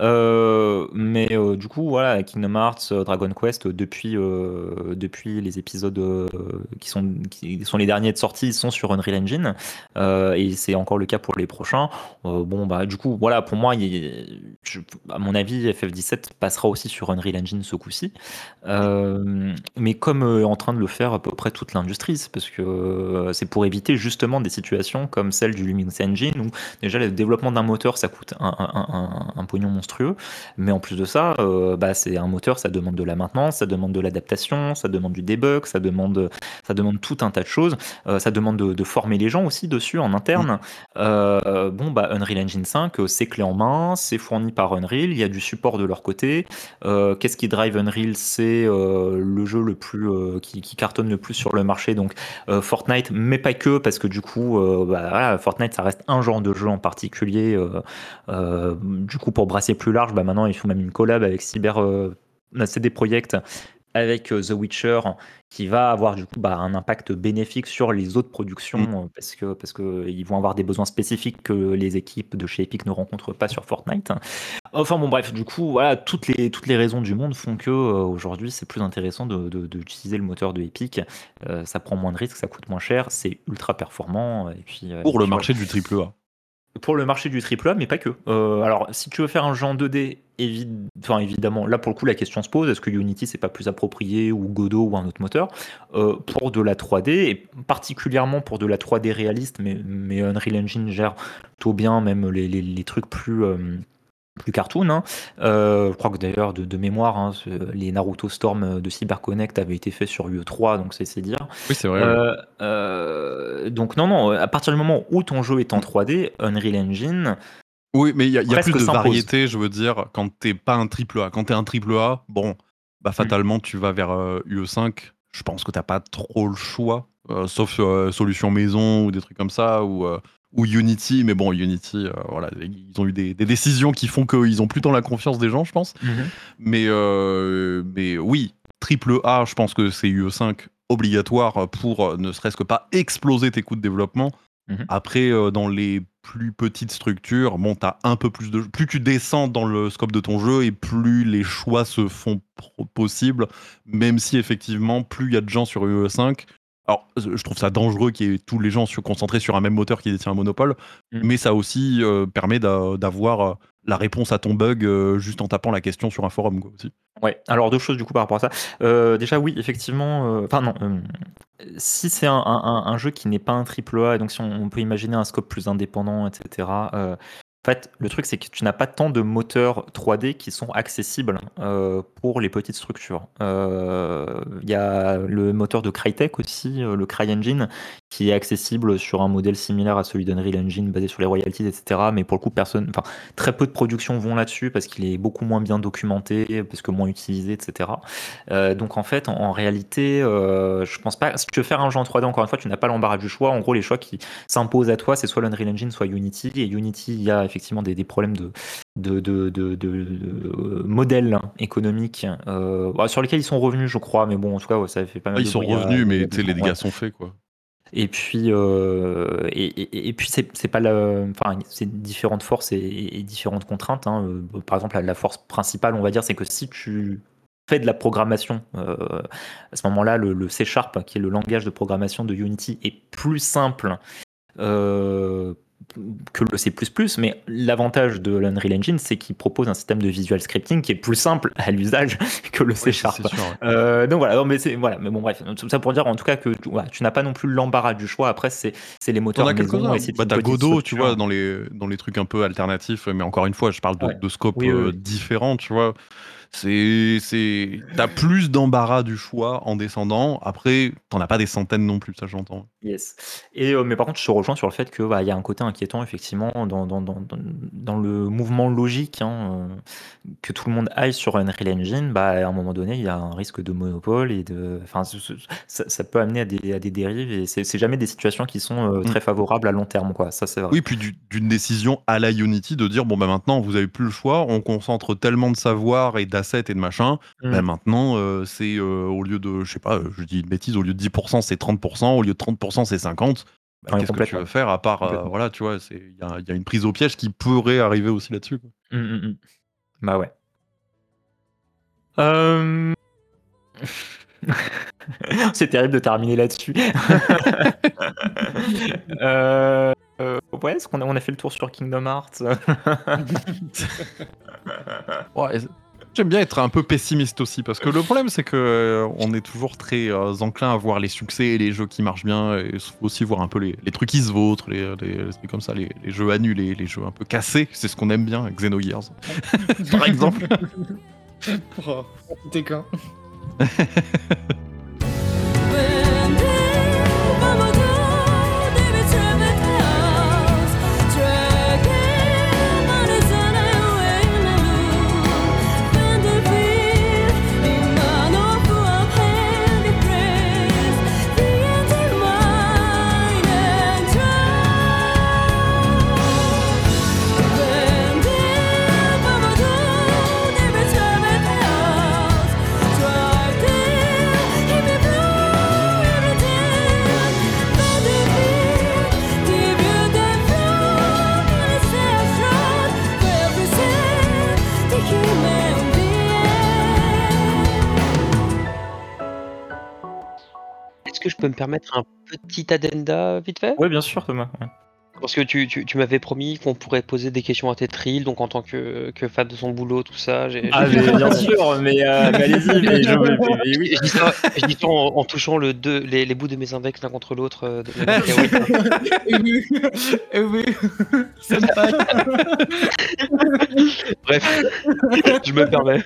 Euh, mais euh, du coup, voilà, Kingdom Hearts, euh, Dragon Quest, euh, depuis, euh, depuis les épisodes euh, qui, sont, qui sont les derniers de sortie, ils sont sur Unreal Engine, euh, et c'est encore le cas pour les prochains. Euh, bon, bah, du coup, voilà, pour moi, il- je- à mon avis, F F dix-sept passera aussi sur Unreal Engine ce coup-ci. Euh, mais comme euh, est en train de le faire à peu près toute l'industrie, c'est parce que euh, c'est pour éviter justement des situations comme celle du Luminous Engine où déjà le développement d'un moteur ça coûte un, un- un- un pognon monstrueux, mais en plus de ça, euh, bah, c'est un moteur, ça demande de la maintenance, ça demande de l'adaptation, ça demande du debug, ça demande, ça demande tout un tas de choses, euh, ça demande de, de former les gens aussi dessus en interne. Euh, bon, bah, Unreal Engine cinq, euh, c'est clé en main, c'est fourni par Unreal, il y a du support de leur côté. Euh, Qu'est-ce qui drive Unreal? C'est euh, le jeu le plus euh, qui, qui cartonne le plus sur le marché, donc euh, Fortnite, mais pas que, parce que du coup, euh, bah, voilà, Fortnite, ça reste un genre de jeu en particulier. euh, euh, du coup, pour brasser plus large, bah, maintenant, ils font même une collab avec Cyber euh, C D Projekt avec euh, The Witcher, qui va avoir du coup bah, un impact bénéfique sur les autres productions, Mm. euh, parce que parce que ils vont avoir des besoins spécifiques que les équipes de chez Epic ne rencontrent pas sur Fortnite. Enfin bon bref, du coup voilà, toutes les toutes les raisons du monde font que euh, aujourd'hui c'est plus intéressant de, de- d'utiliser le moteur de Epic. Euh, ça prend moins de risques, ça coûte moins cher, c'est ultra performant et puis euh, et Pour le puis voilà. marché du triple A. Pour le marché du triple A, mais pas que. Euh, alors, si tu veux faire un jeu en deux D, évi- enfin, évidemment, là pour le coup, la question se pose est-ce que Unity c'est pas plus approprié ou Godot ou un autre moteur Euh, pour de la trois D et particulièrement pour de la trois D réaliste, mais, mais Unreal Engine gère plutôt bien même les, les- les trucs plus. euh, plus cartoon. Hein. Euh, je crois que d'ailleurs, de, de mémoire, hein, ce- les Naruto Storm de CyberConnect avaient été faits sur U E trois, donc c'est c'est dire. Oui, c'est vrai. oui. Euh, euh, donc non, non, à partir du moment où ton jeu est en trois D, Unreal Engine Oui, mais il y a, il y a presque plus de s'impose. variété, je veux dire, quand t'es pas un triple A. Quand t'es un triple A, bon, bah fatalement, tu vas vers euh, U E cinq. Je pense que t'as pas trop le choix, euh, sauf euh, solution maison ou des trucs comme ça, ou, euh, ou Unity. Mais bon, Unity, euh, voilà, ils ont eu des, des décisions qui font qu'ils ont plus tant la confiance des gens, je pense. Mhm. Mais, euh, mais oui, triple A, je pense que c'est U E cinq obligatoire pour euh, ne serait-ce que pas exploser tes coûts de développement. Mhm. Après, euh, dans les plus petites structures, bon, t'as un peu plus de. Plus tu descends dans le scope de ton jeu et plus les choix se font pro- possibles, même si effectivement, plus il y a de gens sur U E cinq. Alors, je trouve ça dangereux qu'il y ait tous les gens sur- concentrés sur un même moteur qui détient un monopole, Mhm. mais ça aussi euh, permet d'a- d'avoir euh, la réponse à ton bug euh, juste en tapant la question sur un forum, quoi, aussi. Ouais, alors deux choses du coup par rapport à ça. Euh, déjà, oui, effectivement, euh, enfin non, euh, si c'est un, un- un- un jeu qui n'est pas un triple A, et donc si on, on peut imaginer un scope plus indépendant, et cetera. euh, en fait, le truc c'est que tu n'as pas tant de moteurs trois D qui sont accessibles euh, pour les petites structures. Euh, Il y a le moteur de Crytek aussi, euh, le CryEngine, qui est accessible sur un modèle similaire à celui d'Unreal Engine basé sur les royalties, et cetera. Mais pour le coup, personne, enfin, très peu de productions vont là-dessus parce qu'il est beaucoup moins bien documenté, parce que moins utilisé, et cetera. Euh, donc en fait, en, en réalité, euh, je pense pas. Si tu veux faire un jeu en trois D, encore une fois, tu n'as pas l'embarras du choix. En gros, les choix qui s'imposent à toi, c'est soit l'Unreal Engine, soit Unity. Et Unity, il y a effectivement des, des problèmes de, de, de, de, de- de, euh, modèles économiques euh, bah, sur lesquels ils sont revenus, je crois. Mais bon, en tout cas, ouais, ça fait pas Ah, mal ils de sont bruit il y a- revenus, il y mais a tu sais, deux les ans, dégâts ouais. sont faits, quoi. Et puis, euh, et, et- et puis c'est c'est pas le, enfin, c'est différentes forces et, et différentes contraintes. Hein. Euh, Par exemple, la, la force principale, on va dire, c'est que si tu fais de la programmation, euh, à ce moment-là, le, le C Sharp, qui est le langage de programmation de Unity, est plus simple euh, que le C plus plus, mais l'avantage de l'Unreal Engine, c'est qu'il propose un système de visual scripting qui est plus simple à l'usage que le C Oui, c'est Sharp. c'est sûr. ouais. Euh, donc voilà, non, mais c'est voilà, mais bon bref, tout ça pour dire en tout cas que tu, voilà, tu n'as pas non plus l'embarras du choix. Après, c'est c'est les T'en moteurs as maison quelques-uns. et c'est Bah, une t'as petite Godot, tu vois, structure. dans les, dans les trucs un peu alternatifs, mais encore une fois, je parle de, Ouais. de scopes Oui, oui, euh, oui. différents, tu vois. C'est, c'est... T'as plus d'embarras du choix en descendant. Après, t'en as pas des centaines non plus, ça j'entends. Yes. Et, euh, mais par contre, je te rejoins sur le fait que bah, il y a un côté inquiétant, effectivement, dans, dans, dans, dans, dans le mouvement logique, hein, euh, que tout le monde aille sur Unreal Engine, bah, à un moment donné, il y a un risque de monopole et de. Enfin, ce- ce- ça, ça peut amener à des, à des dérives et c'est c'est jamais des situations qui sont euh, Mm. très favorables à long terme, quoi. Ça, c'est vrai. Oui, puis du- d'une décision à la Unity de dire, bon, bah maintenant, vous avez plus le choix, on concentre tellement de savoir et d'assets et de machin, bah Mm. maintenant, euh, c'est euh, au lieu de, je sais pas, euh, je dis une bêtise, au lieu de dix pour cent, c'est trente pour cent, au lieu de trente pour cent, c'est cinquante pour cent. Bah, Ouais, qu'est-ce que tu complètement. veux faire à part, euh, Complètement. voilà, tu vois, c'est- il y a, il y a une prise au piège qui pourrait arriver aussi là-dessus, quoi. Mm, mm, mm. Bah ouais. Euh, C'est terrible de terminer là-dessus. Euh, euh, ouais, est-ce qu'on a, on a fait le tour sur Kingdom Hearts? Ouais, et- j'aime bien être un peu pessimiste aussi, parce que le problème, c'est que euh, on est toujours très euh, enclin à voir les succès et les jeux qui marchent bien, et faut aussi voir un peu les, les trucs qui se vautrent, les, les, les trucs comme ça, les, les jeux annulés, les jeux un peu cassés, c'est ce qu'on aime bien, Xenogears, par exemple. Oh, t'es quand Est-ce que je peux me permettre un petit addenda vite fait? Ouais, bien sûr, Thomas. Ouais. Parce que tu, tu, tu m'avais promis qu'on pourrait poser des questions à Tetril, donc en tant que, que fan de son boulot, tout ça, j'ai j'ai Ah, fait mais ça. bien sûr, mais, euh, mais allez-y, mais, je, mais, mais oui. Je dis ça, je dis ça en, en touchant le deux, les, les bouts de mes index l'un contre l'autre euh, de manière chaotique. Eh oui, eh oui, senpai. Bref, je me permets.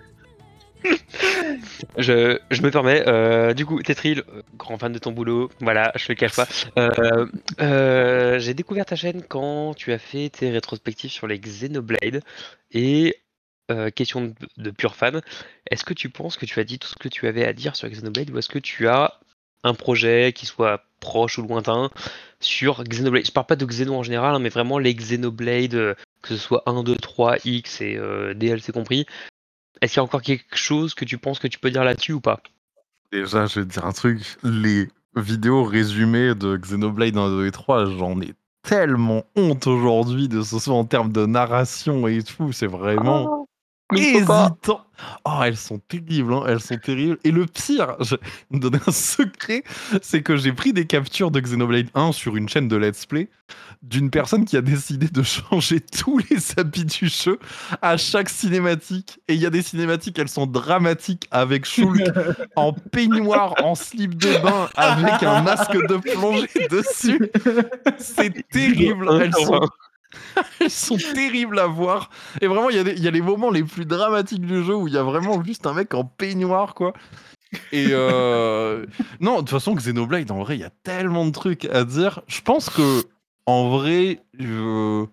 Je, je me permets. euh, du coup, Tetril, euh, grand fan de ton boulot, voilà, je le cache pas. Euh, euh, j'ai découvert ta chaîne quand tu as fait tes rétrospectives sur les Xenoblade. Et euh, question de, de pur fan, est-ce que tu penses que tu as dit tout ce que tu avais à dire sur Xenoblade ou est-ce que tu as un projet qui soit proche ou lointain sur Xenoblade? Je parle pas de Xeno en général, hein, mais vraiment les Xenoblade, euh, que ce soit un, deux, trois, X et euh, D L C compris. Est-ce qu'il y a encore quelque chose que tu penses que tu peux dire là-dessus ou pas? Déjà, je vais te dire un truc. Les vidéos résumées de Xenoblade un, deux et trois, j'en ai tellement honte aujourd'hui, de ce soit en termes de narration et tout. C'est vraiment Mais il faut pas. hésitant. Oh, elles sont terribles, hein, elles sont terribles. Et le pire, je vais me donner un secret, c'est que j'ai pris des captures de Xenoblade un sur une chaîne de Let's Play d'une personne qui a décidé de changer tous les habits du jeu à chaque cinématique. Et il y a des cinématiques, elles sont dramatiques, avec Shulk en peignoir, en slip de bain, avec un masque de plongée dessus. C'est terrible. Elles sont... Elles sont terribles à voir. Et vraiment, il y, a des- il y a les moments les plus dramatiques du jeu où il y a vraiment juste un mec en peignoir, quoi. Et euh... non, de toute façon, Xenoblade, en vrai, il y a tellement de trucs à dire. Je pense que, en vrai, je-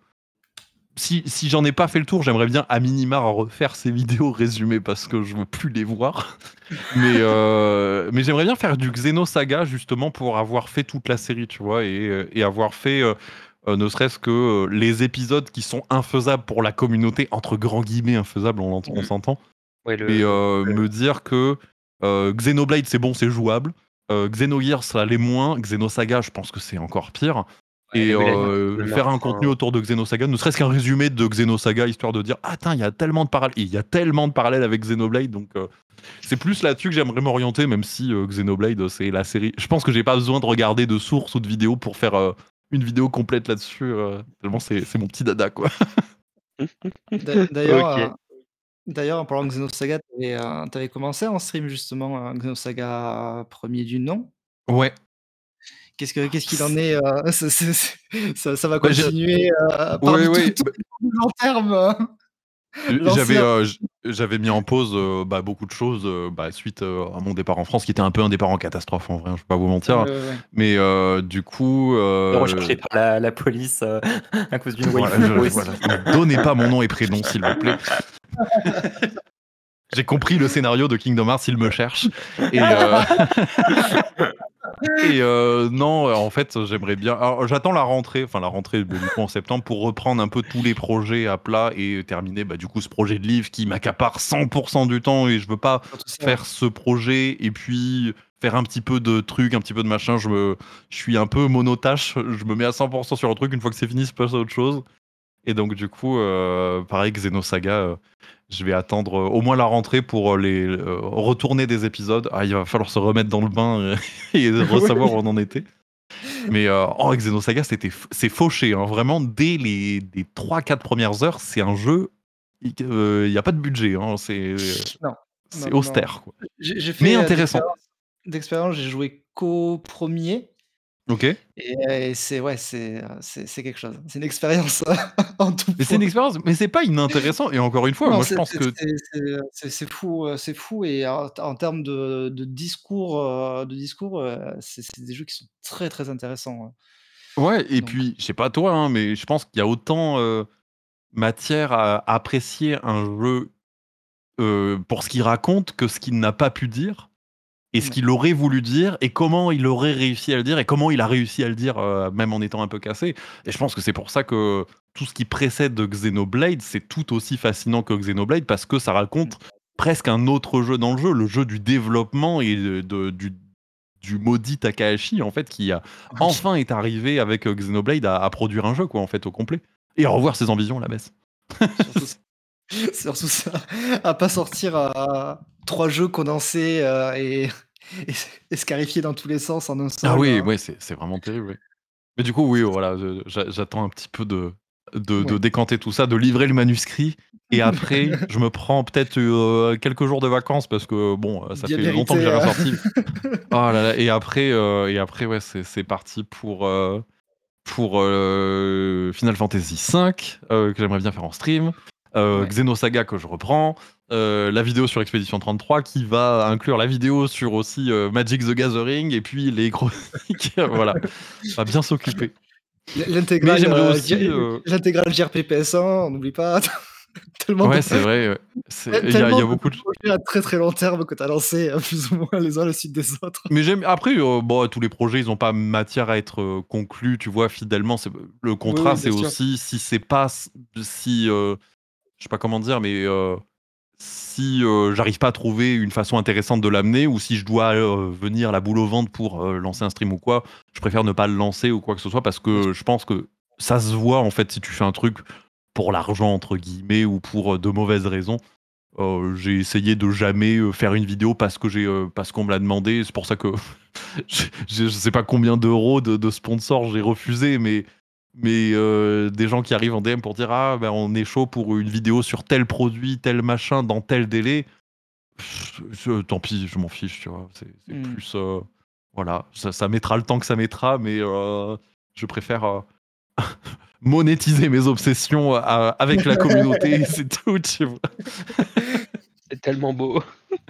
si, si j'en ai pas fait le tour, j'aimerais bien à minima refaire ces vidéos résumées parce que je veux plus les voir. Mais, euh, mais j'aimerais bien faire du Xenosaga justement pour avoir fait toute la série, tu vois, et, et avoir fait euh, euh, ne serait-ce que euh, les épisodes qui sont infaisables pour la communauté, entre grands guillemets infaisables, on, l'entend- on s'entend. Ouais, le, Mais le- euh, le- me dire que euh, Xenoblade c'est bon, c'est jouable. Euh, Xenogears ça l'est moins. Xenosaga, je pense que c'est encore pire. ouais, Et le Bullet, euh, le faire un meurtre, contenu hein. autour de Xenosaga, ne serait-ce qu'un résumé de Xenosaga, histoire de dire ah tiens, il y a tellement de parallèles, il y a tellement de parallèles avec Xenoblade, donc euh, c'est plus là-dessus que j'aimerais m'orienter, même si euh, Xenoblade c'est la série. Je pense que j'ai pas besoin de regarder de sources ou de vidéos pour faire euh, une vidéo complète là-dessus. euh, tellement c'est c'est mon petit dada quoi. D'a- D'ailleurs, Ok. euh, d'ailleurs, en parlant de Xenosaga, t'avais, euh, t'avais commencé en stream justement, euh, Xenosaga premier du nom. Ouais. Qu'est-ce que, qu'est-ce qu'il en est euh, ça, c'est- c'est- ça, ça va Bah, j'ai- continuer euh, par Ouais, du ouais. tout, tout du long terme. euh, J'avais lancer un- euh, j- j'avais mis en pause euh, bah, beaucoup de choses euh, bah, suite euh, à mon départ en France, qui était un peu un départ en catastrophe en vrai, hein, je vais pas vous mentir. Ouais, ouais, ouais. Mais euh, du coup, euh, Recherché par la, la police euh, à cause d'une voilà, waifu je- aussi. voilà. Ne donnez pas mon nom et prénom, s'il vous plaît. J'ai compris le scénario de Kingdom Hearts, il me cherche. Et, euh, et euh, non, en fait, j'aimerais bien. Alors, j'attends la rentrée, enfin la rentrée bah, du coup en septembre, pour reprendre un peu tous les projets à plat et terminer bah, du coup ce projet de livre qui m'accapare cent pour cent du temps et je veux pas Tout ça. faire ce projet et puis faire un petit peu de trucs, un petit peu de machin. Je, me... je suis un peu monotâche, je me mets à cent pour cent sur le truc. Une fois que c'est fini, je passe à autre chose. Et donc, du coup, euh, pareil, Xenosaga, euh, je vais attendre euh, au moins la rentrée pour euh, les euh, retourner des épisodes. Ah, il va falloir se remettre dans le bain euh, et resavoir où on en était. Mais euh, oh, Xenosaga, c'était f- c'est fauché. Hein. Vraiment, dès les, les trois quatre premières heures, c'est un jeu. Il n'y a pas de budget. Hein. C'est Non, c'est non, non, non. austère. Quoi. J'ai j'ai fait Mais euh, intéressant. d'expérience, d'expérience, j'ai joué qu'au premier. Ok. Et, euh, et c'est ouais, c'est, euh, c'est c'est quelque chose. C'est une expérience en tout Mais c'est une point. expérience, mais c'est pas inintéressant. Et encore une fois, Non, moi, je c'est pense c'est que. c'est c'est, heu, c'est c'est fou, heu, c'est fou et en en termes de de discours, heu, de discours, heu, c'est c'est des jeux qui sont très, très intéressants, hein. Ouais, et Donc puis, je sais pas toi, hein, mais je pense qu'il y a autant euh, matière à apprécier un jeu euh, pour ce qu'il raconte que ce qu'il n'a pas pu dire, et ce ouais. qu'il aurait voulu dire, et comment il aurait réussi à le dire, et comment il a réussi à le dire, euh, même en étant un peu cassé. Et je pense que c'est pour ça que tout ce qui précède de Xenoblade, c'est tout aussi fascinant que Xenoblade, parce que ça raconte presque un autre jeu dans le jeu, le jeu du développement et de, de- du, du maudit Takahashi, en fait, qui a Oui, enfin est arrivé avec euh, Xenoblade à, à produire un jeu, quoi, en fait, au complet. Et à revoir ses ambitions à la baisse. surtout ça. Surtout ça. À pas sortir, heu, trois jeux condensés, heu, et et et scarifiés dans tous les sens en un Ah seul, oui, heu. ouais, c'est c'est vraiment terrible, ouais. Mais du coup, oui, voilà, je- j'a- j'attends un petit peu de, de, de Ouais. décanter tout ça, de livrer le manuscrit. Et après, je me prends peut-être euh, quelques jours de vacances parce que bon, euh, ça Bien fait longtemps que mérité. j'ai rien euh. sorti. Oh là là, et après, euh, et après ouais, c'est c'est parti pour, euh, pour euh, Final Fantasy cinq, euh, que j'aimerais bien faire en stream, euh, Ouais. Xenosaga que je reprends, euh, la vidéo sur Expédition trente-trois qui va inclure la vidéo sur aussi euh, Magic the Gathering et puis les chroniques. Voilà, on va bien s'occuper. Mais L'intégrale j'aimerais euh, aussi. J- euh, l'intégrale J R P P S un, on n'oublie pas. tellement de Ouais, c'est vrai, ouais. C'est- il y a, il y tellement a de beaucoup de. projets à très très long terme que tu as lancé euh, plus ou moins les uns à la suite des autres. Mais j'aime. Après, euh, bon, tous les projets, ils n'ont pas matière à être euh, conclus, tu vois, fidèlement. C'est le Oui, contrat, oui, c'est bien sûr. aussi si c'est pas si euh, je sais pas comment dire, mais euh, si euh, j'arrive pas à trouver une façon intéressante de l'amener, ou si je dois euh, venir la boule au ventre pour euh, lancer un stream ou quoi, je préfère ne pas le lancer ou quoi que ce soit parce Bien que sûr. je pense que ça se voit en fait si tu fais un truc pour l'argent entre guillemets ou pour euh, de mauvaises raisons. Euh, j'ai essayé de jamais euh, faire une vidéo parce que j'ai euh, parce qu'on me l'a demandé. C'est pour ça que je, je je sais pas combien d'euros de, de sponsors j'ai refusé, mais mais euh, des gens qui arrivent en D M pour dire ah ben on est chaud pour une vidéo sur tel produit, tel machin dans tel délai. Pff, je- tant pis, je m'en fiche, tu vois. C'est c'est Hmm. plus euh, voilà, ça, ça mettra le temps que ça mettra, mais euh, je préfère euh, monétiser mes obsessions euh, avec la communauté, c'est tout, tu vois. C'est tellement beau.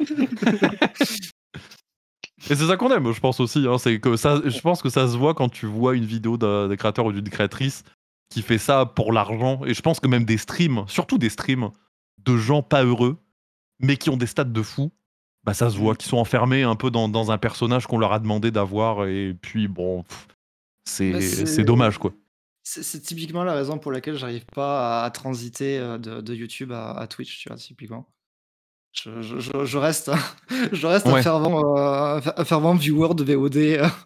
Et c'est ça qu'on aime, je pense aussi. Hein, c'est que ça, je pense que ça se voit quand tu vois une vidéo d'un d'un créateur ou d'une créatrice qui fait ça pour l'argent. Et je pense que même des streams, surtout des streams de gens pas heureux, mais qui ont des stats de fou, bah ça se voit, Hmm. qui sont enfermés un peu dans, dans un personnage qu'on leur a demandé d'avoir. Et puis bon, pff, Bah, c'est c'est c'est dommage quoi. c'est c'est typiquement la raison pour laquelle j'arrive pas à, à transiter euh, de, de YouTube à, à Twitch, tu vois, typiquement. Je, je- je- je reste, je reste un Ouais. fervent, euh, un fervent viewer de V O D. euh,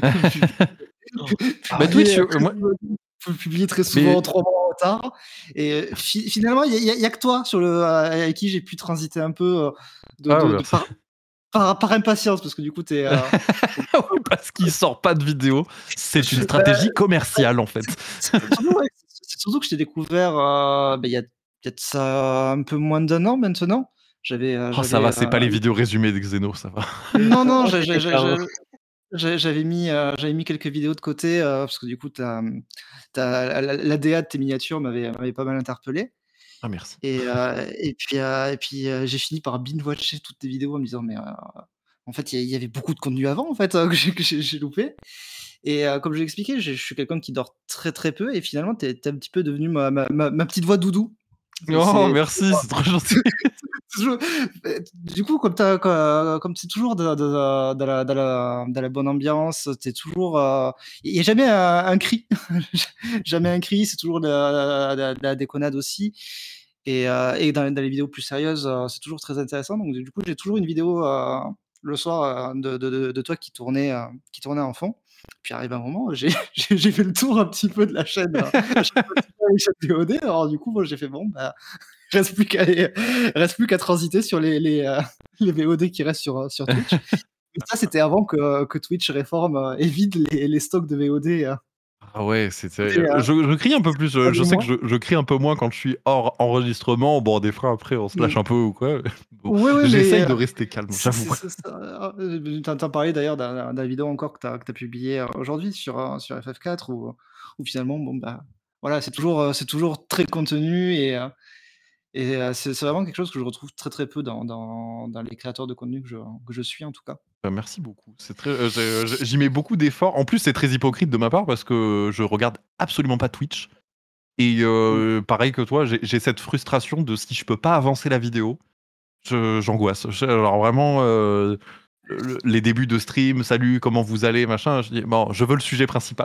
Bah Twitch, publié, euh, moi, très, publié très souvent mais trois mois en retard. Et euh, fi- finalement, il n'y a, y a que toi sur le, euh, avec qui j'ai pu transiter un peu euh, de, ah de, de merci. par, par, par impatience, parce que du coup, tu es. Oui, parce qu'il sort pas de vidéo, c'est une stratégie commerciale en fait. C'est surtout, ouais, c'est- c'est surtout que je t'ai découvert euh, bah, il y a peut-être ça un peu moins d'un an maintenant. J'avais, euh, Oh ça j'avais, va, c'est euh, pas les vidéos résumées de Xeno, ça va. non, non, Oh, j'ai- j'ai- c'était j'ai- carrément. j'ai- j'ai- j'avais mis, euh, j'avais mis quelques vidéos de côté euh, parce que du coup, t'as, t'as, la, la D A de tes miniatures m'avait, m'avait pas mal interpellé. Ah merci. Et, euh, et puis, euh, et puis euh, j'ai fini par binge-watcher toutes tes vidéos en me disant, mais euh, en fait, il y, a- il y avait beaucoup de contenu avant en fait, euh, que j'ai que j'ai- j'ai loupé. Et euh, comme je l'ai expliqué, je je suis quelqu'un qui dort très très peu et finalement, tu es un petit peu devenu ma, ma, ma- ma petite voix doudou. C'est Oh c'est merci, c'est trop gentil. toujours- euh, du coup, comme tu comme c'est toujours dans, dans- dans la, dans la- dans la bonne ambiance, t'es toujours. euh, Il n'y a jamais un, un cri. Jamais un cri, c'est toujours de la, de la- de la déconnade aussi. Et, euh, et dans, dans les vidéos plus sérieuses, euh, c'est toujours très intéressant. Donc, du coup, j'ai toujours une vidéo euh, le soir euh, de, de- de- de toi qui tournait, euh, qui tournait en fond. Puis arrive un moment, j'ai j'ai- j'ai fait le tour un petit peu de la chaîne, euh, la chaîne principale, la chaîne V O D. Alors, du coup, moi, j'ai fait bon, bah, reste plus qu'à aller- reste plus qu'à transiter sur les, les, euh, les V O D qui restent sur, euh, sur Twitch. Et ça, c'était avant que, que Twitch réforme euh, et vide les, les stocks de V O D. euh, Ah ouais, c'était. côté, euh, Je, je crie un peu plus. Je, fin je du sais que mois. je, je crie un peu moins quand je suis hors enregistrement. Bon, des fois après, on se lâche Mm. un peu ou quoi. Bon, Oui, oui, mais j'essaye euh, de rester calme, c'est j'avoue. c'est- c'est ça. Euh, T'en t'en parlais d'ailleurs d'un d'un vidéo encore que tu as, publié euh, aujourd'hui sur, euh, sur F F quatre où, où finalement, bon, bah, voilà, c'est toujours, euh, c'est toujours très contenu et, euh, et euh, c'est c'est vraiment quelque chose que je retrouve très très peu dans, dans, dans les créateurs de contenu que je, que je suis en tout cas. Bah, merci beaucoup. C'est très. euh, j'ai- j'ai- J'y mets beaucoup d'efforts. En plus, c'est très hypocrite de ma part parce que je regarde absolument pas Twitch. Et Mm. euh, pareil que toi, j'ai j'ai cette frustration de si je peux pas avancer la vidéo, je- j'angoisse. Je- Alors vraiment, euh, le- les débuts de stream, salut, comment vous allez, machin. Je dis bon, je veux le sujet principal.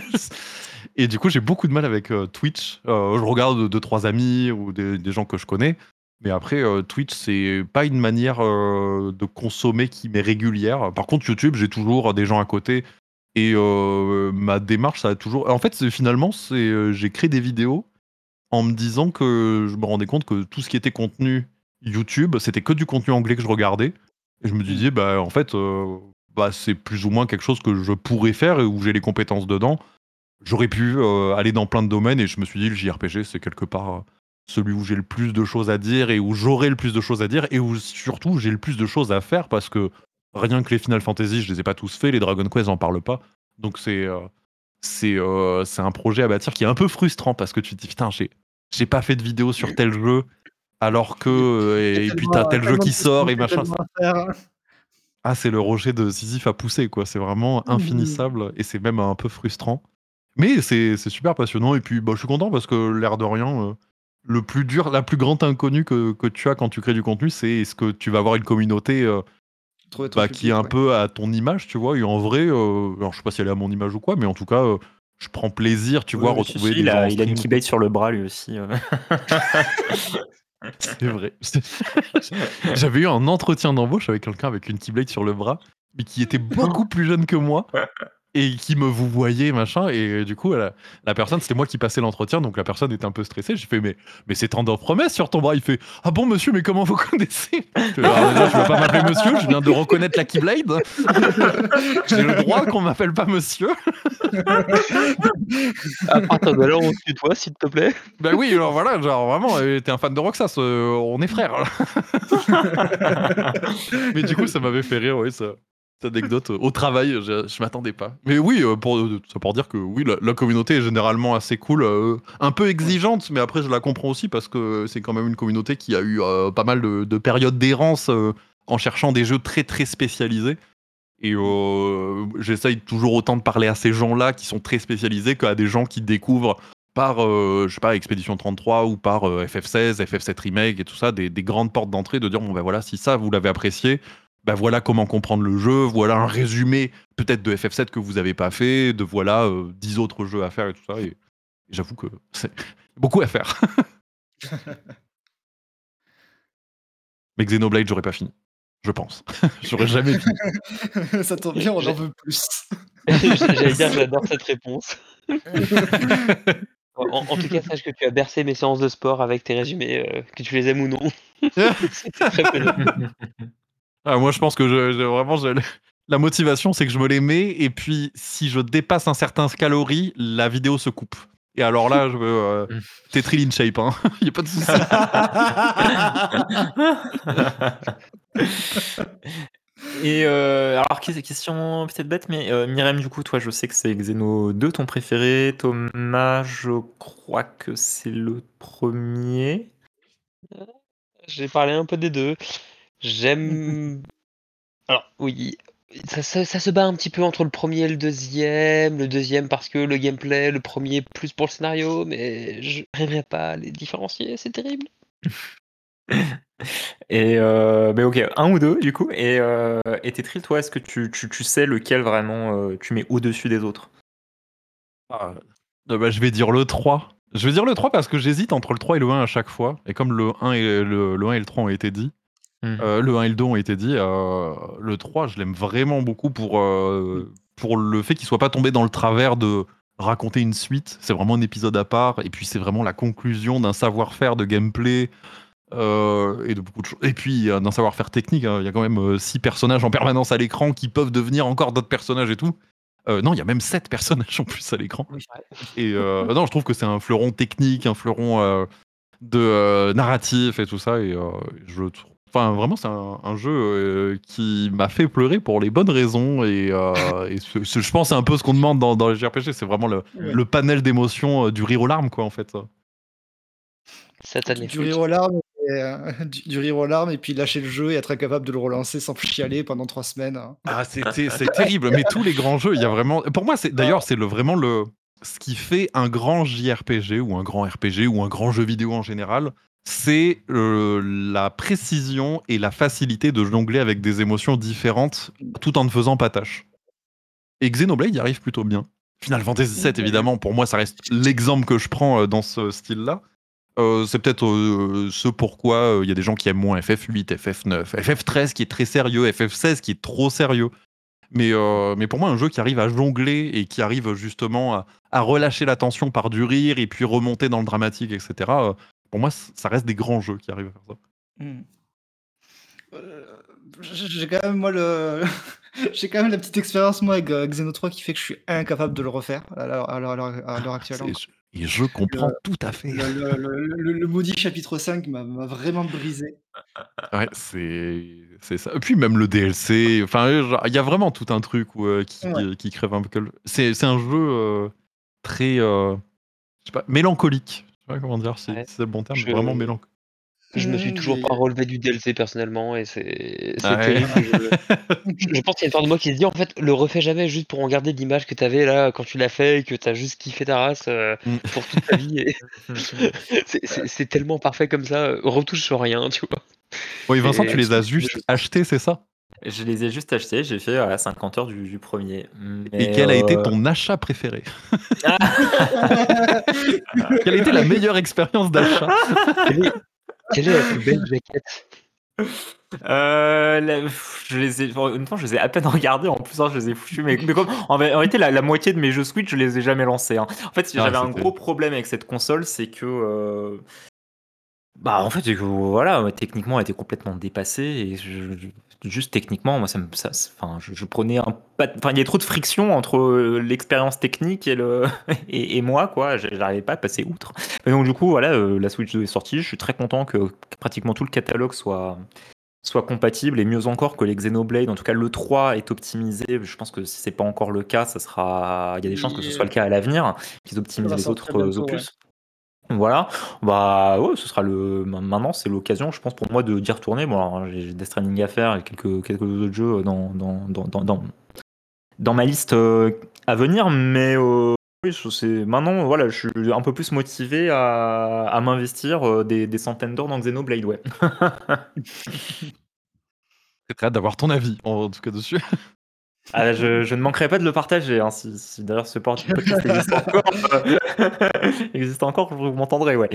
Et du coup, j'ai beaucoup de mal avec euh, Twitch. Euh, je regarde deux, trois amis ou des, des gens que je connais. Mais après, euh, Twitch, c'est pas une manière euh, de consommer qui m'est régulière. Par contre, YouTube, j'ai toujours des gens à côté. Et euh, ma démarche, ça a toujours. En fait, c'est- finalement, c'est euh, j'ai créé des vidéos en me disant que je me rendais compte que tout ce qui était contenu YouTube, c'était que du contenu anglais que je regardais. Et je me Mm. disais, bah, en fait, euh, bah, c'est plus ou moins quelque chose que je pourrais faire et où j'ai les compétences dedans. j'aurais pu euh, aller dans plein de domaines et je me suis dit le J R P G c'est quelque part euh, celui où j'ai le plus de choses à dire et où j'aurai le plus de choses à dire et où surtout j'ai le plus de choses à faire parce que rien que les Final Fantasy je les ai pas tous faits, les Dragon Quest j'en parle pas, donc c'est euh, c'est euh, c'est un projet à bâtir qui est un peu frustrant parce que tu te dis putain j'ai j'ai pas fait de vidéo sur tel jeu alors que euh, et, et puis t'as tel jeu qui sort et machin. Ah, c'est le rocher de Sisyphe à pousser, quoi. C'est vraiment infinissable et c'est même un peu frustrant. Mais c'est c'est super passionnant. Et puis, bah, je suis content parce que, l'air de rien, euh, le plus dur, la plus grande inconnue que, que tu as quand tu crées du contenu, c'est est-ce que tu vas avoir une communauté euh, Trouver ton bah, qui est public, un ouais. peu à ton image, tu vois. Et en vrai, euh, alors je sais pas si elle est à mon image ou quoi, mais en tout cas, euh, je prends plaisir, tu vois, à Oui, si, retrouver si, des il gens a, en il a une stream. Keybase sur le bras lui aussi. euh. C'est vrai. J'avais eu un entretien d'embauche avec quelqu'un avec une Keyblade sur le bras, mais qui était beaucoup plus jeune que moi et qui me vous voyait machin. Et du coup, la, la personne, c'était moi qui passais l'entretien, donc la personne était un peu stressée. J'ai fait mais mais c'est Tender Promesse sur ton bras. Il fait ah bon monsieur, mais comment vous connaissez? Je fais, alors déjà, tu vas pas m'appeler monsieur. Je viens de reconnaître la Keyblade. J'ai le droit qu'on m'appelle pas monsieur. À partir de là, on se tutoie, s'il te plaît. Bah oui, alors voilà, genre vraiment, euh, t'es un fan de Roxas, euh, on est frères. Mais du coup, ça m'avait fait rire, oui, ça. Cette anecdote euh, au travail, je, je m'attendais pas. Mais oui, euh, pour, euh, ça pour dire que oui, la, la communauté est généralement assez cool, euh, un peu exigeante, mais après je la comprends aussi parce que c'est quand même une communauté qui a eu euh, pas mal de, de périodes d'errance euh, en cherchant des jeux très très spécialisés. Et euh, j'essaye toujours autant de parler à ces gens-là qui sont très spécialisés qu'à des gens qui découvrent par, euh, je sais pas, Expédition trente-trois ou par euh, F F seize, F F sept Remake et tout ça, des, des grandes portes d'entrée de dire bon ben voilà, si ça vous l'avez apprécié, ben voilà comment comprendre le jeu, voilà un résumé peut-être de F F sept que vous avez pas fait, de voilà euh, dix autres jeux à faire et tout ça. Et, et j'avoue que c'est beaucoup à faire. Mais Xenoblade, j'aurais pas fini. Je pense. J'aurais jamais fini. Ça tombe bien, on en veut plus. J'allais dire, j'adore cette réponse. En, en tout cas, sache que tu as bercé mes séances de sport avec tes résumés, euh, que tu les aimes ou non. C'était très plaisant. Ah, moi, je pense que je, je- vraiment, je- la motivation, c'est que je me les mets, et puis si je dépasse un certain calorie, la vidéo se coupe. Et alors là, je veux euh, Tetris in shape, hein. Il y a pas de souci. Et euh, alors, que- question peut-être bête, mais euh, Myrem, du coup, toi, je sais que c'est Xeno deux ton préféré. Thomas, je crois que c'est le premier. J'ai parlé un peu des deux. J'aime. Alors, oui. Ça, ça- ça se bat un petit peu entre le premier et le deuxième. Le deuxième parce que le gameplay, le premier plus pour le scénario, mais je n'arriverai pas à les différencier, c'est terrible. Et euh, ben ok, un ou deux du coup. Et, euh, et Tetris, toi, est-ce que tu, tu, tu sais lequel vraiment euh, tu mets au-dessus des autres? Ah, euh, bah, je vais dire le trois. Je vais dire le trois parce que j'hésite entre le trois et le un à chaque fois. Et comme le un et le, le un et le trois ont été dit, Mhm. euh, le un et le deux ont été dit, euh, le trois, je l'aime vraiment beaucoup pour, euh, pour le fait qu'il soit pas tombé dans le travers de raconter une suite. C'est vraiment un épisode à part. Et puis c'est vraiment la conclusion d'un savoir-faire de gameplay. Euh, et de beaucoup de choses. Et puis euh, d'un savoir-faire technique, hein. Il y a quand même euh, six personnages en permanence à l'écran qui peuvent devenir encore d'autres personnages et tout. Euh, non, il y a même sept personnages en plus à l'écran. Oui. Et euh, non, je trouve que c'est un fleuron technique, un fleuron euh, de euh, narratif et tout ça. Et euh, je trouve, enfin vraiment, c'est un, un jeu euh, qui m'a fait pleurer pour les bonnes raisons. Et, euh, et ce- ce- je pense c'est un peu ce qu'on demande dans, dans les J R P G, c'est vraiment le, Ouais. le panel d'émotions euh, du rire aux larmes, quoi, en fait. Cette année. Du rire aux larmes, et, euh, du, du rire aux larmes, et puis lâcher le jeu et être incapable de le relancer sans chialer pendant trois semaines. hein. Ah, c'était, c'est terrible, mais tous les grands jeux, il y a vraiment. Pour moi, c'est d'ailleurs, c'est le, vraiment le. Ce qui fait un grand J R P G ou un grand R P G ou un grand jeu vidéo en général, c'est euh, la précision et la facilité de jongler avec des émotions différentes tout en ne faisant pas tâche. Et Xenoblade y arrive plutôt bien. Final Fantasy sept, évidemment, pour moi, ça reste l'exemple que je prends euh, dans ce style-là. Euh, c'est peut-être euh, ce pourquoi il y a des gens qui aiment moins F F huit, F F neuf, F F treize qui est très sérieux, F F seize qui est trop sérieux. Mais, euh, mais pour moi, un jeu qui arrive à jongler et qui arrive justement à, à relâcher la tension par du rire et puis remonter dans le dramatique, et cetera, euh, pour moi, c- ça reste des grands jeux qui arrivent à faire ça. Mm. Heu, j'ai j'ai quand même moi le j'ai quand même la petite expérience moi avec, heu, Xeno trois qui fait que je suis incapable de le refaire à l'heure à l'heure à l'heure à l'heure actuelle C'est encore. je et je comprends Le tout à fait. le le le le le maudit chapitre cinq m'a m'a vraiment brisé. Ouais, c'est c'est ça. Et puis même le D L C, enfin, heu, genre, il y a vraiment tout un truc où, heu, qui Ouais. qui crève un peu que le c'est c'est un jeu, heu, très, heu, je sais pas, mélancolique. Je sais pas comment dire, si Ouais, si c'est le bon terme, vraiment je mélanc je me suis Mmh, toujours il pas y a relevé du D L C personnellement et c'est c'est ah ouais. terrible. Je je je pense qu'il y a une part de moi qui se dit: «En fait, le refais jamais juste pour regarder l'image que tu avais là quand tu l'as fait et que tu as juste kiffé ta race, heu, Mmh. pour toute ta vie» et c'est c'est c'est tellement parfait comme ça, heu, retouche sur rien, tu vois? Oui, Vincent, tu Et les ce as type de juste choses. achetés, c'est ça? Je les ai juste achetés, j'ai fait, voilà, cinquante heures du du premier. Et Mais, quel a été heu ton achat préféré? Ah! Quelle a été la meilleure expérience d'achat? Quelle est quelle est la plus belle jaquette? Heu, la je les ai honnêtement, je les ai à peine regardés en plus, hein, je les ai foutus, mais mais comme en vé en réalité, la la moitié de mes jeux Switch, je les ai jamais lancés, hein. En fait, Ah, j'avais un c'était gros problème avec cette console, c'est que, heu, bah, en fait, c'est que voilà, ouais, techniquement, elle était complètement dépassée et je je juste techniquement, moi, ça me ça s enfin, je je prenais un pas enfin, il y a trop de friction entre, heu, l'expérience technique et le et et moi, quoi, je j'arrivais pas à passer outre. Et donc du coup, voilà, heu, la Switch deux est sortie, je suis très content que pratiquement tout le catalogue soit soit compatible et mieux encore que les Xenoblade. En tout cas, le trois est optimisé. Je pense que si c'est pas encore le cas, ça sera. Il y a des chances que ce soit le Il cas à l'avenir, qu'ils il optimisent va les sortir autres euh, bientôt, ouais. opus. Voilà, bah ouais, ce sera le. Maintenant, c'est l'occasion, je pense, pour moi de d'y retourner. Bon, alors, j'ai j'ai Death Stranding à faire et quelques quelques autres jeux dans dans dans dans, dans, dans ma liste euh, à venir, mais euh, oui, je- c'est maintenant, voilà, je suis un peu plus motivé à, à m'investir euh, des, des centaines d'heures dans Xenoblade, ouais. J'ai très hâte d'avoir ton avis, en tout cas, dessus. Ah, je, je ne manquerai pas de le partager. Hein, si, si d'ailleurs ce pod- podcast existe encore, euh, existe encore, vous m'entendrez, ouais.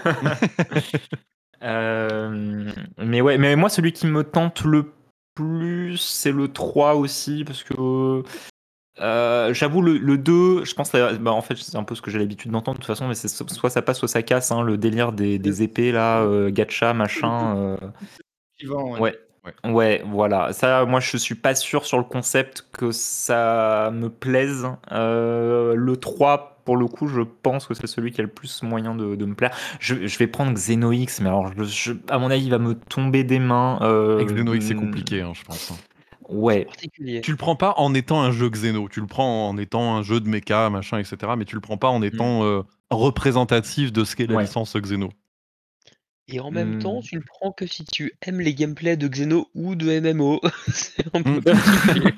Euh, mais ouais, mais moi celui qui me tente le plus, c'est le trois aussi, parce que euh, j'avoue le, le deux, je pense, que, bah, en fait c'est un peu ce que j'ai l'habitude d'entendre de toute façon, mais c'est so- soit ça passe, soit ça casse, hein, le délire des, C'est des épées là, euh, gacha, c'est le machin. euh, suivant, ouais. Ouais. Ouais. Ouais, voilà. Ça, moi, je suis pas sûr sur le concept que ça me plaise. Euh, le trois, pour le coup, je pense que c'est celui qui a le plus moyen de, de me plaire. Je, je vais prendre Xenox, mais alors, je, je- à mon avis, il va me tomber des mains. Avec Euh, Xeno X, c'est hmm, compliqué, hein, je pense. Hein. C'est ouais. particulier. Tu le prends pas en étant un jeu Xeno, tu le prends en étant un jeu de mecha, machin, et cetera. Mais tu le prends pas en Hmm, étant euh, représentatif de ce qu'est la ouais. licence Xeno. Et en même temps, Hmm. tu le prends que si tu aimes les gameplays de Xeno ou de M M O. C'est un peu particulier.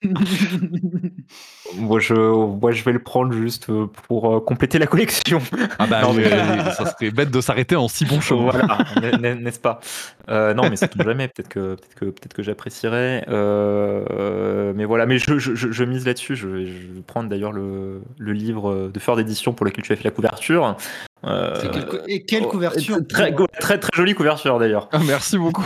Moi je, moi, je vais le prendre juste euh, pour euh, compléter la collection. Ah bah, Non, mais euh, ça serait bête de s'arrêter en si bon chemin. voilà, n'est- n'est- n'est-ce pas? Euh, non, mais ça tombe jamais. Peut-être que, peut-être que, peut-être que j'apprécierais. Euh, euh, mais voilà, mais je, je, je, je mise là-dessus. Je, vais- je vais prendre d'ailleurs le, le livre de Feur d'édition pour lequel tu as fait la couverture. C'est Euh, quelle cou et quelle oh, couverture très, pour, très, très jolie couverture d'ailleurs. Ah, merci beaucoup.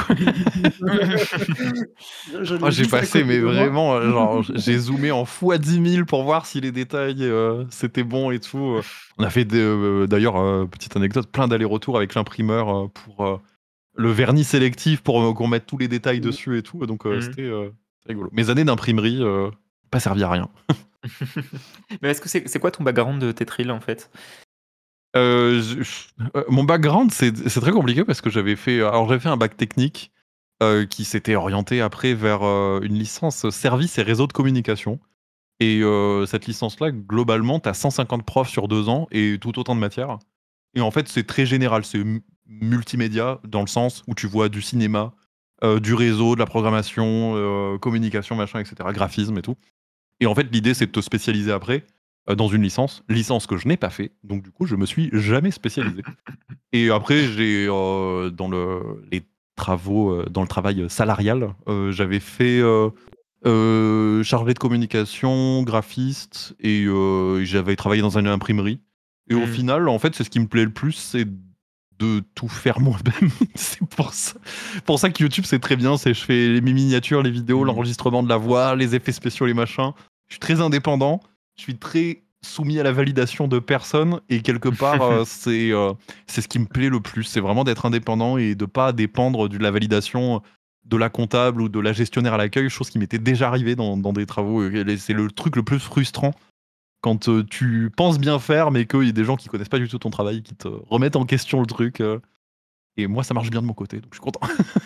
Je je Moi, l'ai j'ai juste à passé, côté mais de moi. vraiment, euh, genre, j'ai zoomé en fois dix mille pour voir si les détails euh, c'était bon et tout. euh. On a fait des, euh, d'ailleurs, euh, petite anecdote, plein d'allers-retours avec l'imprimeur euh, pour euh, le vernis sélectif pour euh, qu'on mette tous les détails Mmh. dessus et tout. Donc, euh, Mhm. c'était euh, rigolo. Mes années d'imprimerie, euh, pas servi à rien. Mais est-ce que c'est c'est quoi ton background de Tetril en fait? Euh, je- euh, mon background, c'est c'est très compliqué parce que j'avais fait, alors j'avais fait un bac technique euh, qui s'était orienté après vers euh, une licence service et réseau de communication. Et euh, cette licence-là, globalement, tu as cent cinquante profs sur deux ans et tout autant de matières. Et en fait, c'est très général. C'est mu- multimédia dans le sens où tu vois du cinéma, euh, du réseau, de la programmation, euh, communication, machin, et cetera, graphisme et tout. Et en fait, l'idée, c'est de te spécialiser après euh, dans une licence. Licence que je n'ai pas fait. Donc, du coup, je me suis jamais spécialisé. Et après, j'ai, euh, dans le, les travaux, euh, dans le travail salarial, euh, j'avais fait euh, euh, chargé de communication, graphiste, et euh, j'avais travaillé dans une imprimerie. Et au Hmm. final, en fait, c'est ce qui me plaît le plus, c'est de tout faire moi-même. C'est pour ça, pour ça que YouTube, c'est très bien. C'est je fais les miniatures, les vidéos, Hmm. l'enregistrement de la voix, les effets spéciaux, les machins. Je suis très indépendant. Je suis très soumis à la validation de personne. Et quelque part, euh, c'est euh, c'est ce qui me plaît le plus. C'est vraiment d'être indépendant et de pas dépendre de la validation de la comptable ou de la gestionnaire à l'accueil, chose qui m'était déjà arrivée dans, dans des travaux. Et c'est le truc le plus frustrant quand euh, tu penses bien faire, mais qu'il y a des gens qui connaissent pas du tout ton travail, qui te remettent en question le truc. euh. Et moi, ça marche bien de mon côté, donc je suis content.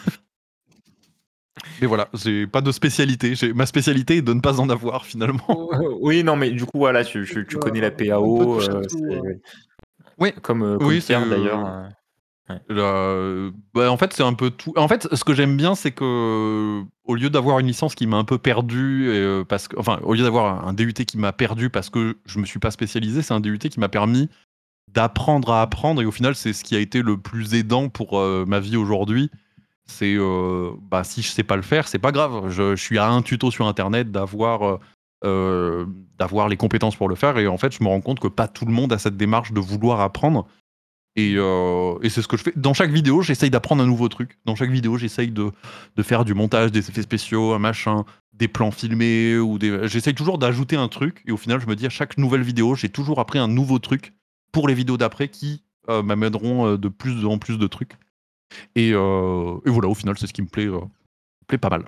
Mais voilà, j'ai pas de spécialité. J'ai- Ma spécialité est de ne pas en avoir finalement. Oui, non, mais du coup, voilà, tu, tu- tu connais la On peut P A O, toucher à euh, tout. c'est- euh. Oui, comme, euh, comme oui, c'est. Pierre d'ailleurs. euh, euh, ouais. Là, euh, bah, en fait, c'est un peu tout. En fait, ce que j'aime bien, c'est que euh, au lieu d'avoir une licence qui m'a un peu perdu, et, euh, parce que, enfin, au lieu d'avoir un D U T qui m'a perdu parce que je me suis pas spécialisé, c'est un D U T qui m'a permis d'apprendre à apprendre. Et au final, c'est ce qui a été le plus aidant pour euh, ma vie aujourd'hui. C'est, euh, bah, si je sais pas le faire, c'est pas grave. Je, je suis à un tuto sur Internet d'avoir euh, euh, d'avoir les compétences pour le faire. Et en fait, je me rends compte que pas tout le monde a cette démarche de vouloir apprendre. Et, euh, et c'est ce que je fais. Dans chaque vidéo, j'essaye d'apprendre un nouveau truc. Dans chaque vidéo, j'essaye de, de faire du montage, des effets spéciaux, un machin, des plans filmés. Ou des... J'essaye toujours d'ajouter un truc. Et au final, je me dis à chaque nouvelle vidéo, j'ai toujours appris un nouveau truc pour les vidéos d'après qui euh, m'amèneront euh, de plus en plus de trucs. Et, euh, et voilà, au final, c'est ce qui me plaît, euh, plaît pas mal.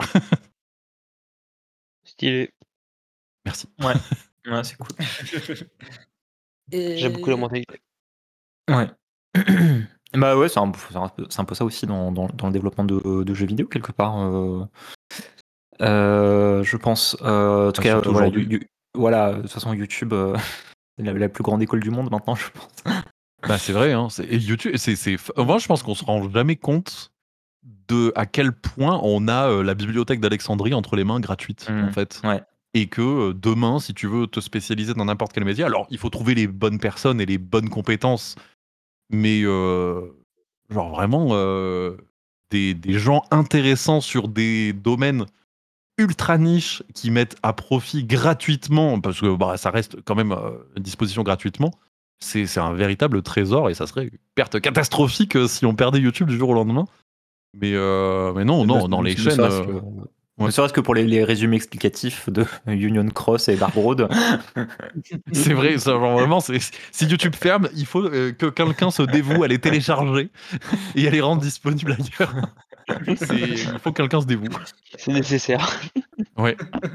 Stylé. Merci. Ouais, ouais, c'est cool. J'aime beaucoup la Et mentalité. Ouais. Bah ouais, c'est un, c'est un peu, c'est un peu ça aussi dans, dans, dans le développement de, de jeux vidéo, quelque part. euh. Euh, je pense. Euh, en tout Ah, cas, surtout euh, voilà, aujourd'hui. you- you- voilà, de toute façon, YouTube, euh, c'est la, la plus grande école du monde maintenant, je pense. Bah, c'est vrai, hein. c'est- Et YouTube, c'est, c'est... Moi, je pense qu'on se rend jamais compte de à quel point on a euh, la bibliothèque d'Alexandrie entre les mains gratuite, en Mm. fait. Ouais. Et que euh, demain, si tu veux te spécialiser dans n'importe quel métier, alors il faut trouver les bonnes personnes et les bonnes compétences, mais euh, genre vraiment euh, des, des gens intéressants sur des domaines ultra niches qui mettent à profit gratuitement, parce que bah, ça reste quand même euh, à disposition gratuitement, c'est c'est un véritable trésor et ça serait une perte catastrophique euh, si on perdait YouTube du jour au lendemain. Mais, euh, mais non, non, Ne- dans ne- les ne chaînes. serait-ce euh, que, ouais. ne serait-ce que pour les, les résumés explicatifs de Union Cross et Dark Road. C'est vrai, ça, genre vraiment, c'est, si YouTube ferme, il faut euh, que quelqu'un se dévoue à les télécharger et à les rendre disponibles ailleurs. C'est, il faut que quelqu'un se dévoue. C'est nécessaire. Ouais.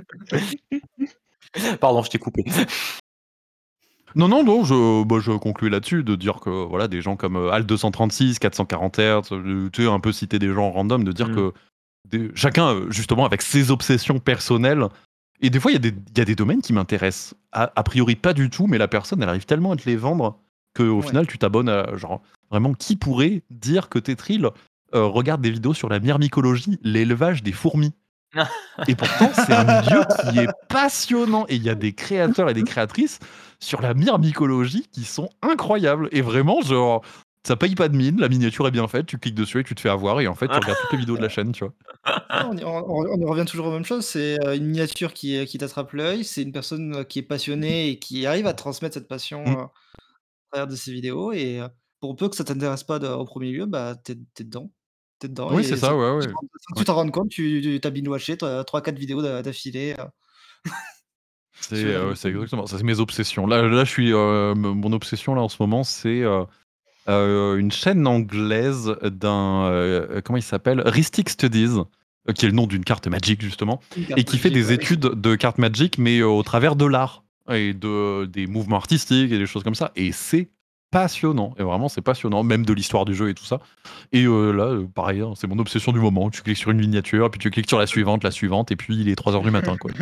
Pardon, je t'ai coupé. Non, non, non, je, bah, je conclue là-dessus, de dire que voilà, des gens comme euh, Alt deux cent trente-six, quatre cent quarante hertz, euh, tu sais, un peu citer des gens random, de dire Mm. que des- chacun, euh, justement, avec ses obsessions personnelles, et des fois, il y, a des- il y a des domaines qui m'intéressent. A, a priori, pas du tout, mais la personne, elle arrive tellement à te les vendre qu'au Ouais. final, tu t'abonnes à. Genre, vraiment, qui pourrait dire que Tetril euh, regarde des vidéos sur la myrmicologie, l'élevage des fourmis? Et pourtant, c'est un milieu qui est passionnant. Et il y a des créateurs et des créatrices sur la myrmicologie qui sont incroyables. Et vraiment, genre, ça paye pas de mine, la miniature est bien faite, tu cliques dessus et tu te fais avoir. Et en fait, tu regardes toutes les vidéos de la chaîne, tu vois. Ah, on y, on- on y revient toujours aux mêmes choses. C'est euh, une miniature qui, qui t'attrape l'œil. C'est une personne euh, qui est passionnée et qui arrive à transmettre cette passion Mm. euh, à travers de ses vidéos. Et euh, pour peu que ça t'intéresse pas de- au premier lieu, bah t'es t'es dedans. T'es dedans. Oui, c'est Et sans, ça, ouais, sans ouais. que tu t'en rendes compte, tu, tu t'as binge-watché trois quatre vidéos d'a- d'affilée euh, C'est sur euh, c'est YouTube. exactement ça, c'est mes obsessions. Là, là je suis, euh, m- mon obsession là en ce moment, c'est euh, euh, une chaîne anglaise d'un. Euh, comment il s'appelle? Ristic Studies, euh, qui est le nom d'une carte Magic justement, Une et carte qui fait magique, des ouais. études de cartes Magic, mais euh, au travers de l'art et de, des mouvements artistiques et des choses comme ça. Et c'est passionnant. Et vraiment, c'est passionnant, même de l'histoire du jeu et tout ça. Et euh, là, euh, pareil, hein, c'est mon obsession du moment. Tu cliques sur une miniature, puis tu cliques sur la suivante, la suivante, et puis il est trois heures du matin, quoi.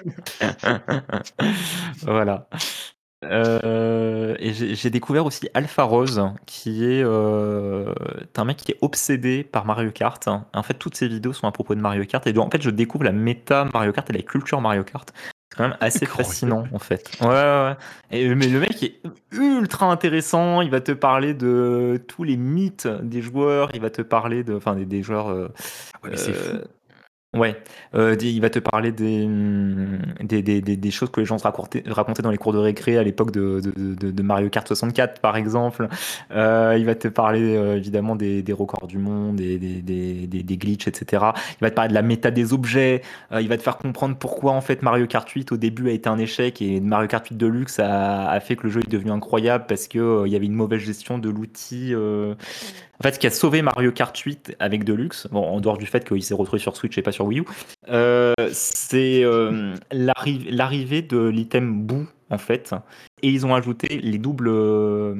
Voilà. Euh, et j'ai j'ai découvert aussi Alpha Rose, qui est euh, un mec qui est obsédé par Mario Kart. En fait, toutes ses vidéos sont à propos de Mario Kart. Et donc, en fait, je découvre la méta Mario Kart et la culture Mario Kart. C'est quand même assez Incroyable. fascinant, en fait. Ouais, ouais, ouais. Et, mais le mec est ultra intéressant. Il va te parler de tous les mythes des joueurs. Il va te parler de, enfin, des, des joueurs. euh, Ouais, mais c'est fou. euh, Ouais, euh, des- il va te parler des, hum, des, des, des- des choses que les gens se racontaient, racontaient dans les cours de récré à l'époque de, de, de- de Mario Kart soixante-quatre, par exemple. Euh, il va te parler euh, évidemment des, des records du monde, des, des, des, des, des glitches, et cetera. Il va te parler de la méta des objets. Euh, il va te faire comprendre pourquoi en fait Mario Kart huit au début a été un échec et Mario Kart huit Deluxe a, a fait que le jeu est devenu incroyable parce que euh, il y avait une mauvaise gestion de l'outil. euh, En fait, ce qui a sauvé Mario Kart huit avec Deluxe, bon, en dehors du fait qu'il s'est retrouvé sur Switch et pas sur Wii U, euh, c'est euh, l'arri- l'arrivée de l'item bout, en fait. Et ils ont ajouté les doubles, euh,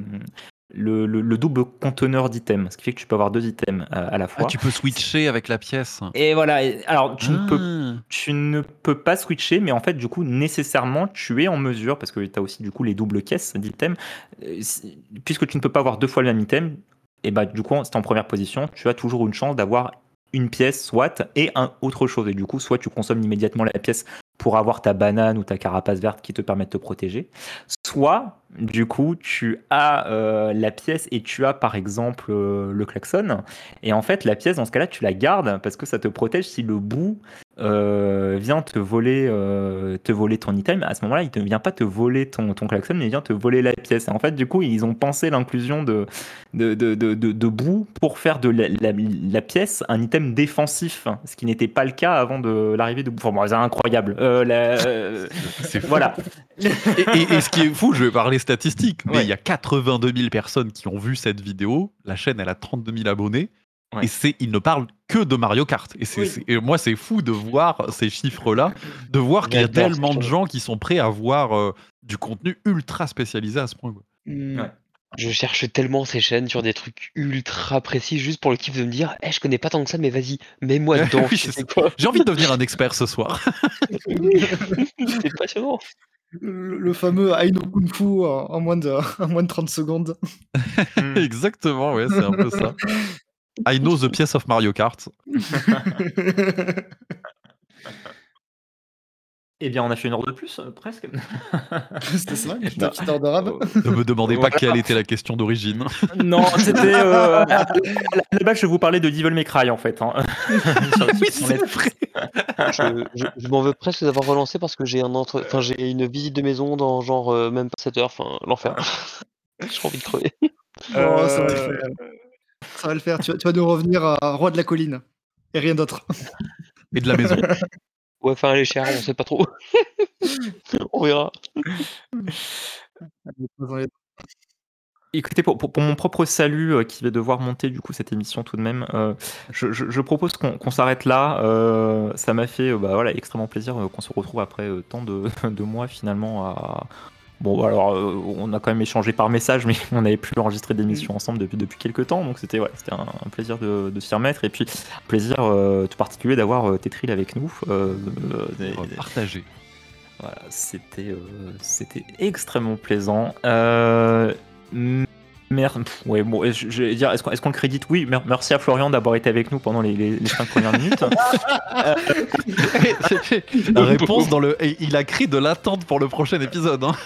le, le- le double conteneur d'items, ce qui fait que tu peux avoir deux items à, à la Ah, fois. tu peux switcher avec la pièce. Et voilà, et- alors tu ne peux Ah. tu ne peux pas switcher, mais en fait, du coup, nécessairement, tu es en mesure, parce que tu as aussi du coup les doubles caisses d'items, euh, si- puisque tu ne peux pas avoir deux fois le même item, et bah du coup, si tu en première position, tu as toujours une chance d'avoir une pièce, soit, et un autre chose. Et du coup, soit tu consommes immédiatement la pièce pour avoir ta banane ou ta carapace verte qui te permet de te protéger, soit, du coup, tu as euh, la pièce et tu as par exemple euh, le klaxon. Et en fait, la pièce, dans ce cas-là, tu la gardes parce que ça te protège si le bout euh, vient te voler, euh, te voler ton item. À ce moment-là, il ne vient pas te voler ton, ton klaxon, mais il vient te voler la pièce. Et en fait, du coup, ils ont pensé l'inclusion de, de, de, de, de, de bout pour faire de la, la, la pièce un item défensif, ce qui n'était pas le cas avant de l'arrivée de bout. Enfin, bon, c'est incroyable. Euh, la, euh, C'est fou. voilà. Et, et- et ce qui est fou, je vais parler statistiques, mais Ouais. il y a quatre-vingt-deux mille personnes qui ont vu cette vidéo. La chaîne, elle a trente-deux mille abonnés. Ouais. Et c'est, ils ne parlent que de Mario Kart. Et, c'est, Oui. c'est- et moi, c'est fou de voir ces chiffres-là, de voir qu'il y a J'adore tellement cette de chaîne. gens qui sont prêts à voir euh, du contenu ultra spécialisé à ce point, quoi. Hmm. Ouais. Je cherche tellement ces chaînes sur des trucs ultra précis juste pour le kiff de me dire Eh, je connais pas tant que ça, mais vas-y, mets-moi dedans, Oui, je c'est sais ça. quoi. J'ai envie de devenir un expert ce soir. C'est passionnant. Le, le fameux Aino Kung Fu en, en moins de, en moins de trente secondes. Hmm. Exactement, ouais, c'est un peu ça. I know the piece of Mario Kart. Eh bien, on a fait une heure de plus, euh, presque. C'était ça, une petite, Non. petite heure de rab. Ne me demandez pas Voilà. quelle était la question d'origine. Non, c'était. Euh, à la à la base, je vais vous parler de Devil May Cry en fait. Hein. Sur- Oui, sur c'est Netflix. vrai. Je, je- je m'en veux presque d'avoir relancé parce que j'ai un entre... enfin, j'ai une visite de maison dans genre euh, même pas sept heures, enfin l'enfer. J'ai envie de crever. Bon, ça va le Euh, faire. Ça va le faire. Tu, vas- tu vas nous revenir à Roi de la Colline. Et rien d'autre. Et de la maison. Ouais, enfin elle est chère, on sait pas trop. On verra. Écoutez, pour, pour, pour mon propre salut euh, qui va devoir monter du coup cette émission tout de même, euh, je, je- je propose qu'on qu'on s'arrête là. Euh, ça m'a fait euh, bah, voilà, extrêmement plaisir euh, qu'on se retrouve après euh, tant de, de mois finalement à. Bon, alors euh, on a quand même échangé par message, mais on n'avait plus enregistré d'émissions ensemble depuis, depuis quelques temps, donc c'était ouais, c'était un, un plaisir de, de s'y remettre. Et puis, un plaisir euh, tout particulier d'avoir euh, Tetril avec nous. Euh, euh, des- des- Partagé. Voilà, c'était euh, c'était extrêmement plaisant. Euh, m- mer- pff, ouais, bon, je, je vais dire, est-ce qu'on est-ce qu'on le crédite? Oui, mer- merci à Florian d'avoir été avec nous pendant les, les, les cinq premières minutes. La réponse dans le. Et il a créé de l'attente pour le prochain épisode. Hein.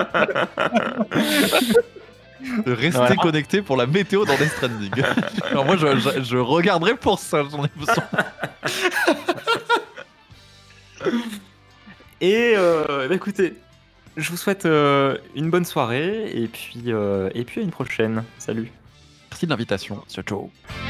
De rester Voilà. connecté pour la météo dans Death Stranding. Alors moi, je, je- je regarderai pour ça. J'en ai besoin. Et euh, bah, écoutez, je vous souhaite euh, une bonne soirée et puis, euh, et puis à une prochaine. Salut. Merci de l'invitation. Ciao, ciao.